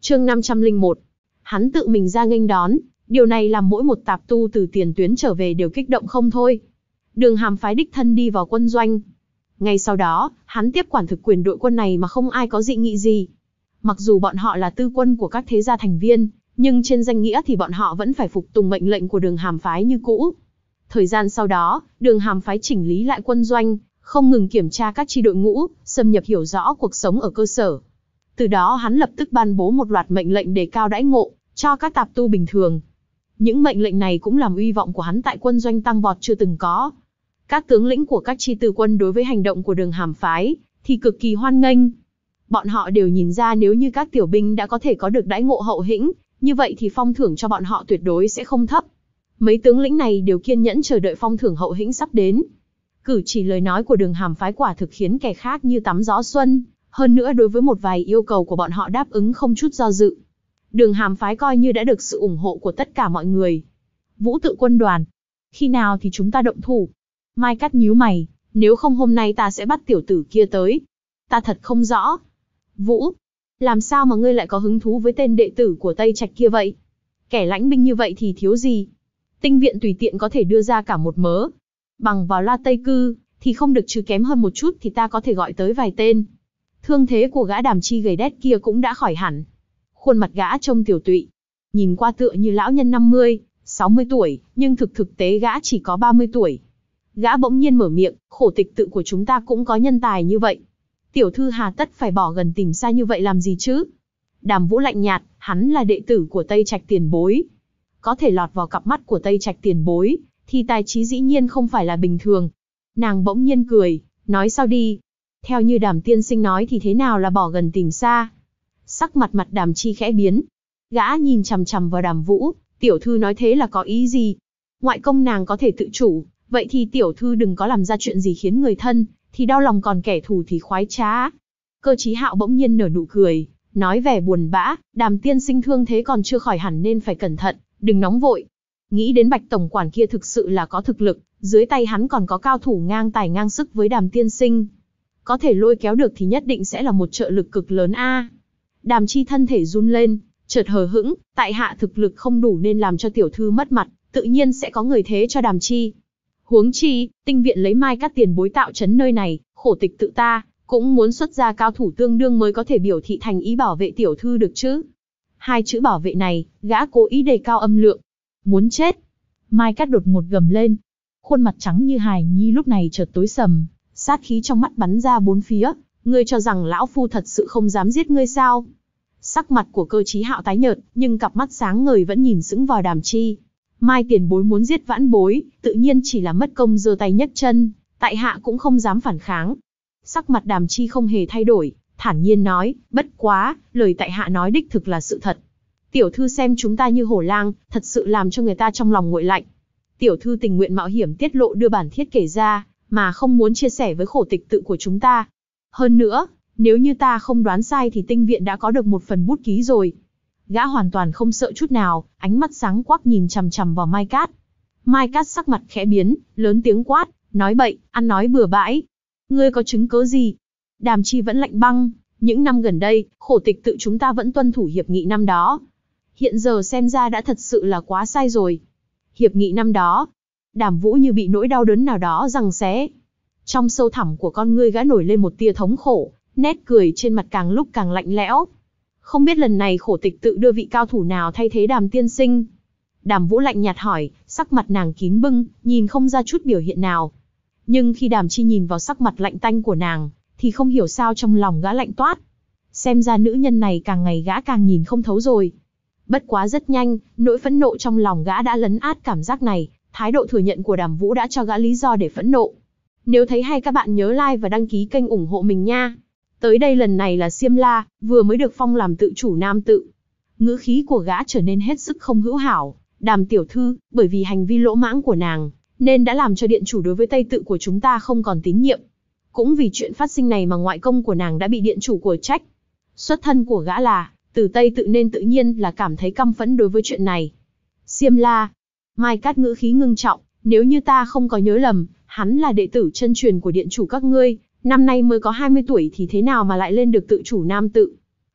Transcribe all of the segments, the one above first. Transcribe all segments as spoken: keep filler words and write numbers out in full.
Chương năm trăm lẻ một. Hắn tự mình ra nghênh đón, điều này làm mỗi một tạp tu từ tiền tuyến trở về đều kích động không thôi. Đường Hàm phái đích thân đi vào quân doanh. Ngay sau đó, hắn tiếp quản thực quyền đội quân này mà không ai có dị nghị gì. Mặc dù bọn họ là tư quân của các thế gia thành viên, nhưng trên danh nghĩa thì bọn họ vẫn phải phục tùng mệnh lệnh của Đường Hàm phái như cũ. Thời gian sau đó, Đường Hàm phái chỉnh lý lại quân doanh, không ngừng kiểm tra các chi đội ngũ, xâm nhập hiểu rõ cuộc sống ở cơ sở. Từ đó hắn lập tức ban bố một loạt mệnh lệnh đề cao đãi ngộ cho các tạp tu bình thường. Những mệnh lệnh này cũng làm uy vọng của hắn tại quân doanh tăng vọt chưa từng có. Các tướng lĩnh của các chi tư quân đối với hành động của Đường Hàm phái thì cực kỳ hoan nghênh. Bọn họ đều nhìn ra nếu như các tiểu binh đã có thể có được đãi ngộ hậu hĩnh, như vậy thì phong thưởng cho bọn họ tuyệt đối sẽ không thấp. Mấy tướng lĩnh này đều kiên nhẫn chờ đợi phong thưởng hậu hĩnh sắp đến. Cử chỉ lời nói của Đường Hàm phái quả thực khiến kẻ khác như tắm gió xuân, hơn nữa đối với một vài yêu cầu của bọn họ đáp ứng không chút do dự. Đường Hàm phái coi như đã được sự ủng hộ của tất cả mọi người. Vũ tự quân đoàn, khi nào thì chúng ta động thủ? Mai Cát nhíu mày, nếu không hôm nay ta sẽ bắt tiểu tử kia tới. Ta thật không rõ. Vũ, làm sao mà ngươi lại có hứng thú với tên đệ tử của Tây Trạch kia vậy? Kẻ lãnh binh như vậy thì thiếu gì? Tinh viện tùy tiện có thể đưa ra cả một mớ. Bằng vào La Tây Cư, thì không được chứ kém hơn một chút thì ta có thể gọi tới vài tên. Thương thế của gã Đàm Chi gầy đét kia cũng đã khỏi hẳn. Khuôn mặt gã trông tiểu tụy, nhìn qua tựa như lão nhân năm mươi, sáu mươi tuổi, nhưng thực thực tế gã chỉ có ba mươi tuổi. Gã bỗng nhiên mở miệng, khổ tịch tự của chúng ta cũng có nhân tài như vậy. Tiểu thư hà tất phải bỏ gần tìm xa như vậy làm gì chứ? Đàm Vũ lạnh nhạt, hắn là đệ tử của Tây Trạch tiền bối. Có thể lọt vào cặp mắt của Tây Trạch tiền bối, thì tài trí dĩ nhiên không phải là bình thường. Nàng bỗng nhiên cười, nói sao đi? Theo như Đàm tiên sinh nói thì thế nào là bỏ gần tìm xa? Sắc mặt mặt Đàm Chi khẽ biến. Gã nhìn chằm chằm vào Đàm Vũ, tiểu thư nói thế là có ý gì? Ngoại công nàng có thể tự chủ, vậy thì tiểu thư đừng có làm ra chuyện gì khiến người thân thì đau lòng, còn kẻ thù thì khoái trá. Cơ Chí Hạo bỗng nhiên nở nụ cười, nói vẻ buồn bã, Đàm tiên sinh thương thế còn chưa khỏi hẳn nên phải cẩn thận, đừng nóng vội. Nghĩ đến Bạch tổng quản kia thực sự là có thực lực, dưới tay hắn còn có cao thủ ngang tài ngang sức với Đàm tiên sinh. Có thể lôi kéo được thì nhất định sẽ là một trợ lực cực lớn a. À. Đàm Chi thân thể run lên, chợt hờ hững, tại hạ thực lực không đủ nên làm cho tiểu thư mất mặt, tự nhiên sẽ có người thế cho Đàm Chi. Huống chi, tinh viện lấy Mai Cát tiền bối tạo trấn nơi này, khổ tịch tự ta cũng muốn xuất ra cao thủ tương đương mới có thể biểu thị thành ý bảo vệ tiểu thư được chứ. Hai chữ bảo vệ này, gã cố ý đề cao âm lượng. Muốn chết. Mai Cát đột ngột gầm lên. Khuôn mặt trắng như hài nhi lúc này chợt tối sầm, sát khí trong mắt bắn ra bốn phía. Ngươi cho rằng lão phu thật sự không dám giết ngươi sao? Sắc mặt của Cơ Chí Hạo tái nhợt, nhưng cặp mắt sáng ngời vẫn nhìn sững vào Đàm Chi. Mai tiền bối muốn giết vãn bối, tự nhiên chỉ là mất công giơ tay nhấc chân, tại hạ cũng không dám phản kháng. Sắc mặt Đàm Chi không hề thay đổi, thản nhiên nói, bất quá, lời tại hạ nói đích thực là sự thật. Tiểu thư xem chúng ta như hổ lang, thật sự làm cho người ta trong lòng nguội lạnh. Tiểu thư tình nguyện mạo hiểm tiết lộ đưa bản thiết kể ra, mà không muốn chia sẻ với khổ tịch tự của chúng ta. Hơn nữa, nếu như ta không đoán sai thì tinh viện đã có được một phần bút ký rồi. Gã hoàn toàn không sợ chút nào, ánh mắt sáng quắc nhìn chằm chằm vào Mai Cát. Mai Cát sắc mặt khẽ biến, lớn tiếng quát, nói bậy, ăn nói bừa bãi. Ngươi có chứng cớ gì? Đàm Chi vẫn lạnh băng, những năm gần đây, khổ tịch tự chúng ta vẫn tuân thủ hiệp nghị năm đó. Hiện giờ xem ra đã thật sự là quá sai rồi. Hiệp nghị năm đó, Đàm Vũ như bị nỗi đau đớn nào đó giằng xé. Trong sâu thẳm của con ngươi gã nổi lên một tia thống khổ, nét cười trên mặt càng lúc càng lạnh lẽo. Không biết lần này khổ tịch tự đưa vị cao thủ nào thay thế Đàm tiên sinh? Đàm Vũ lạnh nhạt hỏi, sắc mặt nàng kín bưng, nhìn không ra chút biểu hiện nào. Nhưng khi Đàm Chi nhìn vào sắc mặt lạnh tanh của nàng, thì không hiểu sao trong lòng gã lạnh toát. Xem ra nữ nhân này càng ngày gã càng nhìn không thấu rồi. Bất quá rất nhanh, nỗi phẫn nộ trong lòng gã đã lấn át cảm giác này, thái độ thừa nhận của Đàm Vũ đã cho gã lý do để phẫn nộ. Nếu thấy hay các bạn nhớ like và đăng ký kênh ủng hộ mình nha. Tới đây lần này là Xiêm La, vừa mới được phong làm tự chủ nam tự. Ngữ khí của gã trở nên hết sức không hữu hảo. Đàm tiểu thư, bởi vì hành vi lỗ mãng của nàng, nên đã làm cho điện chủ đối với Tây tự của chúng ta không còn tín nhiệm. Cũng vì chuyện phát sinh này mà ngoại công của nàng đã bị điện chủ của trách. Xuất thân của gã là từ Tây tự nên tự nhiên là cảm thấy căm phẫn đối với chuyện này. Xiêm La. Mai Cát ngữ khí ngưng trọng, nếu như ta không có nhớ lầm, hắn là đệ tử chân truyền của điện chủ các ngươi, năm nay mới có hai mươi tuổi thì thế nào mà lại lên được tự chủ nam tự?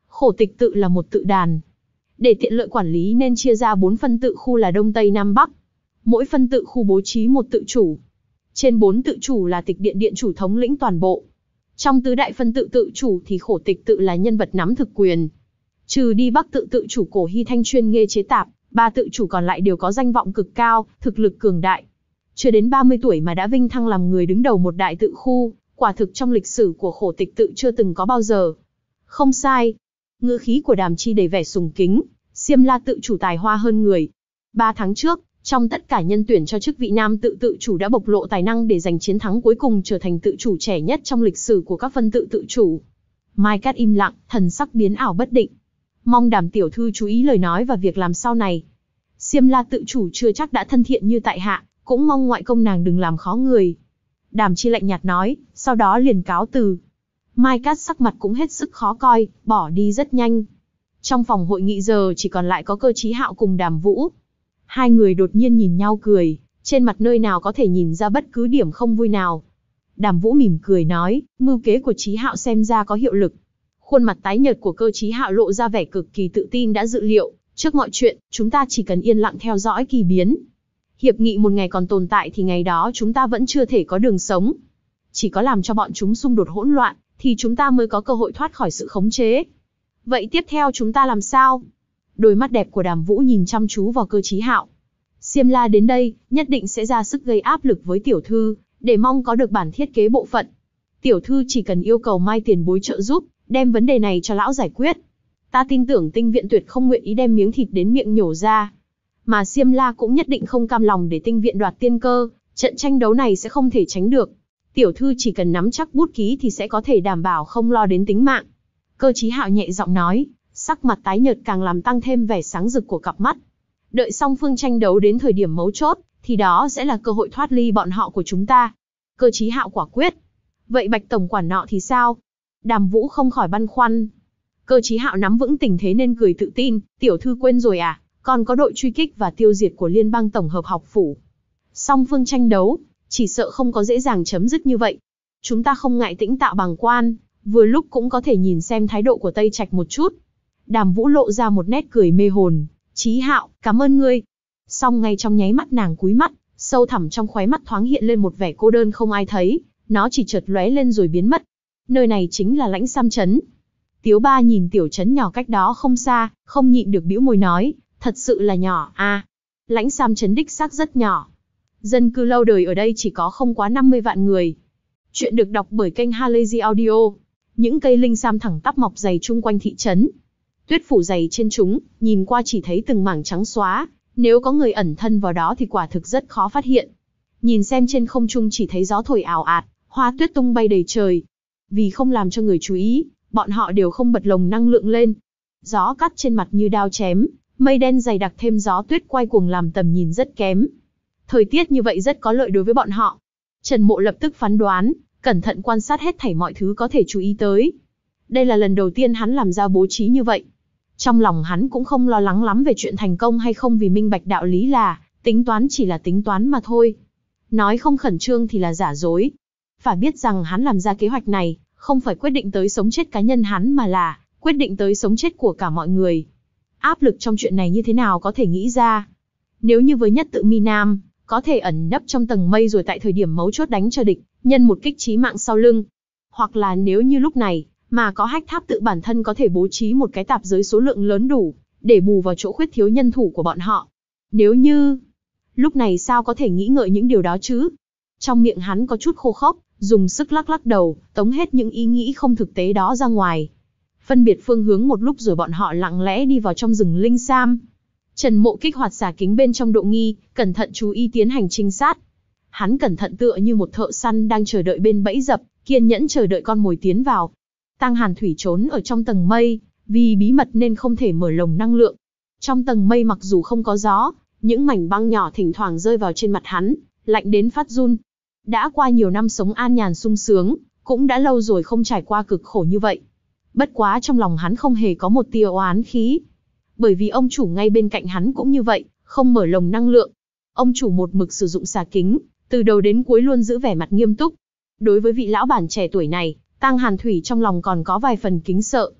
Khổ tịch tự là một tự đàn. Để tiện lợi quản lý nên chia ra bốn phân tự khu là Đông Tây Nam Bắc. Mỗi phân tự khu bố trí một tự chủ. Trên bốn tự chủ là tịch điện điện chủ thống lĩnh toàn bộ. Trong tứ đại phân tự tự chủ thì khổ tịch tự là nhân vật nắm thực quyền. Trừ đi Bắc tự tự chủ Cổ Hy Thanh chuyên nghề chế tạp, ba tự chủ còn lại đều có danh vọng cực cao, thực lực cường đại. Chưa đến ba mươi tuổi mà đã vinh thăng làm người đứng đầu một đại tự khu, quả thực trong lịch sử của khổ tịch tự chưa từng có bao giờ. Không sai. Ngữ khí của Đàm Chi đầy vẻ sùng kính, Xiêm La tự chủ tài hoa hơn người. Ba tháng trước, trong tất cả nhân tuyển cho chức vị nam tự tự chủ đã bộc lộ tài năng để giành chiến thắng cuối cùng trở thành tự chủ trẻ nhất trong lịch sử của các phân tự tự chủ. Mai Cát im lặng, thần sắc biến ảo bất định. Mong Đàm tiểu thư chú ý lời nói và việc làm sau này. Xiêm La tự chủ chưa chắc đã thân thiện như tại hạ, cũng mong ngoại công nàng đừng làm khó người. Đàm Chi lạnh nhạt nói, sau đó liền cáo từ. Mai Cát sắc mặt cũng hết sức khó coi, bỏ đi rất nhanh. Trong phòng hội nghị giờ chỉ còn lại có Cơ Chí Hạo cùng Đàm Vũ. Hai người đột nhiên nhìn nhau cười, trên mặt nơi nào có thể nhìn ra bất cứ điểm không vui nào. Đàm Vũ mỉm cười nói, mưu kế của Chí Hạo xem ra có hiệu lực. Khuôn mặt tái nhợt của Cơ Chí Hạo lộ ra vẻ cực kỳ tự tin đã dự liệu, trước mọi chuyện, chúng ta chỉ cần yên lặng theo dõi kỳ biến. Hiệp nghị một ngày còn tồn tại thì ngày đó chúng ta vẫn chưa thể có đường sống. Chỉ có làm cho bọn chúng xung đột hỗn loạn, thì chúng ta mới có cơ hội thoát khỏi sự khống chế. Vậy tiếp theo chúng ta làm sao? Đôi mắt đẹp của Đàm Vũ nhìn chăm chú vào Cơ Chí Hạo. Xiêm La đến đây, nhất định sẽ ra sức gây áp lực với tiểu thư, để mong có được bản thiết kế bộ phận. Tiểu thư chỉ cần yêu cầu Mai tiền bối trợ giúp, đem vấn đề này cho lão giải quyết. Ta tin tưởng Tinh viện tuyệt không nguyện ý đem miếng thịt đến miệng nhổ ra. Mà Xiêm La cũng nhất định không cam lòng để Tinh viện đoạt tiên cơ, trận tranh đấu này sẽ không thể tránh được. Tiểu thư chỉ cần nắm chắc bút ký thì sẽ có thể đảm bảo không lo đến tính mạng. Cơ Chí Hạo nhẹ giọng nói, sắc mặt tái nhợt càng làm tăng thêm vẻ sáng rực của cặp mắt. Đợi song phương tranh đấu đến thời điểm mấu chốt, thì đó sẽ là cơ hội thoát ly bọn họ của chúng ta. Cơ Chí Hạo quả quyết. Vậy Bạch tổng quản nọ thì sao? Đàm Vũ không khỏi băn khoăn. Cơ Chí Hạo nắm vững tình thế nên cười tự tin, tiểu thư quên rồi à, còn có đội truy kích và tiêu diệt của Liên bang tổng hợp học phủ. Song phương tranh đấu, chỉ sợ không có dễ dàng chấm dứt như vậy. Chúng ta không ngại tĩnh tạo bàng quan, vừa lúc cũng có thể nhìn xem thái độ của Tây Trạch một chút. Đàm Vũ lộ ra một nét cười mê hồn. Chí Hạo, cảm ơn ngươi. Song ngay trong nháy mắt nàng cúi mắt, sâu thẳm trong khóe mắt thoáng hiện lên một vẻ cô đơn không ai thấy, nó chỉ chợt lóe lên rồi biến mất. Nơi này chính là Lãnh Sam trấn. Tiếu Ba nhìn tiểu trấn nhỏ cách đó không xa, không nhịn được bĩu môi nói, thật sự là nhỏ à. Lãnh Sam trấn đích xác rất nhỏ. Dân cư lâu đời ở đây chỉ có không quá năm mươi vạn người. Chuyện được đọc bởi kênh Halazy Audio. Những cây linh sam thẳng tắp mọc dày chung quanh thị trấn. Tuyết phủ dày trên chúng, nhìn qua chỉ thấy từng mảng trắng xóa, nếu có người ẩn thân vào đó thì quả thực rất khó phát hiện. Nhìn xem trên không trung chỉ thấy gió thổi ào ạt, hoa tuyết tung bay đầy trời. Vì không làm cho người chú ý, bọn họ đều không bật lồng năng lượng lên. Gió cắt trên mặt như đao chém, mây đen dày đặc thêm gió tuyết quay cuồng làm tầm nhìn rất kém. Thời tiết như vậy rất có lợi đối với bọn họ. Trần Mộ lập tức phán đoán, cẩn thận quan sát hết thảy mọi thứ có thể chú ý tới. Đây là lần đầu tiên hắn làm ra bố trí như vậy. Trong lòng hắn cũng không lo lắng lắm về chuyện thành công hay không vì minh bạch đạo lý là, tính toán chỉ là tính toán mà thôi. Nói không khẩn trương thì là giả dối. Phải biết rằng hắn làm ra kế hoạch này, không phải quyết định tới sống chết cá nhân hắn mà là, quyết định tới sống chết của cả mọi người. Áp lực trong chuyện này như thế nào có thể nghĩ ra. Nếu như với nhất tự Mi Nam, có thể ẩn nấp trong tầng mây rồi tại thời điểm mấu chốt đánh cho địch, nhân một kích chí mạng sau lưng. Hoặc là nếu như lúc này, mà có hách tháp tự bản thân có thể bố trí một cái tạp giới số lượng lớn đủ, để bù vào chỗ khuyết thiếu nhân thủ của bọn họ. Nếu như, lúc này sao có thể nghĩ ngợi những điều đó chứ? Trong miệng hắn có chút khô khốc, dùng sức lắc lắc đầu, tống hết những ý nghĩ không thực tế đó ra ngoài. Phân biệt phương hướng một lúc rồi bọn họ lặng lẽ đi vào trong rừng linh sam. Trần Mộ kích hoạt xả kính bên trong độ nghi, cẩn thận chú ý tiến hành trinh sát. Hắn cẩn thận tựa như một thợ săn đang chờ đợi bên bẫy dập, kiên nhẫn chờ đợi con mồi tiến vào. Tăng Hàn Thủy trốn ở trong tầng mây, vì bí mật nên không thể mở lồng năng lượng. Trong tầng mây mặc dù không có gió, những mảnh băng nhỏ thỉnh thoảng rơi vào trên mặt hắn, lạnh đến phát run. Đã qua nhiều năm sống an nhàn sung sướng, cũng đã lâu rồi không trải qua cực khổ như vậy. Bất quá trong lòng hắn không hề có một tia oán khí. Bởi vì ông chủ ngay bên cạnh hắn cũng như vậy, không mở lồng năng lượng. Ông chủ một mực sử dụng xà kính, từ đầu đến cuối luôn giữ vẻ mặt nghiêm túc. Đối với vị lão bản trẻ tuổi này, Tăng Hàn Thủy trong lòng còn có vài phần kính sợ.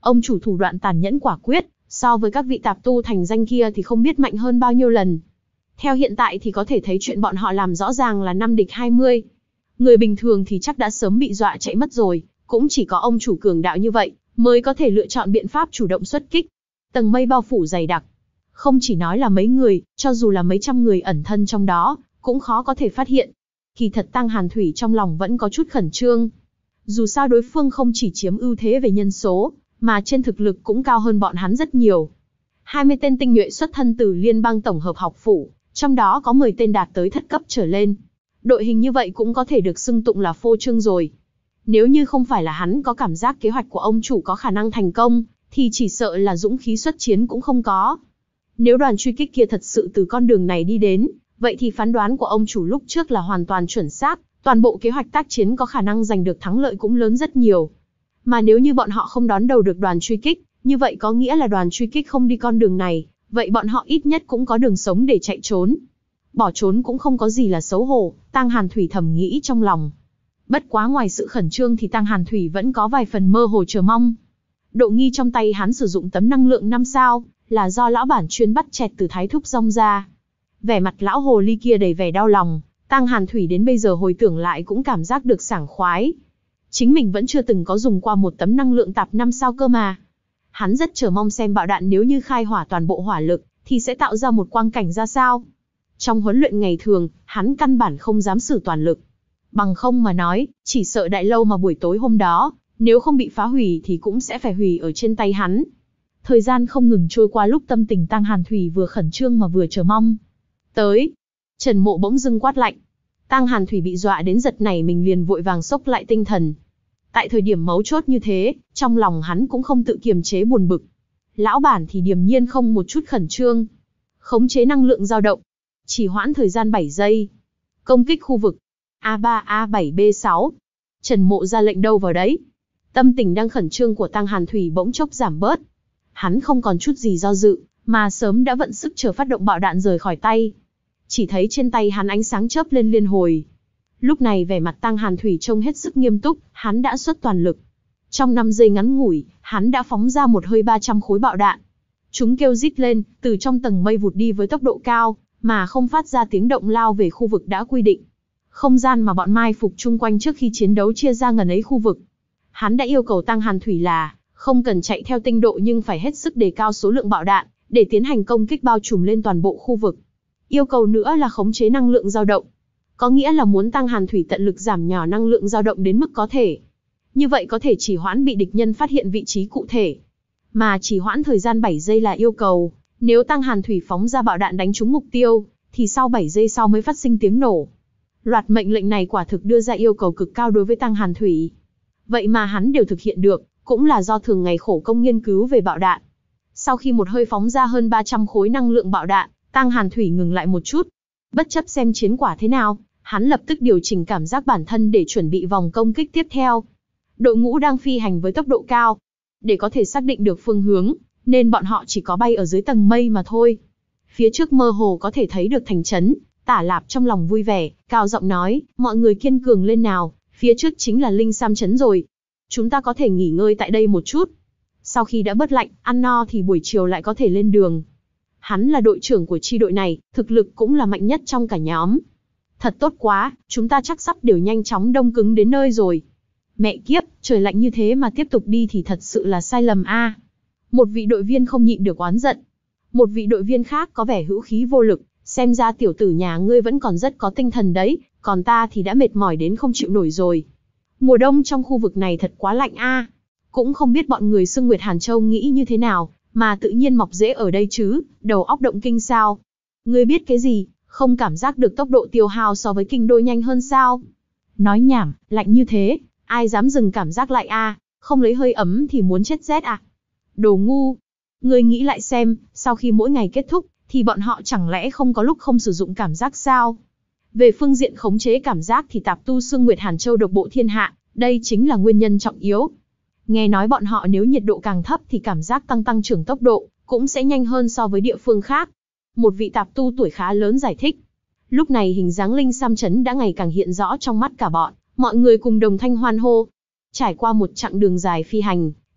Ông chủ thủ đoạn tàn nhẫn quả quyết, so với các vị tạp tu thành danh kia thì không biết mạnh hơn bao nhiêu lần. Theo hiện tại thì có thể thấy chuyện bọn họ làm rõ ràng là năm địch hai mươi. Người bình thường thì chắc đã sớm bị dọa chạy mất rồi, cũng chỉ có ông chủ cường đạo như vậy, mới có thể lựa chọn biện pháp chủ động xuất kích. Tầng mây bao phủ dày đặc. Không chỉ nói là mấy người, cho dù là mấy trăm người ẩn thân trong đó, cũng khó có thể phát hiện. Kỳ thật Tăng Hàn Thủy trong lòng vẫn có chút khẩn trương. Dù sao đối phương không chỉ chiếm ưu thế về nhân số, mà trên thực lực cũng cao hơn bọn hắn rất nhiều. hai mươi tên tinh nhuệ xuất thân từ Liên bang tổng hợp học phủ, trong đó có mười tên đạt tới thất cấp trở lên. Đội hình như vậy cũng có thể được xưng tụng là phô trương rồi. Nếu như không phải là hắn có cảm giác kế hoạch của ông chủ có khả năng thành công, thì chỉ sợ là dũng khí xuất chiến cũng không có. Nếu đoàn truy kích kia thật sự từ con đường này đi đến, vậy thì phán đoán của ông chủ lúc trước là hoàn toàn chuẩn xác, toàn bộ kế hoạch tác chiến có khả năng giành được thắng lợi cũng lớn rất nhiều. Mà nếu như bọn họ không đón đầu được đoàn truy kích, như vậy có nghĩa là đoàn truy kích không đi con đường này, vậy bọn họ ít nhất cũng có đường sống để chạy trốn. Bỏ trốn cũng không có gì là xấu hổ, Tăng Hàn Thủy thầm nghĩ trong lòng. Bất quá ngoài sự khẩn trương thì Tăng Hàn Thủy vẫn có vài phần mơ hồ chờ mong. Độ nghi trong tay hắn sử dụng tấm năng lượng năm sao, là do lão bản chuyên bắt chẹt từ Thái Thúc Rong ra. Vẻ mặt lão hồ ly kia đầy vẻ đau lòng, Tăng Hàn Thủy đến bây giờ hồi tưởng lại cũng cảm giác được sảng khoái. Chính mình vẫn chưa từng có dùng qua một tấm năng lượng tạp năm sao cơ mà. Hắn rất chờ mong xem bạo đạn nếu như khai hỏa toàn bộ hỏa lực, thì sẽ tạo ra một quang cảnh ra sao. Trong huấn luyện ngày thường, hắn căn bản không dám sử toàn lực. Bằng không mà nói, chỉ sợ đại lâu mà buổi tối hôm đó, nếu không bị phá hủy thì cũng sẽ phải hủy ở trên tay hắn. Thời gian không ngừng trôi qua lúc tâm tình Tăng Hàn Thủy vừa khẩn trương mà vừa chờ mong. Tới, Trần Mộ bỗng dưng quát lạnh. Tăng Hàn Thủy bị dọa đến giật nảy mình liền vội vàng xốc lại tinh thần. Tại thời điểm mấu chốt như thế, trong lòng hắn cũng không tự kiềm chế buồn bực. Lão bản thì điềm nhiên không một chút khẩn trương. Khống chế năng lượng dao động. Chỉ hoãn thời gian bảy giây. Công kích khu vực A ba A bảy B sáu. Trần Mộ ra lệnh đâu vào đấy. Tâm tình đang khẩn trương của Tăng Hàn Thủy bỗng chốc giảm bớt. Hắn không còn chút gì do dự, mà sớm đã vận sức chờ phát động bạo đạn rời khỏi tay. Chỉ thấy trên tay hắn ánh sáng chớp lên liên hồi. Lúc này vẻ mặt Tăng Hàn Thủy trông hết sức nghiêm túc, hắn đã xuất toàn lực. Trong năm giây ngắn ngủi, hắn đã phóng ra một hơi ba trăm khối bạo đạn. Chúng kêu rít lên, từ trong tầng mây vụt đi với tốc độ cao, mà không phát ra tiếng động lao về khu vực đã quy định. Không gian mà bọn mai phục chung quanh trước khi chiến đấu chia ra ngần ấy khu vực. Hắn đã yêu cầu Tăng Hàn Thủy là, không cần chạy theo tinh độ nhưng phải hết sức đề cao số lượng bạo đạn, để tiến hành công kích bao trùm lên toàn bộ khu vực. Yêu cầu nữa là khống chế năng lượng dao động. Có nghĩa là muốn Tăng Hàn Thủy tận lực giảm nhỏ năng lượng dao động đến mức có thể. Như vậy có thể chỉ hoãn bị địch nhân phát hiện vị trí cụ thể. Mà chỉ hoãn thời gian bảy giây là yêu cầu, nếu Tăng Hàn Thủy phóng ra bạo đạn đánh trúng mục tiêu, thì sau bảy giây sau mới phát sinh tiếng nổ. Loạt mệnh lệnh này quả thực đưa ra yêu cầu cực cao đối với Tăng Hàn Thủy. Vậy mà hắn đều thực hiện được, cũng là do thường ngày khổ công nghiên cứu về bạo đạn. Sau khi một hơi phóng ra hơn ba trăm khối năng lượng bạo đạn, Tăng Hàn Thủy ngừng lại một chút. Bất chấp xem chiến quả thế nào, hắn lập tức điều chỉnh cảm giác bản thân để chuẩn bị vòng công kích tiếp theo. Đội ngũ đang phi hành với tốc độ cao. Để có thể xác định được phương hướng, nên bọn họ chỉ có bay ở dưới tầng mây mà thôi. Phía trước mơ hồ có thể thấy được thành trấn, Tả Lạp trong lòng vui vẻ, cao giọng nói, mọi người kiên cường lên nào, phía trước chính là Linh Sam trấn rồi. Chúng ta có thể nghỉ ngơi tại đây một chút. Sau khi đã bớt lạnh, ăn no thì buổi chiều lại có thể lên đường. Hắn là đội trưởng của chi đội này, thực lực cũng là mạnh nhất trong cả nhóm. Thật tốt quá, chúng ta chắc sắp đều nhanh chóng đông cứng đến nơi rồi. Mẹ kiếp, trời lạnh như thế mà tiếp tục đi thì thật sự là sai lầm a. Một vị đội viên không nhịn được oán giận. Một vị đội viên khác có vẻ hữu khí vô lực, xem ra tiểu tử nhà ngươi vẫn còn rất có tinh thần đấy, còn ta thì đã mệt mỏi đến không chịu nổi rồi. Mùa đông trong khu vực này thật quá lạnh a. Cũng không biết bọn người Sương Nguyệt Hàn Châu nghĩ như thế nào, mà tự nhiên mọc rễ ở đây chứ, đầu óc động kinh sao. Ngươi biết cái gì, không cảm giác được tốc độ tiêu hao so với kinh đô nhanh hơn sao? Nói nhảm, lạnh như thế, ai dám dừng cảm giác lại a? Không lấy hơi ấm thì muốn chết rét à? Đồ ngu! Ngươi nghĩ lại xem, sau khi mỗi ngày kết thúc, thì bọn họ chẳng lẽ không có lúc không sử dụng cảm giác sao? Về phương diện khống chế cảm giác thì tạp tu Sương Nguyệt Hàn Châu độc bộ thiên hạ, đây chính là nguyên nhân trọng yếu. Nghe nói bọn họ nếu nhiệt độ càng thấp thì cảm giác tăng tăng trưởng tốc độ, cũng sẽ nhanh hơn so với địa phương khác. Một vị tạp tu tuổi khá lớn giải thích. Lúc này hình dáng Linh Sam trấn đã ngày càng hiện rõ trong mắt cả bọn, mọi người cùng đồng thanh hoan hô. Trải qua một chặng đường dài phi hành,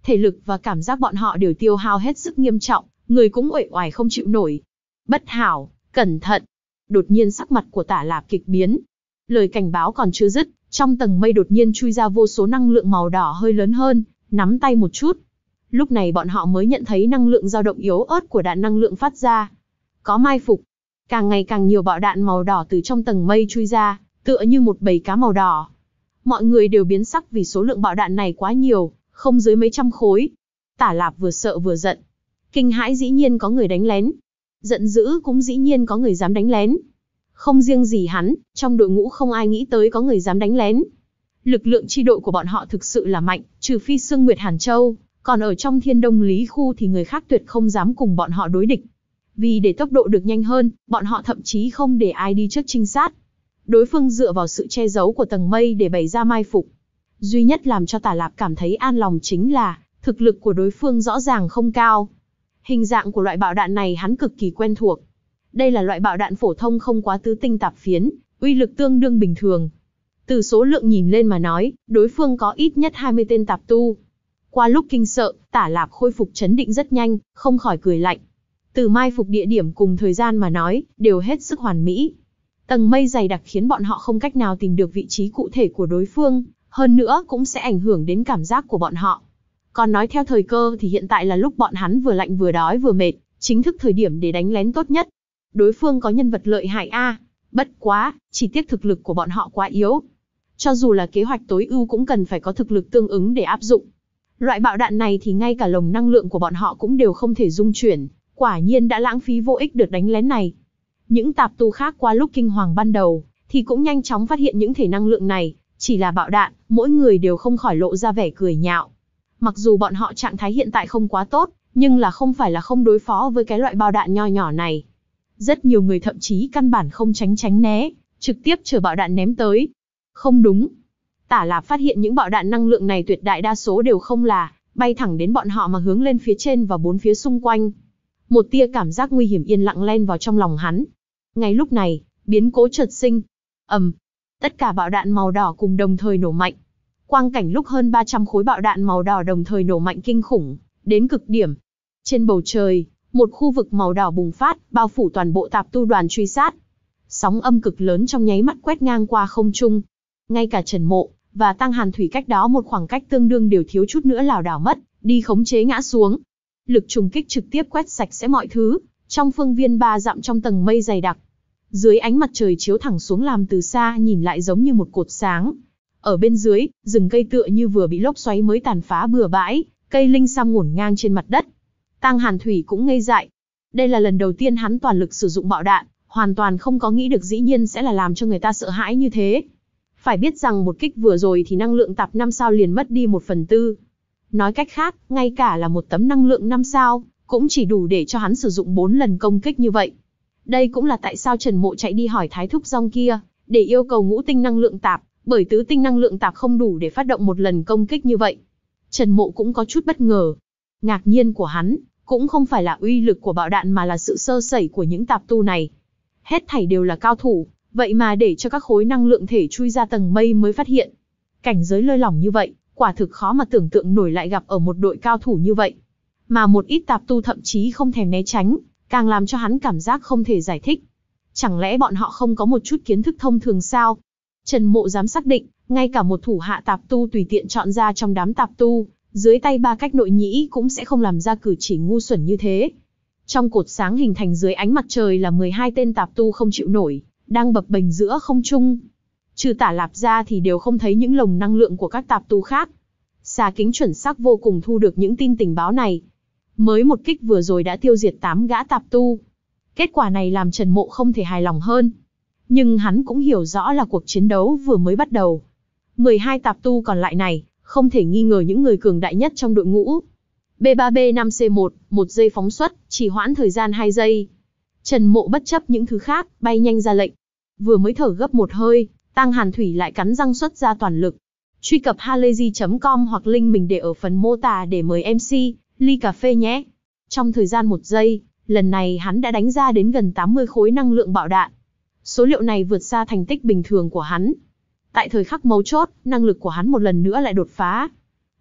Thể lực và cảm giác bọn họ đều tiêu hao hết sức nghiêm trọng, người cũng uể oải không chịu nổi. Bất hảo, cẩn thận. Đột nhiên sắc mặt của Tả Lạp kịch biến. Lời cảnh báo còn chưa dứt, trong tầng mây đột nhiên chui ra vô số năng lượng màu đỏ hơi lớn hơn, nắm tay một chút. Lúc này bọn họ mới nhận thấy năng lượng dao động yếu ớt của đạn năng lượng phát ra. Có mai phục. Càng ngày càng nhiều bạo đạn màu đỏ từ trong tầng mây chui ra, tựa như một bầy cá màu đỏ. Mọi người đều biến sắc vì số lượng bạo đạn này quá nhiều, không dưới mấy trăm khối. Tả Lạp vừa sợ vừa giận. Kinh hãi dĩ nhiên có người đánh lén. Giận dữ cũng dĩ nhiên có người dám đánh lén. Không riêng gì hắn, trong đội ngũ không ai nghĩ tới có người dám đánh lén. Lực lượng chi đội của bọn họ thực sự là mạnh, trừ phi Sương Nguyệt Hàn Châu, còn ở trong Thiên Đông Lý khu thì người khác tuyệt không dám cùng bọn họ đối địch. Vì để tốc độ được nhanh hơn, bọn họ thậm chí không để ai đi trước trinh sát. Đối phương dựa vào sự che giấu của tầng mây để bày ra mai phục. Duy nhất làm cho Tả Lạp cảm thấy an lòng chính là, thực lực của đối phương rõ ràng không cao. Hình dạng của loại bạo đạn này hắn cực kỳ quen thuộc. Đây là loại bạo đạn phổ thông không quá tứ tinh tạp phiến, uy lực tương đương bình thường. Từ số lượng nhìn lên mà nói, đối phương có ít nhất hai mươi tên tạp tu. Qua lúc kinh sợ, Tả Lạp khôi phục chấn định rất nhanh, không khỏi cười lạnh. Từ mai phục địa điểm cùng thời gian mà nói, đều hết sức hoàn mỹ. Tầng mây dày đặc khiến bọn họ không cách nào tìm được vị trí cụ thể của đối phương, hơn nữa cũng sẽ ảnh hưởng đến cảm giác của bọn họ. Còn nói theo thời cơ thì hiện tại là lúc bọn hắn vừa lạnh vừa đói vừa mệt, chính thức thời điểm để đánh lén tốt nhất. Đối phương có nhân vật lợi hại a, à, bất quá, chỉ tiếc thực lực của bọn họ quá yếu. Cho dù là kế hoạch tối ưu cũng cần phải có thực lực tương ứng để áp dụng. Loại bạo đạn này thì ngay cả lồng năng lượng của bọn họ cũng đều không thể dung chuyển, quả nhiên đã lãng phí vô ích đợt đánh lén này. Những tạp tu khác qua lúc kinh hoàng ban đầu, thì cũng nhanh chóng phát hiện những thể năng lượng này, chỉ là bạo đạn, mỗi người đều không khỏi lộ ra vẻ cười nhạo. Mặc dù bọn họ trạng thái hiện tại không quá tốt, nhưng là không phải là không đối phó với cái loại bạo đạn nho nhỏ này. Rất nhiều người thậm chí căn bản không tránh tránh né, trực tiếp chờ bạo đạn ném tới. Không đúng. Tả Lạp phát hiện những bạo đạn năng lượng này tuyệt đại đa số đều không là bay thẳng đến bọn họ mà hướng lên phía trên và bốn phía xung quanh. Một tia cảm giác nguy hiểm yên lặng len vào trong lòng hắn. Ngay lúc này, biến cố chợt sinh. Ầm, tất cả bạo đạn màu đỏ cùng đồng thời nổ mạnh. Quang cảnh lúc hơn ba trăm khối bạo đạn màu đỏ đồng thời nổ mạnh kinh khủng, đến cực điểm. Trên bầu trời, một khu vực màu đỏ bùng phát, bao phủ toàn bộ tạp tu đoàn truy sát. Sóng âm cực lớn trong nháy mắt quét ngang qua không trung. Ngay cả Trần Mộ và Tăng Hàn Thủy cách đó một khoảng cách tương đương đều thiếu chút nữa lảo đảo mất, đi khống chế ngã xuống. Lực trùng kích trực tiếp quét sạch sẽ mọi thứ, trong phương viên ba dặm trong tầng mây dày đặc. Dưới ánh mặt trời chiếu thẳng xuống làm từ xa nhìn lại giống như một cột sáng. Ở bên dưới, rừng cây tựa như vừa bị lốc xoáy mới tàn phá bừa bãi, cây linh sam ngổn ngang trên mặt đất. Tăng Hàn Thủy cũng ngây dại. Đây là lần đầu tiên hắn toàn lực sử dụng bạo đạn, hoàn toàn không có nghĩ được dĩ nhiên sẽ là làm cho người ta sợ hãi như thế. Phải biết rằng một kích vừa rồi thì năng lượng tạp năm sao liền mất đi một phần tư. Nói cách khác, ngay cả là một tấm năng lượng năm sao, cũng chỉ đủ để cho hắn sử dụng bốn lần công kích như vậy. Đây cũng là tại sao Trần Mộ chạy đi hỏi Thái Thúc Rong kia, để yêu cầu ngũ tinh năng lượng tạp, bởi tứ tinh năng lượng tạp không đủ để phát động một lần công kích như vậy. Trần Mộ cũng có chút bất ngờ. Ngạc nhiên của hắn, cũng không phải là uy lực của bạo đạn mà là sự sơ sẩy của những tạp tu này. Hết thảy đều là cao thủ, vậy mà để cho các khối năng lượng thể chui ra tầng mây mới phát hiện. Cảnh giới lơi lỏng như vậy, quả thực khó mà tưởng tượng nổi lại gặp ở một đội cao thủ như vậy. Mà một ít tạp tu thậm chí không thèm né tránh, càng làm cho hắn cảm giác không thể giải thích. Chẳng lẽ bọn họ không có một chút kiến thức thông thường sao? Trần Mộ dám xác định, ngay cả một thủ hạ tạp tu tùy tiện chọn ra trong đám tạp tu, dưới tay ba cách nội nhĩ cũng sẽ không làm ra cử chỉ ngu xuẩn như thế. Trong cột sáng hình thành dưới ánh mặt trời là mười hai tên tạp tu không chịu nổi, đang bập bềnh giữa không trung. Trừ Tả Lạp ra thì đều không thấy những lồng năng lượng của các tạp tu khác. Xà kính chuẩn xác vô cùng thu được những tin tình báo này. Mới một kích vừa rồi đã tiêu diệt tám gã tạp tu. Kết quả này làm Trần Mộ không thể hài lòng hơn. Nhưng hắn cũng hiểu rõ là cuộc chiến đấu vừa mới bắt đầu. mười hai tạp tu còn lại này, không thể nghi ngờ những người cường đại nhất trong đội ngũ. B ba B năm C một, một giây phóng xuất, chỉ hoãn thời gian hai giây. Trần Mộ bất chấp những thứ khác, bay nhanh ra lệnh. Vừa mới thở gấp một hơi, Tăng Hàn Thủy lại cắn răng xuất ra toàn lực. Truy cập halayzi chấm com hoặc link mình để ở phần mô tả để mời em xê, ly cà phê nhé. Trong thời gian một giây, lần này hắn đã đánh ra đến gần tám mươi khối năng lượng bạo đạn. Số liệu này vượt xa thành tích bình thường của hắn. Tại thời khắc mấu chốt, năng lực của hắn một lần nữa lại đột phá.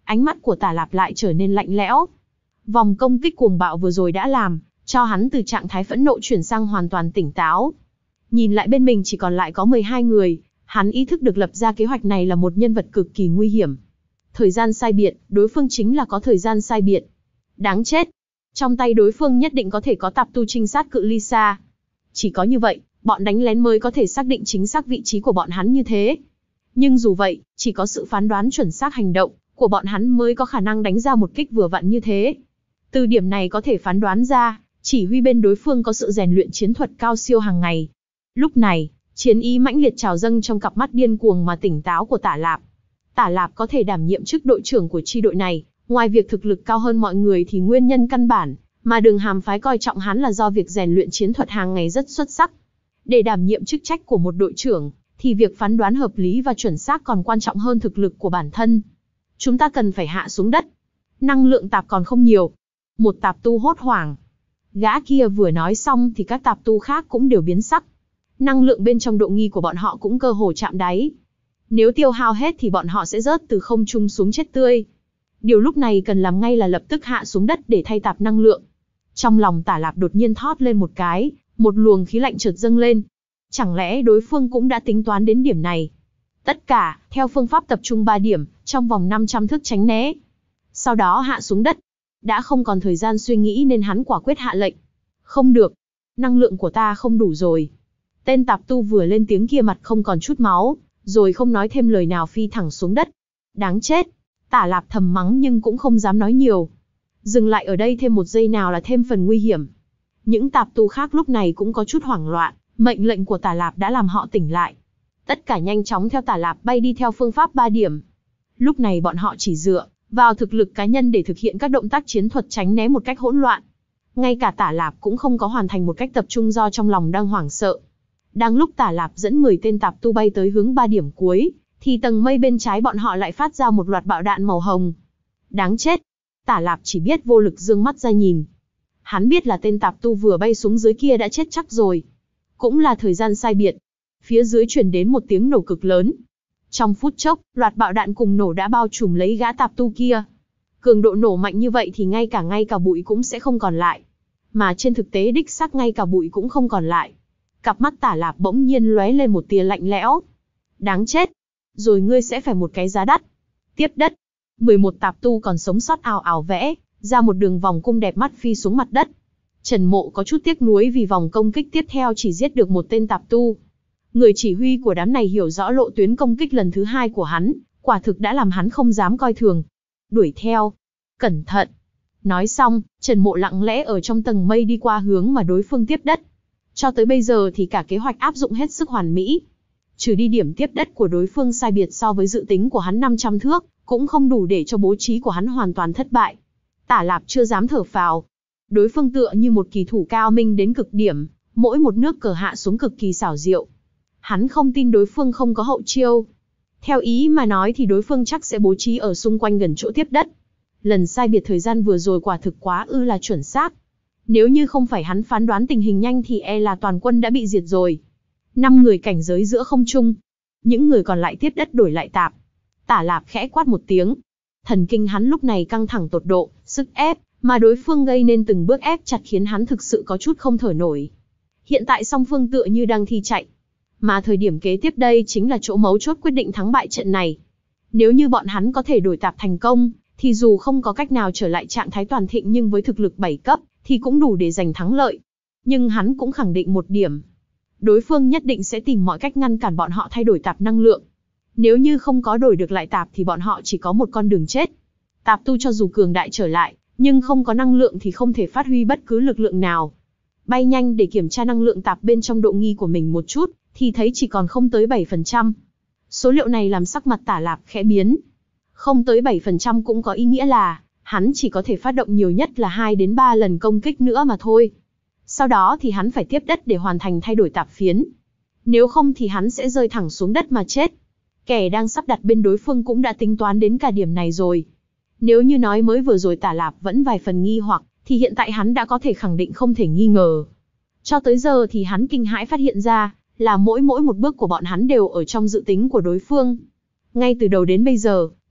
Ánh mắt của Tả Lạp lại trở nên lạnh lẽo. Vòng công kích cuồng bạo vừa rồi đã làm cho hắn từ trạng thái phẫn nộ chuyển sang hoàn toàn tỉnh táo. Nhìn lại bên mình chỉ còn lại có mười hai người, hắn ý thức được lập ra kế hoạch này là một nhân vật cực kỳ nguy hiểm. Thời gian sai biệt, đối phương chính là có thời gian sai biệt. Đáng chết. Trong tay đối phương nhất định có thể có tạp tu trinh sát cự ly xa. Chỉ có như vậy, bọn đánh lén mới có thể xác định chính xác vị trí của bọn hắn như thế. Nhưng dù vậy, chỉ có sự phán đoán chuẩn xác hành động của bọn hắn mới có khả năng đánh ra một kích vừa vặn như thế. Từ điểm này có thể phán đoán ra, chỉ huy bên đối phương có sự rèn luyện chiến thuật cao siêu hàng ngày. Lúc này, chiến ý mãnh liệt trào dâng trong cặp mắt điên cuồng mà tỉnh táo của Tả Lạp. Tả Lạp có thể đảm nhiệm chức đội trưởng của chi đội này, ngoài việc thực lực cao hơn mọi người thì nguyên nhân căn bản mà Đường Hàm phái coi trọng hắn là do việc rèn luyện chiến thuật hàng ngày rất xuất sắc. Để đảm nhiệm chức trách của một đội trưởng, thì việc phán đoán hợp lý và chuẩn xác còn quan trọng hơn thực lực của bản thân. Chúng ta cần phải hạ xuống đất. Năng lượng tạp còn không nhiều. Một tạp tu hốt hoảng. Gã kia vừa nói xong thì các tạp tu khác cũng đều biến sắc. Năng lượng bên trong độ nghi của bọn họ cũng cơ hồ chạm đáy. Nếu tiêu hao hết thì bọn họ sẽ rớt từ không trung xuống chết tươi. Điều lúc này cần làm ngay là lập tức hạ xuống đất để thay tạp năng lượng. Trong lòng Tả Lạp đột nhiên thót lên một cái, một luồng khí lạnh chợt dâng lên. Chẳng lẽ đối phương cũng đã tính toán đến điểm này? Tất cả, theo phương pháp tập trung ba điểm, trong vòng năm trăm thước tránh né. Sau đó hạ xuống đất. Đã không còn thời gian suy nghĩ nên hắn quả quyết hạ lệnh. Không được. Năng lượng của ta không đủ rồi. Tên tạp tu vừa lên tiếng kia mặt không còn chút máu, rồi không nói thêm lời nào phi thẳng xuống đất. Đáng chết. Tả Lạp thầm mắng nhưng cũng không dám nói nhiều. Dừng lại ở đây thêm một giây nào là thêm phần nguy hiểm. Những tạp tu khác lúc này cũng có chút hoảng loạn, mệnh lệnh của Tả Lạp đã làm họ tỉnh lại. Tất cả nhanh chóng theo Tả Lạp bay đi theo phương pháp ba điểm. Lúc này bọn họ chỉ dựa vào thực lực cá nhân để thực hiện các động tác chiến thuật tránh né một cách hỗn loạn. Ngay cả Tả Lạp cũng không có hoàn thành một cách tập trung do trong lòng đang hoảng sợ. Đang lúc Tả Lạp dẫn mười tên tạp tu bay tới hướng ba điểm cuối, thì tầng mây bên trái bọn họ lại phát ra một loạt bạo đạn màu hồng. Đáng chết. Tả Lạp chỉ biết vô lực dương mắt ra nhìn. Hắn biết là tên tạp tu vừa bay xuống dưới kia đã chết chắc rồi. Cũng là thời gian sai biệt. Phía dưới truyền đến một tiếng nổ cực lớn. Trong phút chốc, loạt bạo đạn cùng nổ đã bao trùm lấy gã tạp tu kia. Cường độ nổ mạnh như vậy thì ngay cả ngay cả bụi cũng sẽ không còn lại. Mà trên thực tế đích xác ngay cả bụi cũng không còn lại. Cặp mắt Tả Lạp bỗng nhiên lóe lên một tia lạnh lẽo. Đáng chết. Rồi ngươi sẽ phải một cái giá đắt. Tiếp đất. mười một tạp tu còn sống sót ào ào vẽ ra một đường vòng cung đẹp mắt phi xuống mặt đất. Trần Mộ có chút tiếc nuối vì vòng công kích tiếp theo chỉ giết được một tên tạp tu. Người chỉ huy của đám này hiểu rõ lộ tuyến công kích lần thứ hai của hắn, quả thực đã làm hắn không dám coi thường. Đuổi theo. Cẩn thận. Nói xong, Trần Mộ lặng lẽ ở trong tầng mây đi qua hướng mà đối phương tiếp đất. Cho tới bây giờ thì cả kế hoạch áp dụng hết sức hoàn mỹ. Trừ đi điểm tiếp đất của đối phương sai biệt so với dự tính của hắn năm trăm thước, cũng không đủ để cho bố trí của hắn hoàn toàn thất bại. Tả Lạp chưa dám thở phào. Đối phương tựa như một kỳ thủ cao minh đến cực điểm, mỗi một nước cờ hạ xuống cực kỳ xảo diệu. Hắn không tin đối phương không có hậu chiêu. Theo ý mà nói thì đối phương chắc sẽ bố trí ở xung quanh gần chỗ tiếp đất. Lần sai biệt thời gian vừa rồi quả thực quá ư là chuẩn xác. Nếu như không phải hắn phán đoán tình hình nhanh thì e là toàn quân đã bị diệt rồi. Năm người cảnh giới giữa không trung. Những người còn lại tiếp đất đổi lại tạp. Tả Lạp khẽ quát một tiếng. Thần kinh hắn lúc này căng thẳng tột độ, sức ép mà đối phương gây nên từng bước ép chặt khiến hắn thực sự có chút không thở nổi. Hiện tại song phương tựa như đang thi chạy. Mà thời điểm kế tiếp đây chính là chỗ mấu chốt quyết định thắng bại trận này. Nếu như bọn hắn có thể đổi tạp thành công, thì dù không có cách nào trở lại trạng thái toàn thịnh nhưng với thực lực bảy cấp, thì cũng đủ để giành thắng lợi. Nhưng hắn cũng khẳng định một điểm. Đối phương nhất định sẽ tìm mọi cách ngăn cản bọn họ thay đổi tạp năng lượng. Nếu như không có đổi được lại tạp thì bọn họ chỉ có một con đường chết. Tạp tu cho dù cường đại trở lại, nhưng không có năng lượng thì không thể phát huy bất cứ lực lượng nào. Bay nhanh để kiểm tra năng lượng tạp bên trong độ nghi của mình một chút, thì thấy chỉ còn không tới bảy phần trăm. Số liệu này làm sắc mặt Tả Lạp khẽ biến. Không tới bảy phần trăm cũng có ý nghĩa là, hắn chỉ có thể phát động nhiều nhất là hai đến ba lần công kích nữa mà thôi. Sau đó thì hắn phải tiếp đất để hoàn thành thay đổi tạp phiến. Nếu không thì hắn sẽ rơi thẳng xuống đất mà chết. Kẻ đang sắp đặt bên đối phương cũng đã tính toán đến cả điểm này rồi. Nếu như nói mới vừa rồi Tả Lạp vẫn vài phần nghi hoặc, thì hiện tại hắn đã có thể khẳng định không thể nghi ngờ. Cho tới giờ thì hắn kinh hãi phát hiện ra, là mỗi mỗi một bước của bọn hắn đều ở trong dự tính của đối phương. Ngay từ đầu đến bây giờ,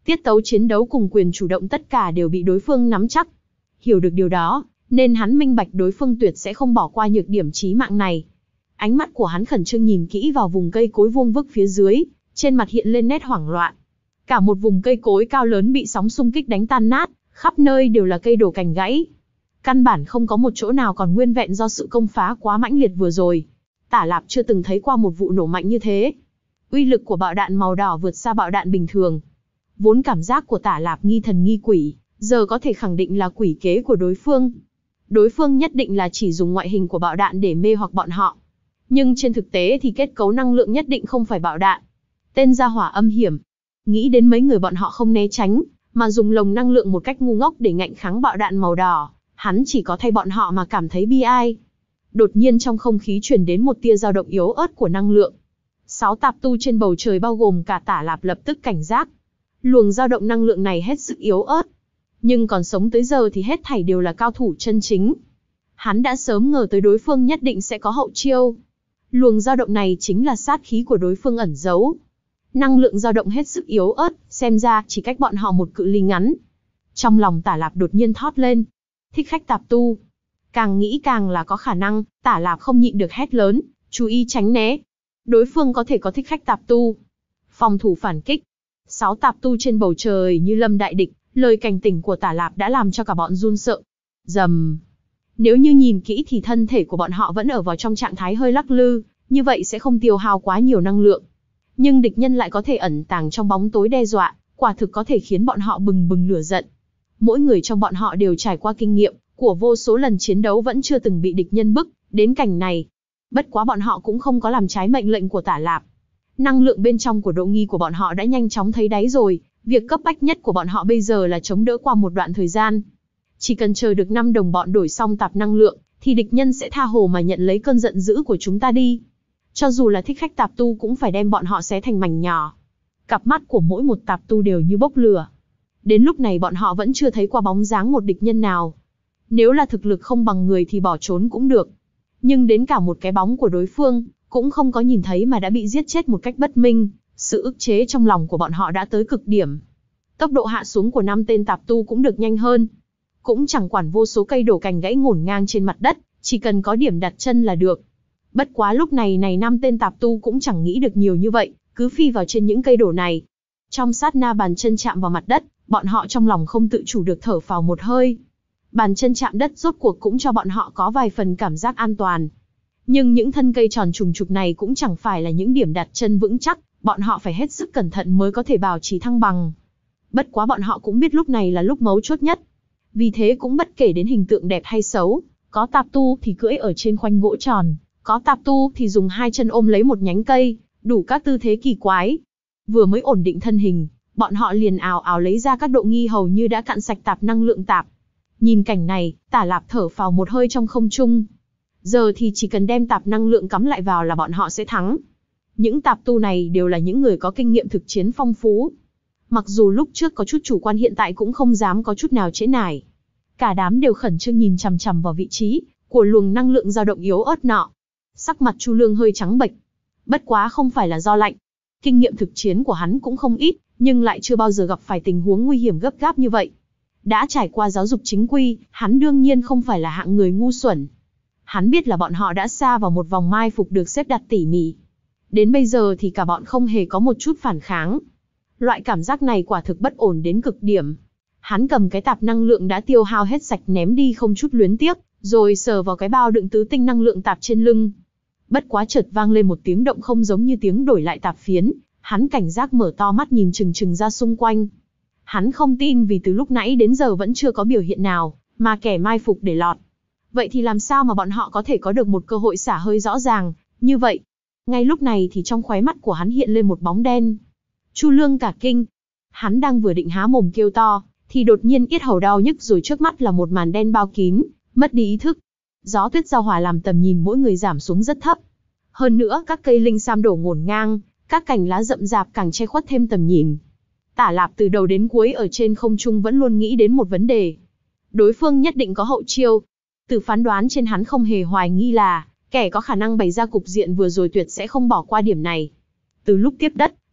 Tiết tấu chiến đấu cùng quyền chủ động tất cả đều bị đối phương nắm chắc. Hiểu được điều đó, nên hắn minh bạch đối phương tuyệt sẽ không bỏ qua nhược điểm chí mạng này. Ánh mắt của hắn khẩn trương nhìn kỹ vào vùng cây cối vuông vức phía dưới, trên mặt hiện lên nét hoảng loạn. Cả một vùng cây cối cao lớn bị sóng xung kích đánh tan nát, khắp nơi đều là cây đổ cành gãy. Căn bản không có một chỗ nào còn nguyên vẹn do sự công phá quá mãnh liệt vừa rồi. Tả Lạp chưa từng thấy qua một vụ nổ mạnh như thế. Uy lực của bạo đạn màu đỏ vượt xa bạo đạn bình thường. Vốn cảm giác của Tả Lạp nghi thần nghi quỷ, giờ có thể khẳng định là quỷ kế của đối phương. Đối phương nhất định là chỉ dùng ngoại hình của bạo đạn để mê hoặc bọn họ. Nhưng trên thực tế thì kết cấu năng lượng nhất định không phải bạo đạn. Tên gia hỏa âm hiểm. Nghĩ đến mấy người bọn họ không né tránh, mà dùng lồng năng lượng một cách ngu ngốc để ngạnh kháng bạo đạn màu đỏ, hắn chỉ có thay bọn họ mà cảm thấy bi ai. Đột nhiên trong không khí truyền đến một tia dao động yếu ớt của năng lượng. Sáu tạp tu trên bầu trời bao gồm cả Tả Lạp lập tức cảnh giác. Luồng dao động năng lượng này hết sức yếu ớt. Nhưng còn sống tới giờ thì hết thảy đều là cao thủ chân chính. Hắn đã sớm ngờ tới đối phương nhất định sẽ có hậu chiêu. Luồng dao động này chính là sát khí của đối phương ẩn giấu. Năng lượng dao động hết sức yếu ớt, xem ra chỉ cách bọn họ một cự ly ngắn. Trong lòng Tả Lạp đột nhiên thót lên. Thích khách tạp tu. Càng nghĩ càng là có khả năng, Tả Lạp không nhịn được hét lớn, chú ý tránh né. Đối phương có thể có thích khách tạp tu. Phòng thủ phản kích. Sáu tạp tu trên bầu trời như lâm đại địch, lời cảnh tỉnh của Tả Lạp đã làm cho cả bọn run sợ. Rầm. Nếu như nhìn kỹ thì thân thể của bọn họ vẫn ở vào trong trạng thái hơi lắc lư, như vậy sẽ không tiêu hao quá nhiều năng lượng. Nhưng địch nhân lại có thể ẩn tàng trong bóng tối đe dọa, quả thực có thể khiến bọn họ bừng bừng lửa giận. Mỗi người trong bọn họ đều trải qua kinh nghiệm của vô số lần chiến đấu vẫn chưa từng bị địch nhân bức đến cảnh này. Bất quá bọn họ cũng không có làm trái mệnh lệnh của Tả Lạp. Năng lượng bên trong của Độ Nghi của bọn họ đã nhanh chóng thấy đáy rồi, việc cấp bách nhất của bọn họ bây giờ là chống đỡ qua một đoạn thời gian. Chỉ cần chờ được năm đồng bọn đổi xong tạp năng lượng, thì địch nhân sẽ tha hồ mà nhận lấy cơn giận dữ của chúng ta đi. Cho dù là thích khách tạp tu cũng phải đem bọn họ xé thành mảnh nhỏ. Cặp mắt của mỗi một tạp tu đều như bốc lửa. Đến lúc này bọn họ vẫn chưa thấy qua bóng dáng một địch nhân nào. Nếu là thực lực không bằng người thì bỏ trốn cũng được. Nhưng đến cả một cái bóng của đối phương, cũng không có nhìn thấy mà đã bị giết chết một cách bất minh. Sự ức chế trong lòng của bọn họ đã tới cực điểm. Tốc độ hạ xuống của năm tên tạp tu cũng được nhanh hơn. Cũng chẳng quản vô số cây đổ cành gãy ngổn ngang trên mặt đất, chỉ cần có điểm đặt chân là được. Bất quá lúc này này năm tên tạp tu cũng chẳng nghĩ được nhiều như vậy, cứ phi vào trên những cây đổ này. Trong sát na bàn chân chạm vào mặt đất, bọn họ trong lòng không tự chủ được thở phào một hơi. Bàn chân chạm đất rốt cuộc cũng cho bọn họ có vài phần cảm giác an toàn. Nhưng những thân cây tròn trùng trục này cũng chẳng phải là những điểm đặt chân vững chắc, bọn họ phải hết sức cẩn thận mới có thể bảo trì thăng bằng. Bất quá bọn họ cũng biết lúc này là lúc mấu chốt nhất. Vì thế cũng bất kể đến hình tượng đẹp hay xấu, có tạp tu thì cưỡi ở trên khoanh gỗ tròn, có tạp tu thì dùng hai chân ôm lấy một nhánh cây, đủ các tư thế kỳ quái. Vừa mới ổn định thân hình, bọn họ liền ào ào lấy ra các Độ Nghi hầu như đã cạn sạch tạp năng lượng tạp. Nhìn cảnh này, Tả Lạp thở phào một hơi trong không trung. Giờ thì chỉ cần đem tạp năng lượng cắm lại vào là bọn họ sẽ thắng. Những tạp tu này đều là những người có kinh nghiệm thực chiến phong phú. Mặc dù lúc trước có chút chủ quan hiện tại cũng không dám có chút nào trễ nải. Cả đám đều khẩn trương nhìn chằm chằm vào vị trí của luồng năng lượng dao động yếu ớt nọ. Sắc mặt Chu Lương hơi trắng bệch. Bất quá không phải là do lạnh. Kinh nghiệm thực chiến của hắn cũng không ít, nhưng lại chưa bao giờ gặp phải tình huống nguy hiểm gấp gáp như vậy. Đã trải qua giáo dục chính quy, hắn đương nhiên không phải là hạng người ngu xuẩn. Hắn biết là bọn họ đã sa vào một vòng mai phục được xếp đặt tỉ mỉ. Đến bây giờ thì cả bọn không hề có một chút phản kháng. Loại cảm giác này quả thực bất ổn đến cực điểm. Hắn cầm cái tạp năng lượng đã tiêu hao hết sạch ném đi không chút luyến tiếc, rồi sờ vào cái bao đựng tứ tinh năng lượng tạp trên lưng. Bất quá chợt vang lên một tiếng động không giống như tiếng đổi lại tạp phiến, hắn cảnh giác mở to mắt nhìn chừng chừng ra xung quanh. Hắn không tin vì từ lúc nãy đến giờ vẫn chưa có biểu hiện nào, mà kẻ mai phục để lọt. Vậy thì làm sao mà bọn họ có thể có được một cơ hội xả hơi rõ ràng, như vậy? Ngay lúc này thì trong khóe mắt của hắn hiện lên một bóng đen. Chu Lương cả kinh. Hắn đang vừa định há mồm kêu to, thì đột nhiên yết hầu đau nhức rồi trước mắt là một màn đen bao kín, mất đi ý thức. Gió tuyết giao hòa làm tầm nhìn mỗi người giảm xuống rất thấp. Hơn nữa các cây linh sam đổ ngổn ngang, các cành lá rậm rạp càng che khuất thêm tầm nhìn. Tả Lạp từ đầu đến cuối ở trên không trung vẫn luôn nghĩ đến một vấn đề. Đối phương nhất định có hậu chiêu. Từ phán đoán trên hắn không hề hoài nghi là, kẻ có khả năng bày ra cục diện vừa rồi tuyệt sẽ không bỏ qua điểm này. Từ lúc tiếp đất,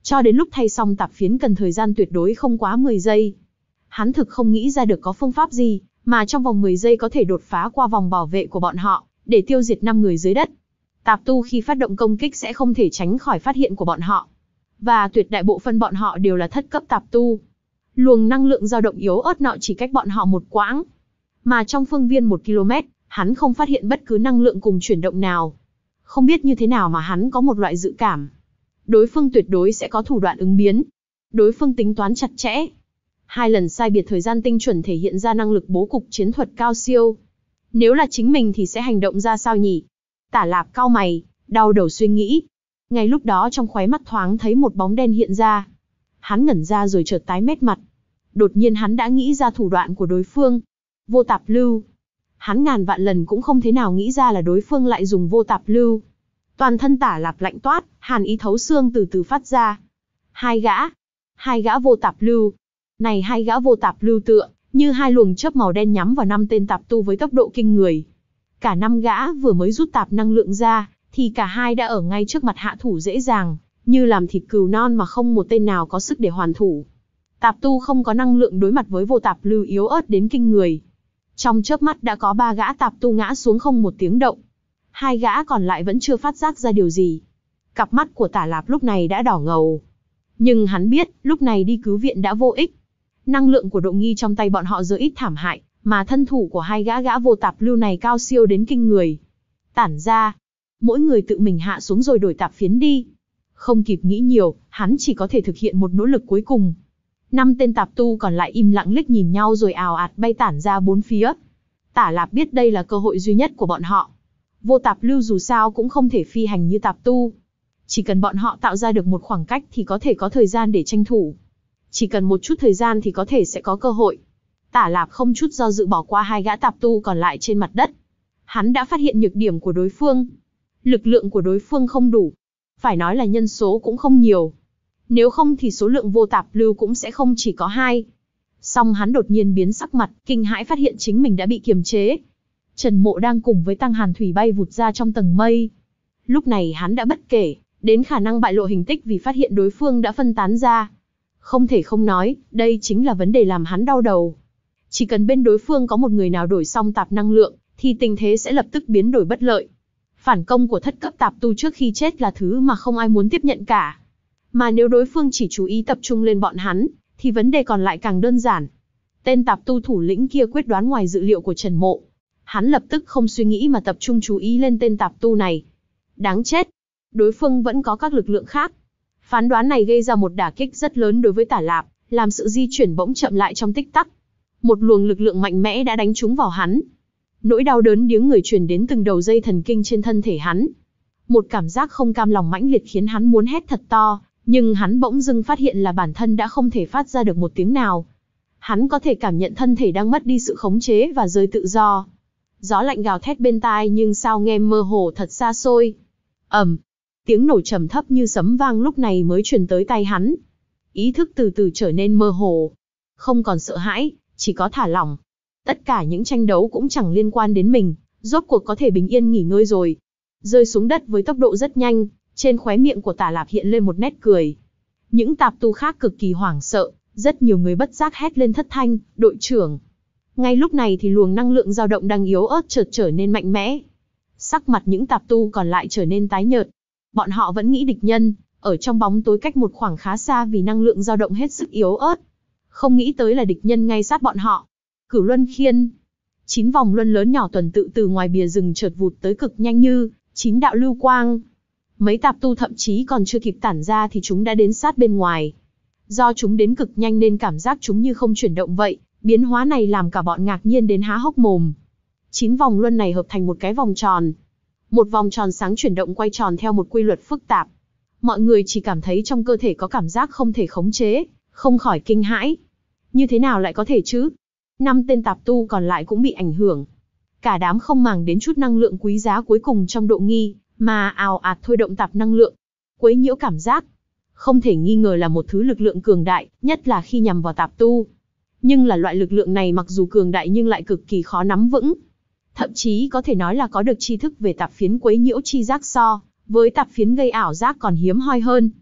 Cho đến lúc thay xong tạp phiến cần thời gian tuyệt đối không quá mười giây. Hắn thực không nghĩ ra được có phương pháp gì, mà trong vòng mười giây có thể đột phá qua vòng bảo vệ của bọn họ, để tiêu diệt năm người dưới đất. Tạp tu khi phát động công kích sẽ không thể tránh khỏi phát hiện của bọn họ. Và tuyệt đại bộ phận bọn họ đều là thất cấp tạp tu. Luồng năng lượng dao động yếu ớt nọ chỉ cách bọn họ một quãng. Mà trong phương viên một ki lô mét, hắn không phát hiện bất cứ năng lượng cùng chuyển động nào. Không biết như thế nào mà hắn có một loại dự cảm. Đối phương tuyệt đối sẽ có thủ đoạn ứng biến. Đối phương tính toán chặt chẽ. Hai lần sai biệt thời gian tinh chuẩn thể hiện ra năng lực bố cục chiến thuật cao siêu. Nếu là chính mình thì sẽ hành động ra sao nhỉ? Tả Lạp cau mày, đau đầu suy nghĩ. Ngay lúc đó trong khóe mắt thoáng thấy một bóng đen hiện ra. Hắn ngẩn ra rồi chợt tái mét mặt. Đột nhiên hắn đã nghĩ ra thủ đoạn của đối phương. Vô tạp lưu. Hắn ngàn vạn lần cũng không thể nào nghĩ ra là đối phương lại dùng vô tạp lưu. Toàn thân Tả Lạp lạnh toát, hàn ý thấu xương từ từ phát ra. Hai gã. Hai gã vô tạp lưu. Này hai gã vô tạp lưu tựa, như hai luồng chớp màu đen nhắm vào năm tên tạp tu với tốc độ kinh người. Cả năm gã vừa mới rút tạp năng lượng ra, thì cả hai đã ở ngay trước mặt hạ thủ dễ dàng, như làm thịt cừu non mà không một tên nào có sức để hoàn thủ. Tạp tu không có năng lượng đối mặt với vô tạp lưu yếu ớt đến kinh người. Trong chớp mắt đã có ba gã tạp tu ngã xuống không một tiếng động. Hai gã còn lại vẫn chưa phát giác ra điều gì. Cặp mắt của Tả Lạp lúc này đã đỏ ngầu. Nhưng hắn biết, lúc này đi cứu viện đã vô ích. Năng lượng của Độ Nghi trong tay bọn họ giờ ít thảm hại, mà thân thủ của hai gã gã vô tạp lưu này cao siêu đến kinh người. Tản ra. Mỗi người tự mình hạ xuống rồi đổi tạp phiến đi. Không kịp nghĩ nhiều, hắn chỉ có thể thực hiện một nỗ lực cuối cùng. Năm tên tạp tu còn lại im lặng liếc nhìn nhau rồi ào ạt bay tản ra bốn phía. Tả Lạp biết đây là cơ hội duy nhất của bọn họ. Vô tạp lưu dù sao cũng không thể phi hành như tạp tu. Chỉ cần bọn họ tạo ra được một khoảng cách thì có thể có thời gian để tranh thủ. Chỉ cần một chút thời gian thì có thể sẽ có cơ hội. Tả Lạp không chút do dự bỏ qua hai gã tạp tu còn lại trên mặt đất. Hắn đã phát hiện nhược điểm của đối phương. Lực lượng của đối phương không đủ. Phải nói là nhân số cũng không nhiều. Nếu không thì số lượng vô tạp lưu cũng sẽ không chỉ có hai. Song hắn đột nhiên biến sắc mặt, kinh hãi phát hiện chính mình đã bị kiềm chế. Trần Mộ đang cùng với Tăng Hàn Thủy bay vụt ra trong tầng mây. Lúc này hắn đã bất kể đến khả năng bại lộ hình tích vì phát hiện đối phương đã phân tán ra. Không thể không nói, đây chính là vấn đề làm hắn đau đầu. Chỉ cần bên đối phương có một người nào đổi xong tạp năng lượng, thì tình thế sẽ lập tức biến đổi bất lợi. Phản công của thất cấp tạp tu trước khi chết là thứ mà không ai muốn tiếp nhận cả. Mà nếu đối phương chỉ chú ý tập trung lên bọn hắn, thì vấn đề còn lại càng đơn giản. Tên tạp tu thủ lĩnh kia quyết đoán ngoài dự liệu của Trần Mộ. Hắn lập tức không suy nghĩ mà tập trung chú ý lên tên tạp tu này. Đáng chết! Đối phương vẫn có các lực lượng khác. Phán đoán này gây ra một đả kích rất lớn đối với Tả Lạp, làm sự di chuyển bỗng chậm lại trong tích tắc. Một luồng lực lượng mạnh mẽ đã đánh trúng vào hắn. Nỗi đau đớn điếng người truyền đến từng đầu dây thần kinh trên thân thể hắn. Một cảm giác không cam lòng mãnh liệt khiến hắn muốn hét thật to, nhưng hắn bỗng dưng phát hiện là bản thân đã không thể phát ra được một tiếng nào. Hắn có thể cảm nhận thân thể đang mất đi sự khống chế và rơi tự do. Gió lạnh gào thét bên tai nhưng sao nghe mơ hồ thật xa xôi. Ầm, tiếng nổ trầm thấp như sấm vang lúc này mới truyền tới tai hắn. Ý thức từ từ trở nên mơ hồ. Không còn sợ hãi, chỉ có thả lỏng. Tất cả những tranh đấu cũng chẳng liên quan đến mình, rốt cuộc có thể bình yên nghỉ ngơi rồi. Rơi xuống đất với tốc độ rất nhanh, trên khóe miệng của Tả Lạp hiện lên một nét cười. Những tạp tu khác cực kỳ hoảng sợ, rất nhiều người bất giác hét lên thất thanh, đội trưởng. Ngay lúc này thì luồng năng lượng dao động đang yếu ớt chợt trở nên mạnh mẽ. Sắc mặt những tạp tu còn lại trở nên tái nhợt. Bọn họ vẫn nghĩ địch nhân ở trong bóng tối cách một khoảng khá xa vì năng lượng dao động hết sức yếu ớt. Không nghĩ tới là địch nhân ngay sát bọn họ. Cửu Luân Khiên. Chín vòng luân lớn nhỏ tuần tự từ ngoài bìa rừng chợt vụt tới cực nhanh như chín đạo lưu quang. Mấy tạp tu thậm chí còn chưa kịp tản ra thì chúng đã đến sát bên ngoài. Do chúng đến cực nhanh nên cảm giác chúng như không chuyển động vậy, biến hóa này làm cả bọn ngạc nhiên đến há hốc mồm. Chín vòng luân này hợp thành một cái vòng tròn. Một vòng tròn sáng chuyển động quay tròn theo một quy luật phức tạp. Mọi người chỉ cảm thấy trong cơ thể có cảm giác không thể khống chế, không khỏi kinh hãi. Như thế nào lại có thể chứ? Năm tên tạp tu còn lại cũng bị ảnh hưởng. Cả đám không màng đến chút năng lượng quý giá cuối cùng trong Độ Nghi, mà ào ạt thôi động tạp năng lượng, quấy nhiễu cảm giác. Không thể nghi ngờ là một thứ lực lượng cường đại, nhất là khi nhằm vào tạp tu. Nhưng là loại lực lượng này mặc dù cường đại nhưng lại cực kỳ khó nắm vững. Thậm chí có thể nói là có được tri thức về tạp phiến quấy nhiễu chi giác so với tạp phiến gây ảo giác còn hiếm hoi hơn.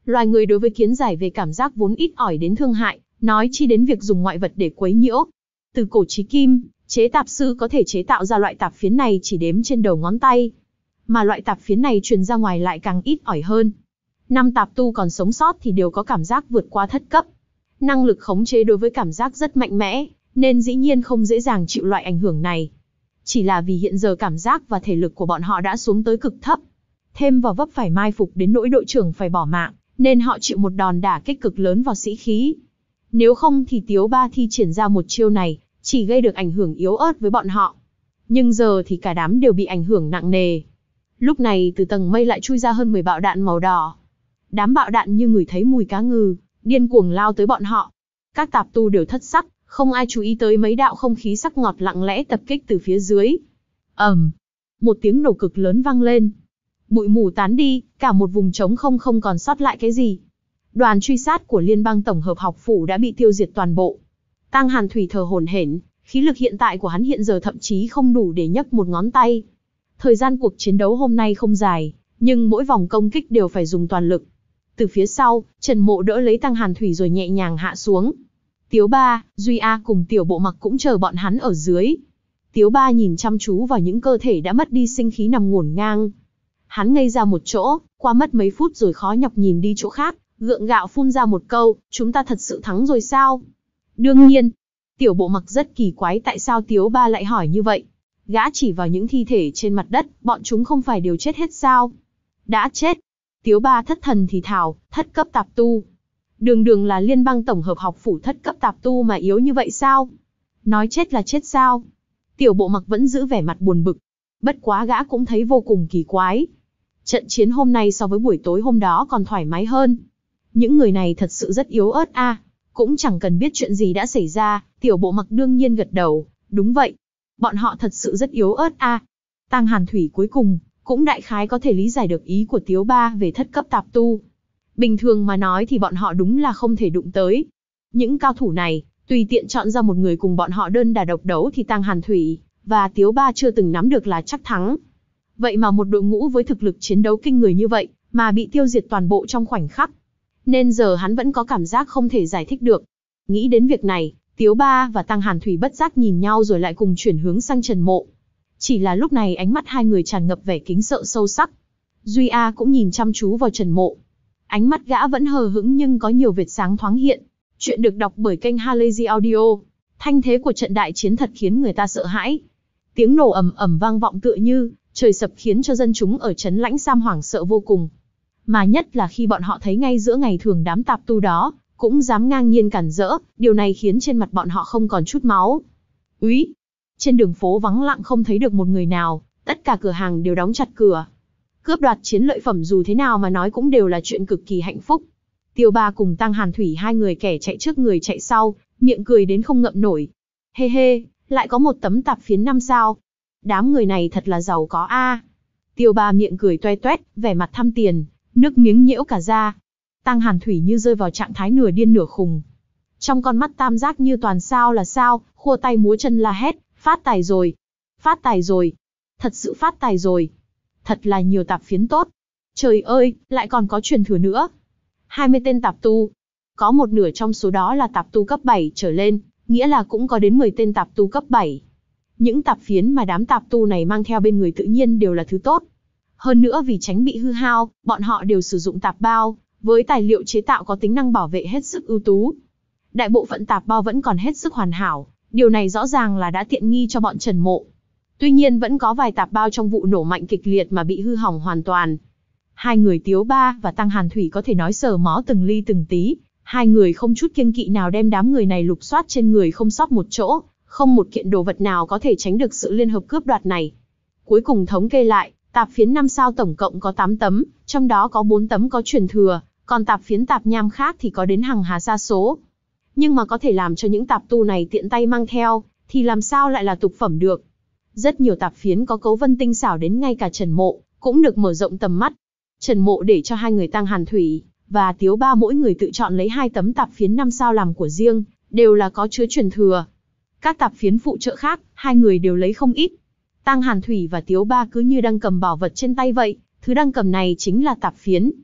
Loài người đối với kiến giải về cảm giác vốn ít ỏi đến thương hại, nói chi đến việc dùng ngoại vật để quấy nhiễu. Từ cổ chí kim, chế tạp sư có thể chế tạo ra loại tạp phiến này chỉ đếm trên đầu ngón tay. Mà loại tạp phiến này truyền ra ngoài lại càng ít ỏi hơn. Năm tạp tu còn sống sót thì đều có cảm giác vượt qua thất cấp. Năng lực khống chế đối với cảm giác rất mạnh mẽ, nên dĩ nhiên không dễ dàng chịu loại ảnh hưởng này. Chỉ là vì hiện giờ cảm giác và thể lực của bọn họ đã xuống tới cực thấp. Thêm vào vấp phải mai phục đến nỗi đội trưởng phải bỏ mạng, nên họ chịu một đòn đả kích cực lớn vào sĩ khí. Nếu không thì Tiếu Ba thi triển ra một chiêu này, chỉ gây được ảnh hưởng yếu ớt với bọn họ. Nhưng giờ thì cả đám đều bị ảnh hưởng nặng nề. Lúc này từ tầng mây lại chui ra hơn mười bạo đạn màu đỏ. Đám bạo đạn như ngửi thấy mùi cá ngừ, điên cuồng lao tới bọn họ. Các tạp tu đều thất sắc, không ai chú ý tới mấy đạo không khí sắc ngọt lặng lẽ tập kích từ phía dưới. ầm, um, một tiếng nổ cực lớn vang lên. Bụi mù tán đi, cả một vùng trống không không còn sót lại cái gì. Đoàn truy sát của Liên bang tổng hợp học phủ đã bị tiêu diệt toàn bộ. Tăng Hàn Thủy thở hổn hển, khí lực hiện tại của hắn hiện giờ thậm chí không đủ để nhấc một ngón tay. Thời gian cuộc chiến đấu hôm nay không dài, nhưng mỗi vòng công kích đều phải dùng toàn lực. Từ phía sau, Trần Mộ đỡ lấy Tăng Hàn Thủy rồi nhẹ nhàng hạ xuống. Tiếu Ba, Duy A cùng Tiểu Bộ Mặc cũng chờ bọn hắn ở dưới. Tiếu Ba nhìn chăm chú vào những cơ thể đã mất đi sinh khí nằm ngổn ngang. Hắn ngây ra một chỗ, qua mất mấy phút rồi khó nhọc nhìn đi chỗ khác, gượng gạo phun ra một câu, chúng ta thật sự thắng rồi sao? Đương nhiên. Tiểu Bộ Mặc rất kỳ quái tại sao Tiếu Ba lại hỏi như vậy. Gã chỉ vào những thi thể trên mặt đất, bọn chúng không phải đều chết hết sao? Đã chết. Tiếu Ba thất thần thì thào, thất cấp tạp tu. Đường đường là Liên bang tổng hợp học phủ thất cấp tạp tu mà yếu như vậy sao? Nói chết là chết sao? Tiểu Bộ Mặc vẫn giữ vẻ mặt buồn bực. Bất quá gã cũng thấy vô cùng kỳ quái. Trận chiến hôm nay so với buổi tối hôm đó còn thoải mái hơn. Những người này thật sự rất yếu ớt a. À. Cũng chẳng cần biết chuyện gì đã xảy ra, Tiểu Bộ Mặc đương nhiên gật đầu, đúng vậy. Bọn họ thật sự rất yếu ớt a. À. Tăng Hàn Thủy cuối cùng, cũng đại khái có thể lý giải được ý của Tiếu Ba về thất cấp tạp tu. Bình thường mà nói thì bọn họ đúng là không thể đụng tới. Những cao thủ này, tùy tiện chọn ra một người cùng bọn họ đơn đả độc đấu thì Tăng Hàn Thủy và Tiếu Ba chưa từng nắm được là chắc thắng. Vậy mà một đội ngũ với thực lực chiến đấu kinh người như vậy, mà bị tiêu diệt toàn bộ trong khoảnh khắc. Nên giờ hắn vẫn có cảm giác không thể giải thích được. Nghĩ đến việc này, Tiếu Ba và Tăng Hàn Thủy bất giác nhìn nhau rồi lại cùng chuyển hướng sang Trần Mộ. Chỉ là lúc này ánh mắt hai người tràn ngập vẻ kính sợ sâu sắc. Duy A cũng nhìn chăm chú vào Trần Mộ. Ánh mắt gã vẫn hờ hững nhưng có nhiều vệt sáng thoáng hiện. Chuyện được đọc bởi kênh Halazy Audio. Thanh thế của trận đại chiến thật khiến người ta sợ hãi. Tiếng nổ ầm ầm vang vọng tựa như trời sập khiến cho dân chúng ở trấn Lãnh Sam hoảng sợ vô cùng. Mà nhất là khi bọn họ thấy ngay giữa ngày thường đám tạp tu đó cũng dám ngang nhiên cản rỡ, điều này khiến trên mặt bọn họ không còn chút máu. Úy! Trên đường phố vắng lặng không thấy được một người nào, tất cả cửa hàng đều đóng chặt cửa. Cướp đoạt chiến lợi phẩm dù thế nào mà nói cũng đều là chuyện cực kỳ hạnh phúc. Tiêu Ba cùng Tăng Hàn Thủy hai người kẻ chạy trước người chạy sau, miệng cười đến không ngậm nổi. Hê hê, lại có một tấm tạp phiến năm sao. Đám người này thật là giàu có a. À. Tiêu Ba miệng cười toe toét, vẻ mặt tham tiền, nước miếng nhễu cả ra. Tăng Hàn Thủy như rơi vào trạng thái nửa điên nửa khùng. Trong con mắt tam giác như toàn sao là sao, khua tay múa chân la hét, phát tài rồi, phát tài rồi, thật sự phát tài rồi. Thật là nhiều tạp phiến tốt. Trời ơi, lại còn có truyền thừa nữa. hai mươi tên tạp tu. Có một nửa trong số đó là tạp tu cấp bảy trở lên, nghĩa là cũng có đến mười tên tạp tu cấp bảy. Những tạp phiến mà đám tạp tu này mang theo bên người tự nhiên đều là thứ tốt. Hơn nữa vì tránh bị hư hao, bọn họ đều sử dụng tạp bao, với tài liệu chế tạo có tính năng bảo vệ hết sức ưu tú. Đại bộ phận tạp bao vẫn còn hết sức hoàn hảo, điều này rõ ràng là đã tiện nghi cho bọn Trần Mộ. Tuy nhiên vẫn có vài tạp bao trong vụ nổ mạnh kịch liệt mà bị hư hỏng hoàn toàn. Hai người Tiếu Ba và Tăng Hàn Thủy có thể nói sờ mó từng ly từng tí, hai người không chút kiêng kỵ nào đem đám người này lục soát trên người không sót một chỗ, không một kiện đồ vật nào có thể tránh được sự liên hợp cướp đoạt này. Cuối cùng thống kê lại, tạp phiến năm sao tổng cộng có tám tấm, trong đó có bốn tấm có truyền thừa, còn tạp phiến tạp nham khác thì có đến hàng hà sa số. Nhưng mà có thể làm cho những tạp tu này tiện tay mang theo, thì làm sao lại là tục phẩm được. Rất nhiều tạp phiến có cấu vân tinh xảo đến ngay cả Trần Mộ cũng được mở rộng tầm mắt. Trần Mộ để cho hai người Tăng Hàn Thủy và Tiếu Ba mỗi người tự chọn lấy hai tấm tạp phiến năm sao làm của riêng, đều là có chứa truyền thừa. Các tạp phiến phụ trợ khác, hai người đều lấy không ít. Tăng Hàn Thủy và Tiếu Ba cứ như đang cầm bảo vật trên tay vậy, thứ đang cầm này chính là tạp phiến.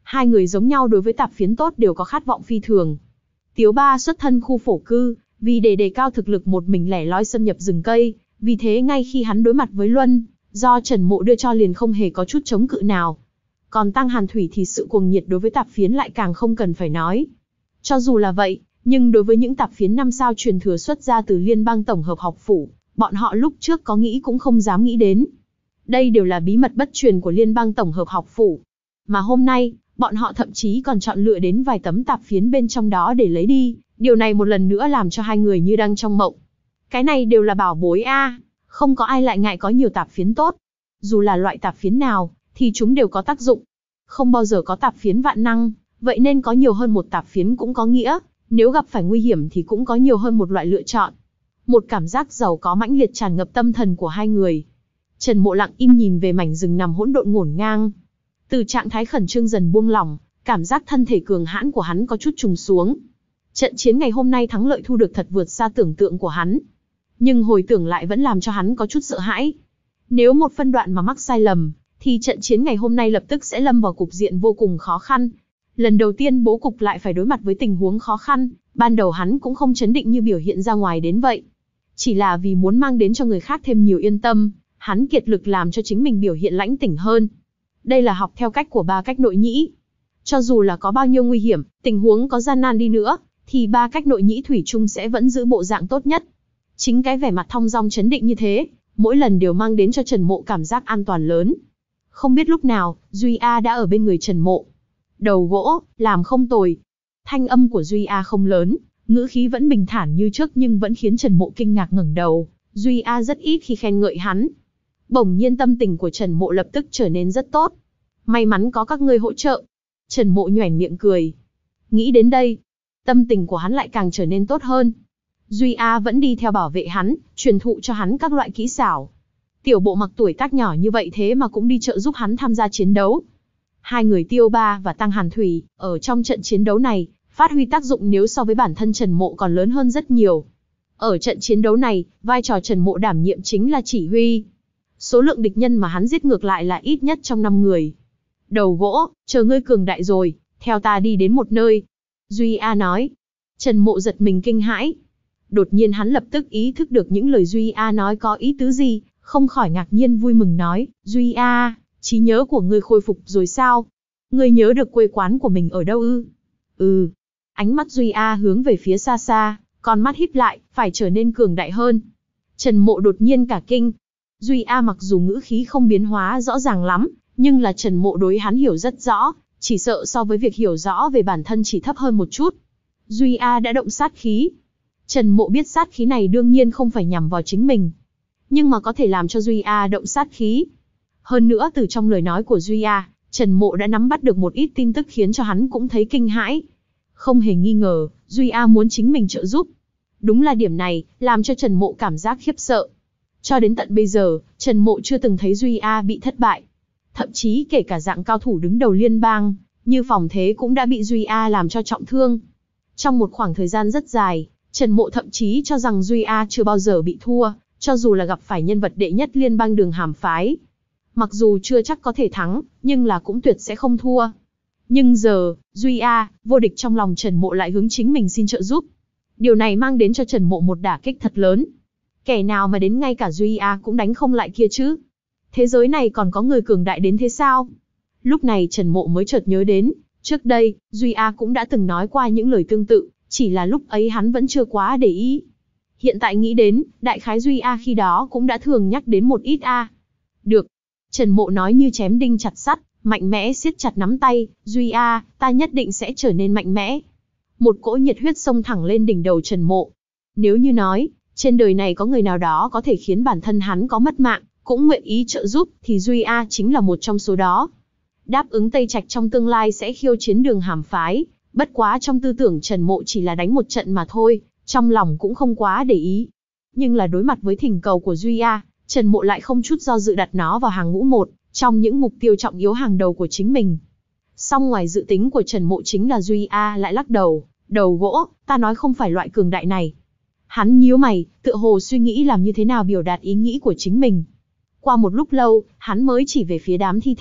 Hai người giống nhau đối với tạp phiến tốt đều có khát vọng phi thường. Tiếu Ba xuất thân khu phổ cư, vì để đề cao thực lực một mình lẻ loi xâm nhập rừng cây, vì thế ngay khi hắn đối mặt với Luân, do Trần Mộ đưa cho liền không hề có chút chống cự nào. Còn Tăng Hàn Thủy thì sự cuồng nhiệt đối với tạp phiến lại càng không cần phải nói. Cho dù là vậy, nhưng đối với những tạp phiến năm sao truyền thừa xuất ra từ Liên bang tổng hợp học phủ, bọn họ lúc trước có nghĩ cũng không dám nghĩ đến. Đây đều là bí mật bất truyền của Liên bang tổng hợp học phủ. Mà hôm nay, bọn họ thậm chí còn chọn lựa đến vài tấm tạp phiến bên trong đó để lấy đi, điều này một lần nữa làm cho hai người như đang trong mộng. Cái này đều là bảo bối a, không có ai lại ngại có nhiều tạp phiến tốt. Dù là loại tạp phiến nào, thì chúng đều có tác dụng. Không bao giờ có tạp phiến vạn năng, vậy nên có nhiều hơn một tạp phiến cũng có nghĩa, nếu gặp phải nguy hiểm thì cũng có nhiều hơn một loại lựa chọn. Một cảm giác giàu có mãnh liệt tràn ngập tâm thần của hai người. Trần Mộ lặng im nhìn về mảnh rừng nằm hỗn độn ngổn ngang. Từ trạng thái khẩn trương dần buông lỏng, cảm giác thân thể cường hãn của hắn có chút trùng xuống. Trận chiến ngày hôm nay thắng lợi thu được thật vượt xa tưởng tượng của hắn. Nhưng hồi tưởng lại vẫn làm cho hắn có chút sợ hãi. Nếu một phân đoạn mà mắc sai lầm, thì trận chiến ngày hôm nay lập tức sẽ lâm vào cục diện vô cùng khó khăn. Lần đầu tiên bố cục lại phải đối mặt với tình huống khó khăn, ban đầu hắn cũng không chấn định như biểu hiện ra ngoài đến vậy. Chỉ là vì muốn mang đến cho người khác thêm nhiều yên tâm, hắn kiệt lực làm cho chính mình biểu hiện lãnh tỉnh hơn. Đây là học theo cách của ba cách nội nhĩ. Cho dù là có bao nhiêu nguy hiểm, tình huống có gian nan đi nữa, thì ba cách nội nhĩ thủy chung sẽ vẫn giữ bộ dạng tốt nhất. Chính cái vẻ mặt thong dong chấn định như thế, mỗi lần đều mang đến cho Trần Mộ cảm giác an toàn lớn. Không biết lúc nào, Duy A đã ở bên người Trần Mộ. Đầu gỗ, làm không tồi. Thanh âm của Duy A không lớn, ngữ khí vẫn bình thản như trước nhưng vẫn khiến Trần Mộ kinh ngạc ngẩng đầu. Duy A rất ít khi khen ngợi hắn. Bỗng nhiên tâm tình của Trần Mộ lập tức trở nên rất tốt. May mắn có các ngươi hỗ trợ. Trần Mộ nhoẻn miệng cười. Nghĩ đến đây, tâm tình của hắn lại càng trở nên tốt hơn. Duy A vẫn đi theo bảo vệ hắn, truyền thụ cho hắn các loại kỹ xảo. Tiểu Bộ mặc tuổi tác nhỏ như vậy thế mà cũng đi trợ giúp hắn tham gia chiến đấu. Hai người Tiêu Ba và Tăng Hàn Thủy, ở trong trận chiến đấu này, phát huy tác dụng nếu so với bản thân Trần Mộ còn lớn hơn rất nhiều. Ở trận chiến đấu này, vai trò Trần Mộ đảm nhiệm chính là chỉ huy. Số lượng địch nhân mà hắn giết ngược lại là ít nhất trong năm người. Đầu gỗ, chờ ngươi cường đại rồi, theo ta đi đến một nơi. Duy A nói. Trần Mộ giật mình kinh hãi. Đột nhiên hắn lập tức ý thức được những lời Duy A nói có ý tứ gì, không khỏi ngạc nhiên vui mừng nói, Duy A, trí nhớ của ngươi khôi phục rồi sao? Ngươi nhớ được quê quán của mình ở đâu ư? Ừ. Ánh mắt Duy A hướng về phía xa xa, con mắt híp lại, phải trở nên cường đại hơn. Trần Mộ đột nhiên cả kinh. Duy A mặc dù ngữ khí không biến hóa rõ ràng lắm, nhưng là Trần Mộ đối hắn hiểu rất rõ, chỉ sợ so với việc hiểu rõ về bản thân chỉ thấp hơn một chút. Duy A đã động sát khí. Trần Mộ biết sát khí này đương nhiên không phải nhằm vào chính mình, nhưng mà có thể làm cho Duy A động sát khí. Hơn nữa từ trong lời nói của Duy A, Trần Mộ đã nắm bắt được một ít tin tức khiến cho hắn cũng thấy kinh hãi. Không hề nghi ngờ, Duy A muốn chính mình trợ giúp. Đúng là điểm này, làm cho Trần Mộ cảm giác khiếp sợ. Cho đến tận bây giờ, Trần Mộ chưa từng thấy Duy A bị thất bại. Thậm chí kể cả dạng cao thủ đứng đầu liên bang, như Phòng Thế cũng đã bị Duy A làm cho trọng thương. Trong một khoảng thời gian rất dài, Trần Mộ thậm chí cho rằng Duy A chưa bao giờ bị thua, cho dù là gặp phải nhân vật đệ nhất liên bang Đường Hàm phái. Mặc dù chưa chắc có thể thắng, nhưng là cũng tuyệt sẽ không thua. Nhưng giờ, Duy A, vô địch trong lòng Trần Mộ lại hướng chính mình xin trợ giúp. Điều này mang đến cho Trần Mộ một đả kích thật lớn. Kẻ nào mà đến ngay cả Duy A cũng đánh không lại kia chứ? Thế giới này còn có người cường đại đến thế sao? Lúc này Trần Mộ mới chợt nhớ đến, trước đây, Duy A cũng đã từng nói qua những lời tương tự, chỉ là lúc ấy hắn vẫn chưa quá để ý. Hiện tại nghĩ đến, đại khái Duy A khi đó cũng đã thường nhắc đến một ít A. Được. Trần Mộ nói như chém đinh chặt sắt, mạnh mẽ siết chặt nắm tay, Duy A, ta nhất định sẽ trở nên mạnh mẽ. Một cỗ nhiệt huyết xông thẳng lên đỉnh đầu Trần Mộ. Nếu như nói, trên đời này có người nào đó có thể khiến bản thân hắn có mất mạng, cũng nguyện ý trợ giúp, thì Duy A chính là một trong số đó. Đáp ứng Tây Trạch trong tương lai sẽ khiêu chiến Đường Hàm phái, bất quá trong tư tưởng Trần Mộ chỉ là đánh một trận mà thôi, trong lòng cũng không quá để ý. Nhưng là đối mặt với thỉnh cầu của Duy A, Trần Mộ lại không chút do dự đặt nó vào hàng ngũ một, trong những mục tiêu trọng yếu hàng đầu của chính mình. Song ngoài dự tính của Trần Mộ chính là Duy A lại lắc đầu, đầu gỗ, ta nói không phải loại cường đại này. Hắn nhíu mày, tựa hồ suy nghĩ làm như thế nào biểu đạt ý nghĩ của chính mình. Qua một lúc lâu, hắn mới chỉ về phía đám thi thể,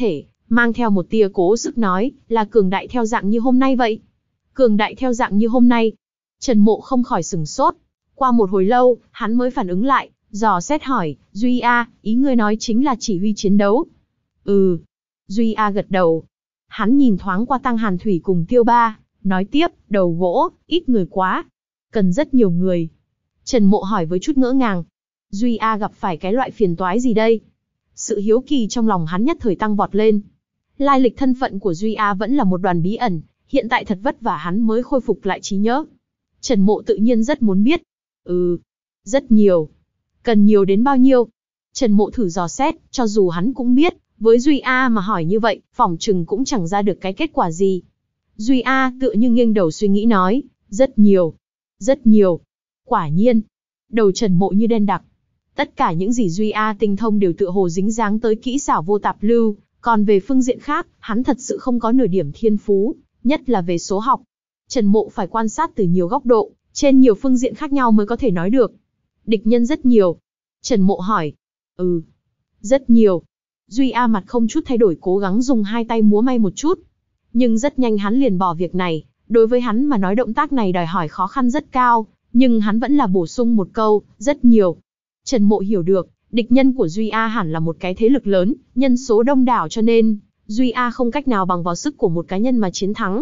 mang theo một tia cố sức nói, là cường đại theo dạng như hôm nay vậy. Cường đại theo dạng như hôm nay. Trần Mộ không khỏi sửng sốt. Qua một hồi lâu, hắn mới phản ứng lại, dò xét hỏi, Duy A, ý ngươi nói chính là chỉ huy chiến đấu. Ừ. Duy A gật đầu. Hắn nhìn thoáng qua Tăng Hàn Thủy cùng Tiêu Ba, nói tiếp, đầu gỗ, ít người quá. Cần rất nhiều người. Trần Mộ hỏi với chút ngỡ ngàng. Duy A gặp phải cái loại phiền toái gì đây? Sự hiếu kỳ trong lòng hắn nhất thời tăng vọt lên. Lai lịch thân phận của Duy A vẫn là một đoàn bí ẩn, hiện tại thật vất vả hắn mới khôi phục lại trí nhớ. Trần Mộ tự nhiên rất muốn biết. Ừ, rất nhiều. Cần nhiều đến bao nhiêu? Trần Mộ thử dò xét, cho dù hắn cũng biết, với Duy A mà hỏi như vậy, phỏng chừng cũng chẳng ra được cái kết quả gì. Duy A tựa như nghiêng đầu suy nghĩ nói, rất nhiều, rất nhiều. Quả nhiên, đầu Trần Mộ như đen đặc. Tất cả những gì Duy A tinh thông đều tựa hồ dính dáng tới kỹ xảo vô tạp lưu, còn về phương diện khác, hắn thật sự không có nửa điểm thiên phú, nhất là về số học. Trần Mộ phải quan sát từ nhiều góc độ, trên nhiều phương diện khác nhau mới có thể nói được. Địch nhân rất nhiều. Trần Mộ hỏi. Ừ, rất nhiều. Duy A mặt không chút thay đổi cố gắng dùng hai tay múa may một chút. Nhưng rất nhanh hắn liền bỏ việc này, đối với hắn mà nói động tác này đòi hỏi khó khăn rất cao, nhưng hắn vẫn là bổ sung một câu, rất nhiều. Trần Mộ hiểu được, địch nhân của Duy A hẳn là một cái thế lực lớn, nhân số đông đảo cho nên, Duy A không cách nào bằng vào sức của một cá nhân mà chiến thắng.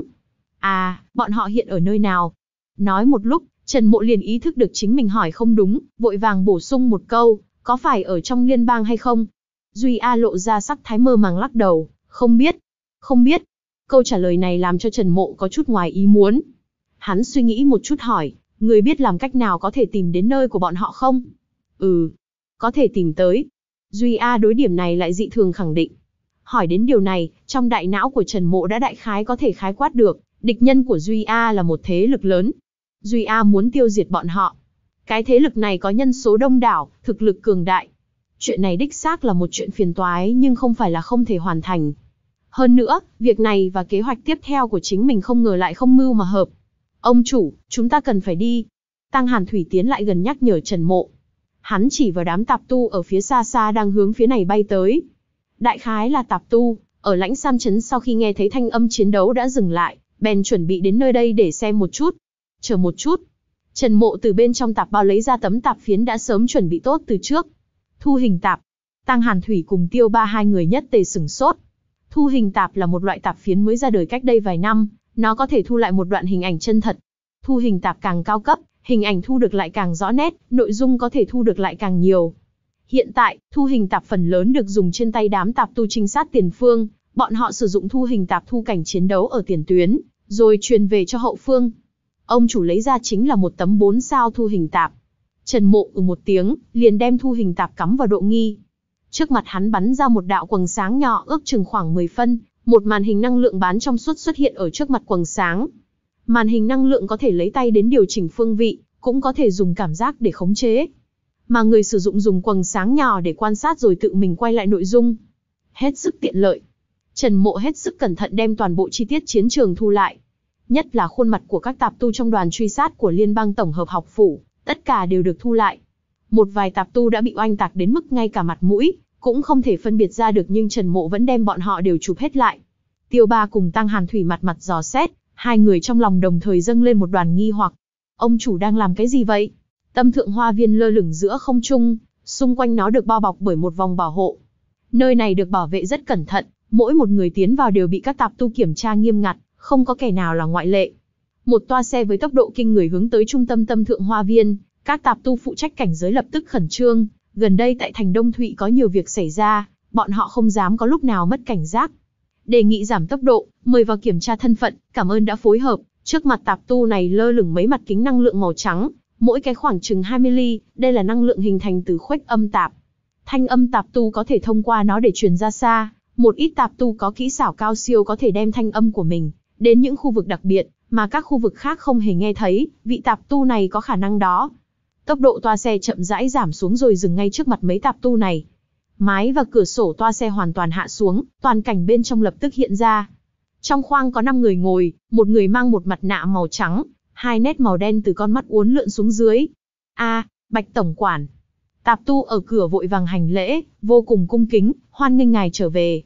À, bọn họ hiện ở nơi nào? Nói một lúc, Trần Mộ liền ý thức được chính mình hỏi không đúng, vội vàng bổ sung một câu, có phải ở trong liên bang hay không? Duy A lộ ra sắc thái mơ màng lắc đầu, không biết, không biết. Câu trả lời này làm cho Trần Mộ có chút ngoài ý muốn. Hắn suy nghĩ một chút hỏi, người biết làm cách nào có thể tìm đến nơi của bọn họ không? Ừ, có thể tìm tới. Duy A đối điểm này lại dị thường khẳng định. Hỏi đến điều này, trong đại não của Trần Mộ đã đại khái có thể khái quát được, địch nhân của Duy A là một thế lực lớn. Duy A muốn tiêu diệt bọn họ. Cái thế lực này có nhân số đông đảo, thực lực cường đại. Chuyện này đích xác là một chuyện phiền toái nhưng không phải là không thể hoàn thành. Hơn nữa, việc này và kế hoạch tiếp theo của chính mình không ngờ lại không mưu mà hợp. Ông chủ, chúng ta cần phải đi. Tăng Hàn Thủy tiến lại gần nhắc nhở Trần Mộ. Hắn chỉ vào đám tạp tu ở phía xa xa đang hướng phía này bay tới. Đại khái là tạp tu, ở lãnh Sam Trấn sau khi nghe thấy thanh âm chiến đấu đã dừng lại, bèn chuẩn bị đến nơi đây để xem một chút. Chờ một chút. Trần Mộ từ bên trong tạp bao lấy ra tấm tạp phiến đã sớm chuẩn bị tốt từ trước. Thu hình tạp. Tăng Hàn Thủy cùng Tiêu Ba hai người nhất tề sửng sốt. Thu hình tạp là một loại tạp phiến mới ra đời cách đây vài năm, nó có thể thu lại một đoạn hình ảnh chân thật. Thu hình tạp càng cao cấp, hình ảnh thu được lại càng rõ nét, nội dung có thể thu được lại càng nhiều. Hiện tại, thu hình tạp phần lớn được dùng trên tay đám tạp tu trinh sát tiền phương, bọn họ sử dụng thu hình tạp thu cảnh chiến đấu ở tiền tuyến, rồi truyền về cho hậu phương. Ông chủ lấy ra chính là một tấm bốn sao thu hình tạp. Trần Mộ ừ một tiếng, liền đem thu hình tạp cắm vào độ nghi. Trước mặt hắn bắn ra một đạo quầng sáng nhỏ ước chừng khoảng mười phân, một màn hình năng lượng bán trong suốt xuất hiện ở trước mặt quầng sáng. Màn hình năng lượng có thể lấy tay đến điều chỉnh phương vị, cũng có thể dùng cảm giác để khống chế. Mà người sử dụng dùng quầng sáng nhỏ để quan sát rồi tự mình quay lại nội dung. Hết sức tiện lợi. Trần Mộ hết sức cẩn thận đem toàn bộ chi tiết chiến trường thu lại. Nhất là khuôn mặt của các tạp tu trong đoàn truy sát của Liên bang Tổng hợp học phủ, tất cả đều được thu lại. Một vài tạp tu đã bị oanh tạc đến mức ngay cả mặt mũi cũng không thể phân biệt ra được, nhưng Trần Mộ vẫn đem bọn họ đều chụp hết lại. Tiêu Ba cùng Tăng Hàn Thủy mặt mặt dò xét, hai người trong lòng đồng thời dâng lên một đoàn nghi hoặc. Ông chủ đang làm cái gì vậy? Tâm Thượng Hoa Viên lơ lửng giữa không trung, xung quanh nó được bao bọc bởi một vòng bảo hộ. Nơi này được bảo vệ rất cẩn thận, mỗi một người tiến vào đều bị các tạp tu kiểm tra nghiêm ngặt, không có kẻ nào là ngoại lệ. Một toa xe với tốc độ kinh người hướng tới trung tâm Tâm Thượng Hoa Viên, các tạp tu phụ trách cảnh giới lập tức khẩn trương, gần đây tại thành Đông Thụy có nhiều việc xảy ra, bọn họ không dám có lúc nào mất cảnh giác. Đề nghị giảm tốc độ, mời vào kiểm tra thân phận, cảm ơn đã phối hợp. Trước mặt tạp tu này lơ lửng mấy mặt kính năng lượng màu trắng, mỗi cái khoảng chừng hai mươi ly, đây là năng lượng hình thành từ khuếch âm tạp. Thanh âm tạp tu có thể thông qua nó để truyền ra xa, một ít tạp tu có kỹ xảo cao siêu có thể đem thanh âm của mình đến những khu vực đặc biệt mà các khu vực khác không hề nghe thấy, vị tạp tu này có khả năng đó. Tốc độ toa xe chậm rãi giảm xuống rồi dừng ngay trước mặt mấy tạp tu này. Mái và cửa sổ toa xe hoàn toàn hạ xuống, toàn cảnh bên trong lập tức hiện ra. Trong khoang có năm người ngồi, một người mang một mặt nạ màu trắng, hai nét màu đen từ con mắt uốn lượn xuống dưới. A, Bạch tổng quản. Tạp tu ở cửa vội vàng hành lễ, vô cùng cung kính, hoan nghênh ngài trở về.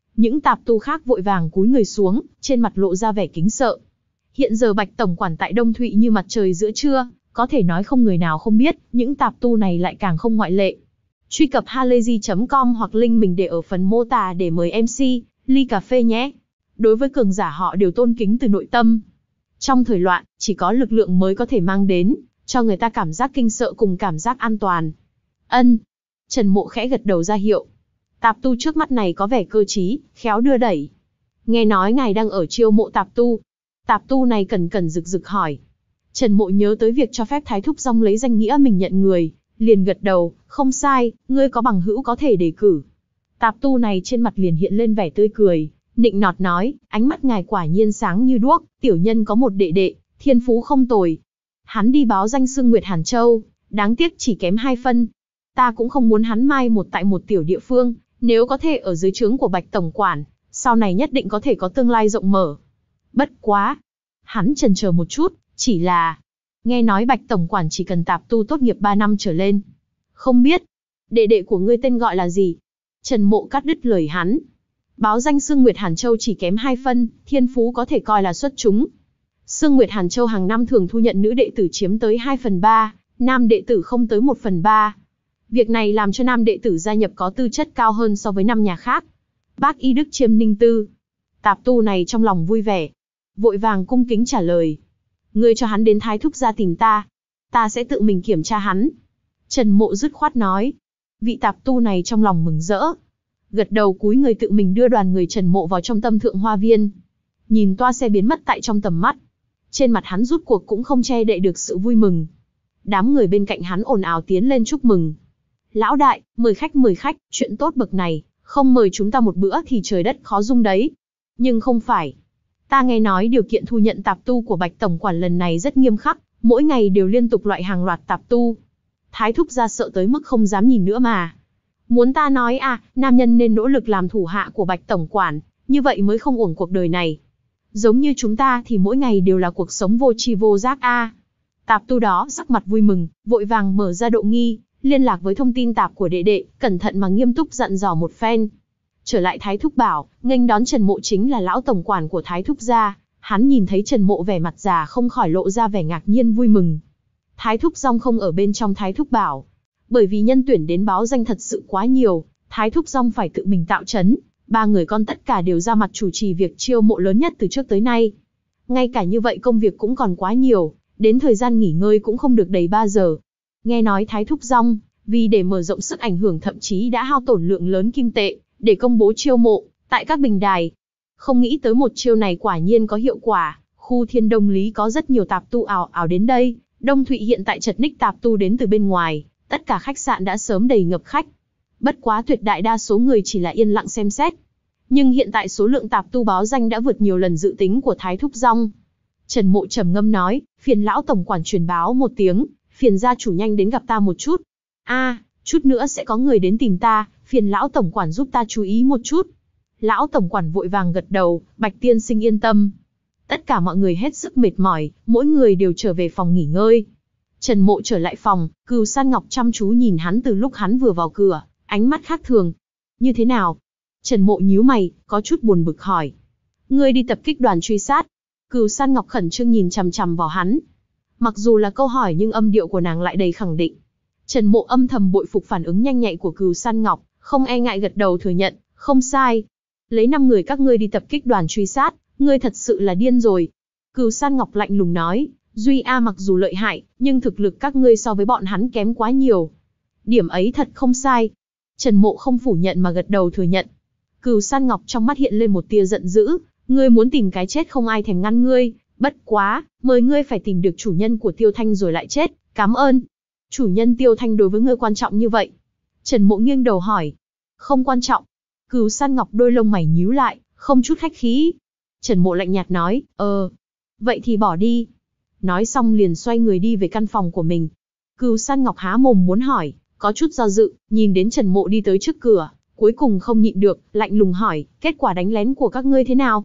Những tạp tu khác vội vàng cúi người xuống, trên mặt lộ ra vẻ kính sợ. Hiện giờ Bạch tổng quản tại Đông Thụy như mặt trời giữa trưa, có thể nói không người nào không biết, những tạp tu này lại càng không ngoại lệ. Truy cập halayzi chấm com hoặc link mình để ở phần mô tả để mời em xê, ly cà phê nhé. Đối với cường giả họ đều tôn kính từ nội tâm. Trong thời loạn, chỉ có lực lượng mới có thể mang đến cho người ta cảm giác kinh sợ cùng cảm giác an toàn. Ân. Trần Mộ khẽ gật đầu ra hiệu. Tạp tu trước mắt này có vẻ cơ trí, khéo đưa đẩy. Nghe nói ngài đang ở chiêu mộ tạp tu. Tạp tu này cẩn cẩn rực rực hỏi. Trần Mộ nhớ tới việc cho phép Thái Thúc Dong lấy danh nghĩa mình nhận người, liền gật đầu, không sai, ngươi có bằng hữu có thể đề cử. Tạp tu này trên mặt liền hiện lên vẻ tươi cười, nịnh nọt nói, ánh mắt ngài quả nhiên sáng như đuốc, tiểu nhân có một đệ đệ, thiên phú không tồi. Hắn đi báo danh xưng Nguyệt Hàn Châu, đáng tiếc chỉ kém hai phân. Ta cũng không muốn hắn mai một tại một tiểu địa phương, nếu có thể ở dưới trướng của Bạch tổng quản, sau này nhất định có thể có tương lai rộng mở. Bất quá. Hắn chần chờ một chút, chỉ là, nghe nói Bạch tổng quản chỉ cần tạp tu tốt nghiệp ba năm trở lên. Không biết, đệ đệ của ngươi tên gọi là gì? Trần Mộ cắt đứt lời hắn. Báo danh xưng Nguyệt Hàn Châu chỉ kém hai phân, thiên phú có thể coi là xuất chúng. Xưng Nguyệt Hàn Châu hàng năm thường thu nhận nữ đệ tử chiếm tới hai phần ba, nam đệ tử không tới một phần ba. Việc này làm cho nam đệ tử gia nhập có tư chất cao hơn so với năm nhà khác. Bác Y Đức Chiêm Ninh Tư. Tạp tu này trong lòng vui vẻ, vội vàng cung kính trả lời. Ngươi cho hắn đến Thái Thúc gia tìm ta, ta sẽ tự mình kiểm tra hắn. Trần Mộ dứt khoát nói. Vị tạp tu này trong lòng mừng rỡ, gật đầu cúi người tự mình đưa đoàn người Trần Mộ vào trong Tâm Thượng Hoa Viên. Nhìn toa xe biến mất tại trong tầm mắt, trên mặt hắn rút cuộc cũng không che đậy được sự vui mừng. Đám người bên cạnh hắn ồn ào tiến lên chúc mừng. Lão đại, mời khách mời khách, chuyện tốt bậc này, không mời chúng ta một bữa thì trời đất khó dung đấy. Nhưng không phải. Ta nghe nói điều kiện thu nhận tạp tu của Bạch tổng quản lần này rất nghiêm khắc, mỗi ngày đều liên tục loại hàng loạt tạp tu. Thái Thúc gia sợ tới mức không dám nhìn nữa mà. Muốn ta nói à, nam nhân nên nỗ lực làm thủ hạ của Bạch tổng quản, như vậy mới không uổng cuộc đời này. Giống như chúng ta thì mỗi ngày đều là cuộc sống vô tri vô giác a. À. Tạp tu đó sắc mặt vui mừng, vội vàng mở ra độ nghi, liên lạc với thông tin tạp của đệ đệ, cẩn thận mà nghiêm túc dặn dò một phen. Trở lại Thái Thúc bảo, nghênh đón Trần Mộ chính là lão tổng quản của Thái Thúc gia. Hắn nhìn thấy Trần Mộ vẻ mặt già không khỏi lộ ra vẻ ngạc nhiên vui mừng. Thái Thúc Dong không ở bên trong Thái Thúc bảo, bởi vì nhân tuyển đến báo danh thật sự quá nhiều, Thái Thúc Dong phải tự mình tạo trấn, ba người con tất cả đều ra mặt chủ trì việc chiêu mộ lớn nhất từ trước tới nay. Ngay cả như vậy công việc cũng còn quá nhiều, đến thời gian nghỉ ngơi cũng không được đầy ba giờ. Nghe nói Thái Thúc Dong, vì để mở rộng sức ảnh hưởng thậm chí đã hao tổn lượng lớn kim tệ, để công bố chiêu mộ, tại các bình đài. Không nghĩ tới một chiêu này quả nhiên có hiệu quả, khu Thiên Đông Lý có rất nhiều tạp tu ào ào đến đây, Đông Thụy hiện tại chật ních tạp tu đến từ bên ngoài, tất cả khách sạn đã sớm đầy ngập khách. Bất quá tuyệt đại đa số người chỉ là yên lặng xem xét. Nhưng hiện tại số lượng tạp tu báo danh đã vượt nhiều lần dự tính của Thái Thúc Dong. Trần Mộ trầm ngâm nói, phiền lão tổng quản truyền báo một tiếng, phiền gia chủ nhanh đến gặp ta một chút. A, à, chút nữa sẽ có người đến tìm ta, phiền lão tổng quản giúp ta chú ý một chút. Lão tổng quản vội vàng gật đầu, Bạch tiên sinh yên tâm. Tất cả mọi người hết sức mệt mỏi, mỗi người đều trở về phòng nghỉ ngơi. Trần Mộ trở lại phòng, Cừu San Ngọc chăm chú nhìn hắn từ lúc hắn vừa vào cửa, ánh mắt khác thường. Như thế nào? Trần Mộ nhíu mày, có chút buồn bực hỏi. Ngươi đi tập kích đoàn truy sát. Cừu San Ngọc khẩn trương nhìn chằm chằm vào hắn. Mặc dù là câu hỏi nhưng âm điệu của nàng lại đầy khẳng định. Trần Mộ âm thầm bội phục phản ứng nhanh nhạy của Cừu San Ngọc, không e ngại gật đầu thừa nhận, không sai. Lấy năm người các ngươi đi tập kích đoàn truy sát, ngươi thật sự là điên rồi. Cừu San Ngọc lạnh lùng nói, Duy A mặc dù lợi hại, nhưng thực lực các ngươi so với bọn hắn kém quá nhiều. Điểm ấy thật không sai. Trần Mộ không phủ nhận mà gật đầu thừa nhận. Cừu San Ngọc trong mắt hiện lên một tia giận dữ, ngươi muốn tìm cái chết không ai thèm ngăn ngươi, bất quá, mời ngươi phải tìm được chủ nhân của Tiêu Thanh rồi lại chết, cảm ơn. Chủ nhân Tiêu Thanh đối với ngươi quan trọng như vậy? Trần Mộ nghiêng đầu hỏi. Không quan trọng. Cừu San Ngọc đôi lông mày nhíu lại, không chút khách khí. Trần Mộ lạnh nhạt nói, ờ, vậy thì bỏ đi. Nói xong liền xoay người đi về căn phòng của mình. Cừu San Ngọc há mồm muốn hỏi, có chút do dự, nhìn đến Trần Mộ đi tới trước cửa, cuối cùng không nhịn được, lạnh lùng hỏi, kết quả đánh lén của các ngươi thế nào?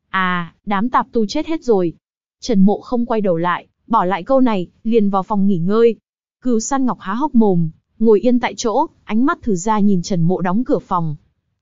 À, đám tạp tu chết hết rồi. Trần Mộ không quay đầu lại, bỏ lại câu này, liền vào phòng nghỉ ngơi. Cừu San Ngọc há hốc mồm, ngồi yên tại chỗ, ánh mắt thử ra nhìn Trần Mộ đóng cửa phòng.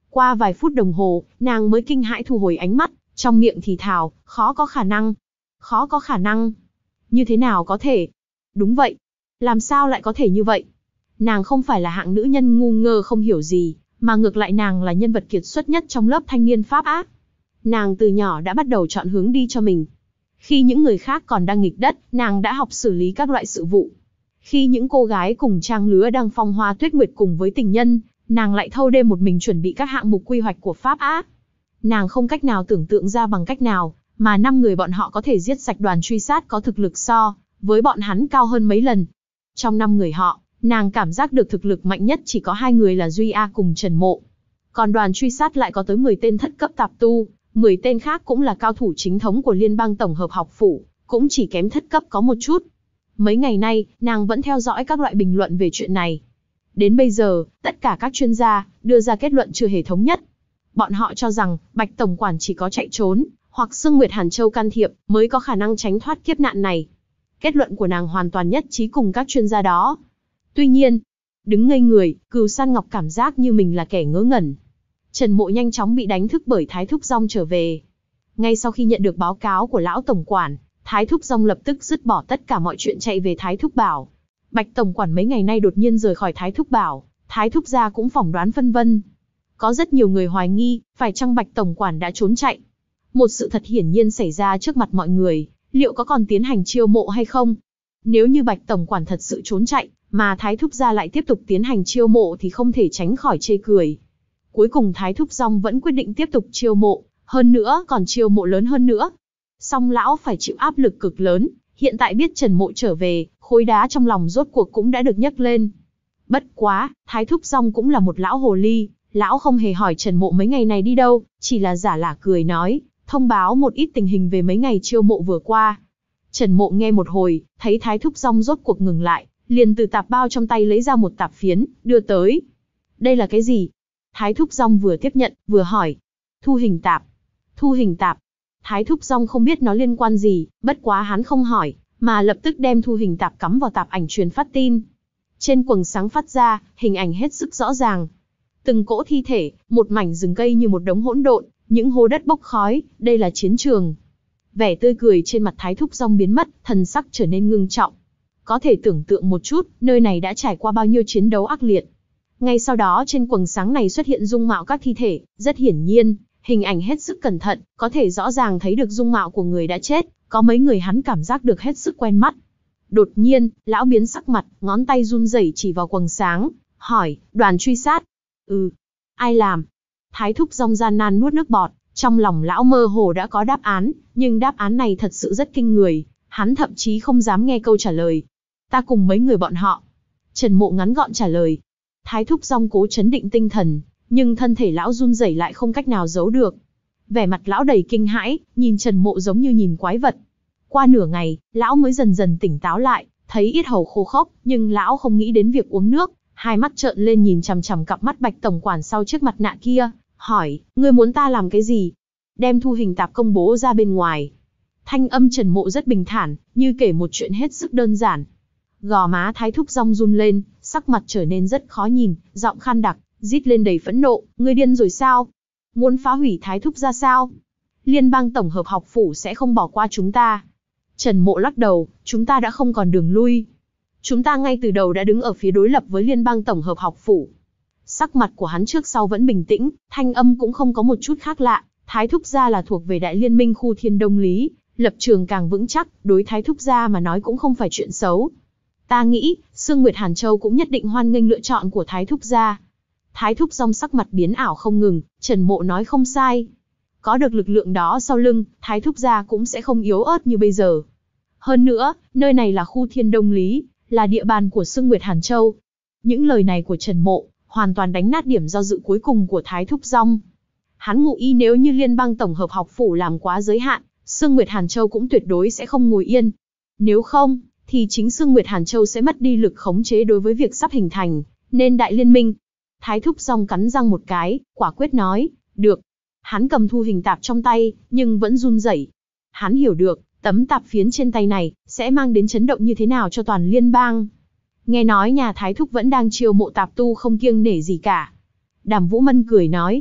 Qua vài phút đồng hồ, nàng mới kinh hãi thu hồi ánh mắt, trong miệng thì thào, khó có khả năng. Khó có khả năng. Như thế nào có thể? Đúng vậy. Làm sao lại có thể như vậy? Nàng không phải là hạng nữ nhân ngu ngơ không hiểu gì, mà ngược lại nàng là nhân vật kiệt xuất nhất trong lớp thanh niên Pháp Á. Nàng từ nhỏ đã bắt đầu chọn hướng đi cho mình. Khi những người khác còn đang nghịch đất, nàng đã học xử lý các loại sự vụ. Khi những cô gái cùng trang lứa đang phong hoa tuyết nguyệt cùng với tình nhân, nàng lại thâu đêm một mình chuẩn bị các hạng mục quy hoạch của Pháp Á. Nàng không cách nào tưởng tượng ra bằng cách nào, mà năm người bọn họ có thể giết sạch đoàn truy sát có thực lực so với bọn hắn cao hơn mấy lần. Trong năm người họ, nàng cảm giác được thực lực mạnh nhất chỉ có hai người là Duy A cùng Trần Mộ. Còn đoàn truy sát lại có tới mười tên thất cấp tạp tu, mười tên khác cũng là cao thủ chính thống của Liên bang tổng hợp học phủ, cũng chỉ kém thất cấp có một chút. Mấy ngày nay, nàng vẫn theo dõi các loại bình luận về chuyện này. Đến bây giờ, tất cả các chuyên gia đưa ra kết luận chưa hề thống nhất. Bọn họ cho rằng, Bạch Tổng Quản chỉ có chạy trốn, hoặc Sương Nguyệt Hàn Châu can thiệp, mới có khả năng tránh thoát kiếp nạn này. Kết luận của nàng hoàn toàn nhất trí cùng các chuyên gia đó. Tuy nhiên, đứng ngây người, Cửu San Ngọc cảm giác như mình là kẻ ngớ ngẩn. Trần Mộ nhanh chóng bị đánh thức bởi Thái Thúc Dong trở về. Ngay sau khi nhận được báo cáo của Lão Tổng Quản, Thái Thúc Dong lập tức dứt bỏ tất cả mọi chuyện chạy về Thái Thúc Bảo. Bạch Tổng Quản mấy ngày nay đột nhiên rời khỏi Thái Thúc Bảo, Thái Thúc gia cũng phỏng đoán phân vân. Có rất nhiều người hoài nghi, phải chăng Bạch Tổng Quản đã trốn chạy. Một sự thật hiển nhiên xảy ra trước mặt mọi người, liệu có còn tiến hành chiêu mộ hay không? Nếu như Bạch Tổng Quản thật sự trốn chạy, mà Thái Thúc gia lại tiếp tục tiến hành chiêu mộ thì không thể tránh khỏi chê cười. Cuối cùng Thái Thúc Dong vẫn quyết định tiếp tục chiêu mộ, hơn nữa còn chiêu mộ lớn hơn nữa. Song lão phải chịu áp lực cực lớn, hiện tại biết Trần Mộ trở về, khối đá trong lòng rốt cuộc cũng đã được nhấc lên. Bất quá, Thái Thúc Dong cũng là một lão hồ ly, lão không hề hỏi Trần Mộ mấy ngày này đi đâu, chỉ là giả lả cười nói, thông báo một ít tình hình về mấy ngày chiêu mộ vừa qua. Trần Mộ nghe một hồi, thấy Thái Thúc Dong rốt cuộc ngừng lại, liền từ tạp bao trong tay lấy ra một tạp phiến, đưa tới. Đây là cái gì? Thái Thúc Dong vừa tiếp nhận, vừa hỏi. Thu hình tạp. Thu hình tạp. Thái Thúc Dong không biết nó liên quan gì, bất quá hắn không hỏi, mà lập tức đem thu hình tạp cắm vào tạp ảnh truyền phát tin. Trên quầng sáng phát ra, hình ảnh hết sức rõ ràng. Từng cỗ thi thể, một mảnh rừng cây như một đống hỗn độn, những hố đất bốc khói, đây là chiến trường. Vẻ tươi cười trên mặt Thái Thúc Dong biến mất, thần sắc trở nên ngưng trọng. Có thể tưởng tượng một chút, nơi này đã trải qua bao nhiêu chiến đấu ác liệt. Ngay sau đó trên quầng sáng này xuất hiện dung mạo các thi thể, rất hiển nhiên, hình ảnh hết sức cẩn thận, có thể rõ ràng thấy được dung mạo của người đã chết, có mấy người hắn cảm giác được hết sức quen mắt. Đột nhiên, lão biến sắc mặt, ngón tay run rẩy chỉ vào quầng sáng, hỏi, đoàn truy sát. Ừ, ai làm? Thái Thúc Dong gian nan nuốt nước bọt, trong lòng lão mơ hồ đã có đáp án, nhưng đáp án này thật sự rất kinh người, hắn thậm chí không dám nghe câu trả lời. Ta cùng mấy người bọn họ. Trần Mộ ngắn gọn trả lời. Thái Thúc Dong cố chấn định tinh thần, nhưng thân thể lão run rẩy lại không cách nào giấu được. Vẻ mặt lão đầy kinh hãi, nhìn Trần Mộ giống như nhìn quái vật. Qua nửa ngày, lão mới dần dần tỉnh táo lại, thấy yết hầu khô khốc, nhưng lão không nghĩ đến việc uống nước, hai mắt trợn lên nhìn chằm chằm cặp mắt Bạch Tổng Quản sau chiếc mặt nạ kia, hỏi, ngươi muốn ta làm cái gì? Đem thu hình tạp công bố ra bên ngoài. Thanh âm Trần Mộ rất bình thản, như kể một chuyện hết sức đơn giản. Gò má Thái Thúc Dong run lên, sắc mặt trở nên rất khó nhìn, giọng khan đặc, rít lên đầy phẫn nộ, ngươi điên rồi sao? Muốn phá hủy Thái Thúc ra sao? Liên bang tổng hợp học phủ sẽ không bỏ qua chúng ta. Trần Mộ lắc đầu, chúng ta đã không còn đường lui. Chúng ta ngay từ đầu đã đứng ở phía đối lập với liên bang tổng hợp học phủ. Sắc mặt của hắn trước sau vẫn bình tĩnh, thanh âm cũng không có một chút khác lạ. Thái Thúc gia là thuộc về đại liên minh khu Thiên Đông Lý, lập trường càng vững chắc, đối Thái Thúc gia mà nói cũng không phải chuyện xấu. Ta nghĩ, Sương Nguyệt Hàn Châu cũng nhất định hoan nghênh lựa chọn của Thái Thúc gia. Thái Thúc Dong sắc mặt biến ảo không ngừng, Trần Mộ nói không sai. Có được lực lượng đó sau lưng, Thái Thúc gia cũng sẽ không yếu ớt như bây giờ. Hơn nữa, nơi này là khu Thiên Đông Lý, là địa bàn của Sương Nguyệt Hàn Châu. Những lời này của Trần Mộ, hoàn toàn đánh nát điểm do dự cuối cùng của Thái Thúc Dong. Hắn ngụ ý nếu như liên bang tổng hợp học phủ làm quá giới hạn, Sương Nguyệt Hàn Châu cũng tuyệt đối sẽ không ngồi yên. Nếu không, thì chính Sương Nguyệt Hàn Châu sẽ mất đi lực khống chế đối với việc sắp hình thành, nên đại liên minh. Thái Thúc Dong cắn răng một cái, quả quyết nói, được. Hắn cầm thu hình tạp trong tay, nhưng vẫn run rẩy. Hắn hiểu được, tấm tạp phiến trên tay này, sẽ mang đến chấn động như thế nào cho toàn liên bang. Nghe nói nhà Thái Thúc vẫn đang chiêu mộ tạp tu không kiêng nể gì cả. Đàm Vũ Mân cười nói,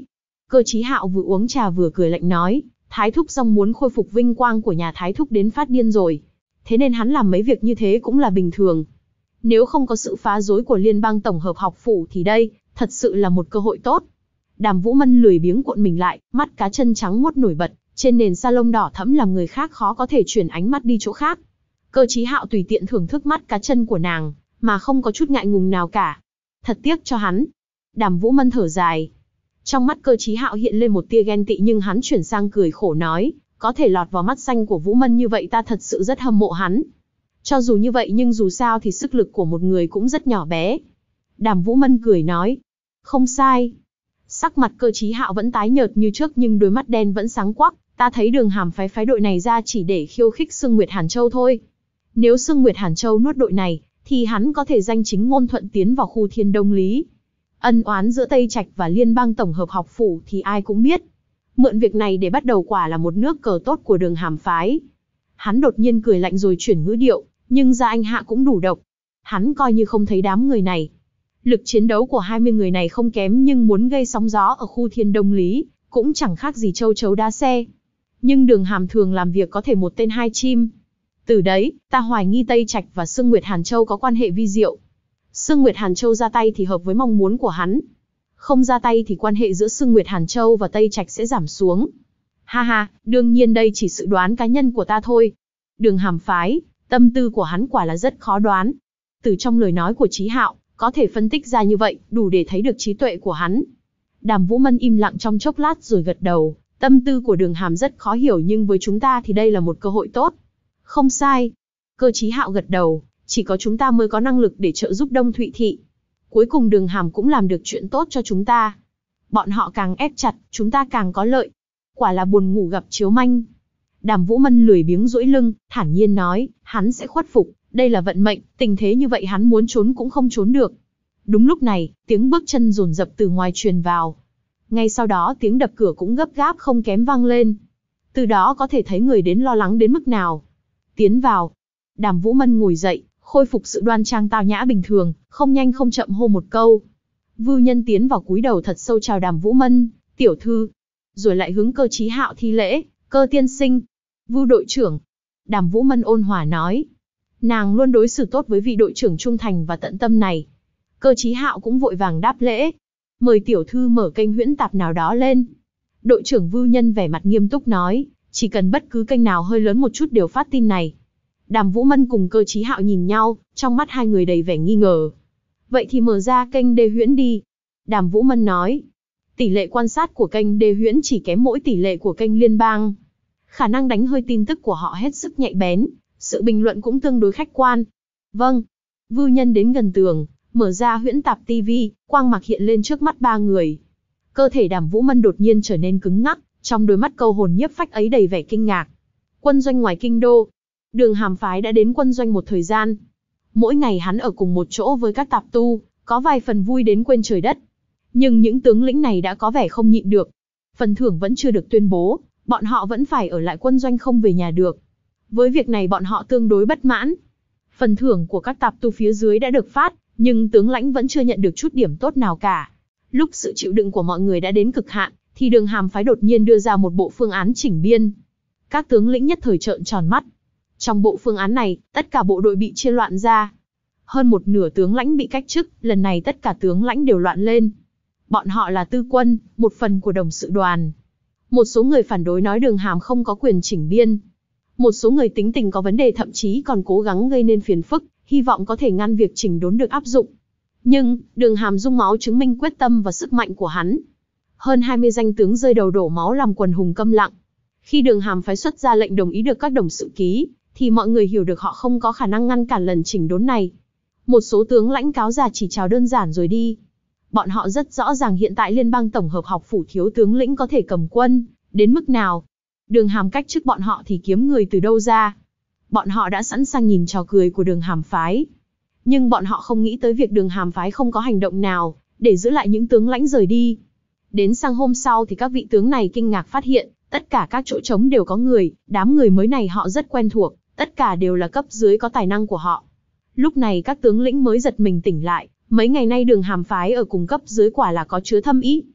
Cơ Chí Hạo vừa uống trà vừa cười lạnh nói, Thái Thúc Dòng muốn khôi phục vinh quang của nhà Thái Thúc đến phát điên rồi. Thế nên hắn làm mấy việc như thế cũng là bình thường. Nếu không có sự phá rối của Liên bang Tổng hợp học phủ thì đây, thật sự là một cơ hội tốt. Đàm Vũ Mân lười biếng cuộn mình lại, mắt cá chân trắng muốt nổi bật, trên nền salon đỏ thẫm làm người khác khó có thể chuyển ánh mắt đi chỗ khác. Cơ Chí Hạo tùy tiện thưởng thức mắt cá chân của nàng, mà không có chút ngại ngùng nào cả. Thật tiếc cho hắn. Đàm Vũ Mân thở dài. Trong mắt Cơ Chí Hạo hiện lên một tia ghen tị nhưng hắn chuyển sang cười khổ nói, có thể lọt vào mắt xanh của Vũ Mân như vậy ta thật sự rất hâm mộ hắn. Cho dù như vậy nhưng dù sao thì sức lực của một người cũng rất nhỏ bé. Đàm Vũ Mân cười nói, không sai. Sắc mặt Cơ Chí Hạo vẫn tái nhợt như trước nhưng đôi mắt đen vẫn sáng quắc, ta thấy Đường Hàm phái phái đội này ra chỉ để khiêu khích Sương Nguyệt Hàn Châu thôi. Nếu Sương Nguyệt Hàn Châu nuốt đội này, thì hắn có thể danh chính ngôn thuận tiến vào khu Thiên Đông Lý. Ân oán giữa Tây Trạch và Liên bang Tổng hợp học phủ thì ai cũng biết. Mượn việc này để bắt đầu quả là một nước cờ tốt của Đường Hàm phái. Hắn đột nhiên cười lạnh rồi chuyển ngữ điệu, nhưng Gia Anh Hạ cũng đủ độc. Hắn coi như không thấy đám người này. Lực chiến đấu của hai mươi người này không kém nhưng muốn gây sóng gió ở khu Thiên Đông Lý, cũng chẳng khác gì châu chấu đá xe. Nhưng Đường Hàm thường làm việc có thể một tên hai chim. Từ đấy, ta hoài nghi Tây Trạch và Sương Nguyệt Hàn Châu có quan hệ vi diệu. Sương Nguyệt Hàn Châu ra tay thì hợp với mong muốn của hắn. Không ra tay thì quan hệ giữa Sương Nguyệt Hàn Châu và Tây Trạch sẽ giảm xuống. Ha ha, đương nhiên đây chỉ sự đoán cá nhân của ta thôi. Đường Hàm phái, tâm tư của hắn quả là rất khó đoán. Từ trong lời nói của Chí Hạo, có thể phân tích ra như vậy, đủ để thấy được trí tuệ của hắn. Đàm Vũ Mân im lặng trong chốc lát rồi gật đầu, tâm tư của Đường Hàm rất khó hiểu nhưng với chúng ta thì đây là một cơ hội tốt. Không sai. Cơ Chí Hạo gật đầu, chỉ có chúng ta mới có năng lực để trợ giúp Đông Thụy Thị. Cuối cùng Đường Hàm cũng làm được chuyện tốt cho chúng ta. Bọn họ càng ép chặt, chúng ta càng có lợi. Quả là buồn ngủ gặp chiếu manh. Đàm Vũ Mân lười biếng duỗi lưng, thản nhiên nói, hắn sẽ khuất phục, đây là vận mệnh, tình thế như vậy hắn muốn trốn cũng không trốn được. Đúng lúc này, tiếng bước chân dồn dập từ ngoài truyền vào. Ngay sau đó tiếng đập cửa cũng gấp gáp không kém vang lên. Từ đó có thể thấy người đến lo lắng đến mức nào. Tiến vào. Đàm Vũ Mân ngồi dậy, khôi phục sự đoan trang tao nhã bình thường, không nhanh không chậm hô một câu. Vưu Nhân tiến vào cúi đầu thật sâu chào Đàm Vũ Mân, tiểu thư. Rồi lại hướng Cơ Chí Hạo thi lễ, Cơ tiên sinh. Vưu đội trưởng. Đàm Vũ Mân ôn hòa nói. Nàng luôn đối xử tốt với vị đội trưởng trung thành và tận tâm này. Cơ Chí Hạo cũng vội vàng đáp lễ. Mời tiểu thư mở kênh huyễn tạp nào đó lên. Đội trưởng Vưu Nhân vẻ mặt nghiêm túc nói, chỉ cần bất cứ kênh nào hơi lớn một chút đều phát tin này. Đàm Vũ Mân cùng Cơ Chí Hạo nhìn nhau, trong mắt hai người đầy vẻ nghi ngờ. Vậy thì mở ra kênh Đê Huyễn đi. Đàm Vũ Mân nói. Tỷ lệ quan sát của kênh Đê Huyễn chỉ kém mỗi tỷ lệ của kênh Liên bang. Khả năng đánh hơi tin tức của họ hết sức nhạy bén, sự bình luận cũng tương đối khách quan. Vâng. Vưu Nhân đến gần tường, mở ra huyễn tạp ti vi, quang mạc hiện lên trước mắt ba người. Cơ thể Đàm Vũ Mân đột nhiên trở nên cứng ngắc, trong đôi mắt câu hồn nhiếp phách ấy đầy vẻ kinh ngạc. Quân doanh ngoài kinh đô. Đường Hàm phái đã đến quân doanh một thời gian. Mỗi ngày hắn ở cùng một chỗ với các tạp tu, có vài phần vui đến quên trời đất. Nhưng những tướng lĩnh này đã có vẻ không nhịn được. Phần thưởng vẫn chưa được tuyên bố, bọn họ vẫn phải ở lại quân doanh không về nhà được. Với việc này bọn họ tương đối bất mãn. Phần thưởng của các tạp tu phía dưới đã được phát, nhưng tướng lãnh vẫn chưa nhận được chút điểm tốt nào cả. Lúc sự chịu đựng của mọi người đã đến cực hạn, thì Đường Hàm phái đột nhiên đưa ra một bộ phương án chỉnh biên. Các tướng lĩnh nhất thời trợn tròn mắt. Trong bộ phương án này, tất cả bộ đội bị chia loạn ra. Hơn một nửa tướng lãnh bị cách chức, lần này tất cả tướng lãnh đều loạn lên. Bọn họ là tư quân, một phần của đồng sự đoàn. Một số người phản đối nói Đường Hàm không có quyền chỉnh biên. Một số người tính tình có vấn đề thậm chí còn cố gắng gây nên phiền phức, hy vọng có thể ngăn việc chỉnh đốn được áp dụng. Nhưng, Đường Hàm dung máu chứng minh quyết tâm và sức mạnh của hắn. Hơn hai mươi danh tướng rơi đầu đổ máu làm quần hùng câm lặng. Khi Đường Hàm phái xuất ra lệnh đồng ý được các đồng sự ký, thì mọi người hiểu được họ không có khả năng ngăn cản lần chỉnh đốn này. Một số tướng lãnh cáo già chỉ chào đơn giản rồi đi. Bọn họ rất rõ ràng hiện tại Liên bang Tổng hợp học phủ thiếu tướng lĩnh có thể cầm quân, đến mức nào. Đường Hàm cách chức bọn họ thì kiếm người từ đâu ra. Bọn họ đã sẵn sàng nhìn trò cười của Đường Hàm phái. Nhưng bọn họ không nghĩ tới việc Đường Hàm phái không có hành động nào, để giữ lại những tướng lãnh rời đi. Đến sang hôm sau thì các vị tướng này kinh ngạc phát hiện, tất cả các chỗ trống đều có người, đám người mới này họ rất quen thuộc, tất cả đều là cấp dưới có tài năng của họ. Lúc này các tướng lĩnh mới giật mình tỉnh lại, mấy ngày nay Đường Hàm phái ở cùng cấp dưới quả là có chứa thâm ý.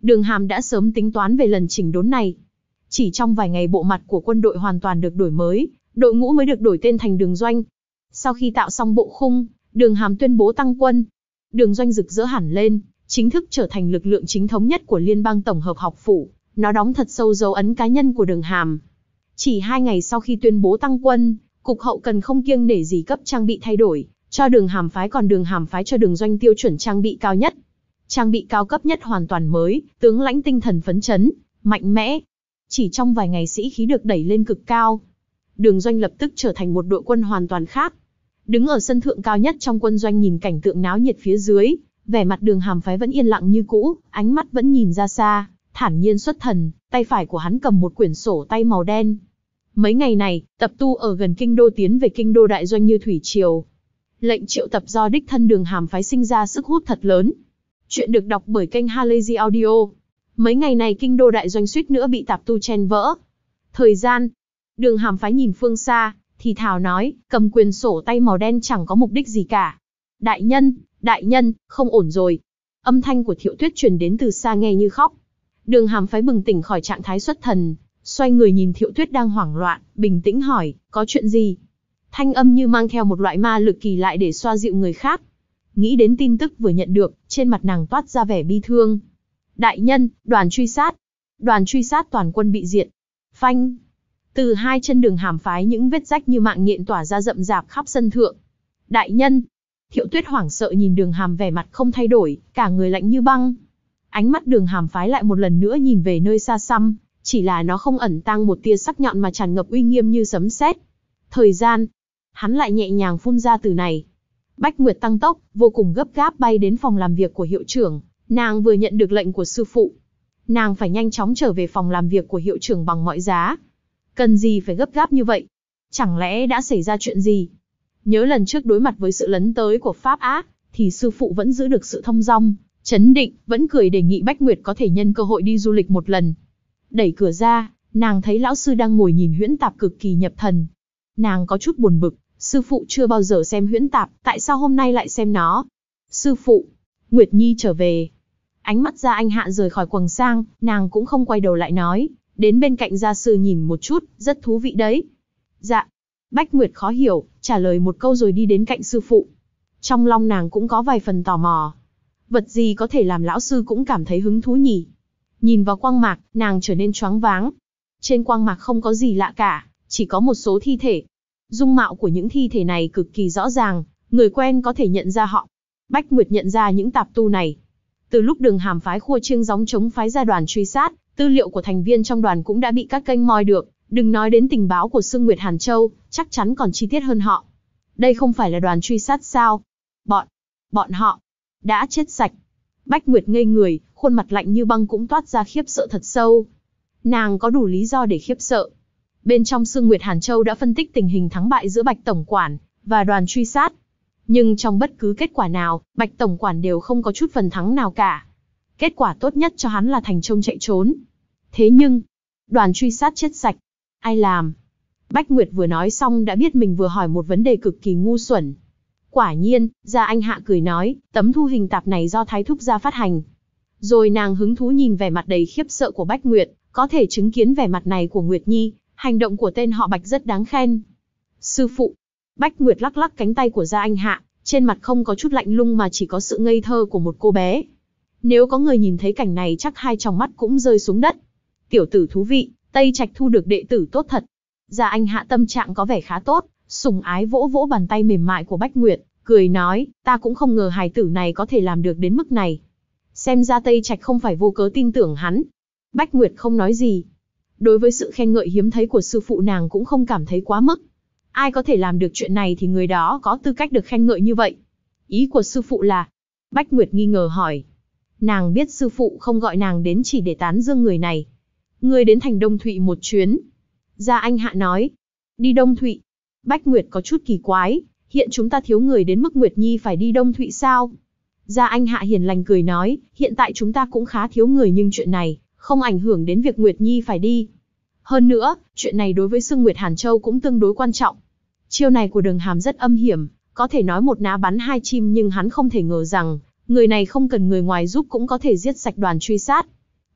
Đường Hàm đã sớm tính toán về lần chỉnh đốn này. Chỉ trong vài ngày bộ mặt của quân đội hoàn toàn được đổi mới, đội ngũ mới được đổi tên thành Đường Doanh. Sau khi tạo xong bộ khung, Đường Hàm tuyên bố tăng quân. Đường Doanh rực rỡ hẳn lên, chính thức trở thành lực lượng chính thống nhất của Liên bang tổng hợp học phủ. Nó đóng thật sâu dấu ấn cá nhân của Đường Hàm. Chỉ hai ngày sau khi tuyên bố tăng quân, Cục Hậu Cần không kiêng nể gì cấp trang bị thay đổi, cho Đường Hàm phái còn Đường Hàm phái cho Đường Doanh tiêu chuẩn trang bị cao nhất. Trang bị cao cấp nhất hoàn toàn mới, tướng lãnh tinh thần phấn chấn, mạnh mẽ. Chỉ trong vài ngày sĩ khí được đẩy lên cực cao. Đường Doanh lập tức trở thành một đội quân hoàn toàn khác. Đứng ở sân thượng cao nhất trong quân doanh nhìn cảnh tượng náo nhiệt phía dưới, vẻ mặt Đường Hàm phái vẫn yên lặng như cũ, ánh mắt vẫn nhìn ra xa, thản nhiên xuất thần, tay phải của hắn cầm một quyển sổ tay màu đen. Mấy ngày này, tập tu ở gần kinh đô tiến về kinh đô đại doanh như thủy triều. Lệnh triệu tập do đích thân Đường Hàm phái sinh ra sức hút thật lớn. Chuyện được đọc bởi kênh Halazy Audio. Mấy ngày này kinh đô đại doanh suýt nữa bị tạp tu chen vỡ. Thời gian, Đường Hàm phái nhìn phương xa, thì thào nói, cầm quyền sổ tay màu đen chẳng có mục đích gì cả. Đại nhân, đại nhân, không ổn rồi. Âm thanh của Thiệu Tuyết truyền đến từ xa nghe như khóc. Đường Hàm phái bừng tỉnh khỏi trạng thái xuất thần, xoay người nhìn Thiệu Tuyết đang hoảng loạn, bình tĩnh hỏi, có chuyện gì? Thanh âm như mang theo một loại ma lực kỳ lạ để xoa dịu người khác. Nghĩ đến tin tức vừa nhận được, trên mặt nàng toát ra vẻ bi thương. Đại nhân, đoàn truy sát. Đoàn truy sát toàn quân bị diệt. Phanh. Từ hai chân Đường Hàm phái những vết rách như mạng nhện tỏa ra rậm rạp khắp sân thượng. Đại nhân. Thiệu Tuyết hoảng sợ nhìn Đường Hàm vẻ mặt không thay đổi, cả người lạnh như băng. Ánh mắt Đường Hàm phái lại một lần nữa nhìn về nơi xa xăm, chỉ là nó không ẩn tang một tia sắc nhọn mà tràn ngập uy nghiêm như sấm sét. Thời gian. Hắn lại nhẹ nhàng phun ra từ này. Bách Nguyệt tăng tốc, vô cùng gấp gáp bay đến phòng làm việc của hiệu trưởng. Nàng vừa nhận được lệnh của sư phụ. Nàng phải nhanh chóng trở về phòng làm việc của hiệu trưởng bằng mọi giá. Cần gì phải gấp gáp như vậy? Chẳng lẽ đã xảy ra chuyện gì? Nhớ lần trước đối mặt với sự lấn tới của Pháp Á, thì sư phụ vẫn giữ được sự thông dong, chấn định, vẫn cười đề nghị Bách Nguyệt có thể nhân cơ hội đi du lịch một lần. Đẩy cửa ra, nàng thấy lão sư đang ngồi nhìn huyễn tạp cực kỳ nhập thần. Nàng có chút buồn bực, sư phụ chưa bao giờ xem huyễn tạp, tại sao hôm nay lại xem nó? Sư phụ, Nguyệt Nhi trở về. Ánh mắt Gia Anh Hạ rời khỏi quầng sang, nàng cũng không quay đầu lại nói, đến bên cạnh gia sư nhìn một chút, rất thú vị đấy. Dạ. Bách Nguyệt khó hiểu, trả lời một câu rồi đi đến cạnh sư phụ. Trong lòng nàng cũng có vài phần tò mò. Vật gì có thể làm lão sư cũng cảm thấy hứng thú nhỉ? Nhìn vào quang mạc, nàng trở nên choáng váng. Trên quang mạc không có gì lạ cả, chỉ có một số thi thể. Dung mạo của những thi thể này cực kỳ rõ ràng, người quen có thể nhận ra họ. Bách Nguyệt nhận ra những tạp tu này. Từ lúc Đường Hàm phái khua chiêng gióng chống phái ra đoàn truy sát, tư liệu của thành viên trong đoàn cũng đã bị các kênh moi được, đừng nói đến tình báo của Sương Nguyệt Hàn Châu, chắc chắn còn chi tiết hơn họ. Đây không phải là đoàn truy sát sao? Bọn, bọn họ, đã chết sạch. Bách Nguyệt ngây người, khuôn mặt lạnh như băng cũng toát ra khiếp sợ thật sâu. Nàng có đủ lý do để khiếp sợ. Bên trong Sương Nguyệt Hàn Châu đã phân tích tình hình thắng bại giữa Bạch Tổng Quản và đoàn truy sát. Nhưng trong bất cứ kết quả nào, Bạch Tổng Quản đều không có chút phần thắng nào cả. Kết quả tốt nhất cho hắn là thành công chạy trốn. Thế nhưng, đoàn truy sát chết sạch. Ai làm? Bách Nguyệt vừa nói xong đã biết mình vừa hỏi một vấn đề cực kỳ ngu xuẩn. Quả nhiên, Gia Anh Hạ cười nói, tấm thu hình tạp này do Thái Thúc gia phát hành. Rồi nàng hứng thú nhìn vẻ mặt đầy khiếp sợ của Bách Nguyệt, có thể chứng kiến vẻ mặt này của Nguyệt Nhi, hành động của tên họ Bạch rất đáng khen. Sư phụ. Bách Nguyệt lắc lắc cánh tay của Gia Anh Hạ, trên mặt không có chút lạnh lùng mà chỉ có sự ngây thơ của một cô bé. Nếu có người nhìn thấy cảnh này chắc hai tròng mắt cũng rơi xuống đất. Tiểu tử thú vị, Tây Trạch thu được đệ tử tốt thật. Gia Anh Hạ tâm trạng có vẻ khá tốt, sủng ái vỗ vỗ bàn tay mềm mại của Bách Nguyệt, cười nói, ta cũng không ngờ hài tử này có thể làm được đến mức này. Xem ra Tây Trạch không phải vô cớ tin tưởng hắn. Bách Nguyệt không nói gì. Đối với sự khen ngợi hiếm thấy của sư phụ nàng cũng không cảm thấy quá mức. Ai có thể làm được chuyện này thì người đó có tư cách được khen ngợi như vậy. Ý của sư phụ là? Bách Nguyệt nghi ngờ hỏi. Nàng biết sư phụ không gọi nàng đến chỉ để tán dương người này. Ngươi đến thành Đông Thụy một chuyến. Gia Anh Hạ nói. Đi Đông Thụy. Bách Nguyệt có chút kỳ quái. Hiện chúng ta thiếu người đến mức Nguyệt Nhi phải đi Đông Thụy sao? Gia Anh Hạ hiền lành cười nói. Hiện tại chúng ta cũng khá thiếu người nhưng chuyện này không ảnh hưởng đến việc Nguyệt Nhi phải đi. Hơn nữa, chuyện này đối với Sương Nguyệt Hàn Châu cũng tương đối quan trọng. Chiêu này của Đường Hàm rất âm hiểm, có thể nói một ná bắn hai chim nhưng hắn không thể ngờ rằng, người này không cần người ngoài giúp cũng có thể giết sạch đoàn truy sát.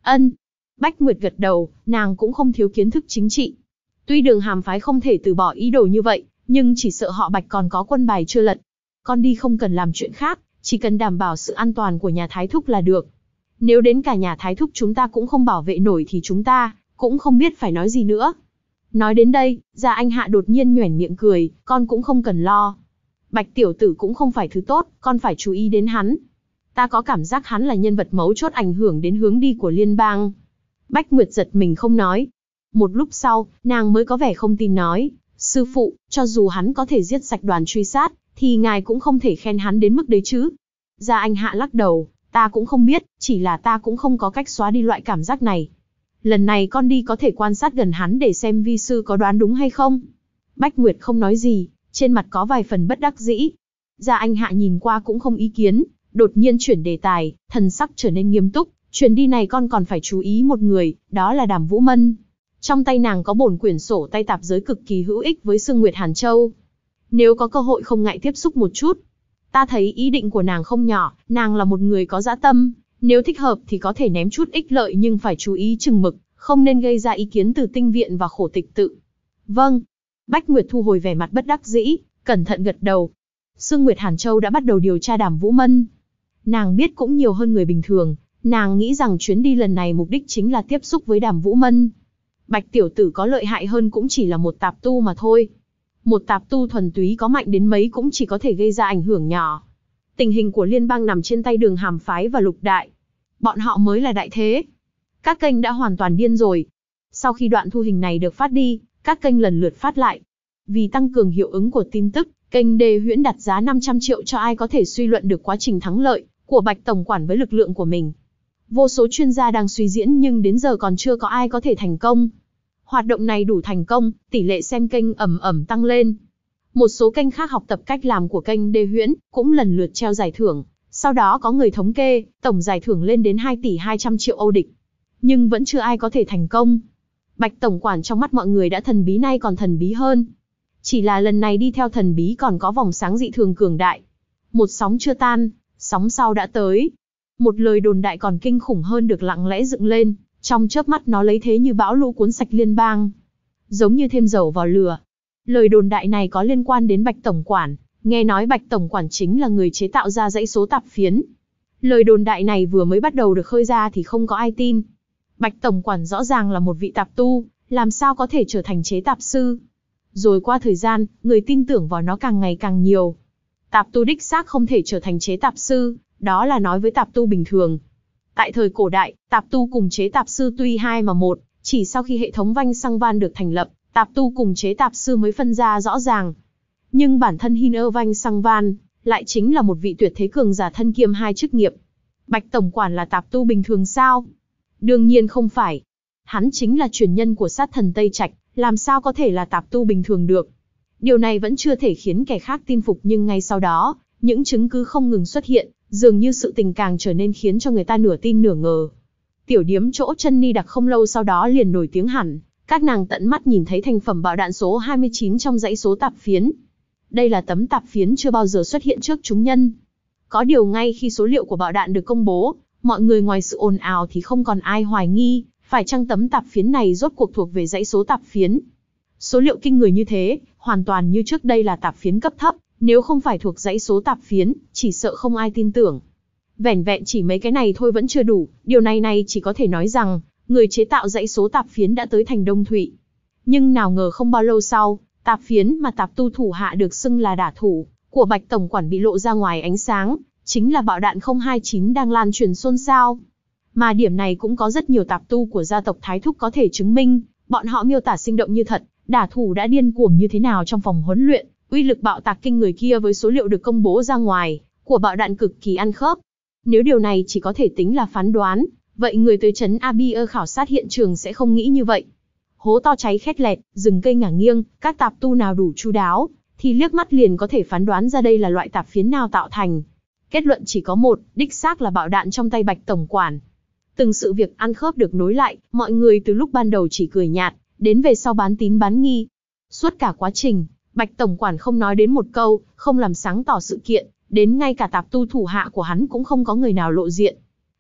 Ân. Bách Nguyệt gật đầu, nàng cũng không thiếu kiến thức chính trị. Tuy Đường Hàm phái không thể từ bỏ ý đồ như vậy, nhưng chỉ sợ họ Bạch còn có quân bài chưa lật. Con đi không cần làm chuyện khác, chỉ cần đảm bảo sự an toàn của nhà Thái Thúc là được. Nếu đến cả nhà Thái Thúc chúng ta cũng không bảo vệ nổi thì chúng ta cũng không biết phải nói gì nữa. Nói đến đây, Gia Anh Hạ đột nhiên nhoẻn miệng cười, con cũng không cần lo. Bạch tiểu tử cũng không phải thứ tốt, con phải chú ý đến hắn. Ta có cảm giác hắn là nhân vật mấu chốt ảnh hưởng đến hướng đi của liên bang. Bách Nguyệt giật mình không nói. Một lúc sau, nàng mới có vẻ không tin nói, sư phụ, cho dù hắn có thể giết sạch đoàn truy sát, thì ngài cũng không thể khen hắn đến mức đấy chứ. Gia Anh Hạ lắc đầu, ta cũng không biết, chỉ là ta cũng không có cách xóa đi loại cảm giác này. Lần này con đi có thể quan sát gần hắn để xem vi sư có đoán đúng hay không. Bách Nguyệt không nói gì, trên mặt có vài phần bất đắc dĩ. Gia Anh Hạ nhìn qua cũng không ý kiến, đột nhiên chuyển đề tài, thần sắc trở nên nghiêm túc. Chuyến đi này con còn phải chú ý một người, đó là Đàm Vũ Mân. Trong tay nàng có bổn quyển sổ tay tạp giới cực kỳ hữu ích với Sương Nguyệt Hàn Châu. Nếu có cơ hội không ngại tiếp xúc một chút. Ta thấy ý định của nàng không nhỏ, nàng là một người có dã tâm. Nếu thích hợp thì có thể ném chút ích lợi nhưng phải chú ý chừng mực, không nên gây ra ý kiến từ tinh viện và khổ tịch tự. Vâng. Bách Nguyệt thu hồi vẻ mặt bất đắc dĩ, cẩn thận gật đầu. Sương Nguyệt Hàn Châu đã bắt đầu điều tra Đàm Vũ Mân. Nàng biết cũng nhiều hơn người bình thường. Nàng nghĩ rằng chuyến đi lần này mục đích chính là tiếp xúc với Đàm Vũ Mân. Bạch tiểu tử có lợi hại hơn cũng chỉ là một tạp tu mà thôi. Một tạp tu thuần túy có mạnh đến mấy cũng chỉ có thể gây ra ảnh hưởng nhỏ. Tình hình của liên bang nằm trên tay Đường Hàm phái và Lục Đại. Bọn họ mới là đại thế. Các kênh đã hoàn toàn điên rồi. Sau khi đoạn thu hình này được phát đi, các kênh lần lượt phát lại. Vì tăng cường hiệu ứng của tin tức, kênh Đê Huyễn đặt giá năm trăm triệu cho ai có thể suy luận được quá trình thắng lợi của Bạch tổng quản với lực lượng của mình. Vô số chuyên gia đang suy diễn nhưng đến giờ còn chưa có ai có thể thành công. Hoạt động này đủ thành công, tỷ lệ xem kênh ầm ầm tăng lên. Một số kênh khác học tập cách làm của kênh Đê Huyễn, cũng lần lượt treo giải thưởng. Sau đó có người thống kê, tổng giải thưởng lên đến hai tỷ hai trăm triệu Âu địch. Nhưng vẫn chưa ai có thể thành công. Bạch tổng quản trong mắt mọi người đã thần bí nay còn thần bí hơn. Chỉ là lần này đi theo thần bí còn có vòng sáng dị thường cường đại. Một sóng chưa tan, sóng sau đã tới. Một lời đồn đại còn kinh khủng hơn được lặng lẽ dựng lên, trong chớp mắt nó lấy thế như bão lũ cuốn sạch liên bang. Giống như thêm dầu vào lửa. Lời đồn đại này có liên quan đến Bạch tổng quản, nghe nói Bạch tổng quản chính là người chế tạo ra dãy số tạp phiến. Lời đồn đại này vừa mới bắt đầu được khơi ra thì không có ai tin. Bạch tổng quản rõ ràng là một vị tạp tu, làm sao có thể trở thành chế tạp sư. Rồi qua thời gian, người tin tưởng vào nó càng ngày càng nhiều. Tạp tu đích xác không thể trở thành chế tạp sư, đó là nói với tạp tu bình thường. Tại thời cổ đại, tạp tu cùng chế tạp sư tuy hai mà một, chỉ sau khi hệ thống Vanh Sang Van được thành lập, tạp tu cùng chế tạp sư mới phân ra rõ ràng. Nhưng bản thân Hin ơ Vanh Sang Van lại chính là một vị tuyệt thế cường giả thân kiêm hai chức nghiệp. Bạch tổng quản là tạp tu bình thường sao? Đương nhiên không phải. Hắn chính là truyền nhân của sát thần Tây Trạch, làm sao có thể là tạp tu bình thường được. Điều này vẫn chưa thể khiến kẻ khác tin phục nhưng ngay sau đó, những chứng cứ không ngừng xuất hiện, dường như sự tình càng trở nên khiến cho người ta nửa tin nửa ngờ. Tiểu điếm chỗ chân ni đặc không lâu sau đó liền nổi tiếng hẳn, các nàng tận mắt nhìn thấy thành phẩm bạo đạn số hai mươi chín trong dãy số tạp phiến. Đây là tấm tạp phiến chưa bao giờ xuất hiện trước chúng nhân. Có điều ngay khi số liệu của bạo đạn được công bố, mọi người ngoài sự ồn ào thì không còn ai hoài nghi, phải chăng tấm tạp phiến này rốt cuộc thuộc về dãy số tạp phiến. Số liệu kinh người như thế, hoàn toàn như trước đây là tạp phiến cấp thấp, nếu không phải thuộc dãy số tạp phiến, chỉ sợ không ai tin tưởng. Vẻn vẹn chỉ mấy cái này thôi vẫn chưa đủ, điều này này chỉ có thể nói rằng, người chế tạo dãy số tạp phiến đã tới thành Đông Thụy. Nhưng nào ngờ không bao lâu sau, tạp phiến mà tạp tu thủ hạ được xưng là đả thủ của Bạch tổng quản bị lộ ra ngoài ánh sáng, chính là bạo đạn không hai chín đang lan truyền xôn xao. Mà điểm này cũng có rất nhiều tạp tu của gia tộc Thái Thúc có thể chứng minh, bọn họ miêu tả sinh động như thật, đả thủ đã điên cuồng như thế nào trong phòng huấn luyện, uy lực bạo tạc kinh người kia với số liệu được công bố ra ngoài, của bạo đạn cực kỳ ăn khớp. Nếu điều này chỉ có thể tính là phán đoán, vậy người tới trấn Abia khảo sát hiện trường sẽ không nghĩ như vậy. Hố to cháy khét lẹt, rừng cây ngả nghiêng, các tạp tu nào đủ chu đáo, thì liếc mắt liền có thể phán đoán ra đây là loại tạp phiến nào tạo thành. Kết luận chỉ có một, đích xác là bạo đạn trong tay Bạch tổng quản. Từng sự việc ăn khớp được nối lại, mọi người từ lúc ban đầu chỉ cười nhạt, đến về sau bán tín bán nghi. Suốt cả quá trình, Bạch tổng quản không nói đến một câu, không làm sáng tỏ sự kiện, đến ngay cả tạp tu thủ hạ của hắn cũng không có người nào lộ diện.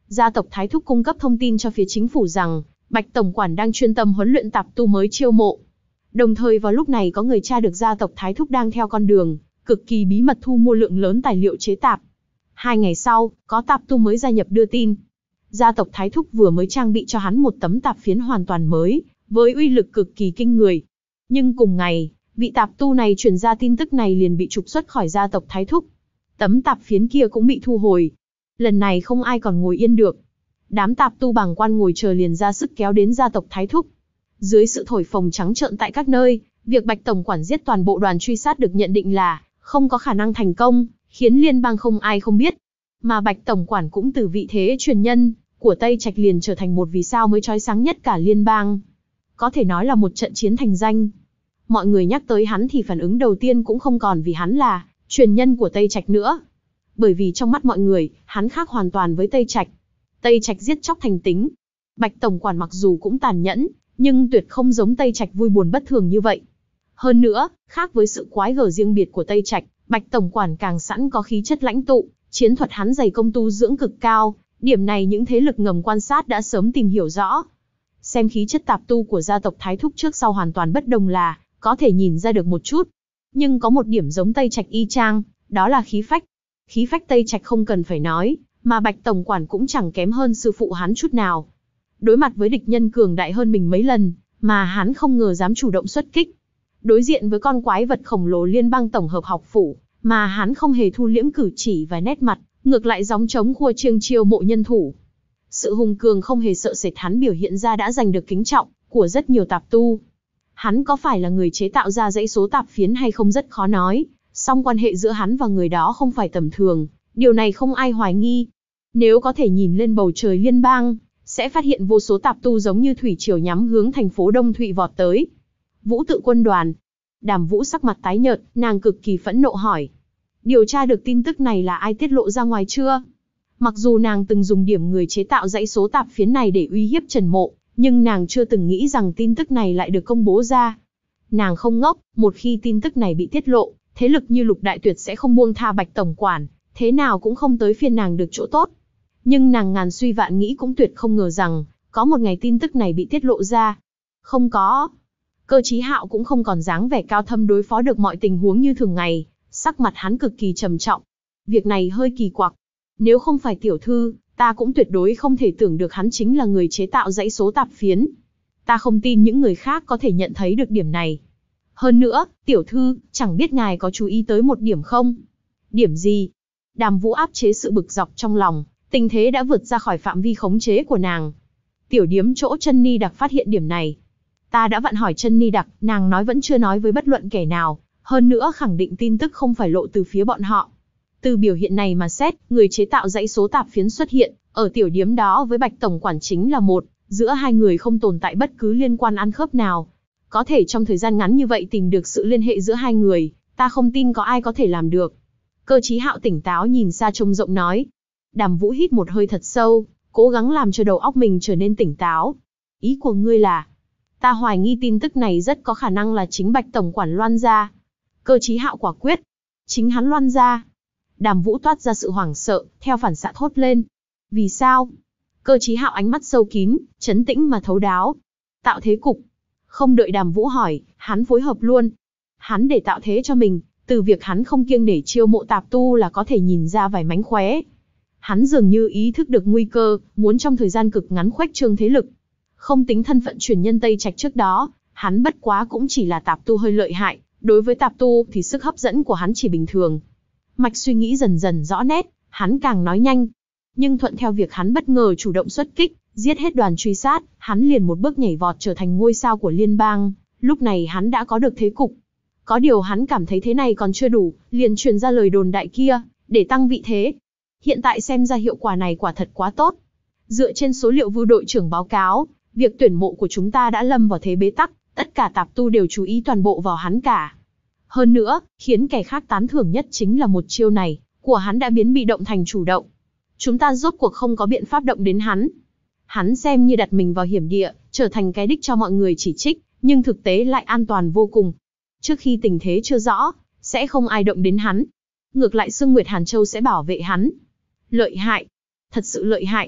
Gia tộc Thái Thúc cung cấp thông tin cho phía chính phủ rằng, Bạch tổng quản đang chuyên tâm huấn luyện tạp tu mới chiêu mộ. Đồng thời vào lúc này có người tra được gia tộc Thái Thúc đang theo con đường cực kỳ bí mật thu mua lượng lớn tài liệu chế tạp. Hai ngày sau, có tạp tu mới gia nhập đưa tin. Gia tộc Thái Thúc vừa mới trang bị cho hắn một tấm tạp phiến hoàn toàn mới, với uy lực cực kỳ kinh người. Nhưng cùng ngày, vị tạp tu này truyền ra tin tức này liền bị trục xuất khỏi gia tộc Thái Thúc. Tấm tạp phiến kia cũng bị thu hồi. Lần này không ai còn ngồi yên được. Đám tạp tu bàng quan ngồi chờ liền ra sức kéo đến gia tộc Thái Thúc. Dưới sự thổi phồng trắng trợn tại các nơi, việc Bạch tổng quản giết toàn bộ đoàn truy sát được nhận định là không có khả năng thành công, khiến liên bang không ai không biết. Mà Bạch tổng quản cũng từ vị thế truyền nhân của Tây Trạch liền trở thành một vì sao mới chói sáng nhất cả liên bang. Có thể nói là một trận chiến thành danh. Mọi người nhắc tới hắn thì phản ứng đầu tiên cũng không còn vì hắn là truyền nhân của Tây Trạch nữa. Bởi vì trong mắt mọi người, hắn khác hoàn toàn với Tây Trạch. Tây Trạch giết chóc thành tính. Bạch tổng quản mặc dù cũng tàn nhẫn, nhưng tuyệt không giống Tây Trạch vui buồn bất thường như vậy. Hơn nữa, khác với sự quái gở riêng biệt của Tây Trạch, Bạch tổng quản càng sẵn có khí chất lãnh tụ, chiến thuật hắn dày công tu dưỡng cực cao, điểm này những thế lực ngầm quan sát đã sớm tìm hiểu rõ. Xem khí chất tạp tu của gia tộc Thái Thúc trước sau hoàn toàn bất đồng là có thể nhìn ra được một chút. Nhưng có một điểm giống Tây Trạch y chang, đó là khí phách. Khí phách Tây Trạch không cần phải nói, mà Bạch tổng quản cũng chẳng kém hơn sư phụ hắn chút nào. Đối mặt với địch nhân cường đại hơn mình mấy lần, mà hắn không ngờ dám chủ động xuất kích. Đối diện với con quái vật khổng lồ liên bang tổng hợp học phủ, mà hắn không hề thu liễm cử chỉ và nét mặt, ngược lại gióng trống khua chiêng chiêu mộ nhân thủ. Sự hùng cường không hề sợ sệt hắn biểu hiện ra đã giành được kính trọng của rất nhiều tạp tu. Hắn có phải là người chế tạo ra dãy số tạp phiến hay không rất khó nói, song quan hệ giữa hắn và người đó không phải tầm thường, điều này không ai hoài nghi. Nếu có thể nhìn lên bầu trời liên bang, sẽ phát hiện vô số tạp tu giống như thủy triều nhắm hướng thành phố Đông Thụy vọt tới. Vũ tự quân đoàn. Đàm Vũ sắc mặt tái nhợt, nàng cực kỳ phẫn nộ hỏi. Điều tra được tin tức này là ai tiết lộ ra ngoài chưa? Mặc dù nàng từng dùng điểm người chế tạo dãy số tạp phiến này để uy hiếp Trần Mộ, nhưng nàng chưa từng nghĩ rằng tin tức này lại được công bố ra. Nàng không ngốc, một khi tin tức này bị tiết lộ, thế lực như Lục Đại Tuyệt sẽ không buông tha Bạch tổng quản, thế nào cũng không tới phiên nàng được chỗ tốt. Nhưng nàng ngàn suy vạn nghĩ cũng tuyệt không ngờ rằng, có một ngày tin tức này bị tiết lộ ra. Không có. Cơ Chí Hạo cũng không còn dáng vẻ cao thâm đối phó được mọi tình huống như thường ngày, sắc mặt hắn cực kỳ trầm trọng. Việc này hơi kỳ quặc. Nếu không phải tiểu thư, ta cũng tuyệt đối không thể tưởng được hắn chính là người chế tạo dãy số tạp phiến. Ta không tin những người khác có thể nhận thấy được điểm này. Hơn nữa, tiểu thư, chẳng biết ngài có chú ý tới một điểm không? Điểm gì? Đàm Vũ áp chế sự bực dọc trong lòng, tình thế đã vượt ra khỏi phạm vi khống chế của nàng. Tiểu điếm chỗ Chân Ni Đặc phát hiện điểm này. Ta đã vặn hỏi Chân Ni Đặc, nàng nói vẫn chưa nói với bất luận kẻ nào, hơn nữa khẳng định tin tức không phải lộ từ phía bọn họ. Từ biểu hiện này mà xét, người chế tạo dãy số tạp phiến xuất hiện ở tiểu điếm đó với Bạch tổng quản chính là một, giữa hai người không tồn tại bất cứ liên quan ăn khớp nào. Có thể trong thời gian ngắn như vậy tìm được sự liên hệ giữa hai người, ta không tin có ai có thể làm được. Cơ Chí Hạo tỉnh táo nhìn xa trông rộng nói. Đàm Vũ hít một hơi thật sâu, cố gắng làm cho đầu óc mình trở nên tỉnh táo. Ý của ngươi là, ta hoài nghi tin tức này rất có khả năng là chính Bạch tổng quản loan ra. Cơ Chí Hạo quả quyết. Chính hắn loan ra. Đàm Vũ toát ra sự hoảng sợ, theo phản xạ thốt lên. Vì sao? Cơ Chí Hạo ánh mắt sâu kín, trấn tĩnh mà thấu đáo. Tạo thế cục. Không đợi Đàm Vũ hỏi, hắn phối hợp luôn. Hắn để tạo thế cho mình, từ việc hắn không kiêng nể chiêu mộ tạp tu là có thể nhìn ra vài mánh khóe. Hắn dường như ý thức được nguy cơ, muốn trong thời gian cực ngắn khuếch trương thế lực. Không tính thân phận truyền nhân Tây Trạch trước đó, hắn bất quá cũng chỉ là tạp tu hơi lợi hại, đối với tạp tu thì sức hấp dẫn của hắn chỉ bình thường. Mạch suy nghĩ dần dần rõ nét, hắn càng nói nhanh. Nhưng thuận theo việc hắn bất ngờ chủ động xuất kích, giết hết đoàn truy sát, hắn liền một bước nhảy vọt trở thành ngôi sao của liên bang, lúc này hắn đã có được thế cục. Có điều hắn cảm thấy thế này còn chưa đủ, liền truyền ra lời đồn đại kia, để tăng vị thế. Hiện tại xem ra hiệu quả này quả thật quá tốt. Dựa trên số liệu Vưu đội trưởng báo cáo, việc tuyển mộ của chúng ta đã lâm vào thế bế tắc, tất cả tạp tu đều chú ý toàn bộ vào hắn cả. Hơn nữa, khiến kẻ khác tán thưởng nhất chính là một chiêu này, của hắn đã biến bị động thành chủ động. Chúng ta rốt cuộc không có biện pháp động đến hắn. Hắn xem như đặt mình vào hiểm địa, trở thành cái đích cho mọi người chỉ trích, nhưng thực tế lại an toàn vô cùng. Trước khi tình thế chưa rõ, sẽ không ai động đến hắn. Ngược lại Sương Nguyệt Hàn Châu sẽ bảo vệ hắn. Lợi hại. Thật sự lợi hại.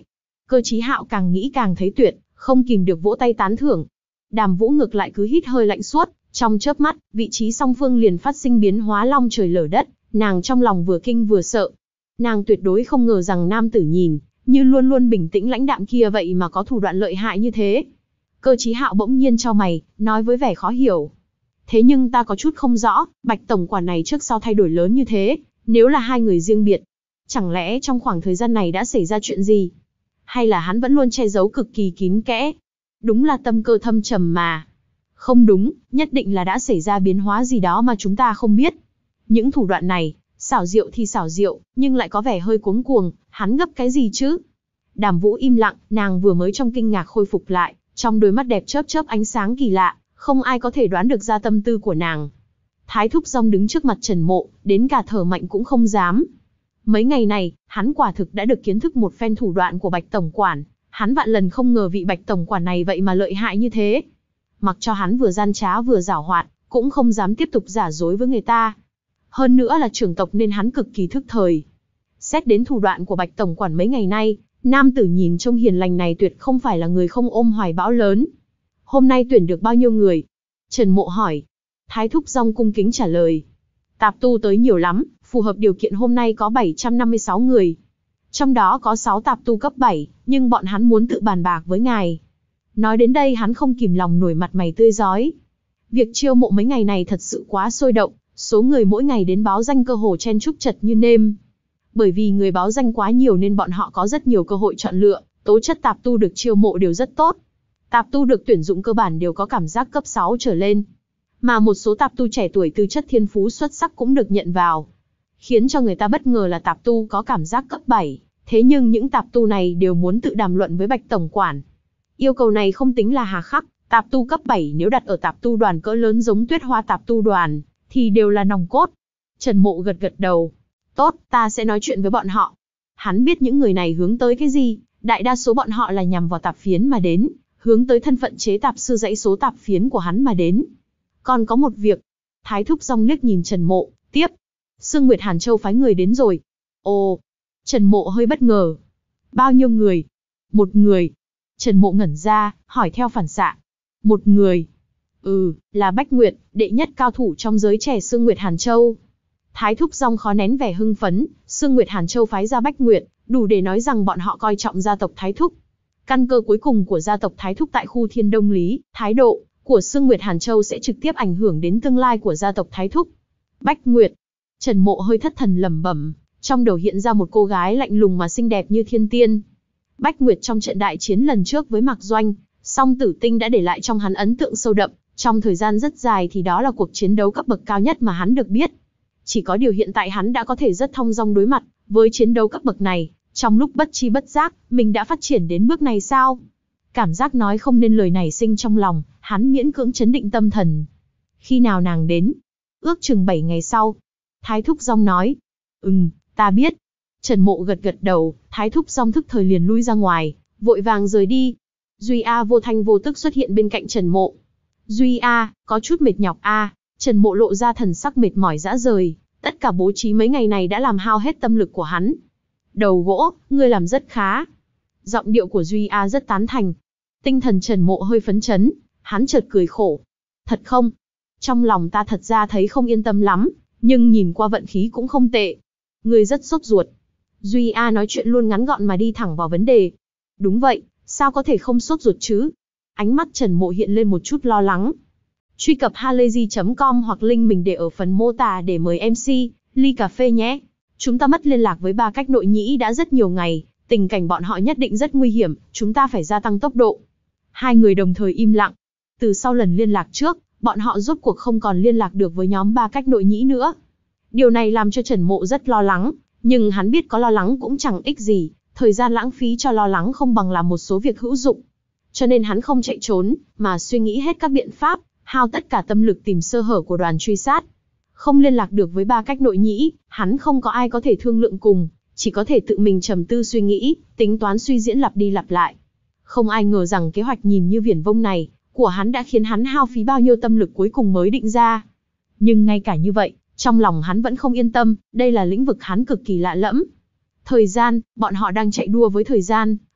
Cơ Chí Hạo càng nghĩ càng thấy tuyệt, không kìm được vỗ tay tán thưởng. Đàm Vũ ngược lại cứ hít hơi lạnh suốt, trong chớp mắt, vị trí song phương liền phát sinh biến hóa long trời lở đất, nàng trong lòng vừa kinh vừa sợ. Nàng tuyệt đối không ngờ rằng nam tử nhìn như luôn luôn bình tĩnh lãnh đạm kia vậy mà có thủ đoạn lợi hại như thế. Cơ Chí Hạo bỗng nhiên chau mày, nói với vẻ khó hiểu. Thế nhưng ta có chút không rõ, Bạch tổng quản này trước sau thay đổi lớn như thế, nếu là hai người riêng biệt, chẳng lẽ trong khoảng thời gian này đã xảy ra chuyện gì? Hay là hắn vẫn luôn che giấu cực kỳ kín kẽ? Đúng là tâm cơ thâm trầm mà. Không đúng, nhất định là đã xảy ra biến hóa gì đó mà chúng ta không biết. Những thủ đoạn này, xảo diệu thì xảo diệu, nhưng lại có vẻ hơi cuống cuồng, hắn gấp cái gì chứ? Đàm Vũ im lặng, nàng vừa mới trong kinh ngạc khôi phục lại, trong đôi mắt đẹp chớp chớp ánh sáng kỳ lạ, không ai có thể đoán được ra tâm tư của nàng. Thái Thúc Dong đứng trước mặt Trần Mộ, đến cả thở mạnh cũng không dám. Mấy ngày này, hắn quả thực đã được kiến thức một phen thủ đoạn của Bạch tổng quản, hắn vạn lần không ngờ vị Bạch tổng quản này vậy mà lợi hại như thế. Mặc cho hắn vừa gian trá vừa giảo hoạt, cũng không dám tiếp tục giả dối với người ta. Hơn nữa là trưởng tộc nên hắn cực kỳ thức thời. Xét đến thủ đoạn của Bạch tổng quản mấy ngày nay, nam tử nhìn trông hiền lành này tuyệt không phải là người không ôm hoài bão lớn. Hôm nay tuyển được bao nhiêu người? Trần Mộ hỏi. Thái Thúc Dong cung kính trả lời. Tạp tu tới nhiều lắm, phù hợp điều kiện hôm nay có bảy trăm năm mươi sáu người. Trong đó có sáu tạp tu cấp bảy, nhưng bọn hắn muốn tự bàn bạc với ngài. Nói đến đây hắn không kìm lòng nổi mặt mày tươi rói. Việc chiêu mộ mấy ngày này thật sự quá sôi động, số người mỗi ngày đến báo danh cơ hồ chen chúc chật như nêm. Bởi vì người báo danh quá nhiều nên bọn họ có rất nhiều cơ hội chọn lựa, tố chất tạp tu được chiêu mộ đều rất tốt. Tạp tu được tuyển dụng cơ bản đều có cảm giác cấp sáu trở lên. Mà một số tạp tu trẻ tuổi tư chất thiên phú xuất sắc cũng được nhận vào. Khiến cho người ta bất ngờ là tạp tu có cảm giác cấp bảy, thế nhưng những tạp tu này đều muốn tự đàm luận với Bạch tổng quản. Yêu cầu này không tính là hà khắc, tạp tu cấp bảy nếu đặt ở tạp tu đoàn cỡ lớn giống Tuyết Hoa tạp tu đoàn, thì đều là nòng cốt. Trần Mộ gật gật đầu. Tốt, ta sẽ nói chuyện với bọn họ. Hắn biết những người này hướng tới cái gì, đại đa số bọn họ là nhằm vào tạp phiến mà đến, hướng tới thân phận chế tạp sư dãy số tạp phiến của hắn mà đến. Còn có một việc. Thái Thúc Dong liếc nhìn Trần Mộ, tiếp. Sương Nguyệt Hàn Châu phái người đến rồi. Ồ, Trần Mộ hơi bất ngờ. Bao nhiêu người? Một người. Trần Mộ ngẩn ra, hỏi theo phản xạ. Một người. Ừ, là Bách Nguyệt, đệ nhất cao thủ trong giới trẻ Sương Nguyệt Hàn Châu. Thái Thúc Dong khó nén vẻ hưng phấn, Sương Nguyệt Hàn Châu phái ra Bách Nguyệt, đủ để nói rằng bọn họ coi trọng gia tộc Thái Thúc. Căn cơ cuối cùng của gia tộc Thái Thúc tại khu Thiên Đông Lý, thái độ của Sương Nguyệt Hàn Châu sẽ trực tiếp ảnh hưởng đến tương lai của gia tộc Thái Thúc. Bách Nguyệt. Trần Mộ hơi thất thần lẩm bẩm, trong đầu hiện ra một cô gái lạnh lùng mà xinh đẹp như thiên tiên. Bách Nguyệt trong trận đại chiến lần trước với Mạc Doanh, Song Tử Tinh đã để lại trong hắn ấn tượng sâu đậm, trong thời gian rất dài thì đó là cuộc chiến đấu cấp bậc cao nhất mà hắn được biết. Chỉ có điều hiện tại hắn đã có thể rất thong dong đối mặt với chiến đấu cấp bậc này, trong lúc bất chi bất giác, mình đã phát triển đến bước này sao? Cảm giác nói không nên lời này sinh trong lòng, hắn miễn cưỡng trấn định tâm thần. Khi nào nàng đến? Ước chừng bảy ngày sau. Thái Thúc Dong nói. Ừm, ta biết. Trần Mộ gật gật đầu, Thái Thúc Dong thức thời liền lui ra ngoài, vội vàng rời đi. Duy A vô thanh vô tức xuất hiện bên cạnh Trần Mộ. Duy A, có chút mệt nhọc A. Trần Mộ lộ ra thần sắc mệt mỏi rã rời, tất cả bố trí mấy ngày này đã làm hao hết tâm lực của hắn. Đầu gỗ, ngươi làm rất khá. Giọng điệu của Duy A rất tán thành. Tinh thần Trần Mộ hơi phấn chấn, hắn chợt cười khổ. Thật không? Trong lòng ta thật ra thấy không yên tâm lắm, nhưng nhìn qua vận khí cũng không tệ. Ngươi rất sốt ruột. Duy A nói chuyện luôn ngắn gọn mà đi thẳng vào vấn đề. Đúng vậy, sao có thể không sốt ruột chứ? Ánh mắt Trần Mộ hiện lên một chút lo lắng. Truy cập halayzi chấm com hoặc link mình để ở phần mô tả để mời em xê, ly cà phê nhé. Chúng ta mất liên lạc với ba cách nội nhĩ đã rất nhiều ngày, tình cảnh bọn họ nhất định rất nguy hiểm, chúng ta phải gia tăng tốc độ. Hai người đồng thời im lặng. Từ sau lần liên lạc trước, bọn họ rốt cuộc không còn liên lạc được với nhóm ba cách nội nhĩ nữa. Điều này làm cho Trần Mộ rất lo lắng, nhưng hắn biết có lo lắng cũng chẳng ích gì, thời gian lãng phí cho lo lắng không bằng làm một số việc hữu dụng. Cho nên hắn không chạy trốn, mà suy nghĩ hết các biện pháp, hao tất cả tâm lực tìm sơ hở của đoàn truy sát. Không liên lạc được với ba cách nội nhĩ, hắn không có ai có thể thương lượng cùng, chỉ có thể tự mình trầm tư suy nghĩ, tính toán suy diễn lặp đi lặp lại. Không ai ngờ rằng kế hoạch nhìn như viển vông này, của hắn đã khiến hắn hao phí bao nhiêu tâm lực cuối cùng mới định ra. Nhưng ngay cả như vậy, trong lòng hắn vẫn không yên tâm, đây là lĩnh vực hắn cực kỳ lạ lẫm. Thời gian, bọn họ đang chạy đua với thời gian,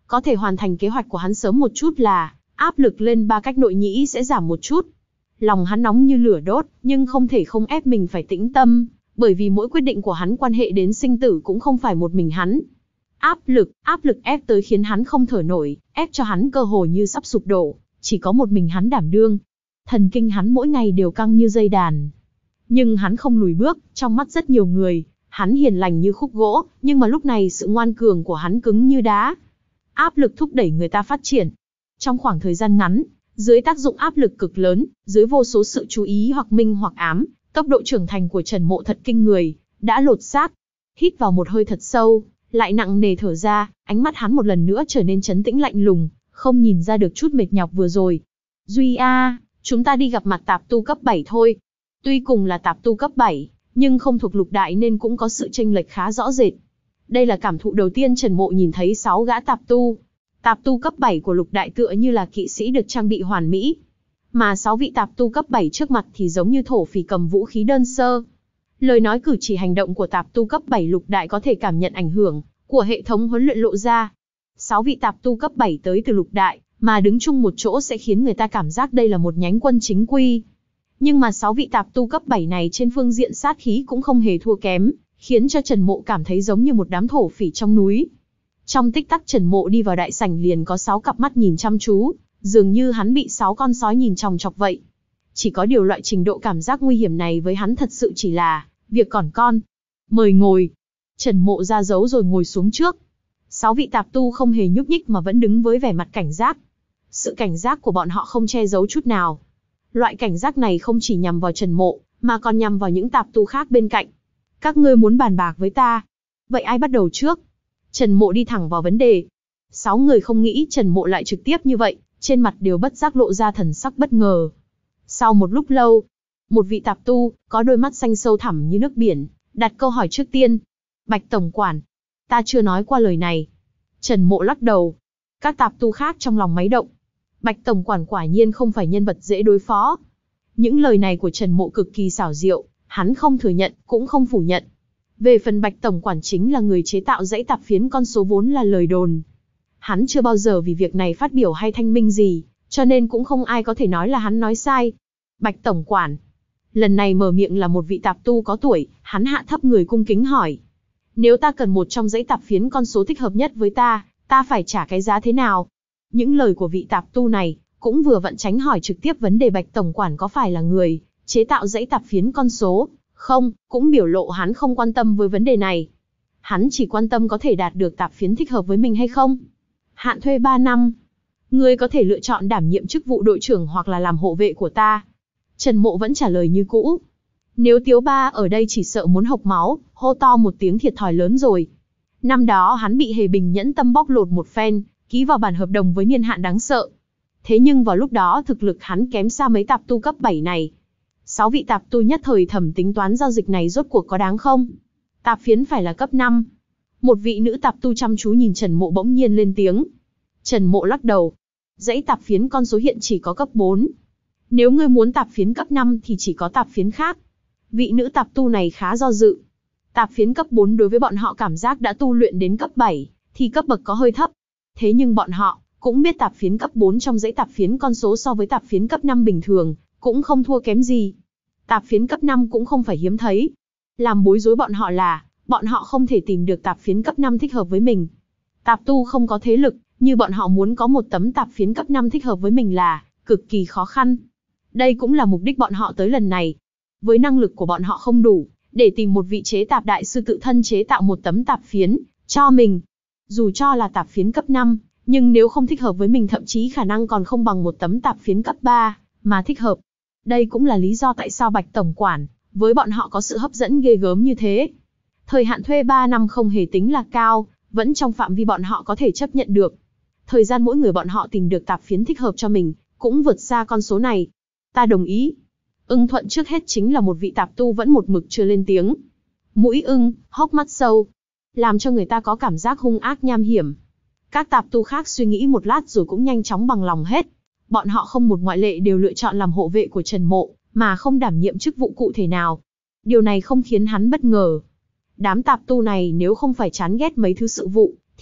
Có thể hoàn thành kế hoạch của hắn sớm một chút là, áp lực lên ba cách nội nhĩ sẽ giảm một chút. Lòng hắn nóng như lửa đốt, nhưng không thể không ép mình phải tĩnh tâm, bởi vì mỗi quyết định của hắn quan hệ đến sinh tử cũng không phải một mình hắn. Áp lực, áp lực ép tới khiến hắn không thở nổi, ép cho hắn cơ hồ như sắp sụp đổ, chỉ có một mình hắn đảm đương. Thần kinh hắn mỗi ngày đều căng như dây đàn. Nhưng hắn không lùi bước, trong mắt rất nhiều người, hắn hiền lành như khúc gỗ, nhưng mà lúc này sự ngoan cường của hắn cứng như đá. Áp lực thúc đẩy người ta phát triển. Trong khoảng thời gian ngắn, dưới tác dụng áp lực cực lớn, dưới vô số sự chú ý hoặc minh hoặc ám, tốc độ trưởng thành của Trần Mộ thật kinh người, đã lột xác. Hít vào một hơi thật sâu, lại nặng nề thở ra, ánh mắt hắn một lần nữa trở nên trấn tĩnh lạnh lùng, không nhìn ra được chút mệt nhọc vừa rồi. Duy a, chúng ta đi gặp mặt tạp tu cấp bảy thôi. Tuy cùng là tạp tu cấp bảy, nhưng không thuộc lục đại nên cũng có sự chênh lệch khá rõ rệt. Đây là cảm thụ đầu tiên Trần Mộ nhìn thấy sáu gã tạp tu. Tạp tu cấp bảy của lục đại tựa như là kỵ sĩ được trang bị hoàn mỹ. Mà sáu vị tạp tu cấp bảy trước mặt thì giống như thổ phỉ cầm vũ khí đơn sơ. Lời nói cử chỉ hành động của tạp tu cấp bảy lục đại có thể cảm nhận ảnh hưởng của hệ thống huấn luyện lộ ra. Sáu vị tạp tu cấp bảy tới từ lục đại, mà đứng chung một chỗ sẽ khiến người ta cảm giác đây là một nhánh quân chính quy. Nhưng mà sáu vị tạp tu cấp bảy này trên phương diện sát khí cũng không hề thua kém, khiến cho Trần Mộ cảm thấy giống như một đám thổ phỉ trong núi. Trong tích tắc Trần Mộ đi vào đại sảnh liền có sáu cặp mắt nhìn chăm chú, dường như hắn bị sáu con sói nhìn chòng chọc vậy. Chỉ có điều loại trình độ cảm giác nguy hiểm này với hắn thật sự chỉ là việc còn con. Mời ngồi. Trần Mộ ra dấu rồi ngồi xuống trước. Sáu vị tạp tu không hề nhúc nhích mà vẫn đứng với vẻ mặt cảnh giác. Sự cảnh giác của bọn họ không che giấu chút nào. Loại cảnh giác này không chỉ nhằm vào Trần Mộ, mà còn nhằm vào những tạp tu khác bên cạnh. Các ngươi muốn bàn bạc với ta. Vậy ai bắt đầu trước? Trần Mộ đi thẳng vào vấn đề. Sáu người không nghĩ Trần Mộ lại trực tiếp như vậy, trên mặt đều bất giác lộ ra thần sắc bất ngờ. Sau một lúc lâu, một vị tạp tu, có đôi mắt xanh sâu thẳm như nước biển, đặt câu hỏi trước tiên. Bạch tổng quản, ta chưa nói qua lời này. Trần Mộ lắc đầu. Các tạp tu khác trong lòng máy động. Bạch tổng quản quả nhiên không phải nhân vật dễ đối phó. Những lời này của Trần Mộ cực kỳ xảo diệu, hắn không thừa nhận, cũng không phủ nhận. Về phần Bạch tổng quản chính là người chế tạo dãy tạp phiến con số vốn là lời đồn. Hắn chưa bao giờ vì việc này phát biểu hay thanh minh gì, cho nên cũng không ai có thể nói là hắn nói sai. Bạch tổng quản. Lần này mở miệng là một vị tạp tu có tuổi, hắn hạ thấp người cung kính hỏi. Nếu ta cần một trong dãy tạp phiến con số thích hợp nhất với ta, ta phải trả cái giá thế nào? Những lời của vị tạp tu này, cũng vừa vặn tránh hỏi trực tiếp vấn đề Bạch tổng quản có phải là người chế tạo dãy tạp phiến con số. Không, cũng biểu lộ hắn không quan tâm với vấn đề này. Hắn chỉ quan tâm có thể đạt được tạp phiến thích hợp với mình hay không. Hạn thuê ba năm. Ngươi có thể lựa chọn đảm nhiệm chức vụ đội trưởng hoặc là làm hộ vệ của ta. Trần Mộ vẫn trả lời như cũ. Nếu Tiếu Ba ở đây chỉ sợ muốn hộc máu, hô to một tiếng thiệt thòi lớn rồi. Năm đó hắn bị Hề Bình nhẫn tâm bóc lột một phen, ký vào bản hợp đồng với niên hạn đáng sợ. Thế nhưng vào lúc đó thực lực hắn kém xa mấy tạp tu cấp bảy này. Sáu vị tạp tu nhất thời thầm tính toán giao dịch này rốt cuộc có đáng không? Tạp phiến phải là cấp năm. Một vị nữ tạp tu chăm chú nhìn Trần Mộ bỗng nhiên lên tiếng. Trần Mộ lắc đầu. Dãy tạp phiến con số hiện chỉ có cấp bốn. Nếu ngươi muốn tạp phiến cấp năm thì chỉ có tạp phiến khác. Vị nữ tạp tu này khá do dự. Tạp phiến cấp bốn đối với bọn họ cảm giác đã tu luyện đến cấp bảy, thì cấp bậc có hơi thấp. Thế nhưng bọn họ cũng biết tạp phiến cấp bốn trong dãy tạp phiến con số so với tạp phiến cấp năm bình thường, cũng không thua kém gì. Tạp phiến cấp năm cũng không phải hiếm thấy. Làm bối rối bọn họ là, bọn họ không thể tìm được tạp phiến cấp năm thích hợp với mình. Tạp tu không có thế lực, như bọn họ muốn có một tấm tạp phiến cấp năm thích hợp với mình là cực kỳ khó khăn. Đây cũng là mục đích bọn họ tới lần này. Với năng lực của bọn họ không đủ, để tìm một vị chế tạp đại sư tự thân chế tạo một tấm tạp phiến cho mình. Dù cho là tạp phiến cấp năm, nhưng nếu không thích hợp với mình thậm chí khả năng còn không bằng một tấm tạp phiến cấp ba, mà thích hợp. Đây cũng là lý do tại sao Bạch tổng quản, với bọn họ có sự hấp dẫn ghê gớm như thế. Thời hạn thuê ba năm không hề tính là cao, vẫn trong phạm vi bọn họ có thể chấp nhận được. Thời gian mỗi người bọn họ tìm được tạp phiến thích hợp cho mình, cũng vượt xa con số này. Ta đồng ý. Ưng Thuận trước hết chính là một vị tạp tu vẫn một mực chưa lên tiếng. Mũi ưng, hốc mắt sâu, làm cho người ta có cảm giác hung ác nham hiểm. Các tạp tu khác suy nghĩ một lát rồi cũng nhanh chóng bằng lòng hết. Bọn họ không một ngoại lệ đều lựa chọn làm hộ vệ của Trần Mộ, mà không đảm nhiệm chức vụ cụ thể nào. Điều này không khiến hắn bất ngờ. Đám tạp tu này nếu không phải chán ghét mấy thứ sự vụ,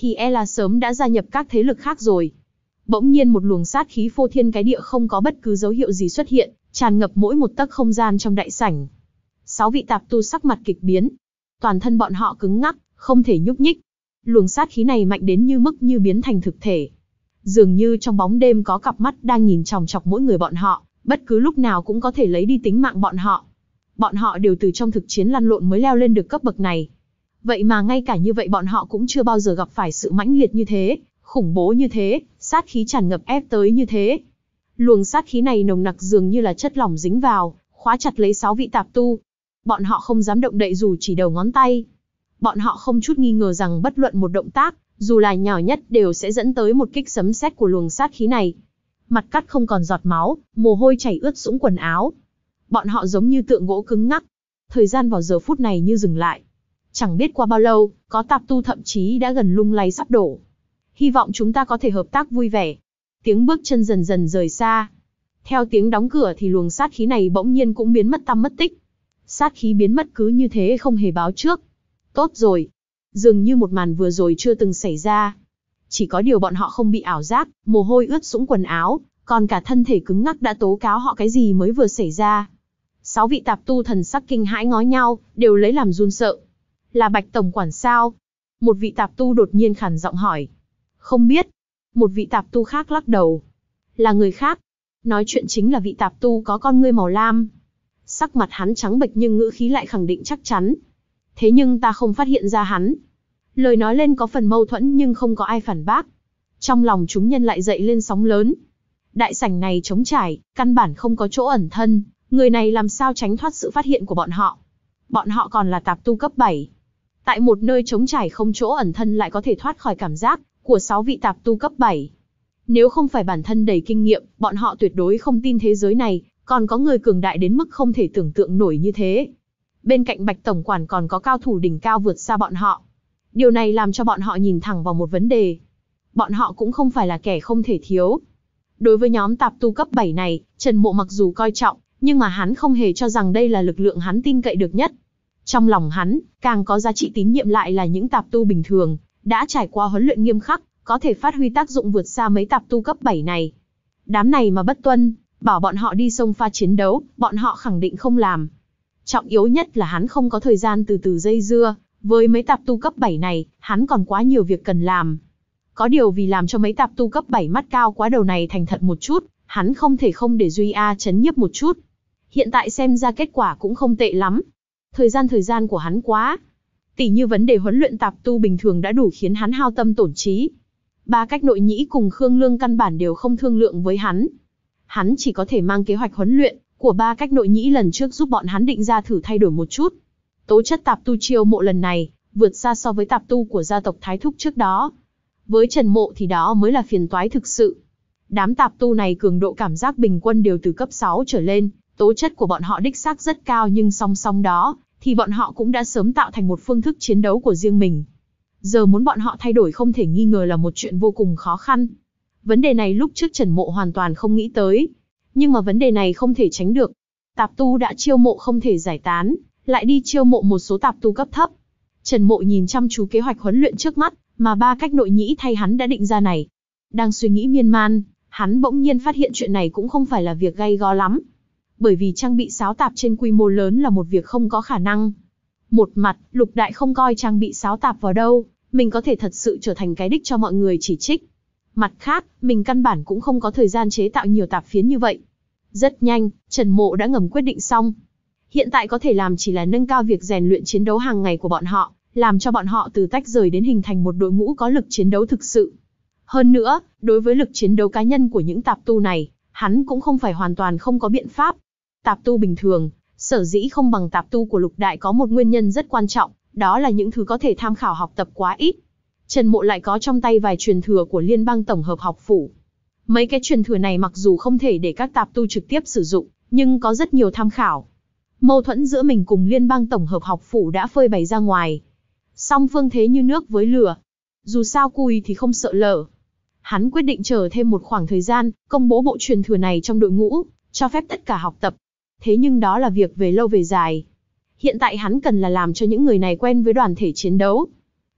thì e là sớm đã gia nhập các thế lực khác rồi. Bỗng nhiên một luồng sát khí phô thiên cái địa không có bất cứ dấu hiệu gì xuất hiện, tràn ngập mỗi một tấc không gian trong đại sảnh. Sáu vị tạp tu sắc mặt kịch biến. Toàn thân bọn họ cứng ngắc, không thể nhúc nhích. Luồng sát khí này mạnh đến như mức như biến thành thực thể. Dường như trong bóng đêm có cặp mắt đang nhìn chòng chọc mỗi người bọn họ, bất cứ lúc nào cũng có thể lấy đi tính mạng bọn họ. Bọn họ đều từ trong thực chiến lăn lộn mới leo lên được cấp bậc này. Vậy mà ngay cả như vậy bọn họ cũng chưa bao giờ gặp phải sự mãnh liệt như thế, khủng bố như thế, sát khí tràn ngập ép tới như thế. Luồng sát khí này nồng nặc dường như là chất lỏng dính vào, khóa chặt lấy sáu vị tạp tu. Bọn họ không dám động đậy dù chỉ đầu ngón tay. Bọn họ không chút nghi ngờ rằng bất luận một động tác, dù là nhỏ nhất đều sẽ dẫn tới một kích sấm sét của luồng sát khí này. Mặt cắt không còn giọt máu, mồ hôi chảy ướt sũng quần áo. Bọn họ giống như tượng gỗ cứng ngắc. Thời gian vào giờ phút này như dừng lại. Chẳng biết qua bao lâu, có tạp tu thậm chí đã gần lung lay sắp đổ. Hy vọng chúng ta có thể hợp tác vui vẻ. Tiếng bước chân dần dần rời xa. Theo tiếng đóng cửa thì luồng sát khí này bỗng nhiên cũng biến mất tăm mất tích. Sát khí biến mất cứ như thế không hề báo trước. Tốt rồi. Dường như một màn vừa rồi chưa từng xảy ra. Chỉ có điều bọn họ không bị ảo giác, mồ hôi ướt sũng quần áo, còn cả thân thể cứng ngắc đã tố cáo họ cái gì mới vừa xảy ra. Sáu vị tạp tu thần sắc kinh hãi ngó nhau, đều lấy làm run sợ. Là Bạch tổng quản sao? Một vị tạp tu đột nhiên khản giọng hỏi. Không biết. Một vị tạp tu khác lắc đầu. Là người khác. Nói chuyện chính là vị tạp tu có con ngươi màu lam. Sắc mặt hắn trắng bệch nhưng ngữ khí lại khẳng định chắc chắn. Thế nhưng ta không phát hiện ra hắn. Lời nói lên có phần mâu thuẫn nhưng không có ai phản bác. Trong lòng chúng nhân lại dậy lên sóng lớn. Đại sảnh này trống trải, căn bản không có chỗ ẩn thân. Người này làm sao tránh thoát sự phát hiện của bọn họ. Bọn họ còn là tạp tu cấp bảy. Tại một nơi trống trải không chỗ ẩn thân lại có thể thoát khỏi cảm giác của sáu vị tạp tu cấp bảy. Nếu không phải bản thân đầy kinh nghiệm, bọn họ tuyệt đối không tin thế giới này còn có người cường đại đến mức không thể tưởng tượng nổi như thế. Bên cạnh Bạch tổng quản còn có cao thủ đỉnh cao vượt xa bọn họ. Điều này làm cho bọn họ nhìn thẳng vào một vấn đề. Bọn họ cũng không phải là kẻ không thể thiếu. Đối với nhóm tạp tu cấp bảy này, Trần Mộ mặc dù coi trọng, nhưng mà hắn không hề cho rằng đây là lực lượng hắn tin cậy được nhất. Trong lòng hắn, càng có giá trị tín nhiệm lại là những tạp tu bình thường, đã trải qua huấn luyện nghiêm khắc, có thể phát huy tác dụng vượt xa mấy tạp tu cấp bảy này. Đám này mà bất tuân, bảo bọn họ đi xông pha chiến đấu, bọn họ khẳng định không làm. Trọng yếu nhất là hắn không có thời gian từ từ dây dưa, với mấy tạp tu cấp bảy này, hắn còn quá nhiều việc cần làm. Có điều vì làm cho mấy tạp tu cấp bảy mắt cao quá đầu này thành thật một chút, hắn không thể không để Duy A chấn nhiếp một chút. Hiện tại xem ra kết quả cũng không tệ lắm. Thời gian thời gian của hắn quá. Tỉ như vấn đề huấn luyện tạp tu bình thường đã đủ khiến hắn hao tâm tổn trí. Ba cách nội nhĩ cùng Khương Lương căn bản đều không thương lượng với hắn. Hắn chỉ có thể mang kế hoạch huấn luyện của ba cách nội nhĩ lần trước giúp bọn hắn định ra thử thay đổi một chút. Tố chất tạp tu chiêu mộ lần này, vượt xa so với tạp tu của gia tộc Thái Thúc trước đó. Với Trần Mộ thì đó mới là phiền toái thực sự. Đám tạp tu này cường độ cảm giác bình quân đều từ cấp sáu trở lên, tố chất của bọn họ đích xác rất cao nhưng song song đó, thì bọn họ cũng đã sớm tạo thành một phương thức chiến đấu của riêng mình. Giờ muốn bọn họ thay đổi không thể nghi ngờ là một chuyện vô cùng khó khăn. Vấn đề này lúc trước Trần Mộ hoàn toàn không nghĩ tới. Nhưng mà vấn đề này không thể tránh được. Tạp tu đã chiêu mộ không thể giải tán, lại đi chiêu mộ một số tạp tu cấp thấp. Trần Mộ nhìn chăm chú kế hoạch huấn luyện trước mắt, mà ba cách nội nhĩ thay hắn đã định ra này. Đang suy nghĩ miên man, hắn bỗng nhiên phát hiện chuyện này cũng không phải là việc gay go lắm. Bởi vì trang bị sáo tạp trên quy mô lớn là một việc không có khả năng. Một mặt, Lục Đại không coi trang bị sáo tạp vào đâu, mình có thể thật sự trở thành cái đích cho mọi người chỉ trích. Mặt khác, mình căn bản cũng không có thời gian chế tạo nhiều tạp phiến như vậy. Rất nhanh, Trần Mộ đã ngầm quyết định xong. Hiện tại có thể làm chỉ là nâng cao việc rèn luyện chiến đấu hàng ngày của bọn họ, làm cho bọn họ từ tách rời đến hình thành một đội ngũ có lực chiến đấu thực sự. Hơn nữa, đối với lực chiến đấu cá nhân của những tạp tu này, hắn cũng không phải hoàn toàn không có biện pháp. Tạp tu bình thường, sở dĩ không bằng tạp tu của Lục Đại có một nguyên nhân rất quan trọng, đó là những thứ có thể tham khảo học tập quá ít. Trần Mộ lại có trong tay vài truyền thừa của Liên bang tổng hợp học phủ. Mấy cái truyền thừa này mặc dù không thể để các tạp tu trực tiếp sử dụng, nhưng có rất nhiều tham khảo. Mâu thuẫn giữa mình cùng Liên bang tổng hợp học phủ đã phơi bày ra ngoài. Song phương thế như nước với lửa. Dù sao cùi thì không sợ lở. Hắn quyết định chờ thêm một khoảng thời gian, công bố bộ truyền thừa này trong đội ngũ, cho phép tất cả học tập. Thế nhưng đó là việc về lâu về dài. Hiện tại hắn cần là làm cho những người này quen với đoàn thể chiến đấu.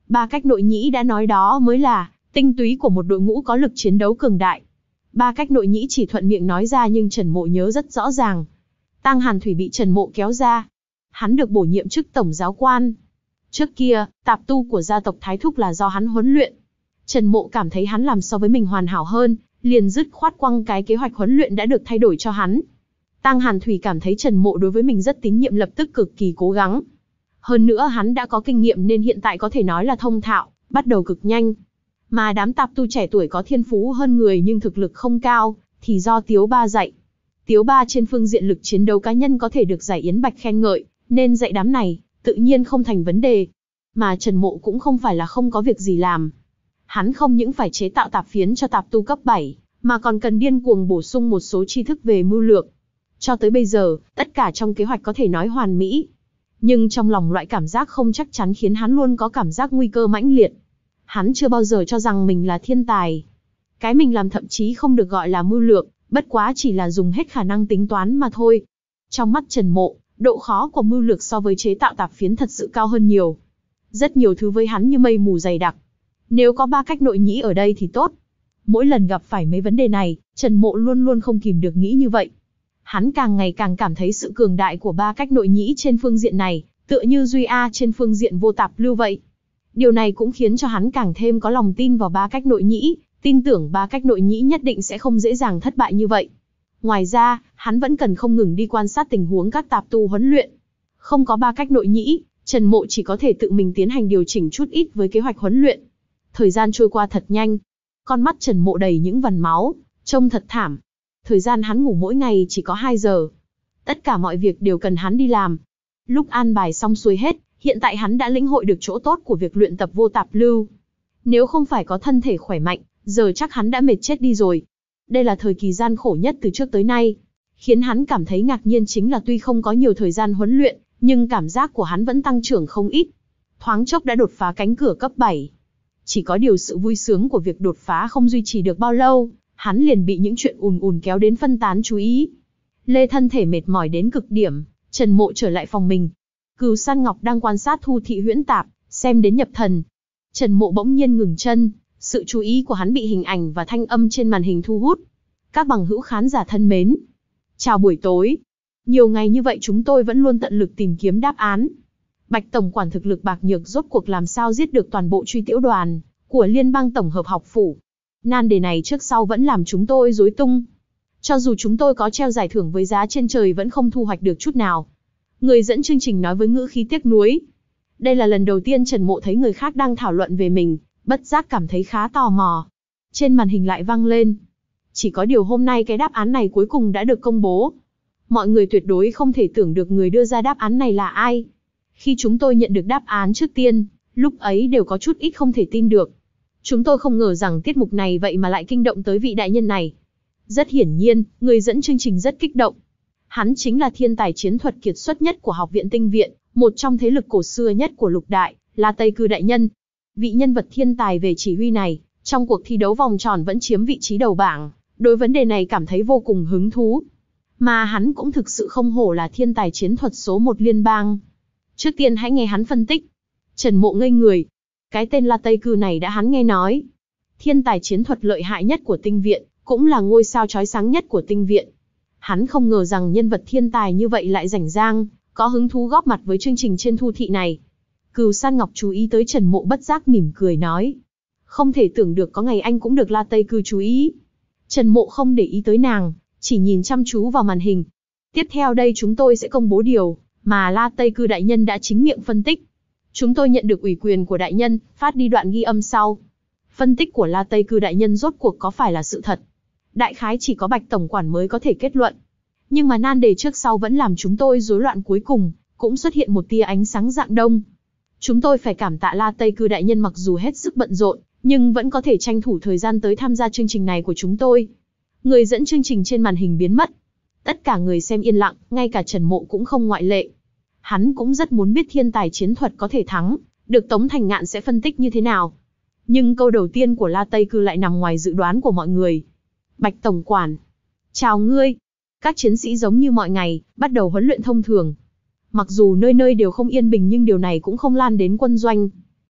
Ba cách nội nhĩ đã nói đó mới là tinh túy của một đội ngũ có lực chiến đấu cường đại. Ba cách nội nhĩ chỉ thuận miệng nói ra nhưng Trần Mộ nhớ rất rõ ràng. Tang Hàn Thủy bị Trần Mộ kéo ra. Hắn được bổ nhiệm chức tổng giáo quan. Trước kia, tạp tu của gia tộc Thái Thúc là do hắn huấn luyện. Trần Mộ cảm thấy hắn làm so với mình hoàn hảo hơn, liền dứt khoát quăng cái kế hoạch huấn luyện đã được thay đổi cho hắn. Tang Hàn Thủy cảm thấy Trần Mộ đối với mình rất tín nhiệm, lập tức cực kỳ cố gắng. Hơn nữa hắn đã có kinh nghiệm nên hiện tại có thể nói là thông thạo, bắt đầu cực nhanh. Mà đám tạp tu trẻ tuổi có thiên phú hơn người nhưng thực lực không cao, thì do Tiếu Ba dạy. Tiếu Ba trên phương diện lực chiến đấu cá nhân có thể được Giải Yến Bạch khen ngợi, nên dạy đám này, tự nhiên không thành vấn đề. Mà Trần Mộ cũng không phải là không có việc gì làm. Hắn không những phải chế tạo tạp phiến cho tạp tu cấp bảy, mà còn cần điên cuồng bổ sung một số tri thức về mưu lược. Cho tới bây giờ, tất cả trong kế hoạch có thể nói hoàn mỹ. Nhưng trong lòng loại cảm giác không chắc chắn khiến hắn luôn có cảm giác nguy cơ mãnh liệt. Hắn chưa bao giờ cho rằng mình là thiên tài. Cái mình làm thậm chí không được gọi là mưu lược, bất quá chỉ là dùng hết khả năng tính toán mà thôi. Trong mắt Trần Mộ, độ khó của mưu lược so với chế tạo tạp phiến thật sự cao hơn nhiều. Rất nhiều thứ với hắn như mây mù dày đặc. Nếu có ba cách nội nhĩ ở đây thì tốt. Mỗi lần gặp phải mấy vấn đề này, Trần Mộ luôn luôn không kìm được nghĩ như vậy. Hắn càng ngày càng cảm thấy sự cường đại của ba cách nội nhĩ trên phương diện này, tựa như Duy A trên phương diện vô tạp lưu vậy. Điều này cũng khiến cho hắn càng thêm có lòng tin vào ba cách nội nhĩ, tin tưởng ba cách nội nhĩ nhất định sẽ không dễ dàng thất bại như vậy. Ngoài ra, hắn vẫn cần không ngừng đi quan sát tình huống các tạp tu huấn luyện. Không có ba cách nội nhĩ, Trần Mộ chỉ có thể tự mình tiến hành điều chỉnh chút ít với kế hoạch huấn luyện. Thời gian trôi qua thật nhanh. Con mắt Trần Mộ đầy những vằn máu, trông thật thảm. Thời gian hắn ngủ mỗi ngày chỉ có hai giờ. Tất cả mọi việc đều cần hắn đi làm. Lúc an bài xong xuôi hết, hiện tại hắn đã lĩnh hội được chỗ tốt của việc luyện tập vô tạp lưu. Nếu không phải có thân thể khỏe mạnh, giờ chắc hắn đã mệt chết đi rồi. Đây là thời kỳ gian khổ nhất từ trước tới nay. Khiến hắn cảm thấy ngạc nhiên chính là tuy không có nhiều thời gian huấn luyện, nhưng cảm giác của hắn vẫn tăng trưởng không ít. Thoáng chốc đã đột phá cánh cửa cấp bảy. Chỉ có điều sự vui sướng của việc đột phá không duy trì được bao lâu, hắn liền bị những chuyện ùn ùn kéo đến phân tán chú ý. Lê thân thể mệt mỏi đến cực điểm, Trần Mộ trở lại phòng mình. Cừu San Ngọc đang quan sát Thu Thị Huyễn Tạp, xem đến nhập thần. Trần Mộ bỗng nhiên ngừng chân, sự chú ý của hắn bị hình ảnh và thanh âm trên màn hình thu hút. Các bằng hữu khán giả thân mến. Chào buổi tối. Nhiều ngày như vậy chúng tôi vẫn luôn tận lực tìm kiếm đáp án. Bạch Tổng quản thực lực bạc nhược rốt cuộc làm sao giết được toàn bộ truy tiễu đoàn của Liên bang Tổng hợp học phủ. Nan đề này trước sau vẫn làm chúng tôi rối tung. Cho dù chúng tôi có treo giải thưởng với giá trên trời vẫn không thu hoạch được chút nào. Người dẫn chương trình nói với ngữ khí tiếc nuối. Đây là lần đầu tiên Trần Mộ thấy người khác đang thảo luận về mình, bất giác cảm thấy khá tò mò. Trên màn hình lại vang lên. Chỉ có điều hôm nay cái đáp án này cuối cùng đã được công bố. Mọi người tuyệt đối không thể tưởng được người đưa ra đáp án này là ai. Khi chúng tôi nhận được đáp án trước tiên, lúc ấy đều có chút ít không thể tin được. Chúng tôi không ngờ rằng tiết mục này vậy mà lại kinh động tới vị đại nhân này. Rất hiển nhiên, người dẫn chương trình rất kích động. Hắn chính là thiên tài chiến thuật kiệt xuất nhất của Học viện Tinh viện, một trong thế lực cổ xưa nhất của lục đại, là Tây Cư đại nhân. Vị nhân vật thiên tài về chỉ huy này, trong cuộc thi đấu vòng tròn vẫn chiếm vị trí đầu bảng, đối vấn đề này cảm thấy vô cùng hứng thú. Mà hắn cũng thực sự không hổ là thiên tài chiến thuật số một liên bang. Trước tiên hãy nghe hắn phân tích. Trần Mộ ngây người. Cái tên La Tây Cư này đã hắn nghe nói. Thiên tài chiến thuật lợi hại nhất của Tinh viện, cũng là ngôi sao chói sáng nhất của Tinh viện. Hắn không ngờ rằng nhân vật thiên tài như vậy lại rảnh rang, có hứng thú góp mặt với chương trình trên Thu Thị này. Cừu San Ngọc chú ý tới Trần Mộ bất giác mỉm cười nói. Không thể tưởng được có ngày anh cũng được La Tây Cư chú ý. Trần Mộ không để ý tới nàng, chỉ nhìn chăm chú vào màn hình. Tiếp theo đây chúng tôi sẽ công bố điều mà La Tây Cư đại nhân đã chính miệng phân tích. Chúng tôi nhận được ủy quyền của đại nhân, phát đi đoạn ghi âm sau. Phân tích của La Tây Cư đại nhân rốt cuộc có phải là sự thật? Đại khái chỉ có Bạch Tổng quản mới có thể kết luận. Nhưng mà nan đề trước sau vẫn làm chúng tôi rối loạn, cuối cùng cũng xuất hiện một tia ánh sáng rạng đông. Chúng tôi phải cảm tạ La Tây Cư đại nhân, mặc dù hết sức bận rộn, nhưng vẫn có thể tranh thủ thời gian tới tham gia chương trình này của chúng tôi. Người dẫn chương trình trên màn hình biến mất. Tất cả người xem yên lặng, ngay cả Trần Mộ cũng không ngoại lệ. Hắn cũng rất muốn biết thiên tài chiến thuật có thể thắng được Tống Thành Ngạn sẽ phân tích như thế nào. Nhưng câu đầu tiên của La Tây Cư lại nằm ngoài dự đoán của mọi người. Bạch Tổng quản. Chào ngươi. Các chiến sĩ giống như mọi ngày, bắt đầu huấn luyện thông thường. Mặc dù nơi nơi đều không yên bình nhưng điều này cũng không lan đến quân doanh.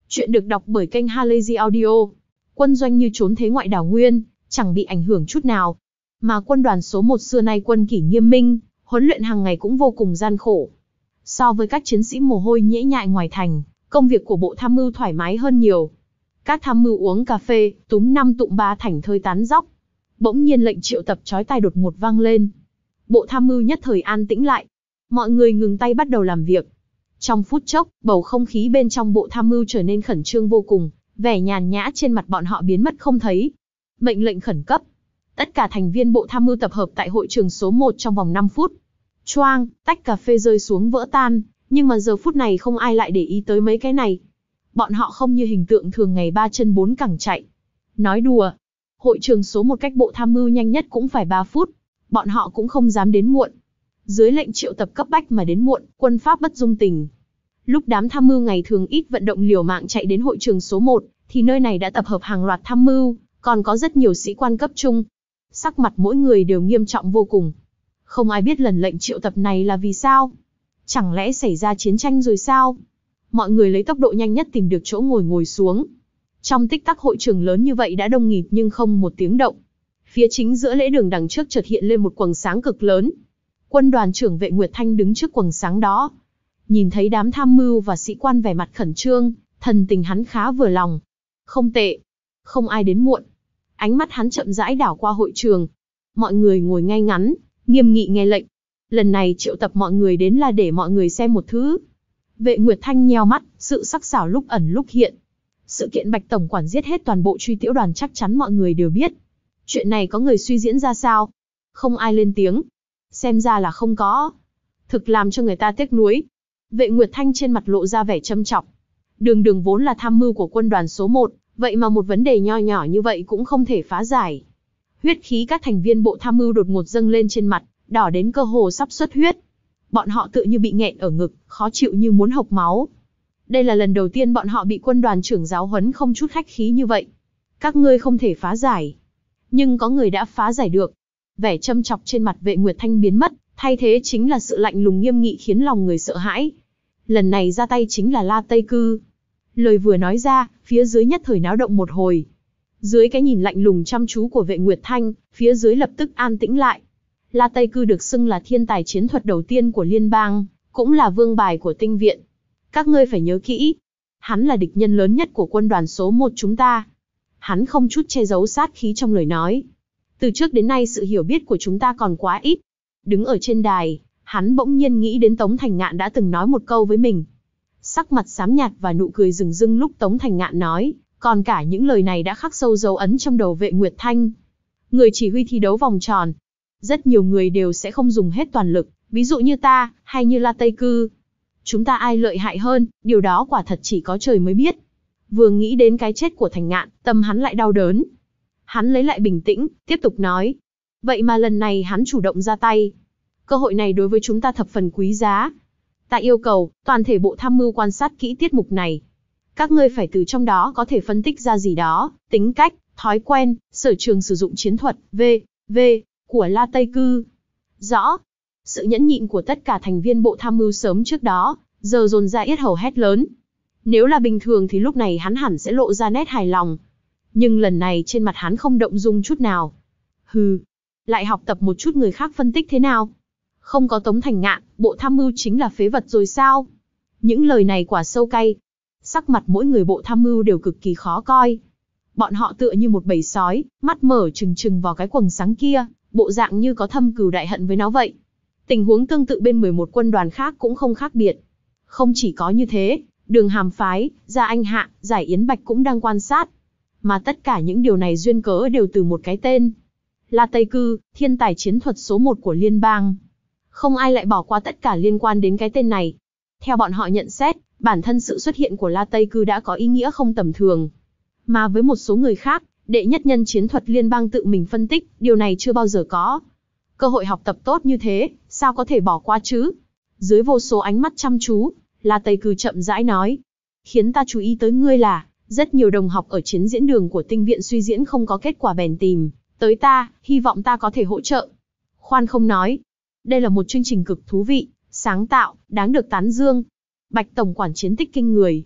Chuyện được đọc bởi kênh Halazy Audio. Quân doanh như trốn thế ngoại đảo nguyên, chẳng bị ảnh hưởng chút nào. Mà quân đoàn số một xưa nay quân kỷ nghiêm minh, huấn luyện hàng ngày cũng vô cùng gian khổ. So với các chiến sĩ mồ hôi nhễ nhại ngoài thành, công việc của bộ tham mưu thoải mái hơn nhiều. Các tham mưu uống cà phê, túm năm tụm ba thảnh thơi tán dóc. Bỗng nhiên lệnh triệu tập chói tai đột ngột vang lên. Bộ tham mưu nhất thời an tĩnh lại. Mọi người ngừng tay bắt đầu làm việc. Trong phút chốc, bầu không khí bên trong bộ tham mưu trở nên khẩn trương vô cùng, vẻ nhàn nhã trên mặt bọn họ biến mất không thấy. Mệnh lệnh khẩn cấp. Tất cả thành viên bộ tham mưu tập hợp tại hội trường số một trong vòng năm phút. Choang, tách cà phê rơi xuống vỡ tan, nhưng mà giờ phút này không ai lại để ý tới mấy cái này. Bọn họ không như hình tượng thường ngày ba chân bốn cẳng chạy. Nói đùa, hội trường số một cách bộ tham mưu nhanh nhất cũng phải ba phút. Bọn họ cũng không dám đến muộn. Dưới lệnh triệu tập cấp bách mà đến muộn, quân pháp bất dung tình. Lúc đám tham mưu ngày thường ít vận động liều mạng chạy đến hội trường số một, thì nơi này đã tập hợp hàng loạt tham mưu, còn có rất nhiều sĩ quan cấp trung. Sắc mặt mỗi người đều nghiêm trọng vô cùng. Không ai biết lần lệnh triệu tập này là vì sao. Chẳng lẽ xảy ra chiến tranh rồi sao? Mọi người lấy tốc độ nhanh nhất tìm được chỗ ngồi ngồi xuống. Trong tích tắc hội trường lớn như vậy đã đông nghịt nhưng không một tiếng động. Phía chính giữa lễ đường đằng trước chợt hiện lên một quầng sáng cực lớn. Quân đoàn trưởng Vệ Nguyệt Thanh đứng trước quầng sáng đó. Nhìn thấy đám tham mưu và sĩ quan vẻ mặt khẩn trương, thần tình hắn khá vừa lòng. Không tệ. Không ai đến muộn. Ánh mắt hắn chậm rãi đảo qua hội trường. Mọi người ngồi ngay ngắn, nghiêm nghị nghe lệnh. Lần này triệu tập mọi người đến là để mọi người xem một thứ. Vệ Nguyệt Thanh nheo mắt, sự sắc sảo lúc ẩn lúc hiện. Sự kiện Bạch Tổng quản giết hết toàn bộ truy tiễu đoàn chắc chắn mọi người đều biết. Chuyện này có người suy diễn ra sao? Không ai lên tiếng. Xem ra là không có. Thực làm cho người ta tiếc nuối. Vệ Nguyệt Thanh trên mặt lộ ra vẻ châm chọc. Đường Đường vốn là tham mưu của quân đoàn số một, vậy mà một vấn đề nho nhỏ như vậy cũng không thể phá giải. Huyết khí các thành viên bộ tham mưu đột ngột dâng lên trên mặt, đỏ đến cơ hồ sắp xuất huyết. Bọn họ tựa như bị nghẹn ở ngực, khó chịu như muốn hộc máu. Đây là lần đầu tiên bọn họ bị quân đoàn trưởng giáo huấn không chút khách khí như vậy. Các ngươi không thể phá giải. Nhưng có người đã phá giải được. Vẻ châm chọc trên mặt Vệ Nguyệt Thanh biến mất, thay thế chính là sự lạnh lùng nghiêm nghị khiến lòng người sợ hãi. Lần này ra tay chính là La Tây Cư. Lời vừa nói ra, phía dưới nhất thời náo động một hồi. Dưới cái nhìn lạnh lùng chăm chú của Vệ Nguyệt Thanh, phía dưới lập tức an tĩnh lại. La Tây Cư được xưng là thiên tài chiến thuật đầu tiên của liên bang, cũng là vương bài của tinh viện. Các ngươi phải nhớ kỹ, hắn là địch nhân lớn nhất của quân đoàn số một chúng ta. Hắn không chút che giấu sát khí trong lời nói. Từ trước đến nay sự hiểu biết của chúng ta còn quá ít. Đứng ở trên đài, hắn bỗng nhiên nghĩ đến Tống Thành Ngạn đã từng nói một câu với mình. Sắc mặt xám nhạt và nụ cười rừng rưng lúc Tống Thành Ngạn nói, còn cả những lời này đã khắc sâu dấu ấn trong đầu Vệ Nguyệt Thanh. Người chỉ huy thi đấu vòng tròn. Rất nhiều người đều sẽ không dùng hết toàn lực, ví dụ như ta, hay như La Tây Cư. Chúng ta ai lợi hại hơn, điều đó quả thật chỉ có trời mới biết. Vừa nghĩ đến cái chết của Thành Ngạn, tâm hắn lại đau đớn. Hắn lấy lại bình tĩnh, tiếp tục nói. Vậy mà lần này hắn chủ động ra tay. Cơ hội này đối với chúng ta thập phần quý giá. Ta yêu cầu, toàn thể bộ tham mưu quan sát kỹ tiết mục này. Các ngươi phải từ trong đó có thể phân tích ra gì đó, tính cách, thói quen, sở trường sử dụng chiến thuật, v, v, của La Tây Cư. Rõ. Sự nhẫn nhịn của tất cả thành viên bộ tham mưu sớm trước đó, giờ dồn ra yết hầu hét lớn. Nếu là bình thường thì lúc này hắn hẳn sẽ lộ ra nét hài lòng. Nhưng lần này trên mặt hắn không động dung chút nào. Hừ, lại học tập một chút người khác phân tích thế nào? Không có Tống Thành Ngạn, bộ tham mưu chính là phế vật rồi sao? Những lời này quả sâu cay. Sắc mặt mỗi người bộ tham mưu đều cực kỳ khó coi. Bọn họ tựa như một bầy sói, mắt mở trừng trừng vào cái quầng sáng kia, bộ dạng như có thâm cừu đại hận với nó vậy. Tình huống tương tự bên mười một quân đoàn khác cũng không khác biệt. Không chỉ có như thế, Đường Hàm Phái, Gia Anh Hạ, Giải Yến Bạch cũng đang quan sát. Mà tất cả những điều này duyên cớ đều từ một cái tên. La Tây Cư, thiên tài chiến thuật số một của liên bang. Không ai lại bỏ qua tất cả liên quan đến cái tên này. Theo bọn họ nhận xét, bản thân sự xuất hiện của La Tây Cư đã có ý nghĩa không tầm thường. Mà với một số người khác, đệ nhất nhân chiến thuật liên bang tự mình phân tích, điều này chưa bao giờ có. Cơ hội học tập tốt như thế, sao có thể bỏ qua chứ? Dưới vô số ánh mắt chăm chú, La Tây Cư chậm rãi nói. Khiến ta chú ý tới ngươi là, rất nhiều đồng học ở chiến diễn đường của tinh viện suy diễn không có kết quả bèn tìm tới ta, hy vọng ta có thể hỗ trợ. Khoan không nói. Đây là một chương trình cực thú vị, sáng tạo, đáng được tán dương. Bạch Tổng quản chiến tích kinh người.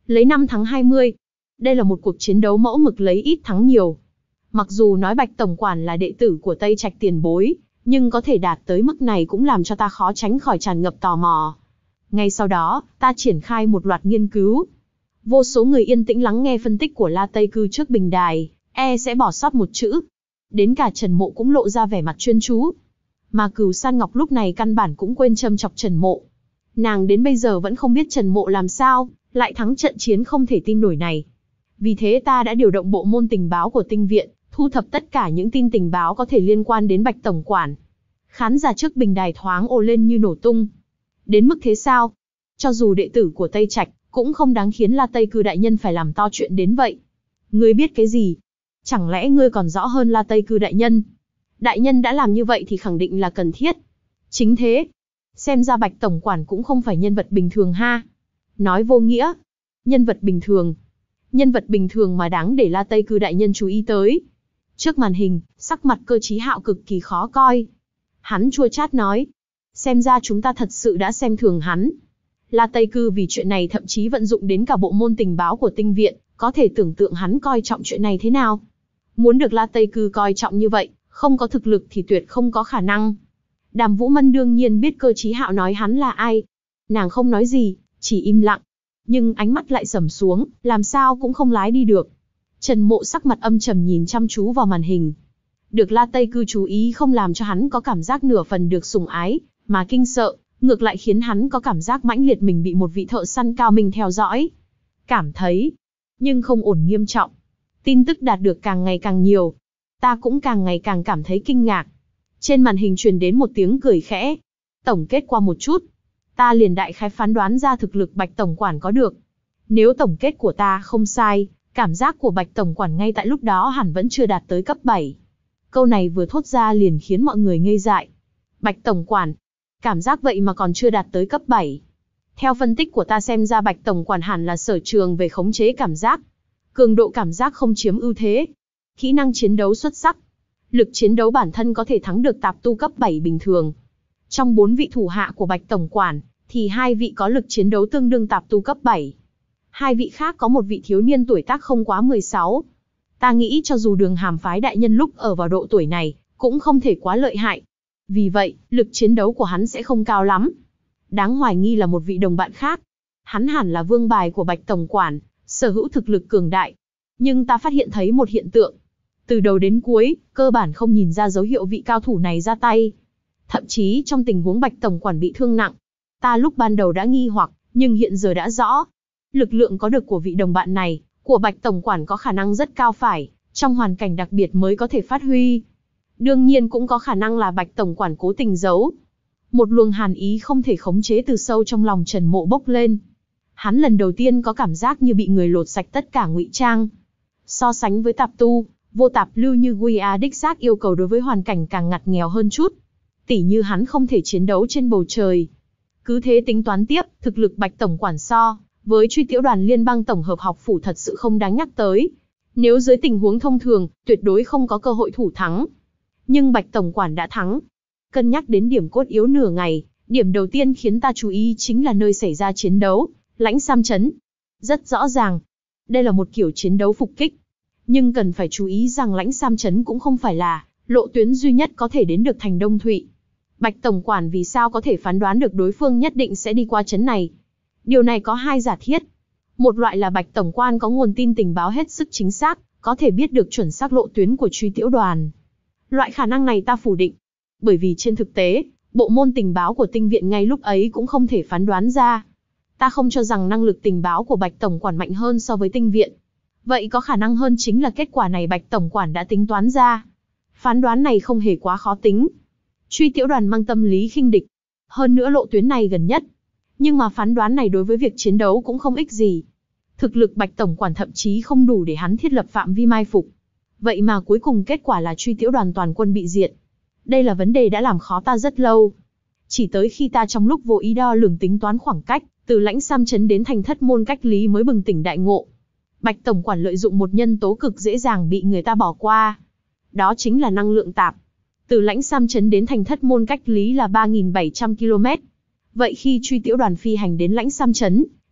Lấy năm thắng hai mươi. Đây là một cuộc chiến đấu mẫu mực lấy ít thắng nhiều. Mặc dù nói Bạch tổng quản là đệ tử của Tây Trạch tiền bối, nhưng có thể đạt tới mức này cũng làm cho ta khó tránh khỏi tràn ngập tò mò. Ngay sau đó, ta triển khai một loạt nghiên cứu. Vô số người yên tĩnh lắng nghe phân tích của La Tây Cư trước bình đài, e sẽ bỏ sót một chữ. Đến cả Trần Mộ cũng lộ ra vẻ mặt chuyên chú. Mà Cửu San Ngọc lúc này căn bản cũng quên châm chọc Trần Mộ. Nàng đến bây giờ vẫn không biết Trần Mộ làm sao lại thắng trận chiến không thể tin nổi này. Vì thế ta đã điều động bộ môn tình báo của tinh viện, thu thập tất cả những tin tình báo có thể liên quan đến Bạch tổng quản. Khán giả trước bình đài thoáng ồ lên như nổ tung. Đến mức thế sao? Cho dù đệ tử của Tây Trạch, cũng không đáng khiến La Tây Cư đại nhân phải làm to chuyện đến vậy. Ngươi biết cái gì? Chẳng lẽ ngươi còn rõ hơn La Tây Cư đại nhân? Đại nhân đã làm như vậy thì khẳng định là cần thiết. Chính thế. Xem ra Bạch tổng quản cũng không phải nhân vật bình thường ha. Nói vô nghĩa. Nhân vật bình thường. Nhân vật bình thường mà đáng để La Tây Cư đại nhân chú ý tới. Trước màn hình, sắc mặt Cơ Chí Hạo cực kỳ khó coi. Hắn chua chát nói. Xem ra chúng ta thật sự đã xem thường hắn. La Tây Cư vì chuyện này thậm chí vận dụng đến cả bộ môn tình báo của tinh viện, có thể tưởng tượng hắn coi trọng chuyện này thế nào. Muốn được La Tây Cư coi trọng như vậy, không có thực lực thì tuyệt không có khả năng. Đàm Vũ Mân đương nhiên biết Cơ Chí Hạo nói hắn là ai. Nàng không nói gì, chỉ im lặng. Nhưng ánh mắt lại sầm xuống, làm sao cũng không lái đi được. Trần Mộ sắc mặt âm trầm nhìn chăm chú vào màn hình. Được La Tây Cư chú ý không làm cho hắn có cảm giác nửa phần được sủng ái, mà kinh sợ, ngược lại khiến hắn có cảm giác mãnh liệt mình bị một vị thợ săn cao minh theo dõi. Cảm thấy, nhưng không ổn nghiêm trọng. Tin tức đạt được càng ngày càng nhiều. Ta cũng càng ngày càng cảm thấy kinh ngạc. Trên màn hình truyền đến một tiếng cười khẽ. Tổng kết qua một chút. Ta liền đại khái phán đoán ra thực lực Bạch tổng quản có được. Nếu tổng kết của ta không sai, cảm giác của Bạch tổng quản ngay tại lúc đó hẳn vẫn chưa đạt tới cấp bảy. Câu này vừa thốt ra liền khiến mọi người ngây dại. Bạch tổng quản, cảm giác vậy mà còn chưa đạt tới cấp bảy. Theo phân tích của ta xem ra Bạch tổng quản hẳn là sở trường về khống chế cảm giác. Cường độ cảm giác không chiếm ưu thế. Kỹ năng chiến đấu xuất sắc. Lực chiến đấu bản thân có thể thắng được tạp tu cấp bảy bình thường. Trong bốn vị thủ hạ của Bạch tổng quản, thì hai vị có lực chiến đấu tương đương tạp tu cấp bảy. Hai vị khác có một vị thiếu niên tuổi tác không quá mười sáu. Ta nghĩ cho dù Đường Hàm phái đại nhân lúc ở vào độ tuổi này, cũng không thể quá lợi hại. Vì vậy, lực chiến đấu của hắn sẽ không cao lắm. Đáng hoài nghi là một vị đồng bạn khác. Hắn hẳn là vương bài của Bạch tổng quản, sở hữu thực lực cường đại. Nhưng ta phát hiện thấy một hiện tượng. Từ đầu đến cuối, cơ bản không nhìn ra dấu hiệu vị cao thủ này ra tay. Thậm chí trong tình huống Bạch tổng quản bị thương nặng, ta lúc ban đầu đã nghi hoặc, nhưng hiện giờ đã rõ. Lực lượng có được của vị đồng bạn này, của Bạch tổng quản có khả năng rất cao phải, trong hoàn cảnh đặc biệt mới có thể phát huy. Đương nhiên cũng có khả năng là Bạch tổng quản cố tình giấu. Một luồng hàn ý không thể khống chế từ sâu trong lòng Trần Mộ bốc lên. Hắn lần đầu tiên có cảm giác như bị người lột sạch tất cả ngụy trang. So sánh với tạp tu, vô tạp lưu như Guy A đích xác yêu cầu đối với hoàn cảnh càng ngặt nghèo hơn chút. Tỉ như hắn không thể chiến đấu trên bầu trời. Cứ thế tính toán tiếp, thực lực Bạch tổng quản so với Truy Tiễu đoàn Liên bang tổng hợp học phủ thật sự không đáng nhắc tới. Nếu dưới tình huống thông thường, tuyệt đối không có cơ hội thủ thắng. Nhưng Bạch tổng quản đã thắng. Cân nhắc đến điểm cốt yếu nửa ngày, điểm đầu tiên khiến ta chú ý chính là nơi xảy ra chiến đấu, Lãnh Sam Trấn. Rất rõ ràng, đây là một kiểu chiến đấu phục kích. Nhưng cần phải chú ý rằng Lãnh Sam Trấn cũng không phải là lộ tuyến duy nhất có thể đến được thành Đông Thụy. Bạch tổng quản vì sao có thể phán đoán được đối phương nhất định sẽ đi qua trấn này? Điều này có hai giả thiết. Một loại là Bạch tổng quan có nguồn tin tình báo hết sức chính xác, có thể biết được chuẩn xác lộ tuyến của Truy Tiễu đoàn. Loại khả năng này ta phủ định. Bởi vì trên thực tế, bộ môn tình báo của tinh viện ngay lúc ấy cũng không thể phán đoán ra. Ta không cho rằng năng lực tình báo của Bạch tổng quản mạnh hơn so với tinh viện. Vậy có khả năng hơn chính là kết quả này Bạch tổng quản đã tính toán ra. Phán đoán này không hề quá khó tính. Truy Tiễu đoàn mang tâm lý khinh địch. Hơn nữa lộ tuyến này gần nhất. Nhưng mà phán đoán này đối với việc chiến đấu cũng không ích gì. Thực lực Bạch tổng quản thậm chí không đủ để hắn thiết lập phạm vi mai phục. Vậy mà cuối cùng kết quả là Truy Tiễu đoàn toàn quân bị diệt. Đây là vấn đề đã làm khó ta rất lâu. Chỉ tới khi ta trong lúc vô ý đo lường tính toán khoảng cách, từ Lãnh Sam Trấn đến thành Thất Môn Cách Lý mới bừng tỉnh đại ngộ. Bạch tổng quản lợi dụng một nhân tố cực dễ dàng bị người ta bỏ qua. Đó chính là năng lượng tạp. Từ Lãnh Sam Trấn đến thành Thất Môn Cách Lý là ba nghìn bảy trăm ki lô mét. Vậy khi Truy Tiễu đoàn phi hành đến Lãnh Sam Trấn,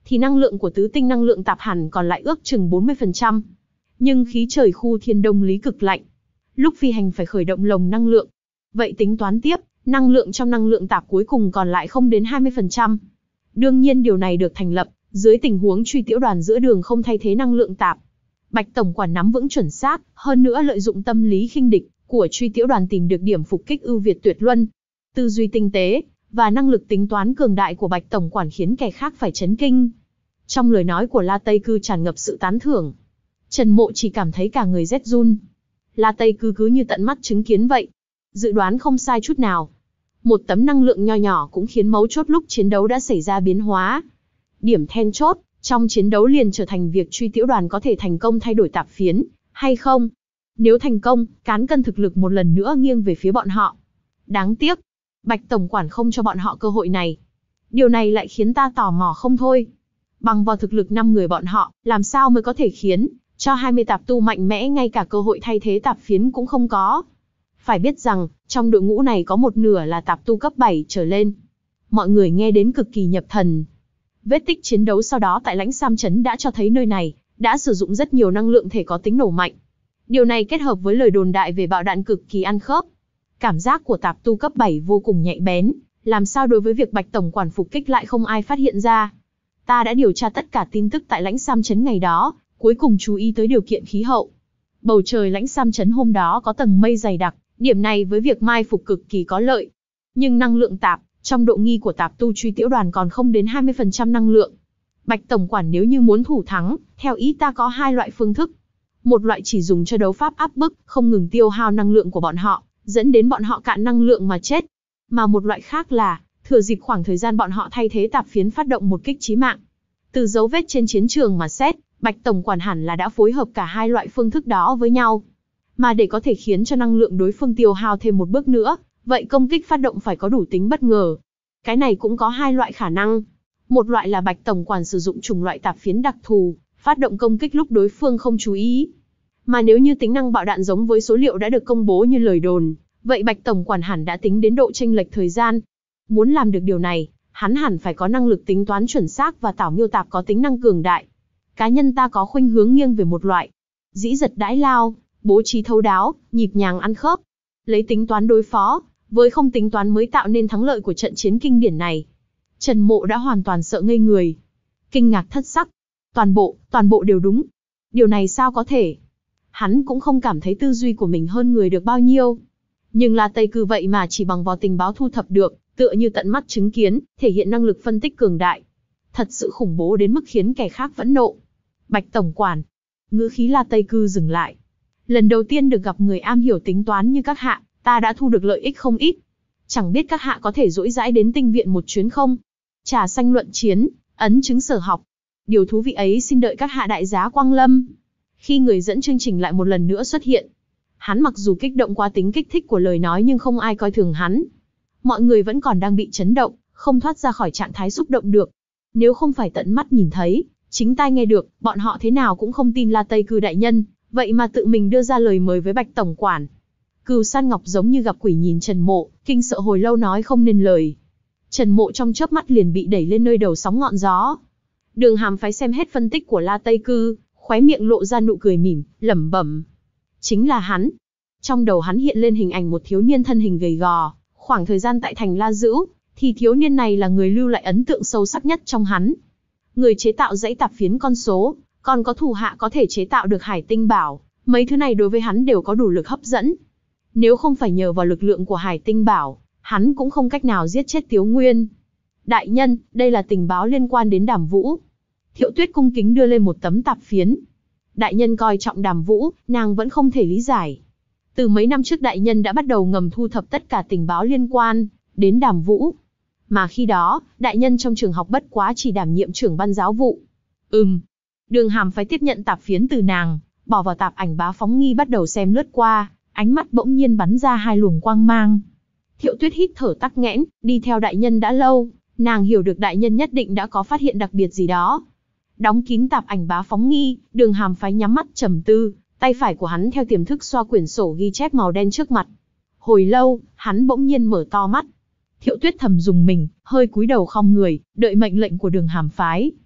thì năng lượng của tứ tinh năng lượng tạp hẳn còn lại ước chừng bốn mươi phần trăm. Nhưng khí trời khu thiên đông lý cực lạnh. Lúc phi hành phải khởi động lồng năng lượng. Vậy tính toán tiếp, năng lượng trong năng lượng tạp cuối cùng còn lại không đến hai mươi phần trăm. Đương nhiên điều này được thành lập dưới tình huống truy tiễu đoàn giữa đường không thay thế năng lượng tạp. Bạch tổng quản nắm vững chuẩn xác, hơn nữa lợi dụng tâm lý khinh địch của truy tiễu đoàn tìm được điểm phục kích ưu việt tuyệt luân. Tư duy tinh tế và năng lực tính toán cường đại của Bạch tổng quản khiến kẻ khác phải chấn kinh. Trong lời nói của La Tây Cư tràn ngập sự tán thưởng. Trần Mộ chỉ cảm thấy cả người rét run. La Tây Cư cứ như tận mắt chứng kiến vậy. Dự đoán không sai chút nào. Một tấm năng lượng nho nhỏ cũng khiến mấu chốt lúc chiến đấu đã xảy ra biến hóa. Điểm then chốt trong chiến đấu liền trở thành việc truy tiễu đoàn có thể thành công thay đổi tạp phiến, hay không. Nếu thành công, cán cân thực lực một lần nữa nghiêng về phía bọn họ. Đáng tiếc, Bạch tổng quản không cho bọn họ cơ hội này. Điều này lại khiến ta tò mò không thôi. Bằng vào thực lực năm người bọn họ, làm sao mới có thể khiến cho hai mươi tạp tu mạnh mẽ ngay cả cơ hội thay thế tạp phiến cũng không có. Phải biết rằng, trong đội ngũ này có một nửa là tạp tu cấp bảy trở lên. Mọi người nghe đến cực kỳ nhập thần. Vết tích chiến đấu sau đó tại Lãnh Sam Trấn đã cho thấy nơi này đã sử dụng rất nhiều năng lượng thể có tính nổ mạnh. Điều này kết hợp với lời đồn đại về bạo đạn cực kỳ ăn khớp. Cảm giác của tạp tu cấp bảy vô cùng nhạy bén, làm sao đối với việc Bạch tổng quản phục kích lại không ai phát hiện ra. Ta đã điều tra tất cả tin tức tại Lãnh Sam Trấn ngày đó, cuối cùng chú ý tới điều kiện khí hậu. Bầu trời Lãnh Sam Trấn hôm đó có tầng mây dày đặc, điểm này với việc mai phục cực kỳ có lợi. Nhưng năng lượng tạp, trong độ nghi của tạp tu truy tiễu đoàn còn không đến hai mươi phần trăm năng lượng. Bạch tổng quản nếu như muốn thủ thắng, theo ý ta có hai loại phương thức. Một loại chỉ dùng cho đấu pháp áp bức, không ngừng tiêu hao năng lượng của bọn họ, dẫn đến bọn họ cạn năng lượng mà chết. Mà một loại khác là, thừa dịp khoảng thời gian bọn họ thay thế tạp phiến phát động một kích chí mạng. Từ dấu vết trên chiến trường mà xét, Bạch tổng quản hẳn là đã phối hợp cả hai loại phương thức đó với nhau. Mà để có thể khiến cho năng lượng đối phương tiêu hao thêm một bước nữa, vậy công kích phát động phải có đủ tính bất ngờ. Cái này cũng có hai loại khả năng. Một loại là Bạch tổng quản sử dụng chủng loại tạp phiến đặc thù, phát động công kích lúc đối phương không chú ý. Mà nếu như tính năng bạo đạn giống với số liệu đã được công bố như lời đồn, vậy Bạch tổng quản hẳn đã tính đến độ chênh lệch thời gian. Muốn làm được điều này, hắn hẳn phải có năng lực tính toán chuẩn xác và tảo miêu tạp có tính năng cường đại. Cá nhân ta có khuynh hướng nghiêng về một loại. Dĩ giật đãi lao, bố trí thấu đáo, nhịp nhàng ăn khớp. Lấy tính toán đối phó, với không tính toán mới tạo nên thắng lợi của trận chiến kinh điển này. Trần Mộ đã hoàn toàn sợ ngây người. Kinh ngạc thất sắc. Toàn bộ, toàn bộ đều đúng. Điều này sao có thể? Hắn cũng không cảm thấy tư duy của mình hơn người được bao nhiêu. Nhưng là Tây Cư vậy mà chỉ bằng vào tình báo thu thập được, tựa như tận mắt chứng kiến, thể hiện năng lực phân tích cường đại. Thật sự khủng bố đến mức khiến kẻ khác phẫn nộ. Bạch tổng quản. Ngữ khí La Tây Cư dừng lại. Lần đầu tiên được gặp người am hiểu tính toán như các hạ, ta đã thu được lợi ích không ít. Chẳng biết các hạ có thể dỗi dãi đến tinh viện một chuyến không? Trà xanh luận chiến, ấn chứng sở học. Điều thú vị ấy xin đợi các hạ đại giá quang lâm. Khi người dẫn chương trình lại một lần nữa xuất hiện, hắn mặc dù kích động qua tính kích thích của lời nói nhưng không ai coi thường hắn. Mọi người vẫn còn đang bị chấn động, không thoát ra khỏi trạng thái xúc động được. Nếu không phải tận mắt nhìn thấy, chính tai nghe được, bọn họ thế nào cũng không tin La Tây Cư đại nhân, vậy mà tự mình đưa ra lời mời với Bạch tổng quản. Cừu San Ngọc giống như gặp quỷ nhìn Trần Mộ, kinh sợ hồi lâu nói không nên lời. Trần Mộ trong chớp mắt liền bị đẩy lên nơi đầu sóng ngọn gió. Đường Hàm Phái xem hết phân tích của La Tây Cư, khóe miệng lộ ra nụ cười mỉm, lẩm bẩm. Chính là hắn. Trong đầu hắn hiện lên hình ảnh một thiếu niên thân hình gầy gò, khoảng thời gian tại thành La Dữ, thì thiếu niên này là người lưu lại ấn tượng sâu sắc nhất trong hắn. Người chế tạo dãy tạp phiến con số, còn có thủ hạ có thể chế tạo được hải tinh bảo, mấy thứ này đối với hắn đều có đủ lực hấp dẫn. Nếu không phải nhờ vào lực lượng của hải tinh bảo, hắn cũng không cách nào giết chết Tiếu Nguyên. Đại nhân, đây là tình báo liên quan đến Đàm Vũ. Thiệu Tuyết cung kính đưa lên một tấm tạp phiến. Đại nhân coi trọng Đàm Vũ, nàng vẫn không thể lý giải. Từ mấy năm trước đại nhân đã bắt đầu ngầm thu thập tất cả tình báo liên quan đến Đàm Vũ. Mà khi đó, đại nhân trong trường học bất quá chỉ đảm nhiệm trưởng ban giáo vụ. Ừm. Đường Hàm Phái tiếp nhận tạp phiến từ nàng, bỏ vào tạp ảnh bá phóng nghi bắt đầu xem lướt qua, ánh mắt bỗng nhiên bắn ra hai luồng quang mang. Thiệu Tuyết hít thở tắc nghẽn, đi theo đại nhân đã lâu, nàng hiểu được đại nhân nhất định đã có phát hiện đặc biệt gì đó. Đóng kín tạp ảnh bá phóng nghi, Đường Hàm Phái nhắm mắt trầm tư, tay phải của hắn theo tiềm thức xoa quyển sổ ghi chép màu đen trước mặt. Hồi lâu, hắn bỗng nhiên mở to mắt. Thiệu Tuyết thầm dùng mình, hơi cúi đầu khom người, đợi mệnh lệnh của Đường Hàm Phái.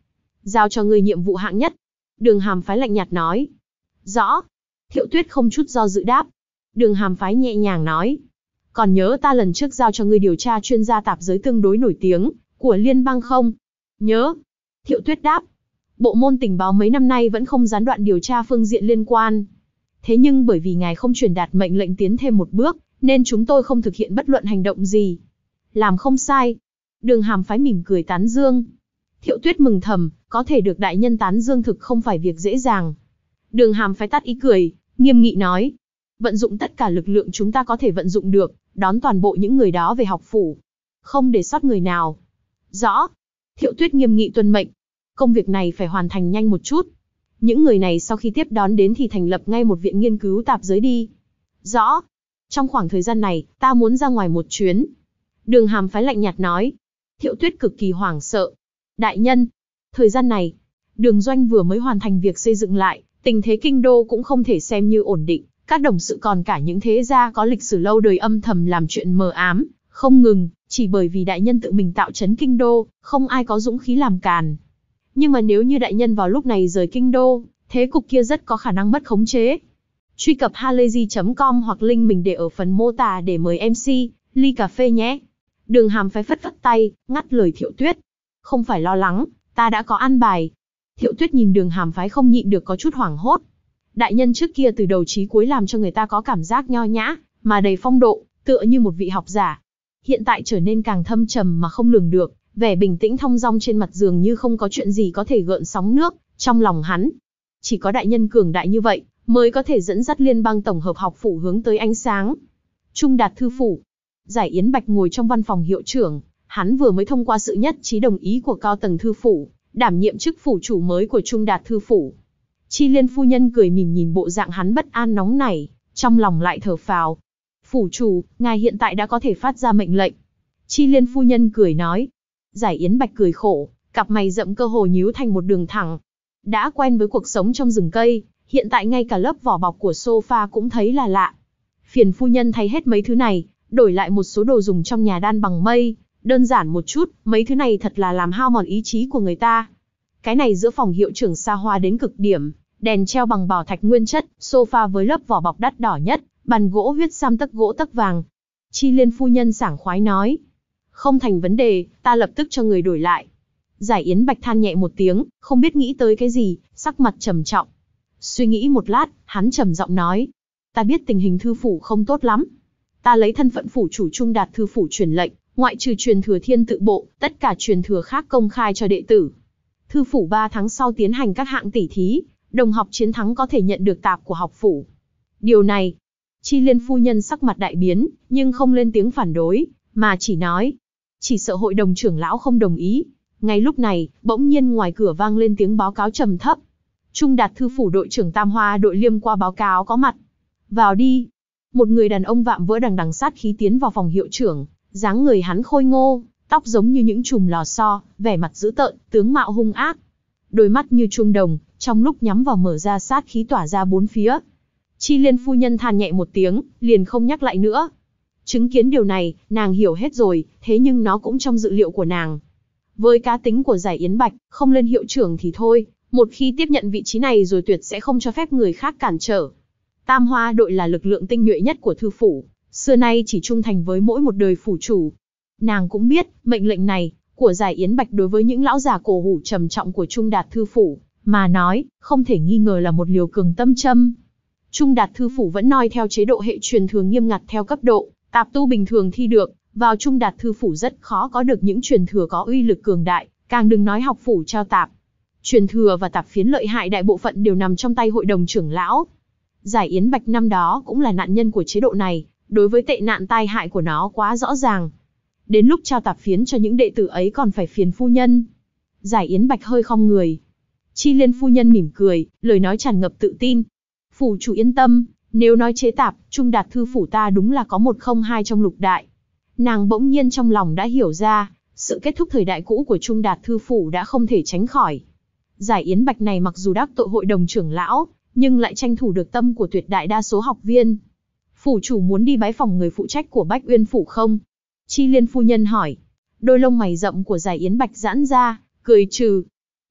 Giao cho ngươi nhiệm vụ hạng nhất. Đường Hàm Phái lạnh nhạt nói. Rõ. Thiệu Tuyết không chút do dự đáp. Đường Hàm Phái nhẹ nhàng nói. Còn nhớ ta lần trước giao cho ngươi điều tra chuyên gia tạp giới tương đối nổi tiếng, của liên bang không? Nhớ. Thiệu Tuyết đáp. Bộ môn tình báo mấy năm nay vẫn không gián đoạn điều tra phương diện liên quan. Thế nhưng bởi vì ngài không truyền đạt mệnh lệnh tiến thêm một bước, nên chúng tôi không thực hiện bất luận hành động gì. Làm không sai. Đường Hàm Phái mỉm cười tán dương. Thiệu Tuyết mừng thầm, có thể được đại nhân tán dương thực không phải việc dễ dàng. Đường Hàm Phái tắt ý cười, nghiêm nghị nói. Vận dụng tất cả lực lượng chúng ta có thể vận dụng được, đón toàn bộ những người đó về học phủ. Không để sót người nào. Rõ. Thiệu Tuyết nghiêm nghị tuân mệnh. Công việc này phải hoàn thành nhanh một chút. Những người này sau khi tiếp đón đến thì thành lập ngay một viện nghiên cứu tạp giới đi. Rõ. Trong khoảng thời gian này, ta muốn ra ngoài một chuyến. Đường Hàm Phái lạnh nhạt nói. Thiệu Tuyết cực kỳ hoảng sợ. Đại nhân. Thời gian này, Đường Doanh vừa mới hoàn thành việc xây dựng lại, tình thế kinh đô cũng không thể xem như ổn định. Các đồng sự còn cả những thế gia có lịch sử lâu đời âm thầm làm chuyện mờ ám, không ngừng, chỉ bởi vì đại nhân tự mình tạo trấn kinh đô, không ai có dũng khí làm càn. Nhưng mà nếu như đại nhân vào lúc này rời kinh đô, thế cục kia rất có khả năng mất khống chế. Truy cập halayzi chấm com hoặc link mình để ở phần mô tả để mời em xê, ly cà phê nhé. Đường Hàm Phái phất phất tay, ngắt lời Thiệu Tuyết. Không phải lo lắng, ta đã có an bài. Thiệu Tuyết nhìn Đường Hàm Phái không nhịn được có chút hoảng hốt. Đại nhân trước kia từ đầu chí cuối làm cho người ta có cảm giác nho nhã, mà đầy phong độ, tựa như một vị học giả. Hiện tại trở nên càng thâm trầm mà không lường được, vẻ bình tĩnh thong dong trên mặt dường như không có chuyện gì có thể gợn sóng nước, trong lòng hắn. Chỉ có đại nhân cường đại như vậy, mới có thể dẫn dắt liên bang tổng hợp học phủ hướng tới ánh sáng. Trung Đạt thư phủ. Giải Yến Bạch ngồi trong văn phòng hiệu trưởng, hắn vừa mới thông qua sự nhất trí đồng ý của cao tầng thư phủ, đảm nhiệm chức phủ chủ mới của Trung Đạt thư phủ. Chi Liên phu nhân cười mỉm nhìn bộ dạng hắn bất an nóng nảy, trong lòng lại thở phào. Phủ chủ, ngài hiện tại đã có thể phát ra mệnh lệnh. Chi Liên phu nhân cười nói. Giải Yến Bạch cười khổ, cặp mày rậm cơ hồ nhíu thành một đường thẳng. Đã quen với cuộc sống trong rừng cây, hiện tại ngay cả lớp vỏ bọc của sofa cũng thấy là lạ. Phiền phu nhân thay hết mấy thứ này, đổi lại một số đồ dùng trong nhà đan bằng mây, đơn giản một chút, mấy thứ này thật là làm hao mòn ý chí của người ta. Cái này giữa phòng hiệu trưởng xa hoa đến cực điểm, đèn treo bằng bảo thạch nguyên chất, sofa với lớp vỏ bọc đắt đỏ nhất, bàn gỗ huyết sam tấc gỗ tấc vàng. Chi Liên phu nhân sảng khoái nói. Không thành vấn đề, ta lập tức cho người đổi lại. Giải Yến Bạch than nhẹ một tiếng, không biết nghĩ tới cái gì, sắc mặt trầm trọng. Suy nghĩ một lát, hắn trầm giọng nói. Ta biết tình hình thư phủ không tốt lắm. Ta lấy thân phận phủ chủ Trung Đạt thư phủ truyền lệnh, ngoại trừ truyền thừa thiên tự bộ, tất cả truyền thừa khác công khai cho đệ tử. Thư phủ ba tháng sau tiến hành các hạng tỉ thí, đồng học chiến thắng có thể nhận được tạp của học phủ. Điều này, Chi Liên phu nhân sắc mặt đại biến, nhưng không lên tiếng phản đối, mà chỉ nói. Chỉ sợ hội đồng trưởng lão không đồng ý. Ngay lúc này, bỗng nhiên ngoài cửa vang lên tiếng báo cáo trầm thấp. Trung Đạt thư phủ đội trưởng Tam Hoa đội Liêm qua báo cáo có mặt. Vào đi. Một người đàn ông vạm vỡ đằng đằng sát khí tiến vào phòng hiệu trưởng, dáng người hắn khôi ngô, tóc giống như những chùm lò xo, vẻ mặt dữ tợn, tướng mạo hung ác. Đôi mắt như chuông đồng, trong lúc nhắm vào mở ra sát khí tỏa ra bốn phía. Chi Liên phu nhân than nhẹ một tiếng, liền không nhắc lại nữa. Chứng kiến điều này, nàng hiểu hết rồi, thế nhưng nó cũng trong dự liệu của nàng. Với cá tính của Giải Yến Bạch, không lên hiệu trưởng thì thôi, một khi tiếp nhận vị trí này rồi tuyệt sẽ không cho phép người khác cản trở. Tam Hoa đội là lực lượng tinh nhuệ nhất của thư phủ, xưa nay chỉ trung thành với mỗi một đời phủ chủ. Nàng cũng biết, mệnh lệnh này, của Giải Yến Bạch đối với những lão già cổ hủ trầm trọng của Trung Đạt thư phủ, mà nói, không thể nghi ngờ là một liều cường tâm châm. Trung Đạt thư phủ vẫn noi theo chế độ hệ truyền thừa nghiêm ngặt theo cấp độ, tạp tu bình thường thi được, vào Trung Đạt thư phủ rất khó có được những truyền thừa có uy lực cường đại, càng đừng nói học phủ trao tạp. Truyền thừa và tạp phiến lợi hại đại bộ phận đều nằm trong tay hội đồng trưởng lão. Giải Yến Bạch năm đó cũng là nạn nhân của chế độ này, đối với tệ nạn tai hại của nó quá rõ ràng. Đến lúc trao tạp phiến cho những đệ tử ấy còn phải phiền phu nhân. Giải Yến Bạch hơi khom người. Chi Liên phu nhân mỉm cười, lời nói tràn ngập tự tin. Phủ chủ yên tâm, nếu nói chế tạp, Trung Đạt thư phủ ta đúng là có một không hai trong lục đại. Nàng bỗng nhiên trong lòng đã hiểu ra, sự kết thúc thời đại cũ của Trung Đạt thư phủ đã không thể tránh khỏi. Giải Yến Bạch này mặc dù đắc tội hội đồng trưởng lão, nhưng lại tranh thủ được tâm của tuyệt đại đa số học viên. Phủ chủ muốn đi bái phòng người phụ trách của Bách Uyên phủ không? Chi Liên phu nhân hỏi. Đôi lông mày rậm của Giải Yến Bạch giãn ra, cười trừ.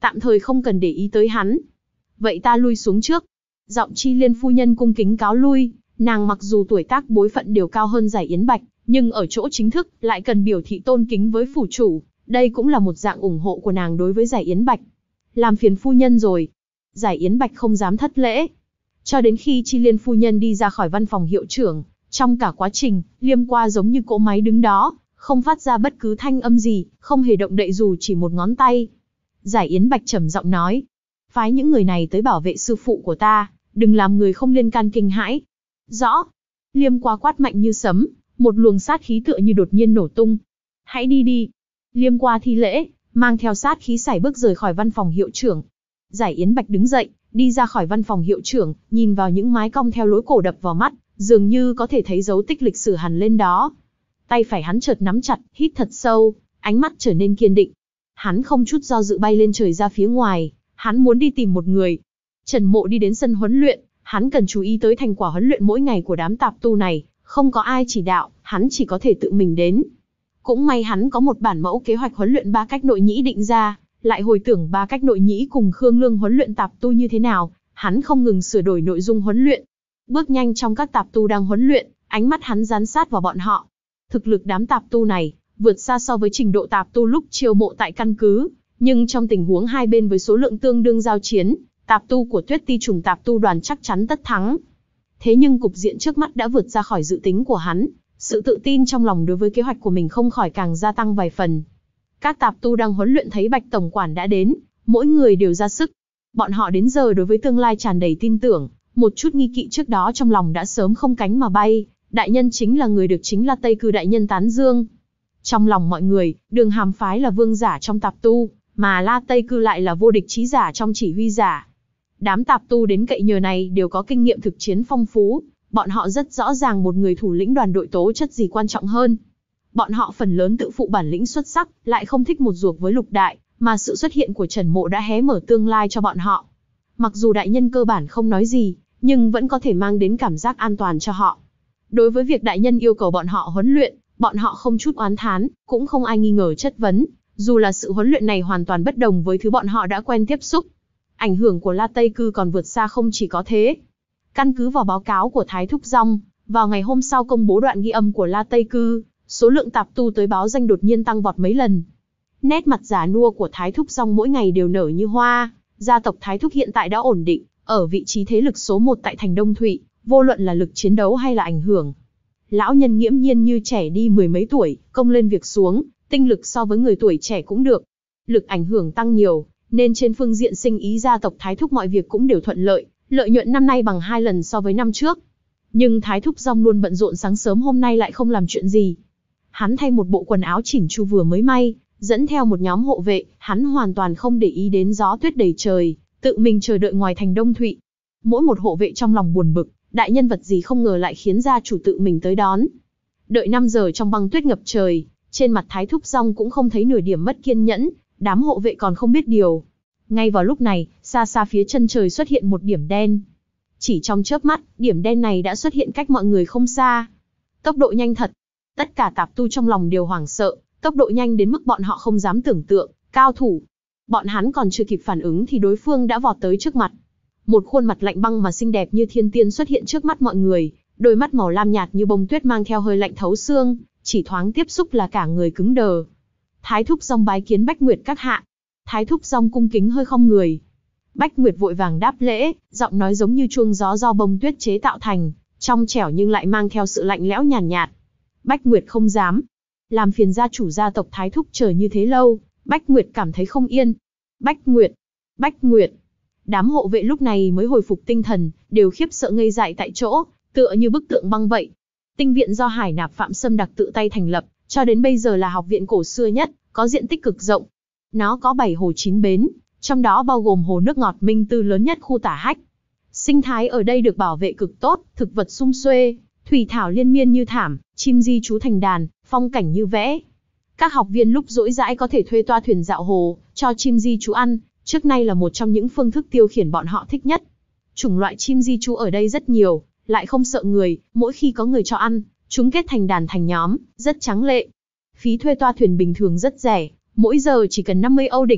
tạm thời không cần để ý tới hắn. Vậy ta lui xuống trước. Giọng Chi Liên phu nhân cung kính cáo lui, nàng mặc dù tuổi tác bối phận đều cao hơn Giải Yến Bạch, nhưng ở chỗ chính thức lại cần biểu thị tôn kính với phủ chủ, đây cũng là một dạng ủng hộ của nàng đối với Giải Yến Bạch. Làm phiền phu nhân rồi. Giải Yến Bạch không dám thất lễ. Cho đến khi Chi Liên phu nhân đi ra khỏi văn phòng hiệu trưởng, trong cả quá trình, Liêm Qua giống như cỗ máy đứng đó, không phát ra bất cứ thanh âm gì, không hề động đậy dù chỉ một ngón tay. Giải Yến Bạch trầm giọng nói, phái những người này tới bảo vệ sư phụ của ta, đừng làm người không liên can kinh hãi. Rõ. Liêm Qua quát mạnh như sấm, một luồng sát khí tựa như đột nhiên nổ tung. Hãy đi đi. Liêm Qua thi lễ, mang theo sát khí sải bước rời khỏi văn phòng hiệu trưởng. Giải Yến Bạch đứng dậy, đi ra khỏi văn phòng hiệu trưởng, nhìn vào những mái cong theo lối cổ đập vào mắt, dường như có thể thấy dấu tích lịch sử hằn lên đó. Tay phải hắn chợt nắm chặt, hít thật sâu, ánh mắt trở nên kiên định. Hắn không chút do dự bay lên trời ra phía ngoài, hắn muốn đi tìm một người. Trần Mộ đi đến sân huấn luyện, hắn cần chú ý tới thành quả huấn luyện mỗi ngày của đám tạp tu này, không có ai chỉ đạo, hắn chỉ có thể tự mình đến. Cũng may hắn có một bản mẫu kế hoạch huấn luyện ba cách nội nhĩ định ra, lại hồi tưởng ba cách nội nhĩ cùng Khương Lương huấn luyện tạp tu như thế nào, hắn không ngừng sửa đổi nội dung huấn luyện. Bước nhanh trong các tạp tu đang huấn luyện, ánh mắt hắn dán sát vào bọn họ. Thực lực đám tạp tu này vượt xa so với trình độ tạp tu lúc chiêu mộ tại căn cứ, nhưng trong tình huống hai bên với số lượng tương đương giao chiến, tạp tu của Tuyết Ti trùng tạp tu đoàn chắc chắn tất thắng. Thế nhưng cục diện trước mắt đã vượt ra khỏi dự tính của hắn, sự tự tin trong lòng đối với kế hoạch của mình không khỏi càng gia tăng vài phần. Các tạp tu đang huấn luyện thấy Bạch tổng quản đã đến, mỗi người đều ra sức. Bọn họ đến giờ đối với tương lai tràn đầy tin tưởng, một chút nghi kỵ trước đó trong lòng đã sớm không cánh mà bay. Đại nhân chính là người được chính là Tây Cư đại nhân tán dương. Trong lòng mọi người, Đường Hàm phái là vương giả trong tạp tu, mà La Tây Cư lại là vô địch chí giả trong chỉ huy giả. Đám tạp tu đến cậy nhờ này đều có kinh nghiệm thực chiến phong phú, bọn họ rất rõ ràng một người thủ lĩnh đoàn đội tố chất gì quan trọng hơn. Bọn họ phần lớn tự phụ bản lĩnh xuất sắc, lại không thích một ruột với lục đại, mà sự xuất hiện của Trần Mộ đã hé mở tương lai cho bọn họ. Mặc dù đại nhân cơ bản không nói gì, nhưng vẫn có thể mang đến cảm giác an toàn cho họ. Đối với việc đại nhân yêu cầu bọn họ huấn luyện, bọn họ không chút oán thán, cũng không ai nghi ngờ chất vấn, dù là sự huấn luyện này hoàn toàn bất đồng với thứ bọn họ đã quen tiếp xúc. Ảnh hưởng của La Tây Cư còn vượt xa không chỉ có thế. Căn cứ vào báo cáo của Thái Thúc Dong, vào ngày hôm sau công bố đoạn ghi âm của La Tây Cư, số lượng tạp tu tới báo danh đột nhiên tăng vọt mấy lần. Nét mặt già nua của Thái Thúc Dong mỗi ngày đều nở như hoa, gia tộc Thái Thúc hiện tại đã ổn định, ở vị trí thế lực số một tại thành Đông Thụy, vô luận là lực chiến đấu hay là ảnh hưởng. Lão nhân nghiễm nhiên như trẻ đi mười mấy tuổi, công lên việc xuống, tinh lực so với người tuổi trẻ cũng được. Lực ảnh hưởng tăng nhiều, nên trên phương diện sinh ý gia tộc Thái Thúc mọi việc cũng đều thuận lợi, lợi nhuận năm nay bằng hai lần so với năm trước. Nhưng Thái Thúc Dong luôn bận rộn sáng sớm hôm nay lại không làm chuyện gì. Hắn thay một bộ quần áo chỉn chu vừa mới may, dẫn theo một nhóm hộ vệ, hắn hoàn toàn không để ý đến gió tuyết đầy trời, tự mình chờ đợi ngoài thành Đông Thụy. Mỗi một hộ vệ trong lòng buồn bực, đại nhân vật gì không ngờ lại khiến gia chủ tự mình tới đón. Đợi năm giờ trong băng tuyết ngập trời, trên mặt Thái Thúc Dong cũng không thấy nửa điểm mất kiên nhẫn, đám hộ vệ còn không biết điều. Ngay vào lúc này, xa xa phía chân trời xuất hiện một điểm đen. Chỉ trong chớp mắt, điểm đen này đã xuất hiện cách mọi người không xa. Tốc độ nhanh thật. Tất cả tạp tu trong lòng đều hoảng sợ, tốc độ nhanh đến mức bọn họ không dám tưởng tượng, cao thủ. Bọn hắn còn chưa kịp phản ứng thì đối phương đã vọt tới trước mặt. Một khuôn mặt lạnh băng mà xinh đẹp như thiên tiên xuất hiện trước mắt mọi người, đôi mắt màu lam nhạt như bông tuyết mang theo hơi lạnh thấu xương, chỉ thoáng tiếp xúc là cả người cứng đờ. Thái Thúc Dong bái kiến Bách Nguyệt các hạ. Thái Thúc Dong cung kính hơi khom người. Bách Nguyệt vội vàng đáp lễ, giọng nói giống như chuông gió do bông tuyết chế tạo thành, trong trẻo nhưng lại mang theo sự lạnh lẽo nhàn nhạt, nhạt. Bách Nguyệt không dám. Làm phiền gia chủ gia tộc Thái Thúc chờ như thế lâu, Bách Nguyệt cảm thấy không yên. Bách Nguyệt, Bách Nguyệt. Đám hộ vệ lúc này mới hồi phục tinh thần, đều khiếp sợ ngây dại tại chỗ, tựa như bức tượng băng vậy. Tinh viện do Hải Nạp Phạm Sâm Đặc tự tay thành lập, cho đến bây giờ là học viện cổ xưa nhất, có diện tích cực rộng. Nó có bảy hồ chín bến, trong đó bao gồm hồ nước ngọt Minh Tư lớn nhất khu Tả Hách. Sinh thái ở đây được bảo vệ cực tốt, thực vật sum xuê, thủy thảo liên miên như thảm, chim di trú thành đàn, phong cảnh như vẽ. Các học viên lúc rỗi rãi có thể thuê toa thuyền dạo hồ, cho chim di trú ăn, trước nay là một trong những phương thức tiêu khiển bọn họ thích nhất. Chủng loại chim di trú ở đây rất nhiều, lại không sợ người, mỗi khi có người cho ăn, chúng kết thành đàn thành nhóm, rất tráng lệ. Phí thuê toa thuyền bình thường rất rẻ, mỗi giờ chỉ cần năm mươi Âu địch.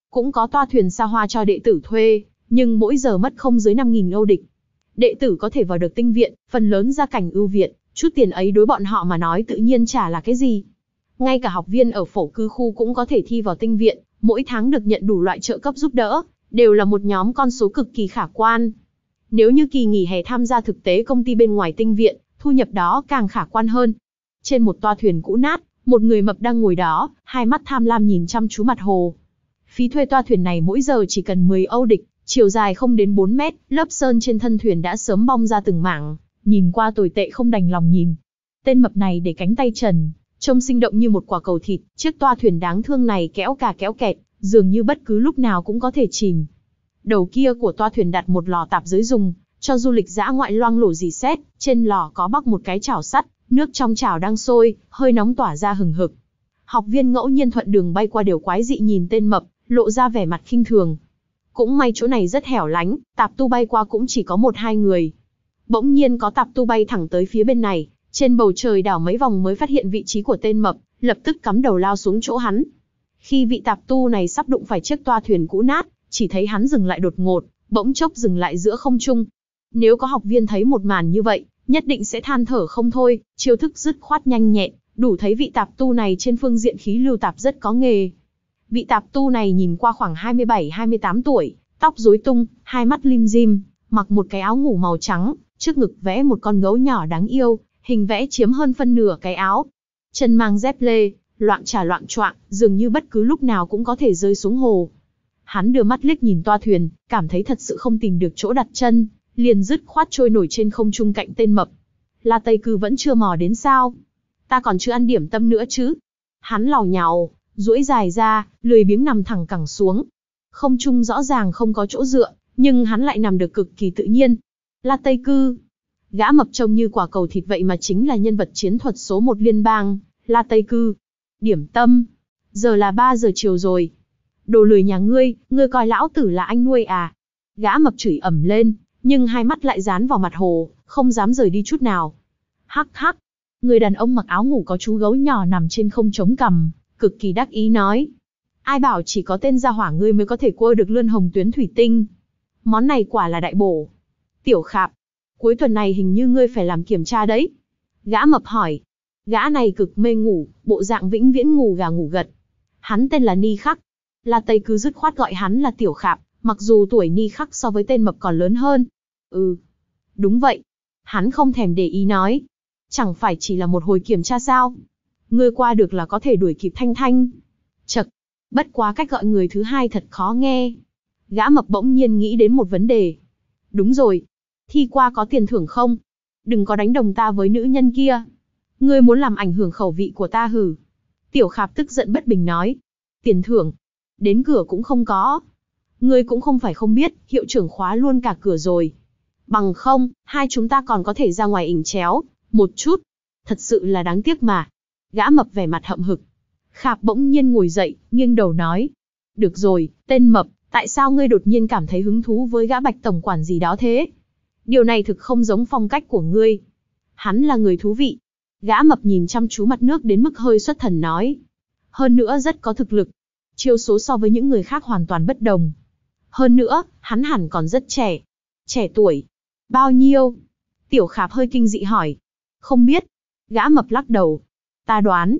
Cũng có toa thuyền xa hoa cho đệ tử thuê, nhưng mỗi giờ mất không dưới năm nghìn Âu địch. Đệ tử có thể vào được tinh viện, phần lớn gia cảnh ưu việt, chút tiền ấy đối bọn họ mà nói tự nhiên chả là cái gì. Ngay cả học viên ở phổ cư khu cũng có thể thi vào tinh viện, mỗi tháng được nhận đủ loại trợ cấp giúp đỡ, đều là một nhóm con số cực kỳ khả quan. Nếu như kỳ nghỉ hè tham gia thực tế công ty bên ngoài tinh viện, thu nhập đó càng khả quan hơn. Trên một toa thuyền cũ nát, một người mập đang ngồi đó, hai mắt tham lam nhìn chăm chú mặt hồ. Phí thuê toa thuyền này mỗi giờ chỉ cần mười Âu địch, chiều dài không đến bốn mét, lớp sơn trên thân thuyền đã sớm bong ra từng mảng, nhìn qua tồi tệ không đành lòng nhìn. Tên mập này để cánh tay trần, trông sinh động như một quả cầu thịt, chiếc toa thuyền đáng thương này kéo cà kéo kẹt, dường như bất cứ lúc nào cũng có thể chìm. Đầu kia của toa thuyền đặt một lò tạp dưới dùng, cho du lịch dã ngoại loang lổ rỉ sét, trên lò có bắc một cái chảo sắt, nước trong chảo đang sôi, hơi nóng tỏa ra hừng hực. Học viên ngẫu nhiên thuận đường bay qua đều quái dị nhìn tên mập, lộ ra vẻ mặt khinh thường. Cũng may chỗ này rất hẻo lánh, tạp tu bay qua cũng chỉ có một hai người. Bỗng nhiên có tạp tu bay thẳng tới phía bên này, trên bầu trời đảo mấy vòng mới phát hiện vị trí của tên mập, lập tức cắm đầu lao xuống chỗ hắn. Khi vị tạp tu này sắp đụng phải chiếc toa thuyền cũ nát, chỉ thấy hắn dừng lại đột ngột, bỗng chốc dừng lại giữa không trung. Nếu có học viên thấy một màn như vậy, nhất định sẽ than thở không thôi, chiêu thức dứt khoát nhanh nhẹn, đủ thấy vị tạp tu này trên phương diện khí lưu tạp rất có nghề. Vị tạp tu này nhìn qua khoảng hai mươi bảy hai mươi tám tuổi, tóc rối tung, hai mắt lim dim, mặc một cái áo ngủ màu trắng, trước ngực vẽ một con gấu nhỏ đáng yêu, hình vẽ chiếm hơn phân nửa cái áo. Chân mang dép lê, loạng chà loạng choạng, dường như bất cứ lúc nào cũng có thể rơi xuống hồ. Hắn đưa mắt liếc nhìn toa thuyền, cảm thấy thật sự không tìm được chỗ đặt chân, liền dứt khoát trôi nổi trên không trung cạnh tên mập. La Tây Cư vẫn chưa mò đến sao? Ta còn chưa ăn điểm tâm nữa chứ? Hắn làu nhàu, duỗi dài ra, lười biếng nằm thẳng cẳng xuống. Không trung rõ ràng không có chỗ dựa, nhưng hắn lại nằm được cực kỳ tự nhiên. La Tây Cư, gã mập trông như quả cầu thịt vậy mà chính là nhân vật chiến thuật số một liên bang, La Tây Cư. Điểm tâm, giờ là ba giờ chiều rồi. Đồ lười nhà ngươi, ngươi coi lão tử là anh nuôi à? Gã mập chửi ầm lên, nhưng hai mắt lại dán vào mặt hồ, không dám rời đi chút nào. Hắc hắc, người đàn ông mặc áo ngủ có chú gấu nhỏ nằm trên không chống cằm, cực kỳ đắc ý nói. Ai bảo chỉ có tên gia hỏa ngươi mới có thể quơ được lươn hồng tuyến thủy tinh. Món này quả là đại bổ. Tiểu Khạp, cuối tuần này hình như ngươi phải làm kiểm tra đấy. Gã mập hỏi. Gã này cực mê ngủ, bộ dạng vĩnh viễn ngủ gà ngủ gật. Hắn tên là Ni Khắc. La Tây cứ dứt khoát gọi hắn là Tiểu Khạp, mặc dù tuổi Ni Khắc so với tên mập còn lớn hơn. Ừ, đúng vậy. Hắn không thèm để ý nói. Chẳng phải chỉ là một hồi kiểm tra sao? Ngươi qua được là có thể đuổi kịp Thanh Thanh. Chậc, bất quá cách gọi người thứ hai thật khó nghe. Gã mập bỗng nhiên nghĩ đến một vấn đề. Đúng rồi, thi qua có tiền thưởng không? Đừng có đánh đồng ta với nữ nhân kia. Ngươi muốn làm ảnh hưởng khẩu vị của ta hử? Tiểu Khạp tức giận bất bình nói. Tiền thưởng? Đến cửa cũng không có. Ngươi cũng không phải không biết, hiệu trưởng khóa luôn cả cửa rồi. Bằng không, hai chúng ta còn có thể ra ngoài ỉnh chéo, một chút. Thật sự là đáng tiếc mà. Gã mập vẻ mặt hậm hực. Khạp bỗng nhiên ngồi dậy, nghiêng đầu nói. Được rồi, tên mập, tại sao ngươi đột nhiên cảm thấy hứng thú với gã Bạch tổng quản gì đó thế? Điều này thực không giống phong cách của ngươi. Hắn là người thú vị. Gã mập nhìn chăm chú mặt nước đến mức hơi xuất thần nói. Hơn nữa rất có thực lực. Chiêu số so với những người khác hoàn toàn bất đồng. Hơn nữa, hắn hẳn còn rất trẻ. Trẻ tuổi. Bao nhiêu? Tiểu Khạp hơi kinh dị hỏi. Không biết. Gã mập lắc đầu. Ta đoán.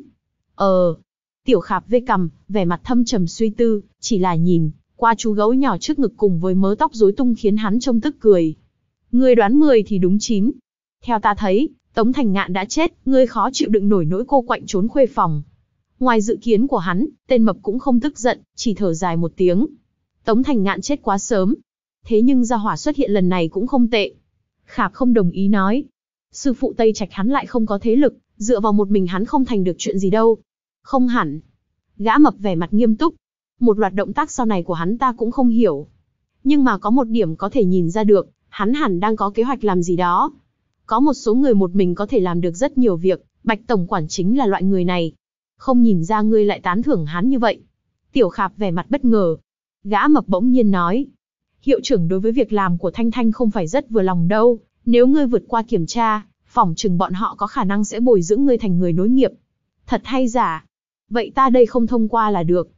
Ờ. Tiểu Khạp vê cằm, vẻ mặt thâm trầm suy tư, chỉ là nhìn qua chú gấu nhỏ trước ngực cùng với mớ tóc rối tung khiến hắn trông tức cười. Ngươi đoán mười thì đúng chín. Theo ta thấy, Tống Thành Ngạn đã chết, ngươi khó chịu đựng nổi nỗi cô quạnh trốn khuê phòng. Ngoài dự kiến của hắn, tên mập cũng không tức giận, chỉ thở dài một tiếng. Tống Thành Ngạn chết quá sớm. Thế nhưng gia hỏa xuất hiện lần này cũng không tệ. Khạp không đồng ý nói. Sư phụ Tây Trạch hắn lại không có thế lực, dựa vào một mình hắn không thành được chuyện gì đâu. Không hẳn. Gã mập vẻ mặt nghiêm túc. Một loạt động tác sau này của hắn ta cũng không hiểu. Nhưng mà có một điểm có thể nhìn ra được, hắn hẳn đang có kế hoạch làm gì đó. Có một số người một mình có thể làm được rất nhiều việc, Bạch tổng quản chính là loại người này. Không nhìn ra ngươi lại tán thưởng hắn như vậy. Tiểu Khạp vẻ mặt bất ngờ. Gã mập bỗng nhiên nói. Hiệu trưởng đối với việc làm của Thanh Thanh không phải rất vừa lòng đâu. Nếu ngươi vượt qua kiểm tra, phỏng chừng bọn họ có khả năng sẽ bồi dưỡng ngươi thành người nối nghiệp. Thật hay giả? Vậy ta đây không thông qua là được.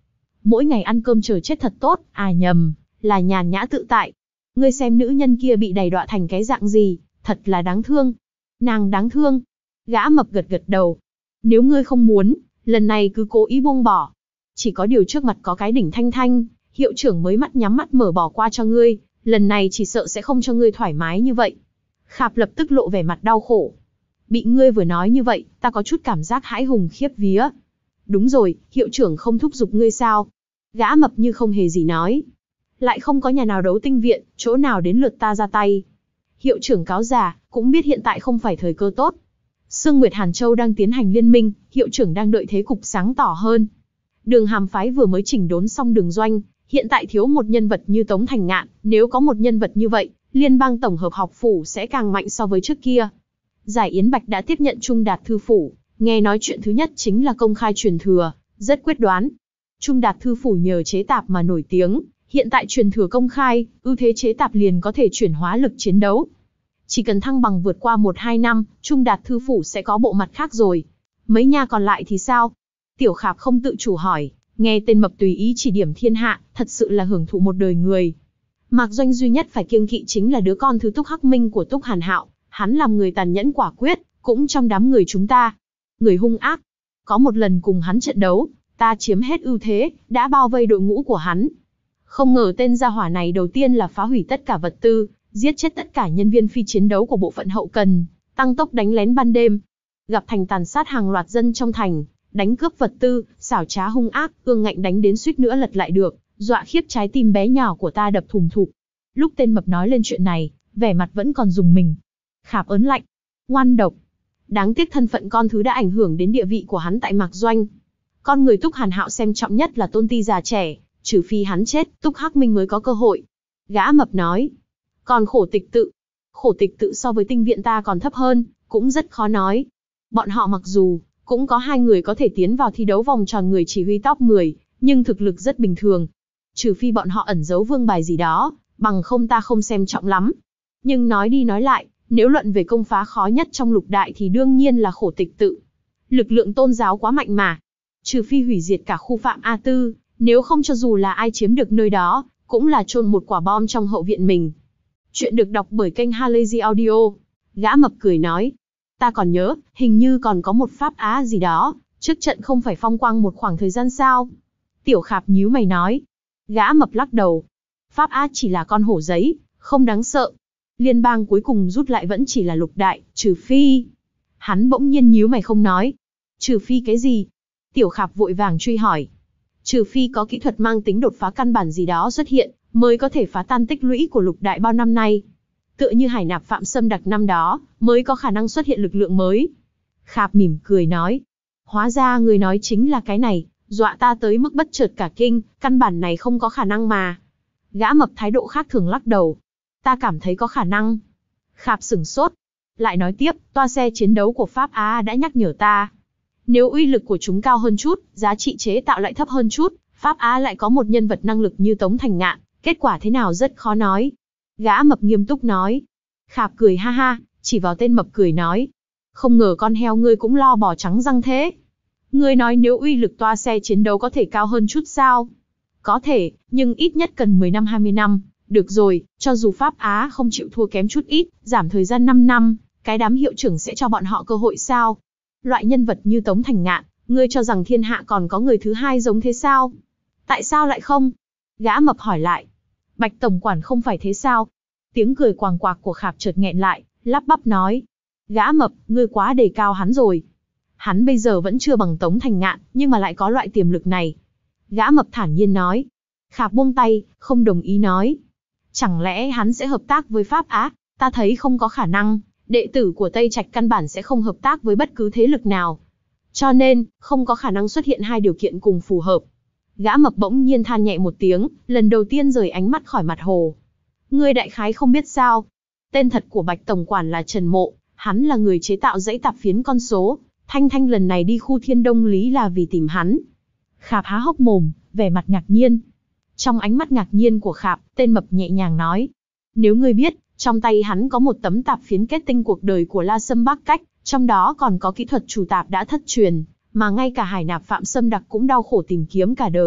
mỗi ngày ăn cơm chờ chết thật tốt, à nhầm, là nhàn nhã tự tại. Ngươi xem nữ nhân kia bị đày đọa thành cái dạng gì, thật là đáng thương. Nàng đáng thương. Gã mập gật gật đầu. Nếu ngươi không muốn, lần này cứ cố ý buông bỏ. Chỉ có điều trước mặt có cái đỉnh Thanh Thanh, hiệu trưởng mới mắt nhắm mắt mở bỏ qua cho ngươi, lần này chỉ sợ sẽ không cho ngươi thoải mái như vậy. Khạp lập tức lộ vẻ mặt đau khổ. Bị ngươi vừa nói như vậy, ta có chút cảm giác hãi hùng khiếp vía. Đúng rồi, hiệu trưởng không thúc giục ngươi sao? Gã mập như không hề gì nói. Lại không có nhà nào đấu tinh viện, chỗ nào đến lượt ta ra tay. Hiệu trưởng cáo già, cũng biết hiện tại không phải thời cơ tốt. Sương Nguyệt Hàn Châu đang tiến hành liên minh, hiệu trưởng đang đợi thế cục sáng tỏ hơn. Đường Hàm phái vừa mới chỉnh đốn xong đường doanh, hiện tại thiếu một nhân vật như Tống Thành Ngạn, nếu có một nhân vật như vậy, liên bang tổng hợp học phủ sẽ càng mạnh so với trước kia. Giải Yến Bạch đã tiếp nhận Trung Đạt thư phủ, nghe nói chuyện thứ nhất chính là công khai truyền thừa, rất quyết đoán. Trung Đạt thư phủ nhờ chế tạp mà nổi tiếng, hiện tại truyền thừa công khai, ưu thế chế tạp liền có thể chuyển hóa lực chiến đấu. Chỉ cần thăng bằng vượt qua một hai năm, Trung Đạt thư phủ sẽ có bộ mặt khác rồi. Mấy nhà còn lại thì sao? Tiểu Khạp không tự chủ hỏi, nghe tên mập tùy ý chỉ điểm thiên hạ, thật sự là hưởng thụ một đời người. Mạc Doanh duy nhất phải kiêng kỵ chính là đứa con thứ Túc Hắc Minh của Túc Hàn Hạo, hắn làm người tàn nhẫn quả quyết, cũng trong đám người chúng ta. Người hung ác. Có một lần cùng hắn trận đấu, ta chiếm hết ưu thế, đã bao vây đội ngũ của hắn. Không ngờ tên gia hỏa này đầu tiên là phá hủy tất cả vật tư, giết chết tất cả nhân viên phi chiến đấu của bộ phận hậu cần, tăng tốc đánh lén ban đêm. Gặp thành tàn sát hàng loạt dân trong thành, đánh cướp vật tư, xảo trá hung ác, ương ngạnh đánh đến suýt nữa lật lại được, dọa khiếp trái tim bé nhỏ của ta đập thùng thụp. Lúc tên mập nói lên chuyện này, vẻ mặt vẫn còn rùng mình. Khạp ớn lạnh, ngoan độc. Đáng tiếc thân phận con thứ đã ảnh hưởng đến địa vị của hắn tại Mạc Doanh. Con người Túc Hàn Hạo xem trọng nhất là tôn ti già trẻ, trừ phi hắn chết, Túc Hắc Minh mới có cơ hội. Gã mập nói. Còn khổ tịch tự. Khổ tịch tự so với tinh viện ta còn thấp hơn, cũng rất khó nói. Bọn họ mặc dù cũng có hai người có thể tiến vào thi đấu vòng tròn người chỉ huy top mười, nhưng thực lực rất bình thường. Trừ phi bọn họ ẩn giấu vương bài gì đó, bằng không ta không xem trọng lắm. Nhưng nói đi nói lại, nếu luận về công phá khó nhất trong lục đại thì đương nhiên là khổ tịch tự. Lực lượng tôn giáo quá mạnh mà. Trừ phi hủy diệt cả khu Phạm A Tư, nếu không cho dù là ai chiếm được nơi đó, cũng là chôn một quả bom trong hậu viện mình. Chuyện được đọc bởi kênh Halazy Audio. Gã mập cười nói. Ta còn nhớ, hình như còn có một pháp á gì đó, trước trận không phải phong quang một khoảng thời gian sao? Tiểu Khạp nhíu mày nói. Gã mập lắc đầu. Pháp á chỉ là con hổ giấy, không đáng sợ. Liên bang cuối cùng rút lại vẫn chỉ là lục đại, trừ phi. Hắn bỗng nhiên nhíu mày không nói. Trừ phi cái gì? Tiểu Khạp vội vàng truy hỏi. Trừ phi có kỹ thuật mang tính đột phá căn bản gì đó xuất hiện, mới có thể phá tan tích lũy của lục đại bao năm nay. Tựa như hải nạp Phạm Sâm Đặc năm đó, mới có khả năng xuất hiện lực lượng mới. Khạp mỉm cười nói. Hóa ra người nói chính là cái này, dọa ta tới mức bất chợt cả kinh, căn bản này không có khả năng mà. Gã mập thái độ khác thường lắc đầu. Ta cảm thấy có khả năng. Khạp sửng sốt. Lại nói tiếp, toa xe chiến đấu của Pháp Á đã nhắc nhở ta. Nếu uy lực của chúng cao hơn chút, giá trị chế tạo lại thấp hơn chút, Pháp Á lại có một nhân vật năng lực như Tống Thành Ngạn, kết quả thế nào rất khó nói. Gã mập nghiêm túc nói. Khạp cười ha ha, chỉ vào tên mập cười nói. Không ngờ con heo ngươi cũng lo bò trắng răng thế. Ngươi nói nếu uy lực toa xe chiến đấu có thể cao hơn chút sao? Có thể, nhưng ít nhất cần mười năm hai mươi năm. Được rồi, cho dù Pháp Á không chịu thua kém chút ít, giảm thời gian năm năm, cái đám hiệu trưởng sẽ cho bọn họ cơ hội sao? Loại nhân vật như Tống Thành Ngạn, ngươi cho rằng thiên hạ còn có người thứ hai giống thế sao? Tại sao lại không? Gã mập hỏi lại. Bạch tổng quản không phải thế sao? Tiếng cười quàng quạc của Khạp chợt nghẹn lại, lắp bắp nói. Gã mập, ngươi quá đề cao hắn rồi. Hắn bây giờ vẫn chưa bằng Tống Thành Ngạn, nhưng mà lại có loại tiềm lực này. Gã mập thản nhiên nói. Khạp buông tay, không đồng ý nói. Chẳng lẽ hắn sẽ hợp tác với Pháp Á? Ta thấy không có khả năng, đệ tử của Tây Trạch căn bản sẽ không hợp tác với bất cứ thế lực nào. Cho nên, không có khả năng xuất hiện hai điều kiện cùng phù hợp. Gã mập bỗng nhiên than nhẹ một tiếng, lần đầu tiên rời ánh mắt khỏi mặt hồ. Ngươi đại khái không biết sao. Tên thật của Bạch tổng quản là Trần Mộ, hắn là người chế tạo dãy tạp phiến con số. Thanh Thanh lần này đi khu Thiên Đông Lý là vì tìm hắn. Khạp há hốc mồm, vẻ mặt ngạc nhiên. Trong ánh mắt ngạc nhiên của Khạp, tên mập nhẹ nhàng nói. Nếu ngươi biết, trong tay hắn có một tấm tạp phiến kết tinh cuộc đời của La Sâm Bắc Cách, trong đó còn có kỹ thuật chủ tạp đã thất truyền, mà ngay cả hải nạp Phạm Sâm Đặc cũng đau khổ tìm kiếm cả đời,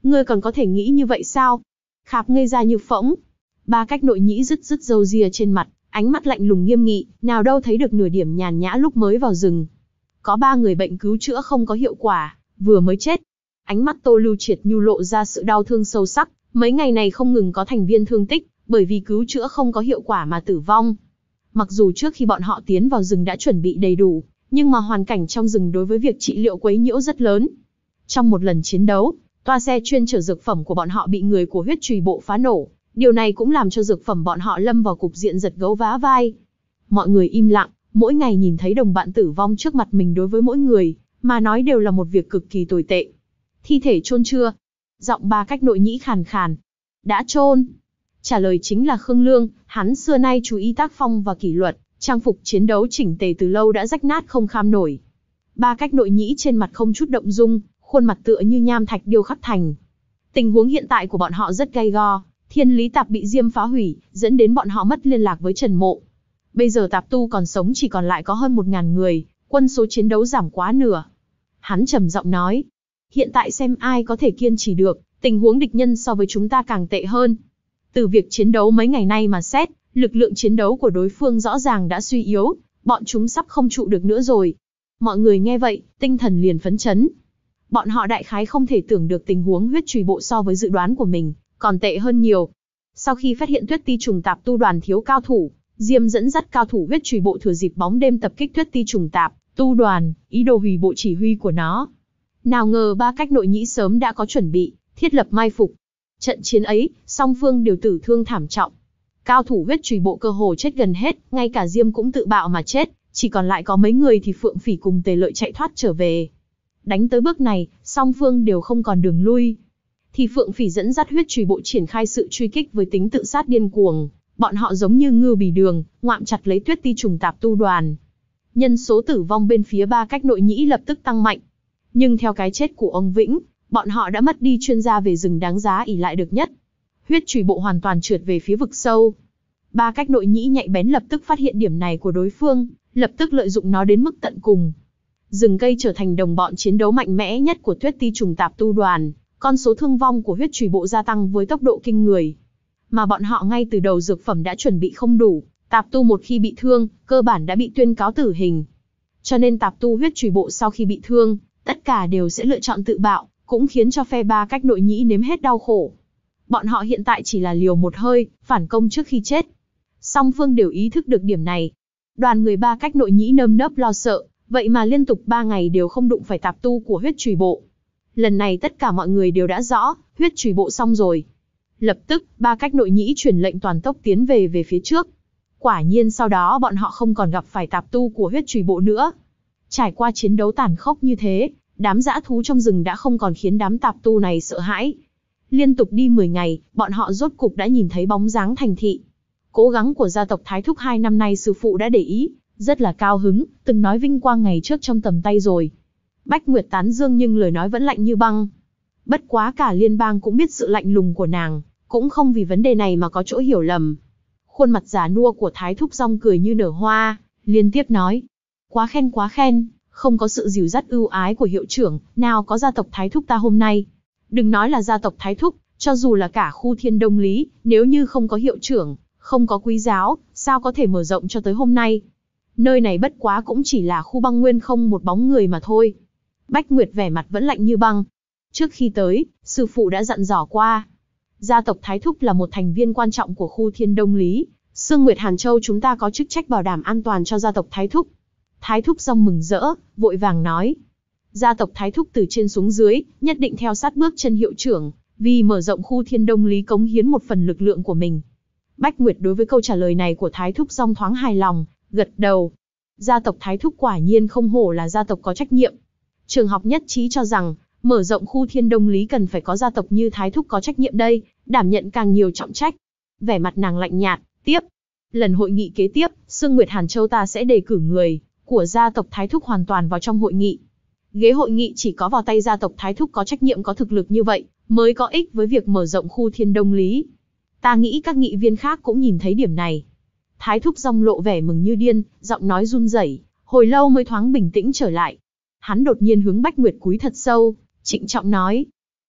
Ngươi còn có thể nghĩ như vậy sao? Khạp ngây ra như phỗng. Ba Cách Nội Nhĩ rứt rứt râu ria trên mặt, ánh mắt lạnh lùng nghiêm nghị, nào đâu thấy được nửa điểm nhàn nhã lúc mới vào rừng. Có ba người bệnh cứu chữa không có hiệu quả, vừa mới chết. Ánh mắt Tô Lưu Triệt nhu lộ ra sự đau thương sâu sắc, mấy ngày này không ngừng có thành viên thương tích, bởi vì cứu chữa không có hiệu quả mà tử vong. Mặc dù trước khi bọn họ tiến vào rừng đã chuẩn bị đầy đủ, nhưng mà hoàn cảnh trong rừng đối với việc trị liệu quấy nhiễu rất lớn. Trong một lần chiến đấu, toa xe chuyên chở dược phẩm của bọn họ bị người của huyết trùy bộ phá nổ, điều này cũng làm cho dược phẩm bọn họ lâm vào cục diện giật gấu vá vai. Mọi người im lặng, mỗi ngày nhìn thấy đồng bạn tử vong trước mặt mình đối với mỗi người, mà nói đều là một việc cực kỳ tồi tệ. Thi thể chôn chưa? Giọng Ba Cách Nội Nhĩ khàn khàn. Đã chôn. Trả lời chính là Khương Lương, hắn xưa nay chú ý tác phong và kỷ luật, trang phục chiến đấu chỉnh tề từ lâu đã rách nát không kham nổi. Ba Cách Nội Nhĩ trên mặt không chút động dung, khuôn mặt tựa như nham thạch điêu khắc thành. Tình huống hiện tại của bọn họ rất gay go, Thiên Lý Tạp bị Diêm phá hủy, dẫn đến bọn họ mất liên lạc với Trần Mộ. Bây giờ tạp tu còn sống chỉ còn lại có hơn một ngàn người, quân số chiến đấu giảm quá nửa. Hắn trầm giọng nói, hiện tại xem ai có thể kiên trì được, tình huống địch nhân so với chúng ta càng tệ hơn. Từ việc chiến đấu mấy ngày nay mà xét, lực lượng chiến đấu của đối phương rõ ràng đã suy yếu, bọn chúng sắp không trụ được nữa rồi. Mọi người nghe vậy, tinh thần liền phấn chấn. Bọn họ đại khái không thể tưởng được tình huống huyết trùy bộ so với dự đoán của mình, còn tệ hơn nhiều. Sau khi phát hiện Tuyết Ti Trùng Tạp tu đoàn thiếu cao thủ, Diêm dẫn dắt cao thủ huyết trùy bộ thừa dịp bóng đêm tập kích Tuyết Ti Trùng Tạp tu đoàn, ý đồ hủy bộ chỉ huy của nó. Nào ngờ Ba Cách Nội Nhĩ sớm đã có chuẩn bị, thiết lập mai phục. Trận chiến ấy, song phương đều tử thương thảm trọng. Cao thủ huyết trùy bộ cơ hồ chết gần hết, ngay cả Diêm cũng tự bạo mà chết, chỉ còn lại có mấy người thì Phượng Phỉ cùng Tề Lợi chạy thoát trở về. Đánh tới bước này, song phương đều không còn đường lui. Thì Phượng Phỉ dẫn dắt huyết trùy bộ triển khai sự truy kích với tính tự sát điên cuồng, bọn họ giống như ngưu bì đường, ngoạm chặt lấy Tuyết Ti Trùng Tạp tu đoàn. Nhân số tử vong bên phía Ba Cách Nội Nhĩ lập tức tăng mạnh. Nhưng theo cái chết của ông Vĩnh, bọn họ đã mất đi chuyên gia về rừng đáng giá ỷ lại được nhất. Huyết trùy bộ hoàn toàn trượt về phía vực sâu. Ba Cách Nội Nhĩ nhạy bén lập tức phát hiện điểm này của đối phương, lập tức lợi dụng nó đến mức tận cùng. Rừng cây trở thành đồng bọn chiến đấu mạnh mẽ nhất của Tuyết Ti Trùng Tạp tu đoàn, con số thương vong của huyết trùy bộ gia tăng với tốc độ kinh người. Mà bọn họ ngay từ đầu dược phẩm đã chuẩn bị không đủ, tạp tu một khi bị thương, cơ bản đã bị tuyên cáo tử hình. Cho nên tạp tu huyết trùy bộ sau khi bị thương, tất cả đều sẽ lựa chọn tự bạo, cũng khiến cho phe Ba Cách Nội Nhĩ nếm hết đau khổ. Bọn họ hiện tại chỉ là liều một hơi, phản công trước khi chết. Song phương đều ý thức được điểm này. Đoàn người Ba Cách Nội Nhĩ nơm nớp lo sợ, vậy mà liên tục ba ngày đều không đụng phải tạp tu của huyết trùy bộ. Lần này tất cả mọi người đều đã rõ, huyết trùy bộ xong rồi. Lập tức, Ba Cách Nội Nhĩ truyền lệnh toàn tốc tiến về về phía trước. Quả nhiên sau đó bọn họ không còn gặp phải tạp tu của huyết trùy bộ nữa. Trải qua chiến đấu tàn khốc như thế, đám dã thú trong rừng đã không còn khiến đám tạp tu này sợ hãi. Liên tục đi mười ngày, bọn họ rốt cục đã nhìn thấy bóng dáng thành thị. Cố gắng của gia tộc Thái Thúc hai năm nay sư phụ đã để ý, rất là cao hứng, từng nói vinh quang ngày trước trong tầm tay rồi. Bách Nguyệt tán dương nhưng lời nói vẫn lạnh như băng. Bất quá cả liên bang cũng biết sự lạnh lùng của nàng, cũng không vì vấn đề này mà có chỗ hiểu lầm. Khuôn mặt già nua của Thái Thúc Rong cười như nở hoa, liên tiếp nói. Quá khen quá khen, không có sự dìu dắt ưu ái của hiệu trưởng, nào có gia tộc Thái Thúc ta hôm nay. Đừng nói là gia tộc Thái Thúc, cho dù là cả khu Thiên Đông Lý, nếu như không có hiệu trưởng, không có quý giáo, sao có thể mở rộng cho tới hôm nay. Nơi này bất quá cũng chỉ là khu băng nguyên không một bóng người mà thôi. Bách Nguyệt vẻ mặt vẫn lạnh như băng. Trước khi tới, sư phụ đã dặn dò qua. Gia tộc Thái Thúc là một thành viên quan trọng của khu Thiên Đông Lý. Sương Nguyệt Hàn Châu chúng ta có chức trách bảo đảm an toàn cho gia tộc Thái Thúc. Thái Thúc Rong mừng rỡ, vội vàng nói. Gia tộc Thái Thúc từ trên xuống dưới, nhất định theo sát bước chân hiệu trưởng, vì mở rộng khu Thiên Đông Lý cống hiến một phần lực lượng của mình. Bách Nguyệt đối với câu trả lời này của Thái Thúc Rong thoáng hài lòng, gật đầu. Gia tộc Thái Thúc quả nhiên không hổ là gia tộc có trách nhiệm. Trường học nhất trí cho rằng, mở rộng khu Thiên Đông Lý cần phải có gia tộc như Thái Thúc có trách nhiệm đây, đảm nhận càng nhiều trọng trách. Vẻ mặt nàng lạnh nhạt, tiếp. Lần hội nghị kế tiếp, Sương Nguyệt Hàn Châu ta sẽ đề cử người của gia tộc Thái Thúc hoàn toàn vào trong hội nghị. Ghế hội nghị chỉ có vào tay gia tộc Thái Thúc có trách nhiệm có thực lực như vậy, mới có ích với việc mở rộng khu Thiên Đông Lý. Ta nghĩ các nghị viên khác cũng nhìn thấy điểm này. Thái Thúc Rong lộ vẻ mừng như điên, giọng nói run rẩy, hồi lâu mới thoáng bình tĩnh trở lại. Hắn đột nhiên hướng Bách Nguyệt cúi thật sâu, trịnh trọng nói.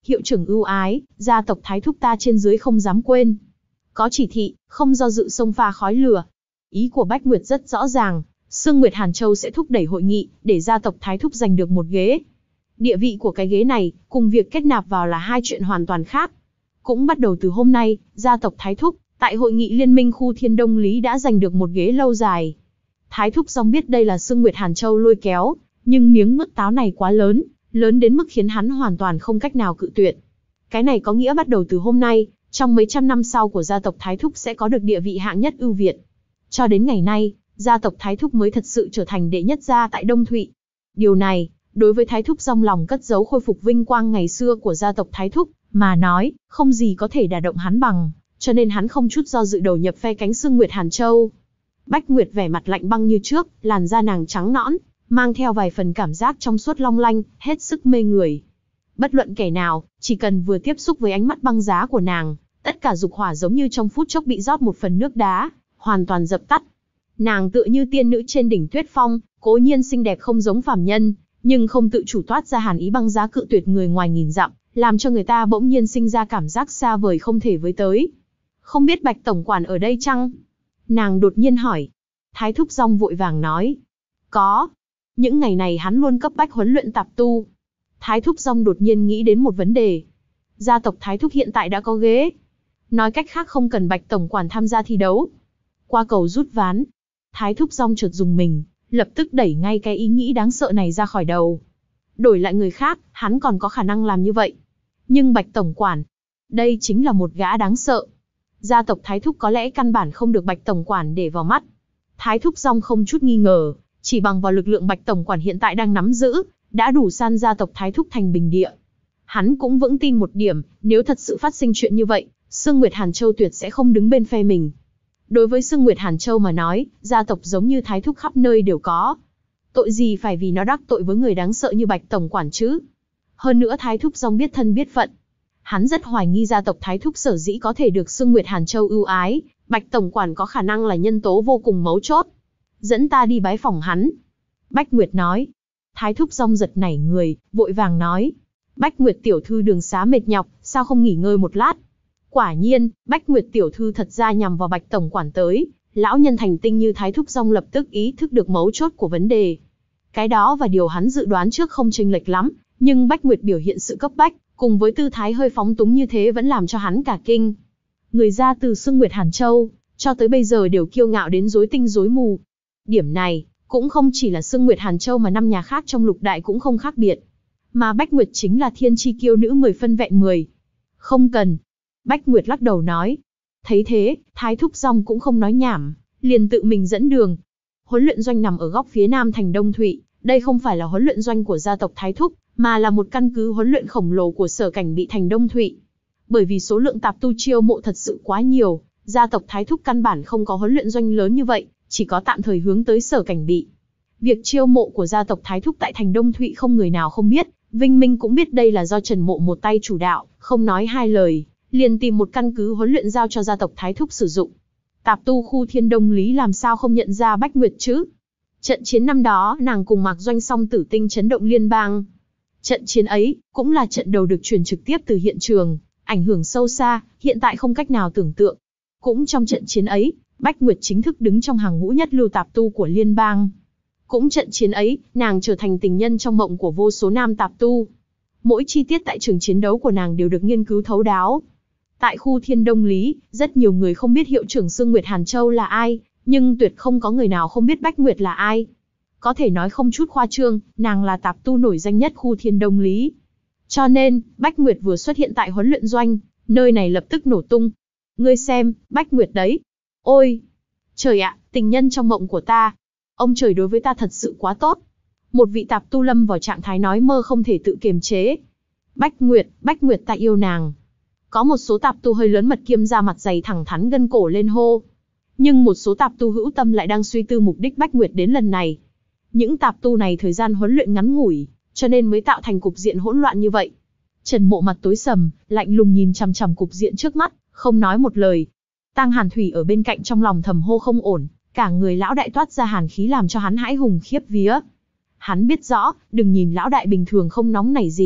Hiệu trưởng ưu ái, gia tộc Thái Thúc ta trên dưới không dám quên. Có chỉ thị, không do dự xông pha khói lửa. Ý của Bách Nguyệt rất rõ ràng, Sương Nguyệt Hàn Châu sẽ thúc đẩy hội nghị, để gia tộc Thái Thúc giành được một ghế. Địa vị của cái ghế này, cùng việc kết nạp vào là hai chuyện hoàn toàn khác. Cũng bắt đầu từ hôm nay, gia tộc Thái Thúc, tại hội nghị liên minh khu Thiên Đông Lý đã giành được một ghế lâu dài. Thái Thúc Song biết đây là Sương Nguyệt Hàn Châu lôi kéo, nhưng miếng mứt táo này quá lớn, lớn đến mức khiến hắn hoàn toàn không cách nào cự tuyệt. Cái này có nghĩa bắt đầu từ hôm nay, trong mấy trăm năm sau của gia tộc Thái Thúc sẽ có được địa vị hạng nhất ưu việt. Cho đến ngày nay, gia tộc Thái Thúc mới thật sự trở thành đệ nhất gia tại Đông Thụy. Điều này, đối với Thái Thúc trong lòng cất giấu khôi phục vinh quang ngày xưa của gia tộc Thái Thúc, mà nói, không gì có thể đả động hắn bằng, cho nên hắn không chút do dự đầu nhập phe cánh Sương Nguyệt Hàn Châu. Bách Nguyệt vẻ mặt lạnh băng như trước, làn da nàng trắng nõn, mang theo vài phần cảm giác trong suốt long lanh, hết sức mê người. Bất luận kẻ nào, chỉ cần vừa tiếp xúc với ánh mắt băng giá của nàng, tất cả dục hỏa giống như trong phút chốc bị rót một phần nước đá, hoàn toàn dập tắt. Nàng tựa như tiên nữ trên đỉnh tuyết phong, cố nhiên xinh đẹp không giống phàm nhân, nhưng không tự chủ toát ra hàn ý băng giá cự tuyệt người ngoài nghìn dặm, làm cho người ta bỗng nhiên sinh ra cảm giác xa vời không thể với tới. Không biết Bạch tổng quản ở đây chăng? Nàng đột nhiên hỏi. Thái Thúc Dong vội vàng nói. Có. Những ngày này hắn luôn cấp bách huấn luyện tạp tu. Thái Thúc Dong đột nhiên nghĩ đến một vấn đề. Gia tộc Thái Thúc hiện tại đã có ghế. Nói cách khác không cần Bạch tổng quản tham gia thi đấu. Qua cầu rút ván. Thái Thúc Dong chợt dùng mình, lập tức đẩy ngay cái ý nghĩ đáng sợ này ra khỏi đầu. Đổi lại người khác, hắn còn có khả năng làm như vậy. Nhưng Bạch tổng quản, đây chính là một gã đáng sợ. Gia tộc Thái Thúc có lẽ căn bản không được Bạch tổng quản để vào mắt. Thái Thúc Dong không chút nghi ngờ, chỉ bằng vào lực lượng Bạch tổng quản hiện tại đang nắm giữ, đã đủ san gia tộc Thái Thúc thành bình địa. Hắn cũng vững tin một điểm, nếu thật sự phát sinh chuyện như vậy, Sương Nguyệt Hàn Châu tuyệt sẽ không đứng bên phe mình. Đối với Sương Nguyệt Hàn Châu mà nói, gia tộc giống như Thái Thúc khắp nơi đều có. Tội gì phải vì nó đắc tội với người đáng sợ như Bạch tổng quản chứ? Hơn nữa Thái Thúc Dong biết thân biết phận. Hắn rất hoài nghi gia tộc Thái Thúc sở dĩ có thể được Sương Nguyệt Hàn Châu ưu ái, Bạch tổng quản có khả năng là nhân tố vô cùng mấu chốt. Dẫn ta đi bái phỏng hắn. Bách Nguyệt nói. Thái Thúc Dong giật nảy người, vội vàng nói. Bách Nguyệt tiểu thư đường xá mệt nhọc, sao không nghỉ ngơi một lát? Quả nhiên, Bách Nguyệt tiểu thư thật ra nhằm vào Bạch tổng quản tới. Lão nhân thành tinh như Thái Thúc Dong lập tức ý thức được mấu chốt của vấn đề. Cái đó và điều hắn dự đoán trước không chênh lệch lắm, nhưng Bách Nguyệt biểu hiện sự cấp bách, cùng với tư thái hơi phóng túng như thế vẫn làm cho hắn cả kinh. Người ra từ Sương Nguyệt Hàn Châu, cho tới bây giờ đều kiêu ngạo đến rối tinh rối mù. Điểm này, cũng không chỉ là Sương Nguyệt Hàn Châu mà năm nhà khác trong lục đại cũng không khác biệt. Mà Bách Nguyệt chính là thiên chi kiêu nữ mười phân vẹn mười. Không cần. Bách Nguyệt lắc đầu nói. Thấy thế, Thái Thúc Dong cũng không nói nhảm, liền tự mình dẫn đường. Huấn luyện doanh nằm ở góc phía nam thành Đông Thụy, đây không phải là huấn luyện doanh của gia tộc Thái Thúc, mà là một căn cứ huấn luyện khổng lồ của Sở Cảnh Bị thành Đông Thụy. Bởi vì số lượng tạp tu chiêu mộ thật sự quá nhiều, gia tộc Thái Thúc căn bản không có huấn luyện doanh lớn như vậy, chỉ có tạm thời hướng tới Sở Cảnh Bị. Việc chiêu mộ của gia tộc Thái Thúc tại thành Đông Thụy không người nào không biết, Vinh Minh cũng biết đây là do Trần Mộ một tay chủ đạo, không nói hai lời, liền tìm một căn cứ huấn luyện giao cho gia tộc Thái Thúc sử dụng. Tạp tu khu Thiên Đông Lý làm sao không nhận ra Bách Nguyệt chứ? Trận chiến năm đó, nàng cùng Mạc Doanh Song tử tinh chấn động liên bang. Trận chiến ấy, cũng là trận đầu được truyền trực tiếp từ hiện trường, ảnh hưởng sâu xa, hiện tại không cách nào tưởng tượng. Cũng trong trận chiến ấy, Bách Nguyệt chính thức đứng trong hàng ngũ nhất lưu tạp tu của liên bang. Cũng trận chiến ấy, nàng trở thành tình nhân trong mộng của vô số nam tạp tu. Mỗi chi tiết tại trường chiến đấu của nàng đều được nghiên cứu thấu đáo. Tại khu Thiên Đông Lý, rất nhiều người không biết hiệu trưởng Sương Nguyệt Hàn Châu là ai, nhưng tuyệt không có người nào không biết Bách Nguyệt là ai. Có thể nói không chút khoa trương, nàng là tạp tu nổi danh nhất khu Thiên Đông Lý. Cho nên, Bách Nguyệt vừa xuất hiện tại huấn luyện doanh, nơi này lập tức nổ tung. Ngươi xem, Bách Nguyệt đấy. Ôi! Trời ạ, tình nhân trong mộng của ta. Ông trời đối với ta thật sự quá tốt. Một vị tạp tu lâm vào trạng thái nói mơ không thể tự kiềm chế. Bách Nguyệt, Bách Nguyệt ta yêu nàng. Có một số tạp tu hơi lớn mật kiêm ra mặt dày thẳng thắn gân cổ lên hô. Nhưng một số tạp tu hữu tâm lại đang suy tư mục đích Bách Nguyệt đến lần này. Những tạp tu này thời gian huấn luyện ngắn ngủi, cho nên mới tạo thành cục diện hỗn loạn như vậy. Trần Mộ mặt tối sầm, lạnh lùng nhìn chằm chằm cục diện trước mắt, không nói một lời. Tang Hàn Thủy ở bên cạnh trong lòng thầm hô không ổn, cả người lão đại toát ra hàn khí làm cho hắn hãi hùng khiếp vía. Hắn biết rõ, đừng nhìn lão đại bình thường không nóng nảy gì,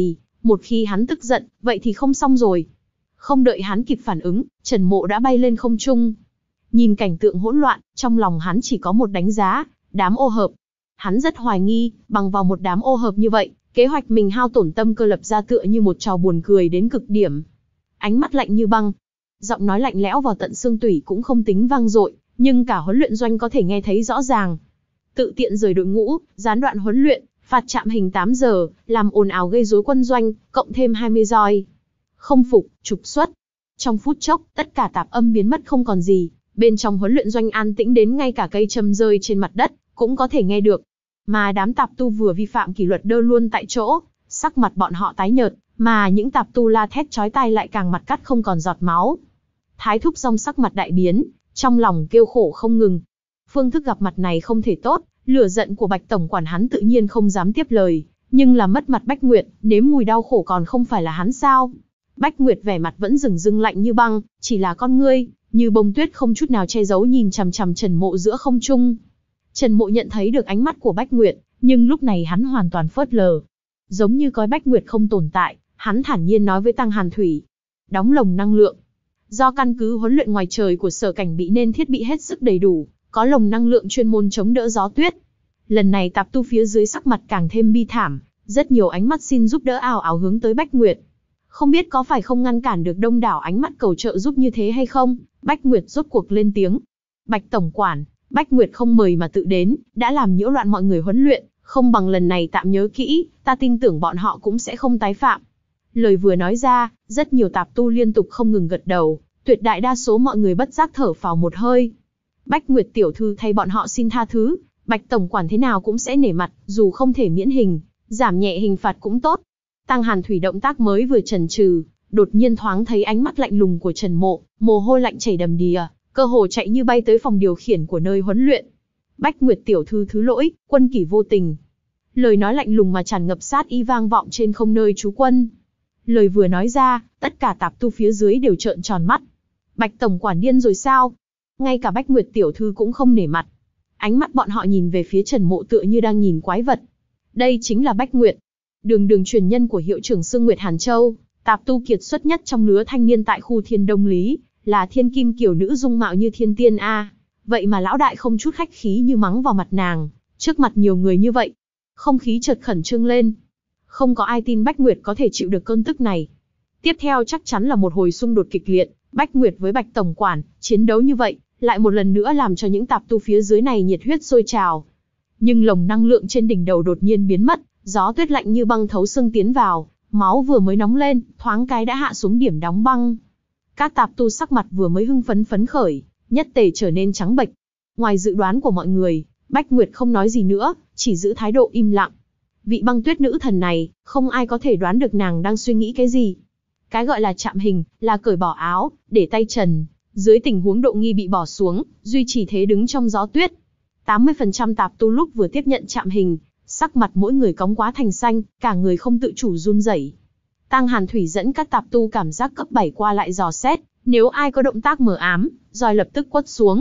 Một khi hắn tức giận, vậy thì không xong rồi. Không đợi hắn kịp phản ứng, Trần Mộ đã bay lên không trung. Nhìn cảnh tượng hỗn loạn, trong lòng hắn chỉ có một đánh giá, đám ô hợp. Hắn rất hoài nghi, bằng vào một đám ô hợp như vậy, kế hoạch mình hao tổn tâm cơ lập ra tựa như một trò buồn cười đến cực điểm. Ánh mắt lạnh như băng, giọng nói lạnh lẽo vào tận xương tủy cũng không tính vang dội, nhưng cả huấn luyện doanh có thể nghe thấy rõ ràng. Tự tiện rời đội ngũ, gián đoạn huấn luyện, phạt trạm hình tám giờ, làm ồn ào gây rối quân doanh, cộng thêm hai mươi roi. Không phục, trục xuất. Trong phút chốc, tất cả tạp âm biến mất không còn gì, bên trong huấn luyện doanh an tĩnh đến ngay cả cây châm rơi trên mặt đất cũng có thể nghe được. Mà đám tạp tu vừa vi phạm kỷ luật đơ luôn tại chỗ, sắc mặt bọn họ tái nhợt, mà những tạp tu la thét chói tai lại càng mặt cắt không còn giọt máu. Thái Thúc Song sắc mặt đại biến, trong lòng kêu khổ không ngừng. Phương thức gặp mặt này không thể tốt, lửa giận của Bạch tổng quản hắn tự nhiên không dám tiếp lời, nhưng là mất mặt Bách Nguyệt, nếm mùi đau khổ còn không phải là hắn sao? Bách Nguyệt vẻ mặt vẫn rừng rưng lạnh như băng, chỉ là con ngươi như bông tuyết không chút nào che giấu nhìn chằm chằm Trần Mộ giữa không trung. Trần Mộ nhận thấy được ánh mắt của Bách Nguyệt, nhưng lúc này hắn hoàn toàn phớt lờ. Giống như coi Bách Nguyệt không tồn tại, hắn thản nhiên nói với Tăng Hàn Thủy. Đóng lồng năng lượng. Do căn cứ huấn luyện ngoài trời của sở cảnh bị nên thiết bị hết sức đầy đủ, có lồng năng lượng chuyên môn chống đỡ gió tuyết. Lần này tạp tu phía dưới sắc mặt càng thêm bi thảm, rất nhiều ánh mắt xin giúp đỡ ào ào hướng tới Bách Nguyệt. Không biết có phải không ngăn cản được đông đảo ánh mắt cầu trợ giúp như thế hay không, Bách Nguyệt rốt cuộc lên tiếng. Bạch tổng quản, Bách Nguyệt không mời mà tự đến, đã làm nhiễu loạn mọi người huấn luyện, không bằng lần này tạm nhớ kỹ, ta tin tưởng bọn họ cũng sẽ không tái phạm. Lời vừa nói ra, rất nhiều tạp tu liên tục không ngừng gật đầu, tuyệt đại đa số mọi người bất giác thở phào một hơi. Bách Nguyệt tiểu thư thay bọn họ xin tha thứ, Bạch tổng quản thế nào cũng sẽ nể mặt, dù không thể miễn hình, giảm nhẹ hình phạt cũng tốt. Tăng Hàn Thủy động tác mới vừa chần chừ, đột nhiên thoáng thấy ánh mắt lạnh lùng của Trần Mộ, mồ hôi lạnh chảy đầm đìa, cơ hồ chạy như bay tới phòng điều khiển của nơi huấn luyện. Bách Nguyệt tiểu thư thứ lỗi, quân kỷ vô tình. Lời nói lạnh lùng mà tràn ngập sát ý vang vọng trên không nơi trú quân. Lời vừa nói ra, tất cả tạp tu phía dưới đều trợn tròn mắt. Bạch tổng quản điên rồi sao? Ngay cả Bách Nguyệt tiểu thư cũng không nể mặt. Ánh mắt bọn họ nhìn về phía Trần Mộ tựa như đang nhìn quái vật. Đây chính là Bách Nguyệt, đường đường truyền nhân của hiệu trưởng Sương Nguyệt Hàn Châu, tạp tu kiệt xuất nhất trong lứa thanh niên tại khu Thiên Đông Lý, là thiên kim kiều nữ dung mạo như thiên tiên a. Vậy mà lão đại không chút khách khí như mắng vào mặt nàng, trước mặt nhiều người như vậy. Không khí chợt khẩn trương lên. Không có ai tin Bách Nguyệt có thể chịu được cơn tức này. Tiếp theo chắc chắn là một hồi xung đột kịch liệt, Bách Nguyệt với Bạch tổng quản, chiến đấu như vậy, lại một lần nữa làm cho những tạp tu phía dưới này nhiệt huyết sôi trào. Nhưng lồng năng lượng trên đỉnh đầu đột nhiên biến mất, gió tuyết lạnh như băng thấu xương tiến vào, máu vừa mới nóng lên, thoáng cái đã hạ xuống điểm đóng băng. Các tạp tu sắc mặt vừa mới hưng phấn phấn khởi, nhất tề trở nên trắng bệch. Ngoài dự đoán của mọi người, Bách Nguyệt không nói gì nữa, chỉ giữ thái độ im lặng. Vị băng tuyết nữ thần này, không ai có thể đoán được nàng đang suy nghĩ cái gì. Cái gọi là chạm hình, là cởi bỏ áo, để tay trần, dưới tình huống độ nghi bị bỏ xuống, duy trì thế đứng trong gió tuyết. tám mươi phần trăm tạp tu lúc vừa tiếp nhận chạm hình, sắc mặt mỗi người cóng quá thành xanh, cả người không tự chủ run rẩy. Tăng Hàn Thủy dẫn các tạp tu cảm giác cấp bảy qua lại dò xét, nếu ai có động tác mờ ám, roi lập tức quất xuống.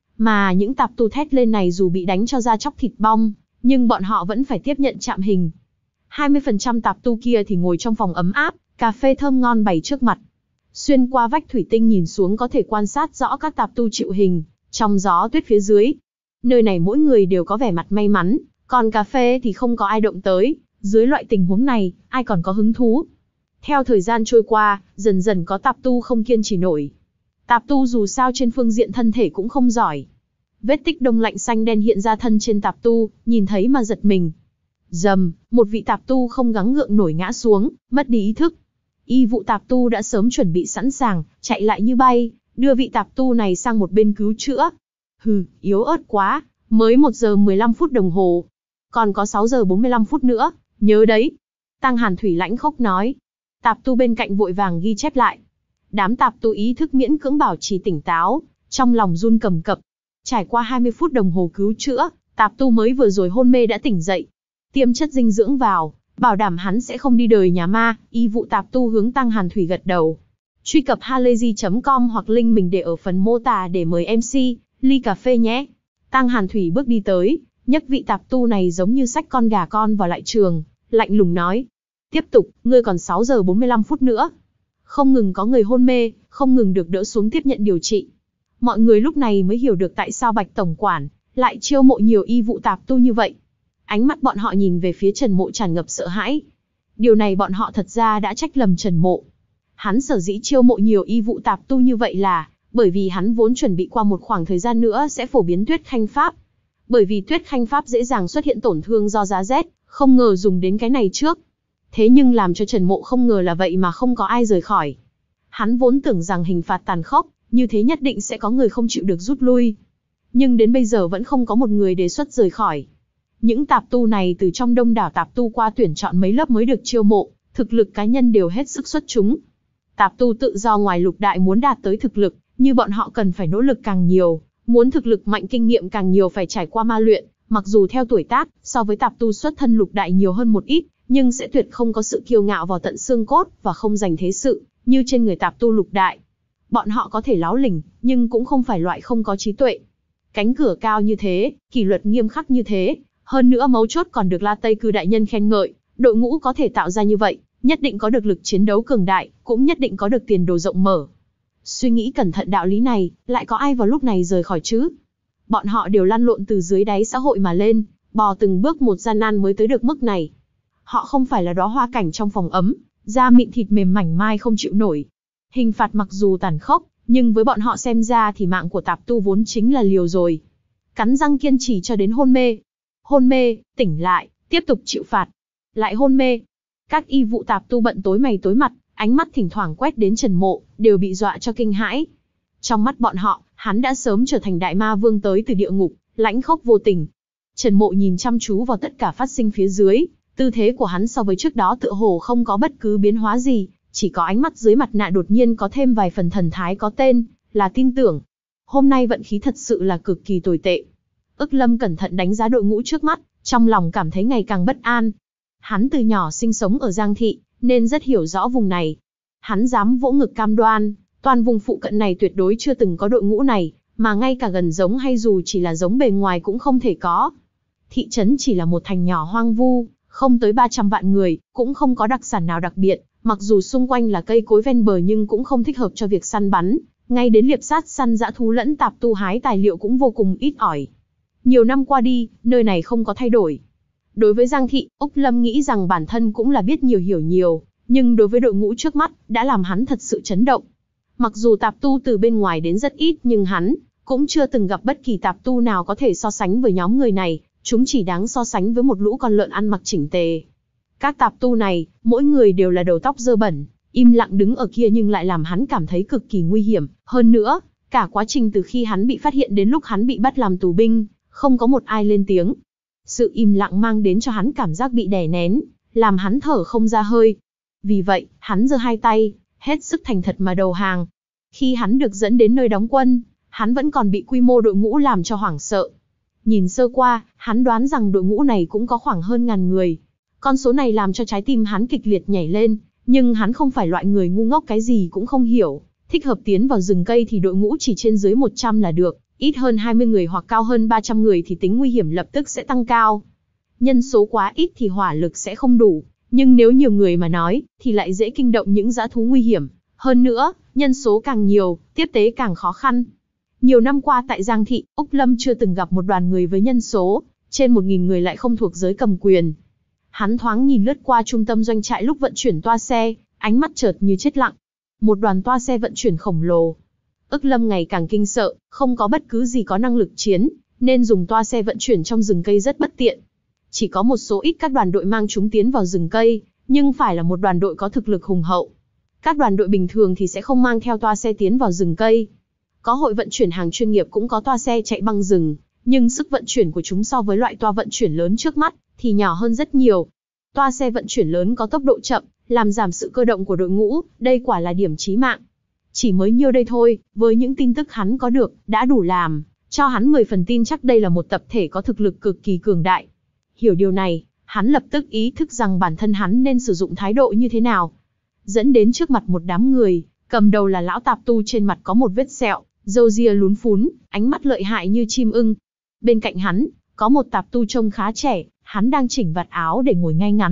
Mà những tạp tu thét lên này dù bị đánh cho da chóc thịt bong, nhưng bọn họ vẫn phải tiếp nhận chạm hình. hai mươi phần trăm tạp tu kia thì ngồi trong phòng ấm áp, cà phê thơm ngon bày trước mặt. Xuyên qua vách thủy tinh nhìn xuống có thể quan sát rõ các tạp tu chịu hình, trong gió tuyết phía dưới. Nơi này mỗi người đều có vẻ mặt may mắn, còn cà phê thì không có ai động tới, dưới loại tình huống này, ai còn có hứng thú. Theo thời gian trôi qua, dần dần có tạp tu không kiên trì nổi. Tạp tu dù sao trên phương diện thân thể cũng không giỏi. Vết tích đông lạnh xanh đen hiện ra thân trên tạp tu, nhìn thấy mà giật mình. Dầm, một vị tạp tu không gắng gượng nổi ngã xuống, mất đi ý thức. Y vụ tạp tu đã sớm chuẩn bị sẵn sàng, chạy lại như bay, đưa vị tạp tu này sang một bên cứu chữa. Hừ, yếu ớt quá, mới một giờ mười lăm phút đồng hồ. Còn có sáu giờ bốn mươi lăm phút nữa, nhớ đấy. Tăng Hàn Thủy lãnh khốc nói. Tạp tu bên cạnh vội vàng ghi chép lại. Đám tạp tu ý thức miễn cưỡng bảo trì tỉnh táo, trong lòng run cầm cập. Trải qua hai mươi phút đồng hồ cứu chữa, tạp tu mới vừa rồi hôn mê đã tỉnh dậy. Tiêm chất dinh dưỡng vào, bảo đảm hắn sẽ không đi đời nhà ma. Y vụ tạp tu hướng Tăng Hàn Thủy gật đầu. Truy cập halayzi chấm com hoặc link mình để ở phần mô tả để mời em xê, ly cà phê nhé. Tăng Hàn Thủy bước đi tới, nhấc vị tạp tu này giống như xách con gà con vào lại trường, lạnh lùng nói. Tiếp tục, ngươi còn sáu giờ bốn mươi lăm phút nữa. Không ngừng có người hôn mê, không ngừng được đỡ xuống tiếp nhận điều trị. Mọi người lúc này mới hiểu được tại sao Bạch Tổng Quản lại chiêu mộ nhiều y vụ tạp tu như vậy. Ánh mắt bọn họ nhìn về phía Trần Mộ tràn ngập sợ hãi. Điều này bọn họ thật ra đã trách lầm Trần Mộ. Hắn sở dĩ chiêu mộ nhiều y vụ tạp tu như vậy là bởi vì hắn vốn chuẩn bị qua một khoảng thời gian nữa sẽ phổ biến Tuyết Khanh Pháp. Bởi vì Tuyết Khanh Pháp dễ dàng xuất hiện tổn thương do giá rét, không ngờ dùng đến cái này trước. Thế nhưng làm cho Trần Mộ không ngờ là vậy mà không có ai rời khỏi. Hắn vốn tưởng rằng hình phạt tàn khốc, như thế nhất định sẽ có người không chịu được rút lui. Nhưng đến bây giờ vẫn không có một người đề xuất rời khỏi. Những tạp tu này từ trong đông đảo tạp tu qua tuyển chọn mấy lớp mới được chiêu mộ, thực lực cá nhân đều hết sức xuất chúng. Tạp tu tự do ngoài lục đại muốn đạt tới thực lực, như bọn họ cần phải nỗ lực càng nhiều, muốn thực lực mạnh kinh nghiệm càng nhiều phải trải qua ma luyện, mặc dù theo tuổi tác, so với tạp tu xuất thân lục đại nhiều hơn một ít, nhưng sẽ tuyệt không có sự kiêu ngạo vào tận xương cốt và không giành thế sự, như trên người tạp tu lục đại. Bọn họ có thể láo lỉnh, nhưng cũng không phải loại không có trí tuệ. Cánh cửa cao như thế, kỷ luật nghiêm khắc như thế, hơn nữa mấu chốt còn được La Tây Cư đại nhân khen ngợi, đội ngũ có thể tạo ra như vậy, nhất định có được lực chiến đấu cường đại, cũng nhất định có được tiền đồ rộng mở. Suy nghĩ cẩn thận đạo lý này, lại có ai vào lúc này rời khỏi chứ? Bọn họ đều lăn lộn từ dưới đáy xã hội mà lên, bò từng bước một gian nan mới tới được mức này. Họ không phải là đóa hoa cảnh trong phòng ấm, da mịn thịt mềm mảnh mai không chịu nổi. Hình phạt mặc dù tàn khốc, nhưng với bọn họ xem ra thì mạng của tạp tu vốn chính là liều rồi. Cắn răng kiên trì cho đến hôn mê. Hôn mê, tỉnh lại, tiếp tục chịu phạt. Lại hôn mê. Các y vụ tạp tu bận tối mày tối mặt, ánh mắt thỉnh thoảng quét đến Trần Mộ, đều bị dọa cho kinh hãi. Trong mắt bọn họ, hắn đã sớm trở thành đại ma vương tới từ địa ngục, lãnh khốc vô tình. Trần Mộ nhìn chăm chú vào tất cả phát sinh phía dưới, tư thế của hắn so với trước đó tựa hồ không có bất cứ biến hóa gì, chỉ có ánh mắt dưới mặt nạ đột nhiên có thêm vài phần thần thái có tên, là tin tưởng. Hôm nay vận khí thật sự là cực kỳ tồi tệ. Ức Lâm cẩn thận đánh giá đội ngũ trước mắt, trong lòng cảm thấy ngày càng bất an. Hắn từ nhỏ sinh sống ở Giang Thị, nên rất hiểu rõ vùng này. Hắn dám vỗ ngực cam đoan, toàn vùng phụ cận này tuyệt đối chưa từng có đội ngũ này, mà ngay cả gần giống hay dù chỉ là giống bề ngoài cũng không thể có. Thị trấn chỉ là một thành nhỏ hoang vu, không tới ba trăm vạn người, cũng không có đặc sản nào đặc biệt, mặc dù xung quanh là cây cối ven bờ nhưng cũng không thích hợp cho việc săn bắn, ngay đến liệp sát săn dã thú lẫn tạp tu hái tài liệu cũng vô cùng ít ỏi. Nhiều năm qua đi, nơi này không có thay đổi. Đối với Giang Thị, Úc Lâm nghĩ rằng bản thân cũng là biết nhiều hiểu nhiều, nhưng đối với đội ngũ trước mắt, đã làm hắn thật sự chấn động. Mặc dù tạp tu từ bên ngoài đến rất ít nhưng hắn cũng chưa từng gặp bất kỳ tạp tu nào có thể so sánh với nhóm người này, chúng chỉ đáng so sánh với một lũ con lợn ăn mặc chỉnh tề. Các tạp tu này, mỗi người đều là đầu tóc dơ bẩn, im lặng đứng ở kia nhưng lại làm hắn cảm thấy cực kỳ nguy hiểm. Hơn nữa, cả quá trình từ khi hắn bị phát hiện đến lúc hắn bị bắt làm tù binh, không có một ai lên tiếng. Sự im lặng mang đến cho hắn cảm giác bị đè nén, làm hắn thở không ra hơi. Vì vậy, hắn giơ hai tay, hết sức thành thật mà đầu hàng. Khi hắn được dẫn đến nơi đóng quân, hắn vẫn còn bị quy mô đội ngũ làm cho hoảng sợ. Nhìn sơ qua, hắn đoán rằng đội ngũ này cũng có khoảng hơn ngàn người. Con số này làm cho trái tim hắn kịch liệt nhảy lên, nhưng hắn không phải loại người ngu ngốc cái gì cũng không hiểu. Thích hợp tiến vào rừng cây thì đội ngũ chỉ trên dưới một trăm là được, ít hơn hai mươi người hoặc cao hơn ba trăm người thì tính nguy hiểm lập tức sẽ tăng cao. Nhân số quá ít thì hỏa lực sẽ không đủ, nhưng nếu nhiều người mà nói, thì lại dễ kinh động những dã thú nguy hiểm. Hơn nữa, nhân số càng nhiều, tiếp tế càng khó khăn. Nhiều năm qua tại Giang Thị, Úc Lâm chưa từng gặp một đoàn người với nhân số trên một nghìn người lại không thuộc giới cầm quyền. Hắn thoáng nhìn lướt qua trung tâm doanh trại lúc vận chuyển toa xe, ánh mắt chợt như chết lặng. Một đoàn toa xe vận chuyển khổng lồ. Ức Lâm ngày càng kinh sợ, không có bất cứ gì có năng lực chiến, nên dùng toa xe vận chuyển trong rừng cây rất bất tiện. Chỉ có một số ít các đoàn đội mang chúng tiến vào rừng cây, nhưng phải là một đoàn đội có thực lực hùng hậu. Các đoàn đội bình thường thì sẽ không mang theo toa xe tiến vào rừng cây. Có hội vận chuyển hàng chuyên nghiệp cũng có toa xe chạy băng rừng, nhưng sức vận chuyển của chúng so với loại toa vận chuyển lớn trước mắt thì nhỏ hơn rất nhiều. Toa xe vận chuyển lớn có tốc độ chậm, làm giảm sự cơ động của đội ngũ, đây quả là điểm chí mạng. Chỉ mới nhiêu đây thôi, với những tin tức hắn có được, đã đủ làm cho hắn mười phần tin chắc đây là một tập thể có thực lực cực kỳ cường đại. Hiểu điều này, hắn lập tức ý thức rằng bản thân hắn nên sử dụng thái độ như thế nào. Dẫn đến trước mặt một đám người, cầm đầu là lão tạp tu trên mặt có một vết sẹo, râu ria lún phún, ánh mắt lợi hại như chim ưng. Bên cạnh hắn, có một tạp tu trông khá trẻ, hắn đang chỉnh vạt áo để ngồi ngay ngắn,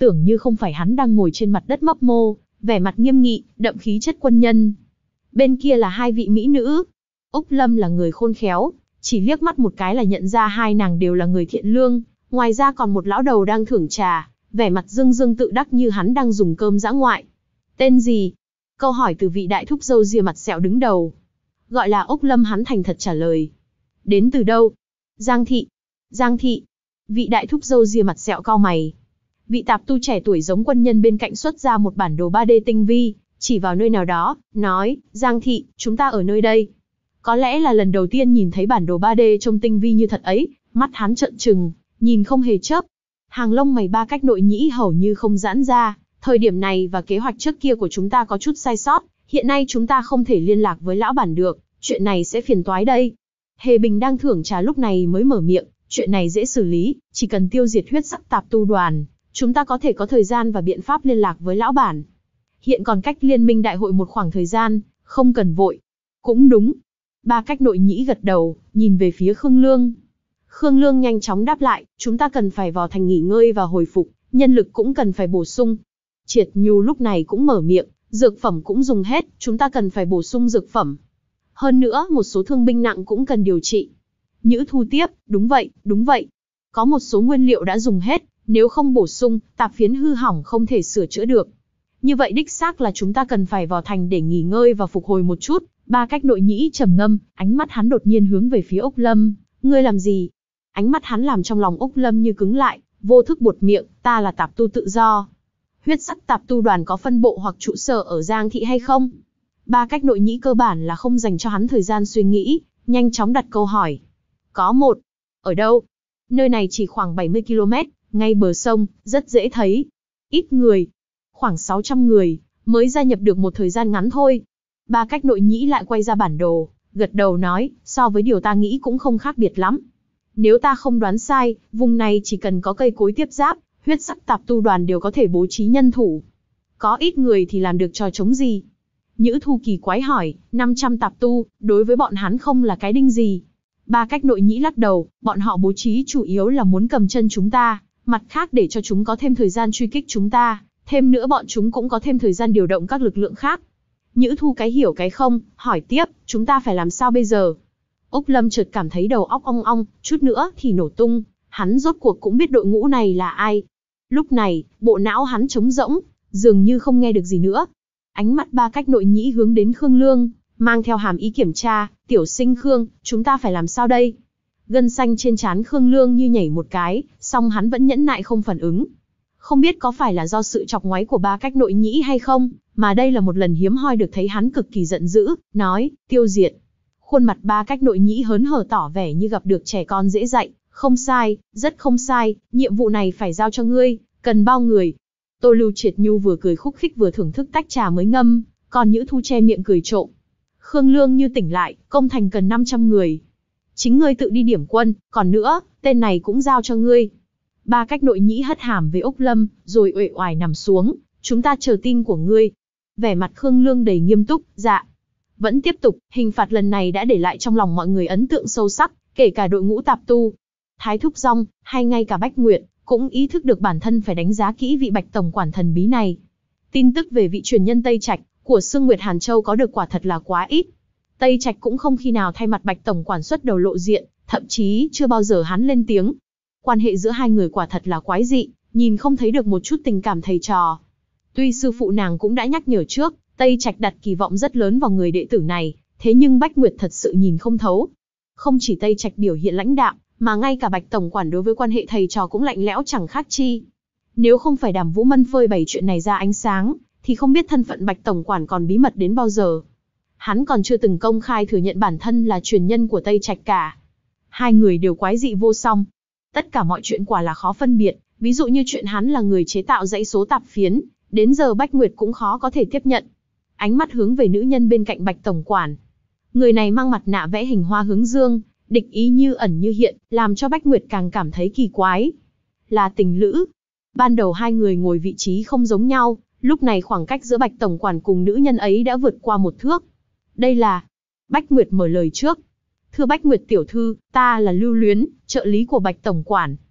tưởng như không phải hắn đang ngồi trên mặt đất mấp mô, vẻ mặt nghiêm nghị, đậm khí chất quân nhân. Bên kia là hai vị mỹ nữ. Úc Lâm là người khôn khéo, chỉ liếc mắt một cái là nhận ra hai nàng đều là người thiện lương, ngoài ra còn một lão đầu đang thưởng trà, vẻ mặt dưng dưng tự đắc như hắn đang dùng cơm dã ngoại. Tên gì? Câu hỏi từ vị đại thúc râu ria mặt sẹo đứng đầu. Gọi là Úc Lâm, hắn thành thật trả lời. Đến từ đâu? Giang thị. Giang thị. Vị đại thúc râu ria mặt sẹo cau mày. Vị tạp tu trẻ tuổi giống quân nhân bên cạnh xuất ra một bản đồ ba D tinh vi, chỉ vào nơi nào đó, nói, Giang thị, chúng ta ở nơi đây. Có lẽ là lần đầu tiên nhìn thấy bản đồ ba D trông tinh vi như thật ấy, mắt hắn trợn trừng, nhìn không hề chớp. Hàng lông mày ba cách nội nhĩ hầu như không giãn ra, thời điểm này và kế hoạch trước kia của chúng ta có chút sai sót, hiện nay chúng ta không thể liên lạc với lão bản được, chuyện này sẽ phiền toái đây. Hề Bình đang thưởng trà lúc này mới mở miệng, chuyện này dễ xử lý, chỉ cần tiêu diệt huyết sắc tạp tu đoàn, chúng ta có thể có thời gian và biện pháp liên lạc với lão bản. Hiện còn cách liên minh đại hội một khoảng thời gian, không cần vội. Cũng đúng. Ba cách nội nhĩ gật đầu, nhìn về phía Khương Lương. Khương Lương nhanh chóng đáp lại, chúng ta cần phải vào thành nghỉ ngơi và hồi phục, nhân lực cũng cần phải bổ sung. Triệt Nhu lúc này cũng mở miệng, dược phẩm cũng dùng hết, chúng ta cần phải bổ sung dược phẩm. Hơn nữa, một số thương binh nặng cũng cần điều trị. Nhữ Thu tiếp, đúng vậy, đúng vậy. Có một số nguyên liệu đã dùng hết, nếu không bổ sung, tạp phiến hư hỏng không thể sửa chữa được. Như vậy đích xác là chúng ta cần phải vào thành để nghỉ ngơi và phục hồi một chút. Ba cách nội nhĩ trầm ngâm, ánh mắt hắn đột nhiên hướng về phía Úc Lâm. Ngươi làm gì? Ánh mắt hắn làm trong lòng Úc Lâm như cứng lại, vô thức buột miệng, ta là tạp tu tự do. Huyết sắc tạp tu đoàn có phân bộ hoặc trụ sở ở Giang thị hay không? Ba cách nội nhĩ cơ bản là không dành cho hắn thời gian suy nghĩ, nhanh chóng đặt câu hỏi. Có một. Ở đâu? Nơi này chỉ khoảng bảy mươi ki lô mét, ngay bờ sông, rất dễ thấy. Ít người. Khoảng sáu trăm người, mới gia nhập được một thời gian ngắn thôi. Ba cách nội nhĩ lại quay ra bản đồ, gật đầu nói, so với điều ta nghĩ cũng không khác biệt lắm. Nếu ta không đoán sai, vùng này chỉ cần có cây cối tiếp giáp, huyết sắc tạp tu đoàn đều có thể bố trí nhân thủ. Có ít người thì làm được trò chống gì? Nhữ Thu kỳ quái hỏi, năm trăm tạp tu, đối với bọn hắn không là cái đinh gì. Ba cách nội nhĩ lắc đầu, bọn họ bố trí chủ yếu là muốn cầm chân chúng ta, mặt khác để cho chúng có thêm thời gian truy kích chúng ta, thêm nữa bọn chúng cũng có thêm thời gian điều động các lực lượng khác. Nhữ Thu cái hiểu cái không, hỏi tiếp, chúng ta phải làm sao bây giờ? Úc Lâm chợt cảm thấy đầu óc ong ong, chút nữa thì nổ tung, hắn rốt cuộc cũng biết đội ngũ này là ai. Lúc này, bộ não hắn trống rỗng, dường như không nghe được gì nữa. Ánh mắt ba cách nội nhĩ hướng đến Khương Lương, mang theo hàm ý kiểm tra, tiểu sinh Khương, chúng ta phải làm sao đây? Gân xanh trên trán Khương Lương như nhảy một cái, song hắn vẫn nhẫn nại không phản ứng. Không biết có phải là do sự chọc ngoáy của ba cách nội nhĩ hay không, mà đây là một lần hiếm hoi được thấy hắn cực kỳ giận dữ, nói, tiêu diệt. Khuôn mặt ba cách nội nhĩ hớn hở tỏ vẻ như gặp được trẻ con dễ dạy, không sai, rất không sai, nhiệm vụ này phải giao cho ngươi, cần bao người. Tô Lưu Triệt Nhu vừa cười khúc khích vừa thưởng thức tách trà mới ngâm, còn Nhữ Thu che miệng cười trộm. Khương Lương như tỉnh lại, công thành cần năm trăm người. Chính ngươi tự đi điểm quân, còn nữa, tên này cũng giao cho ngươi. Ba cách nội nhĩ hất hàm với Úc Lâm, rồi uể oải nằm xuống, chúng ta chờ tin của ngươi. Vẻ mặt Khương Lương đầy nghiêm túc, dạ. Vẫn tiếp tục, hình phạt lần này đã để lại trong lòng mọi người ấn tượng sâu sắc, kể cả đội ngũ tạp tu. Thái Thúc Dong, hay ngay cả Bách Nguyệt, cũng ý thức được bản thân phải đánh giá kỹ vị Bạch tổng quản thần bí này. Tin tức về vị truyền nhân Tây Trạch của Sương Nguyệt Hàn Châu có được quả thật là quá ít. Tây Trạch cũng không khi nào thay mặt Bạch tổng quản xuất đầu lộ diện, thậm chí chưa bao giờ hắn lên tiếng. Quan hệ giữa hai người quả thật là quái dị, nhìn không thấy được một chút tình cảm thầy trò. Tuy sư phụ nàng cũng đã nhắc nhở trước, Tây Trạch đặt kỳ vọng rất lớn vào người đệ tử này, thế nhưng Bách Nguyệt thật sự nhìn không thấu. Không chỉ Tây Trạch biểu hiện lãnh đạm, mà ngay cả Bạch tổng quản đối với quan hệ thầy trò cũng lạnh lẽo chẳng khác chi. Nếu không phải Đàm Vũ Mân phơi bày chuyện này ra ánh sáng, thì không biết thân phận Bạch tổng quản còn bí mật đến bao giờ. Hắn còn chưa từng công khai thừa nhận bản thân là truyền nhân của Tây Trạch cả. Hai người đều quái dị vô song. Tất cả mọi chuyện quả là khó phân biệt, ví dụ như chuyện hắn là người chế tạo dãy số tạp phiến, đến giờ Bách Nguyệt cũng khó có thể tiếp nhận. Ánh mắt hướng về nữ nhân bên cạnh Bạch tổng quản. Người này mang mặt nạ vẽ hình hoa hướng dương, địch ý như ẩn như hiện, làm cho Bách Nguyệt càng cảm thấy kỳ quái. Là tình lữ. Ban đầu hai người ngồi vị trí không giống nhau, lúc này khoảng cách giữa Bạch tổng quản cùng nữ nhân ấy đã vượt qua một thước. Đây là... Bách Nguyệt mở lời trước. Thưa Bách Nguyệt tiểu thư, ta là Lưu Luyến, trợ lý của Bạch tổng quản.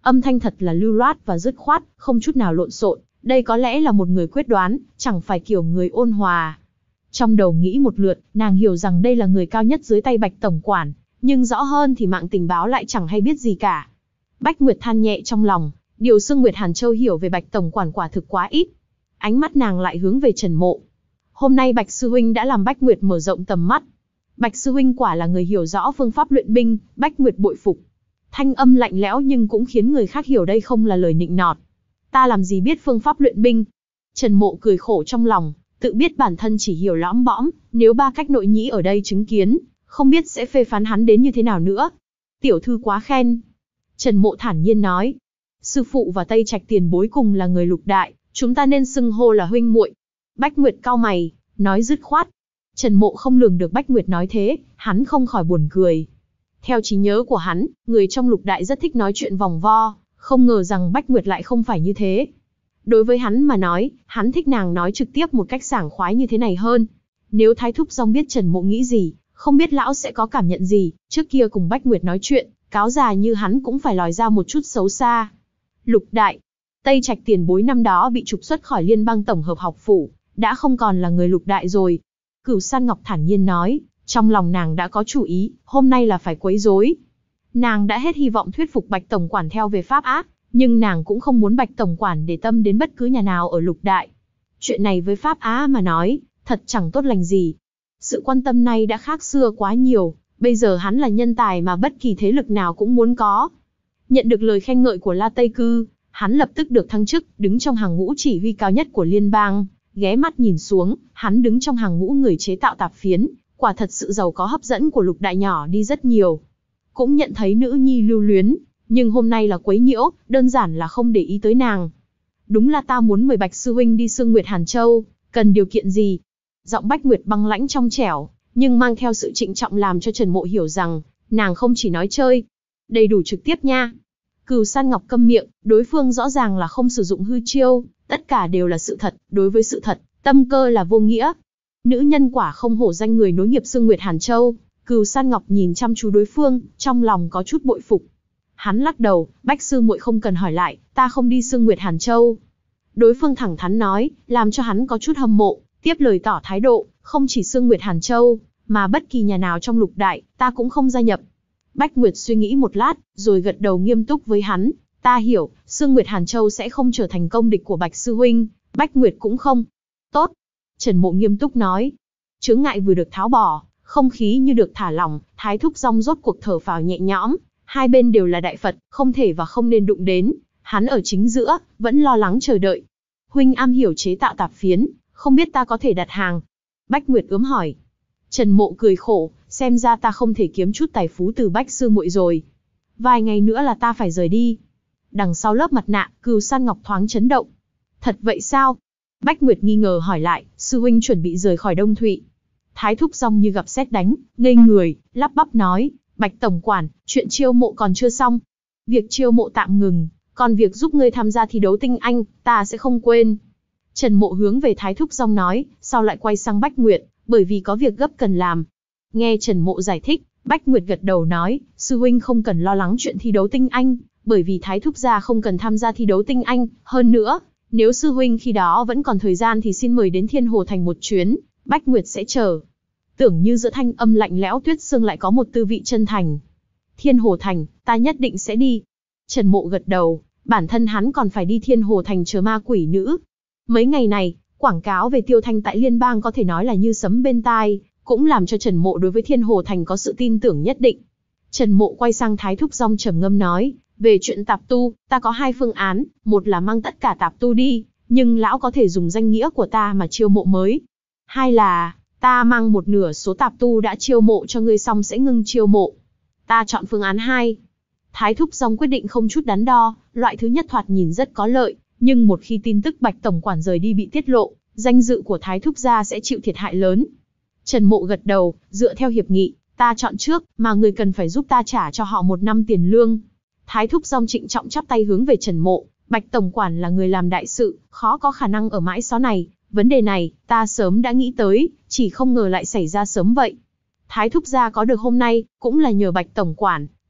Âm thanh thật là lưu loát và dứt khoát, không chút nào lộn xộn. Đây có lẽ là một người quyết đoán, chẳng phải kiểu người ôn hòa. Trong đầu nghĩ một lượt, nàng hiểu rằng đây là người cao nhất dưới tay Bạch tổng quản, nhưng rõ hơn thì mạng tình báo lại chẳng hay biết gì cả. Bách Nguyệt than nhẹ trong lòng, điều Sương Nguyệt Hàn Châu hiểu về Bạch tổng quản quả thực quá ít. Ánh mắt nàng lại hướng về Trần Mộ. Hôm nay Bạch sư huynh đã làm Bách Nguyệt mở rộng tầm mắt. Bạch sư huynh quả là người hiểu rõ phương pháp luyện binh, Bách Nguyệt bội phục. Thanh âm lạnh lẽo nhưng cũng khiến người khác hiểu đây không là lời nịnh nọt. Ta làm gì biết phương pháp luyện binh? Trần Mộ cười khổ trong lòng, tự biết bản thân chỉ hiểu lõm bõm, nếu ba cách nội nhĩ ở đây chứng kiến, không biết sẽ phê phán hắn đến như thế nào nữa. Tiểu thư quá khen. Trần Mộ thản nhiên nói. Sư phụ và Tây Trạch tiền bối cùng là người Lục Đại, chúng ta nên xưng hô là huynh muội. Bách Nguyệt cau mày, nói dứt khoát. Trần Mộ không lường được Bách Nguyệt nói thế, hắn không khỏi buồn cười. Theo trí nhớ của hắn, người trong Lục Đại rất thích nói chuyện vòng vo, không ngờ rằng Bách Nguyệt lại không phải như thế. Đối với hắn mà nói, hắn thích nàng nói trực tiếp một cách sảng khoái như thế này hơn. Nếu Thái Thúc Dong biết Trần Mộ nghĩ gì, không biết lão sẽ có cảm nhận gì, trước kia cùng Bách Nguyệt nói chuyện, cáo già như hắn cũng phải lòi ra một chút xấu xa. Lục Đại, Tây Trạch tiền bối năm đó bị trục xuất khỏi Liên bang tổng hợp học phủ, đã không còn là người Lục Đại rồi. Cửu San Ngọc thản nhiên nói, trong lòng nàng đã có chủ ý, hôm nay là phải quấy rối. Nàng đã hết hy vọng thuyết phục Bạch tổng quản theo về pháp ác, nhưng nàng cũng không muốn Bạch tổng quản để tâm đến bất cứ nhà nào ở Lục Đại. Chuyện này với pháp á mà nói, thật chẳng tốt lành gì. Sự quan tâm này đã khác xưa quá nhiều, bây giờ hắn là nhân tài mà bất kỳ thế lực nào cũng muốn có. Nhận được lời khen ngợi của La Tây Cư, hắn lập tức được thăng chức, đứng trong hàng ngũ chỉ huy cao nhất của liên bang. Ghé mắt nhìn xuống, hắn đứng trong hàng ngũ người chế tạo tạp phiến, quả thật sự giàu có hấp dẫn của Lục Đại nhỏ đi rất nhiều. Cũng nhận thấy nữ nhi lưu luyến, nhưng hôm nay là quấy nhiễu, đơn giản là không để ý tới nàng. Đúng là ta muốn mời Bạch sư huynh đi Sương Nguyệt Hàn Châu, cần điều kiện gì? Giọng Bách Nguyệt băng lãnh trong trẻo, nhưng mang theo sự trịnh trọng làm cho Trần Mộ hiểu rằng, nàng không chỉ nói chơi. Đầy đủ trực tiếp nha. Cửu San Ngọc câm miệng, đối phương rõ ràng là không sử dụng hư chiêu, tất cả đều là sự thật, đối với sự thật, tâm cơ là vô nghĩa. Nữ nhân quả không hổ danh người nối nghiệp Sương Nguyệt Hàn Châu. Cửu San Ngọc nhìn chăm chú đối phương, trong lòng có chút bội phục. Hắn lắc đầu, Bách sư muội không cần hỏi lại, ta không đi Sương Nguyệt Hàn Châu. Đối phương thẳng thắn nói, làm cho hắn có chút hâm mộ, tiếp lời tỏ thái độ, không chỉ Sương Nguyệt Hàn Châu, mà bất kỳ nhà nào trong Lục Đại, ta cũng không gia nhập. Bách Nguyệt suy nghĩ một lát, rồi gật đầu nghiêm túc với hắn, ta hiểu, Sương Nguyệt Hàn Châu sẽ không trở thành công địch của Bạch sư huynh, Bách Nguyệt cũng không. Tốt. Trần Mộ nghiêm túc nói. Chướng ngại vừa được tháo bỏ, không khí như được thả lỏng, Thái Thúc Dong rốt cuộc thở phào nhẹ nhõm. Hai bên đều là đại Phật, không thể và không nên đụng đến. Hắn ở chính giữa, vẫn lo lắng chờ đợi. Huynh am hiểu chế tạo tạp phiến, không biết ta có thể đặt hàng. Bách Nguyệt ướm hỏi. Trần Mộ cười khổ, xem ra ta không thể kiếm chút tài phú từ Bách sư muội rồi. Vài ngày nữa là ta phải rời đi. Đằng sau lớp mặt nạ, Cửu San Ngọc thoáng chấn động. Thật vậy sao? Bách Nguyệt nghi ngờ hỏi lại, sư huynh chuẩn bị rời khỏi Đông Thụy. Thái Thúc Dong như gặp sét đánh, ngây người, lắp bắp nói, Bạch tổng quản, chuyện chiêu mộ còn chưa xong. Việc chiêu mộ tạm ngừng, còn việc giúp ngươi tham gia thi đấu tinh anh, ta sẽ không quên. Trần Mộ hướng về Thái Thúc Dong nói, sau lại quay sang Bách Nguyệt, bởi vì có việc gấp cần làm. Nghe Trần Mộ giải thích, Bách Nguyệt gật đầu nói, sư huynh không cần lo lắng chuyện thi đấu tinh anh, bởi vì Thái Thúc gia không cần tham gia thi đấu tinh anh. Hơn nữa, nếu sư huynh khi đó vẫn còn thời gian thì xin mời đến Thiên Hồ Thành một chuyến, Bách Nguyệt sẽ chờ. Tưởng như giữa thanh âm lạnh lẽo tuyết sương lại có một tư vị chân thành. Thiên Hồ Thành, ta nhất định sẽ đi. Trần Mộ gật đầu, bản thân hắn còn phải đi Thiên Hồ Thành chờ ma quỷ nữ. Mấy ngày này, quảng cáo về Tiêu Thanh tại liên bang có thể nói là như sấm bên tai, cũng làm cho Trần Mộ đối với Thiên Hồ Thành có sự tin tưởng nhất định. Trần Mộ quay sang Thái Thúc Dong trầm ngâm nói, về chuyện tạp tu, ta có hai phương án, một là mang tất cả tạp tu đi, nhưng lão có thể dùng danh nghĩa của ta mà chiêu mộ mới. Hai là, ta mang một nửa số tạp tu đã chiêu mộ cho ngươi xong sẽ ngưng chiêu mộ. Ta chọn phương án hai. Thái Thúc Dong quyết định không chút đắn đo, loại thứ nhất thoạt nhìn rất có lợi, nhưng một khi tin tức Bạch tổng quản rời đi bị tiết lộ, danh dự của Thái Thúc gia sẽ chịu thiệt hại lớn. Trần Mộ gật đầu, dựa theo hiệp nghị, ta chọn trước, mà người cần phải giúp ta trả cho họ một năm tiền lương. Thái Thúc Dong trịnh trọng chắp tay hướng về Trần Mộ, Bạch tổng quản là người làm đại sự, khó có khả năng ở mãi xó này, vấn đề này, ta sớm đã nghĩ tới, chỉ không ngờ lại xảy ra sớm vậy. Thái Thúc gia có được hôm nay, cũng là nhờ Bạch tổng quản,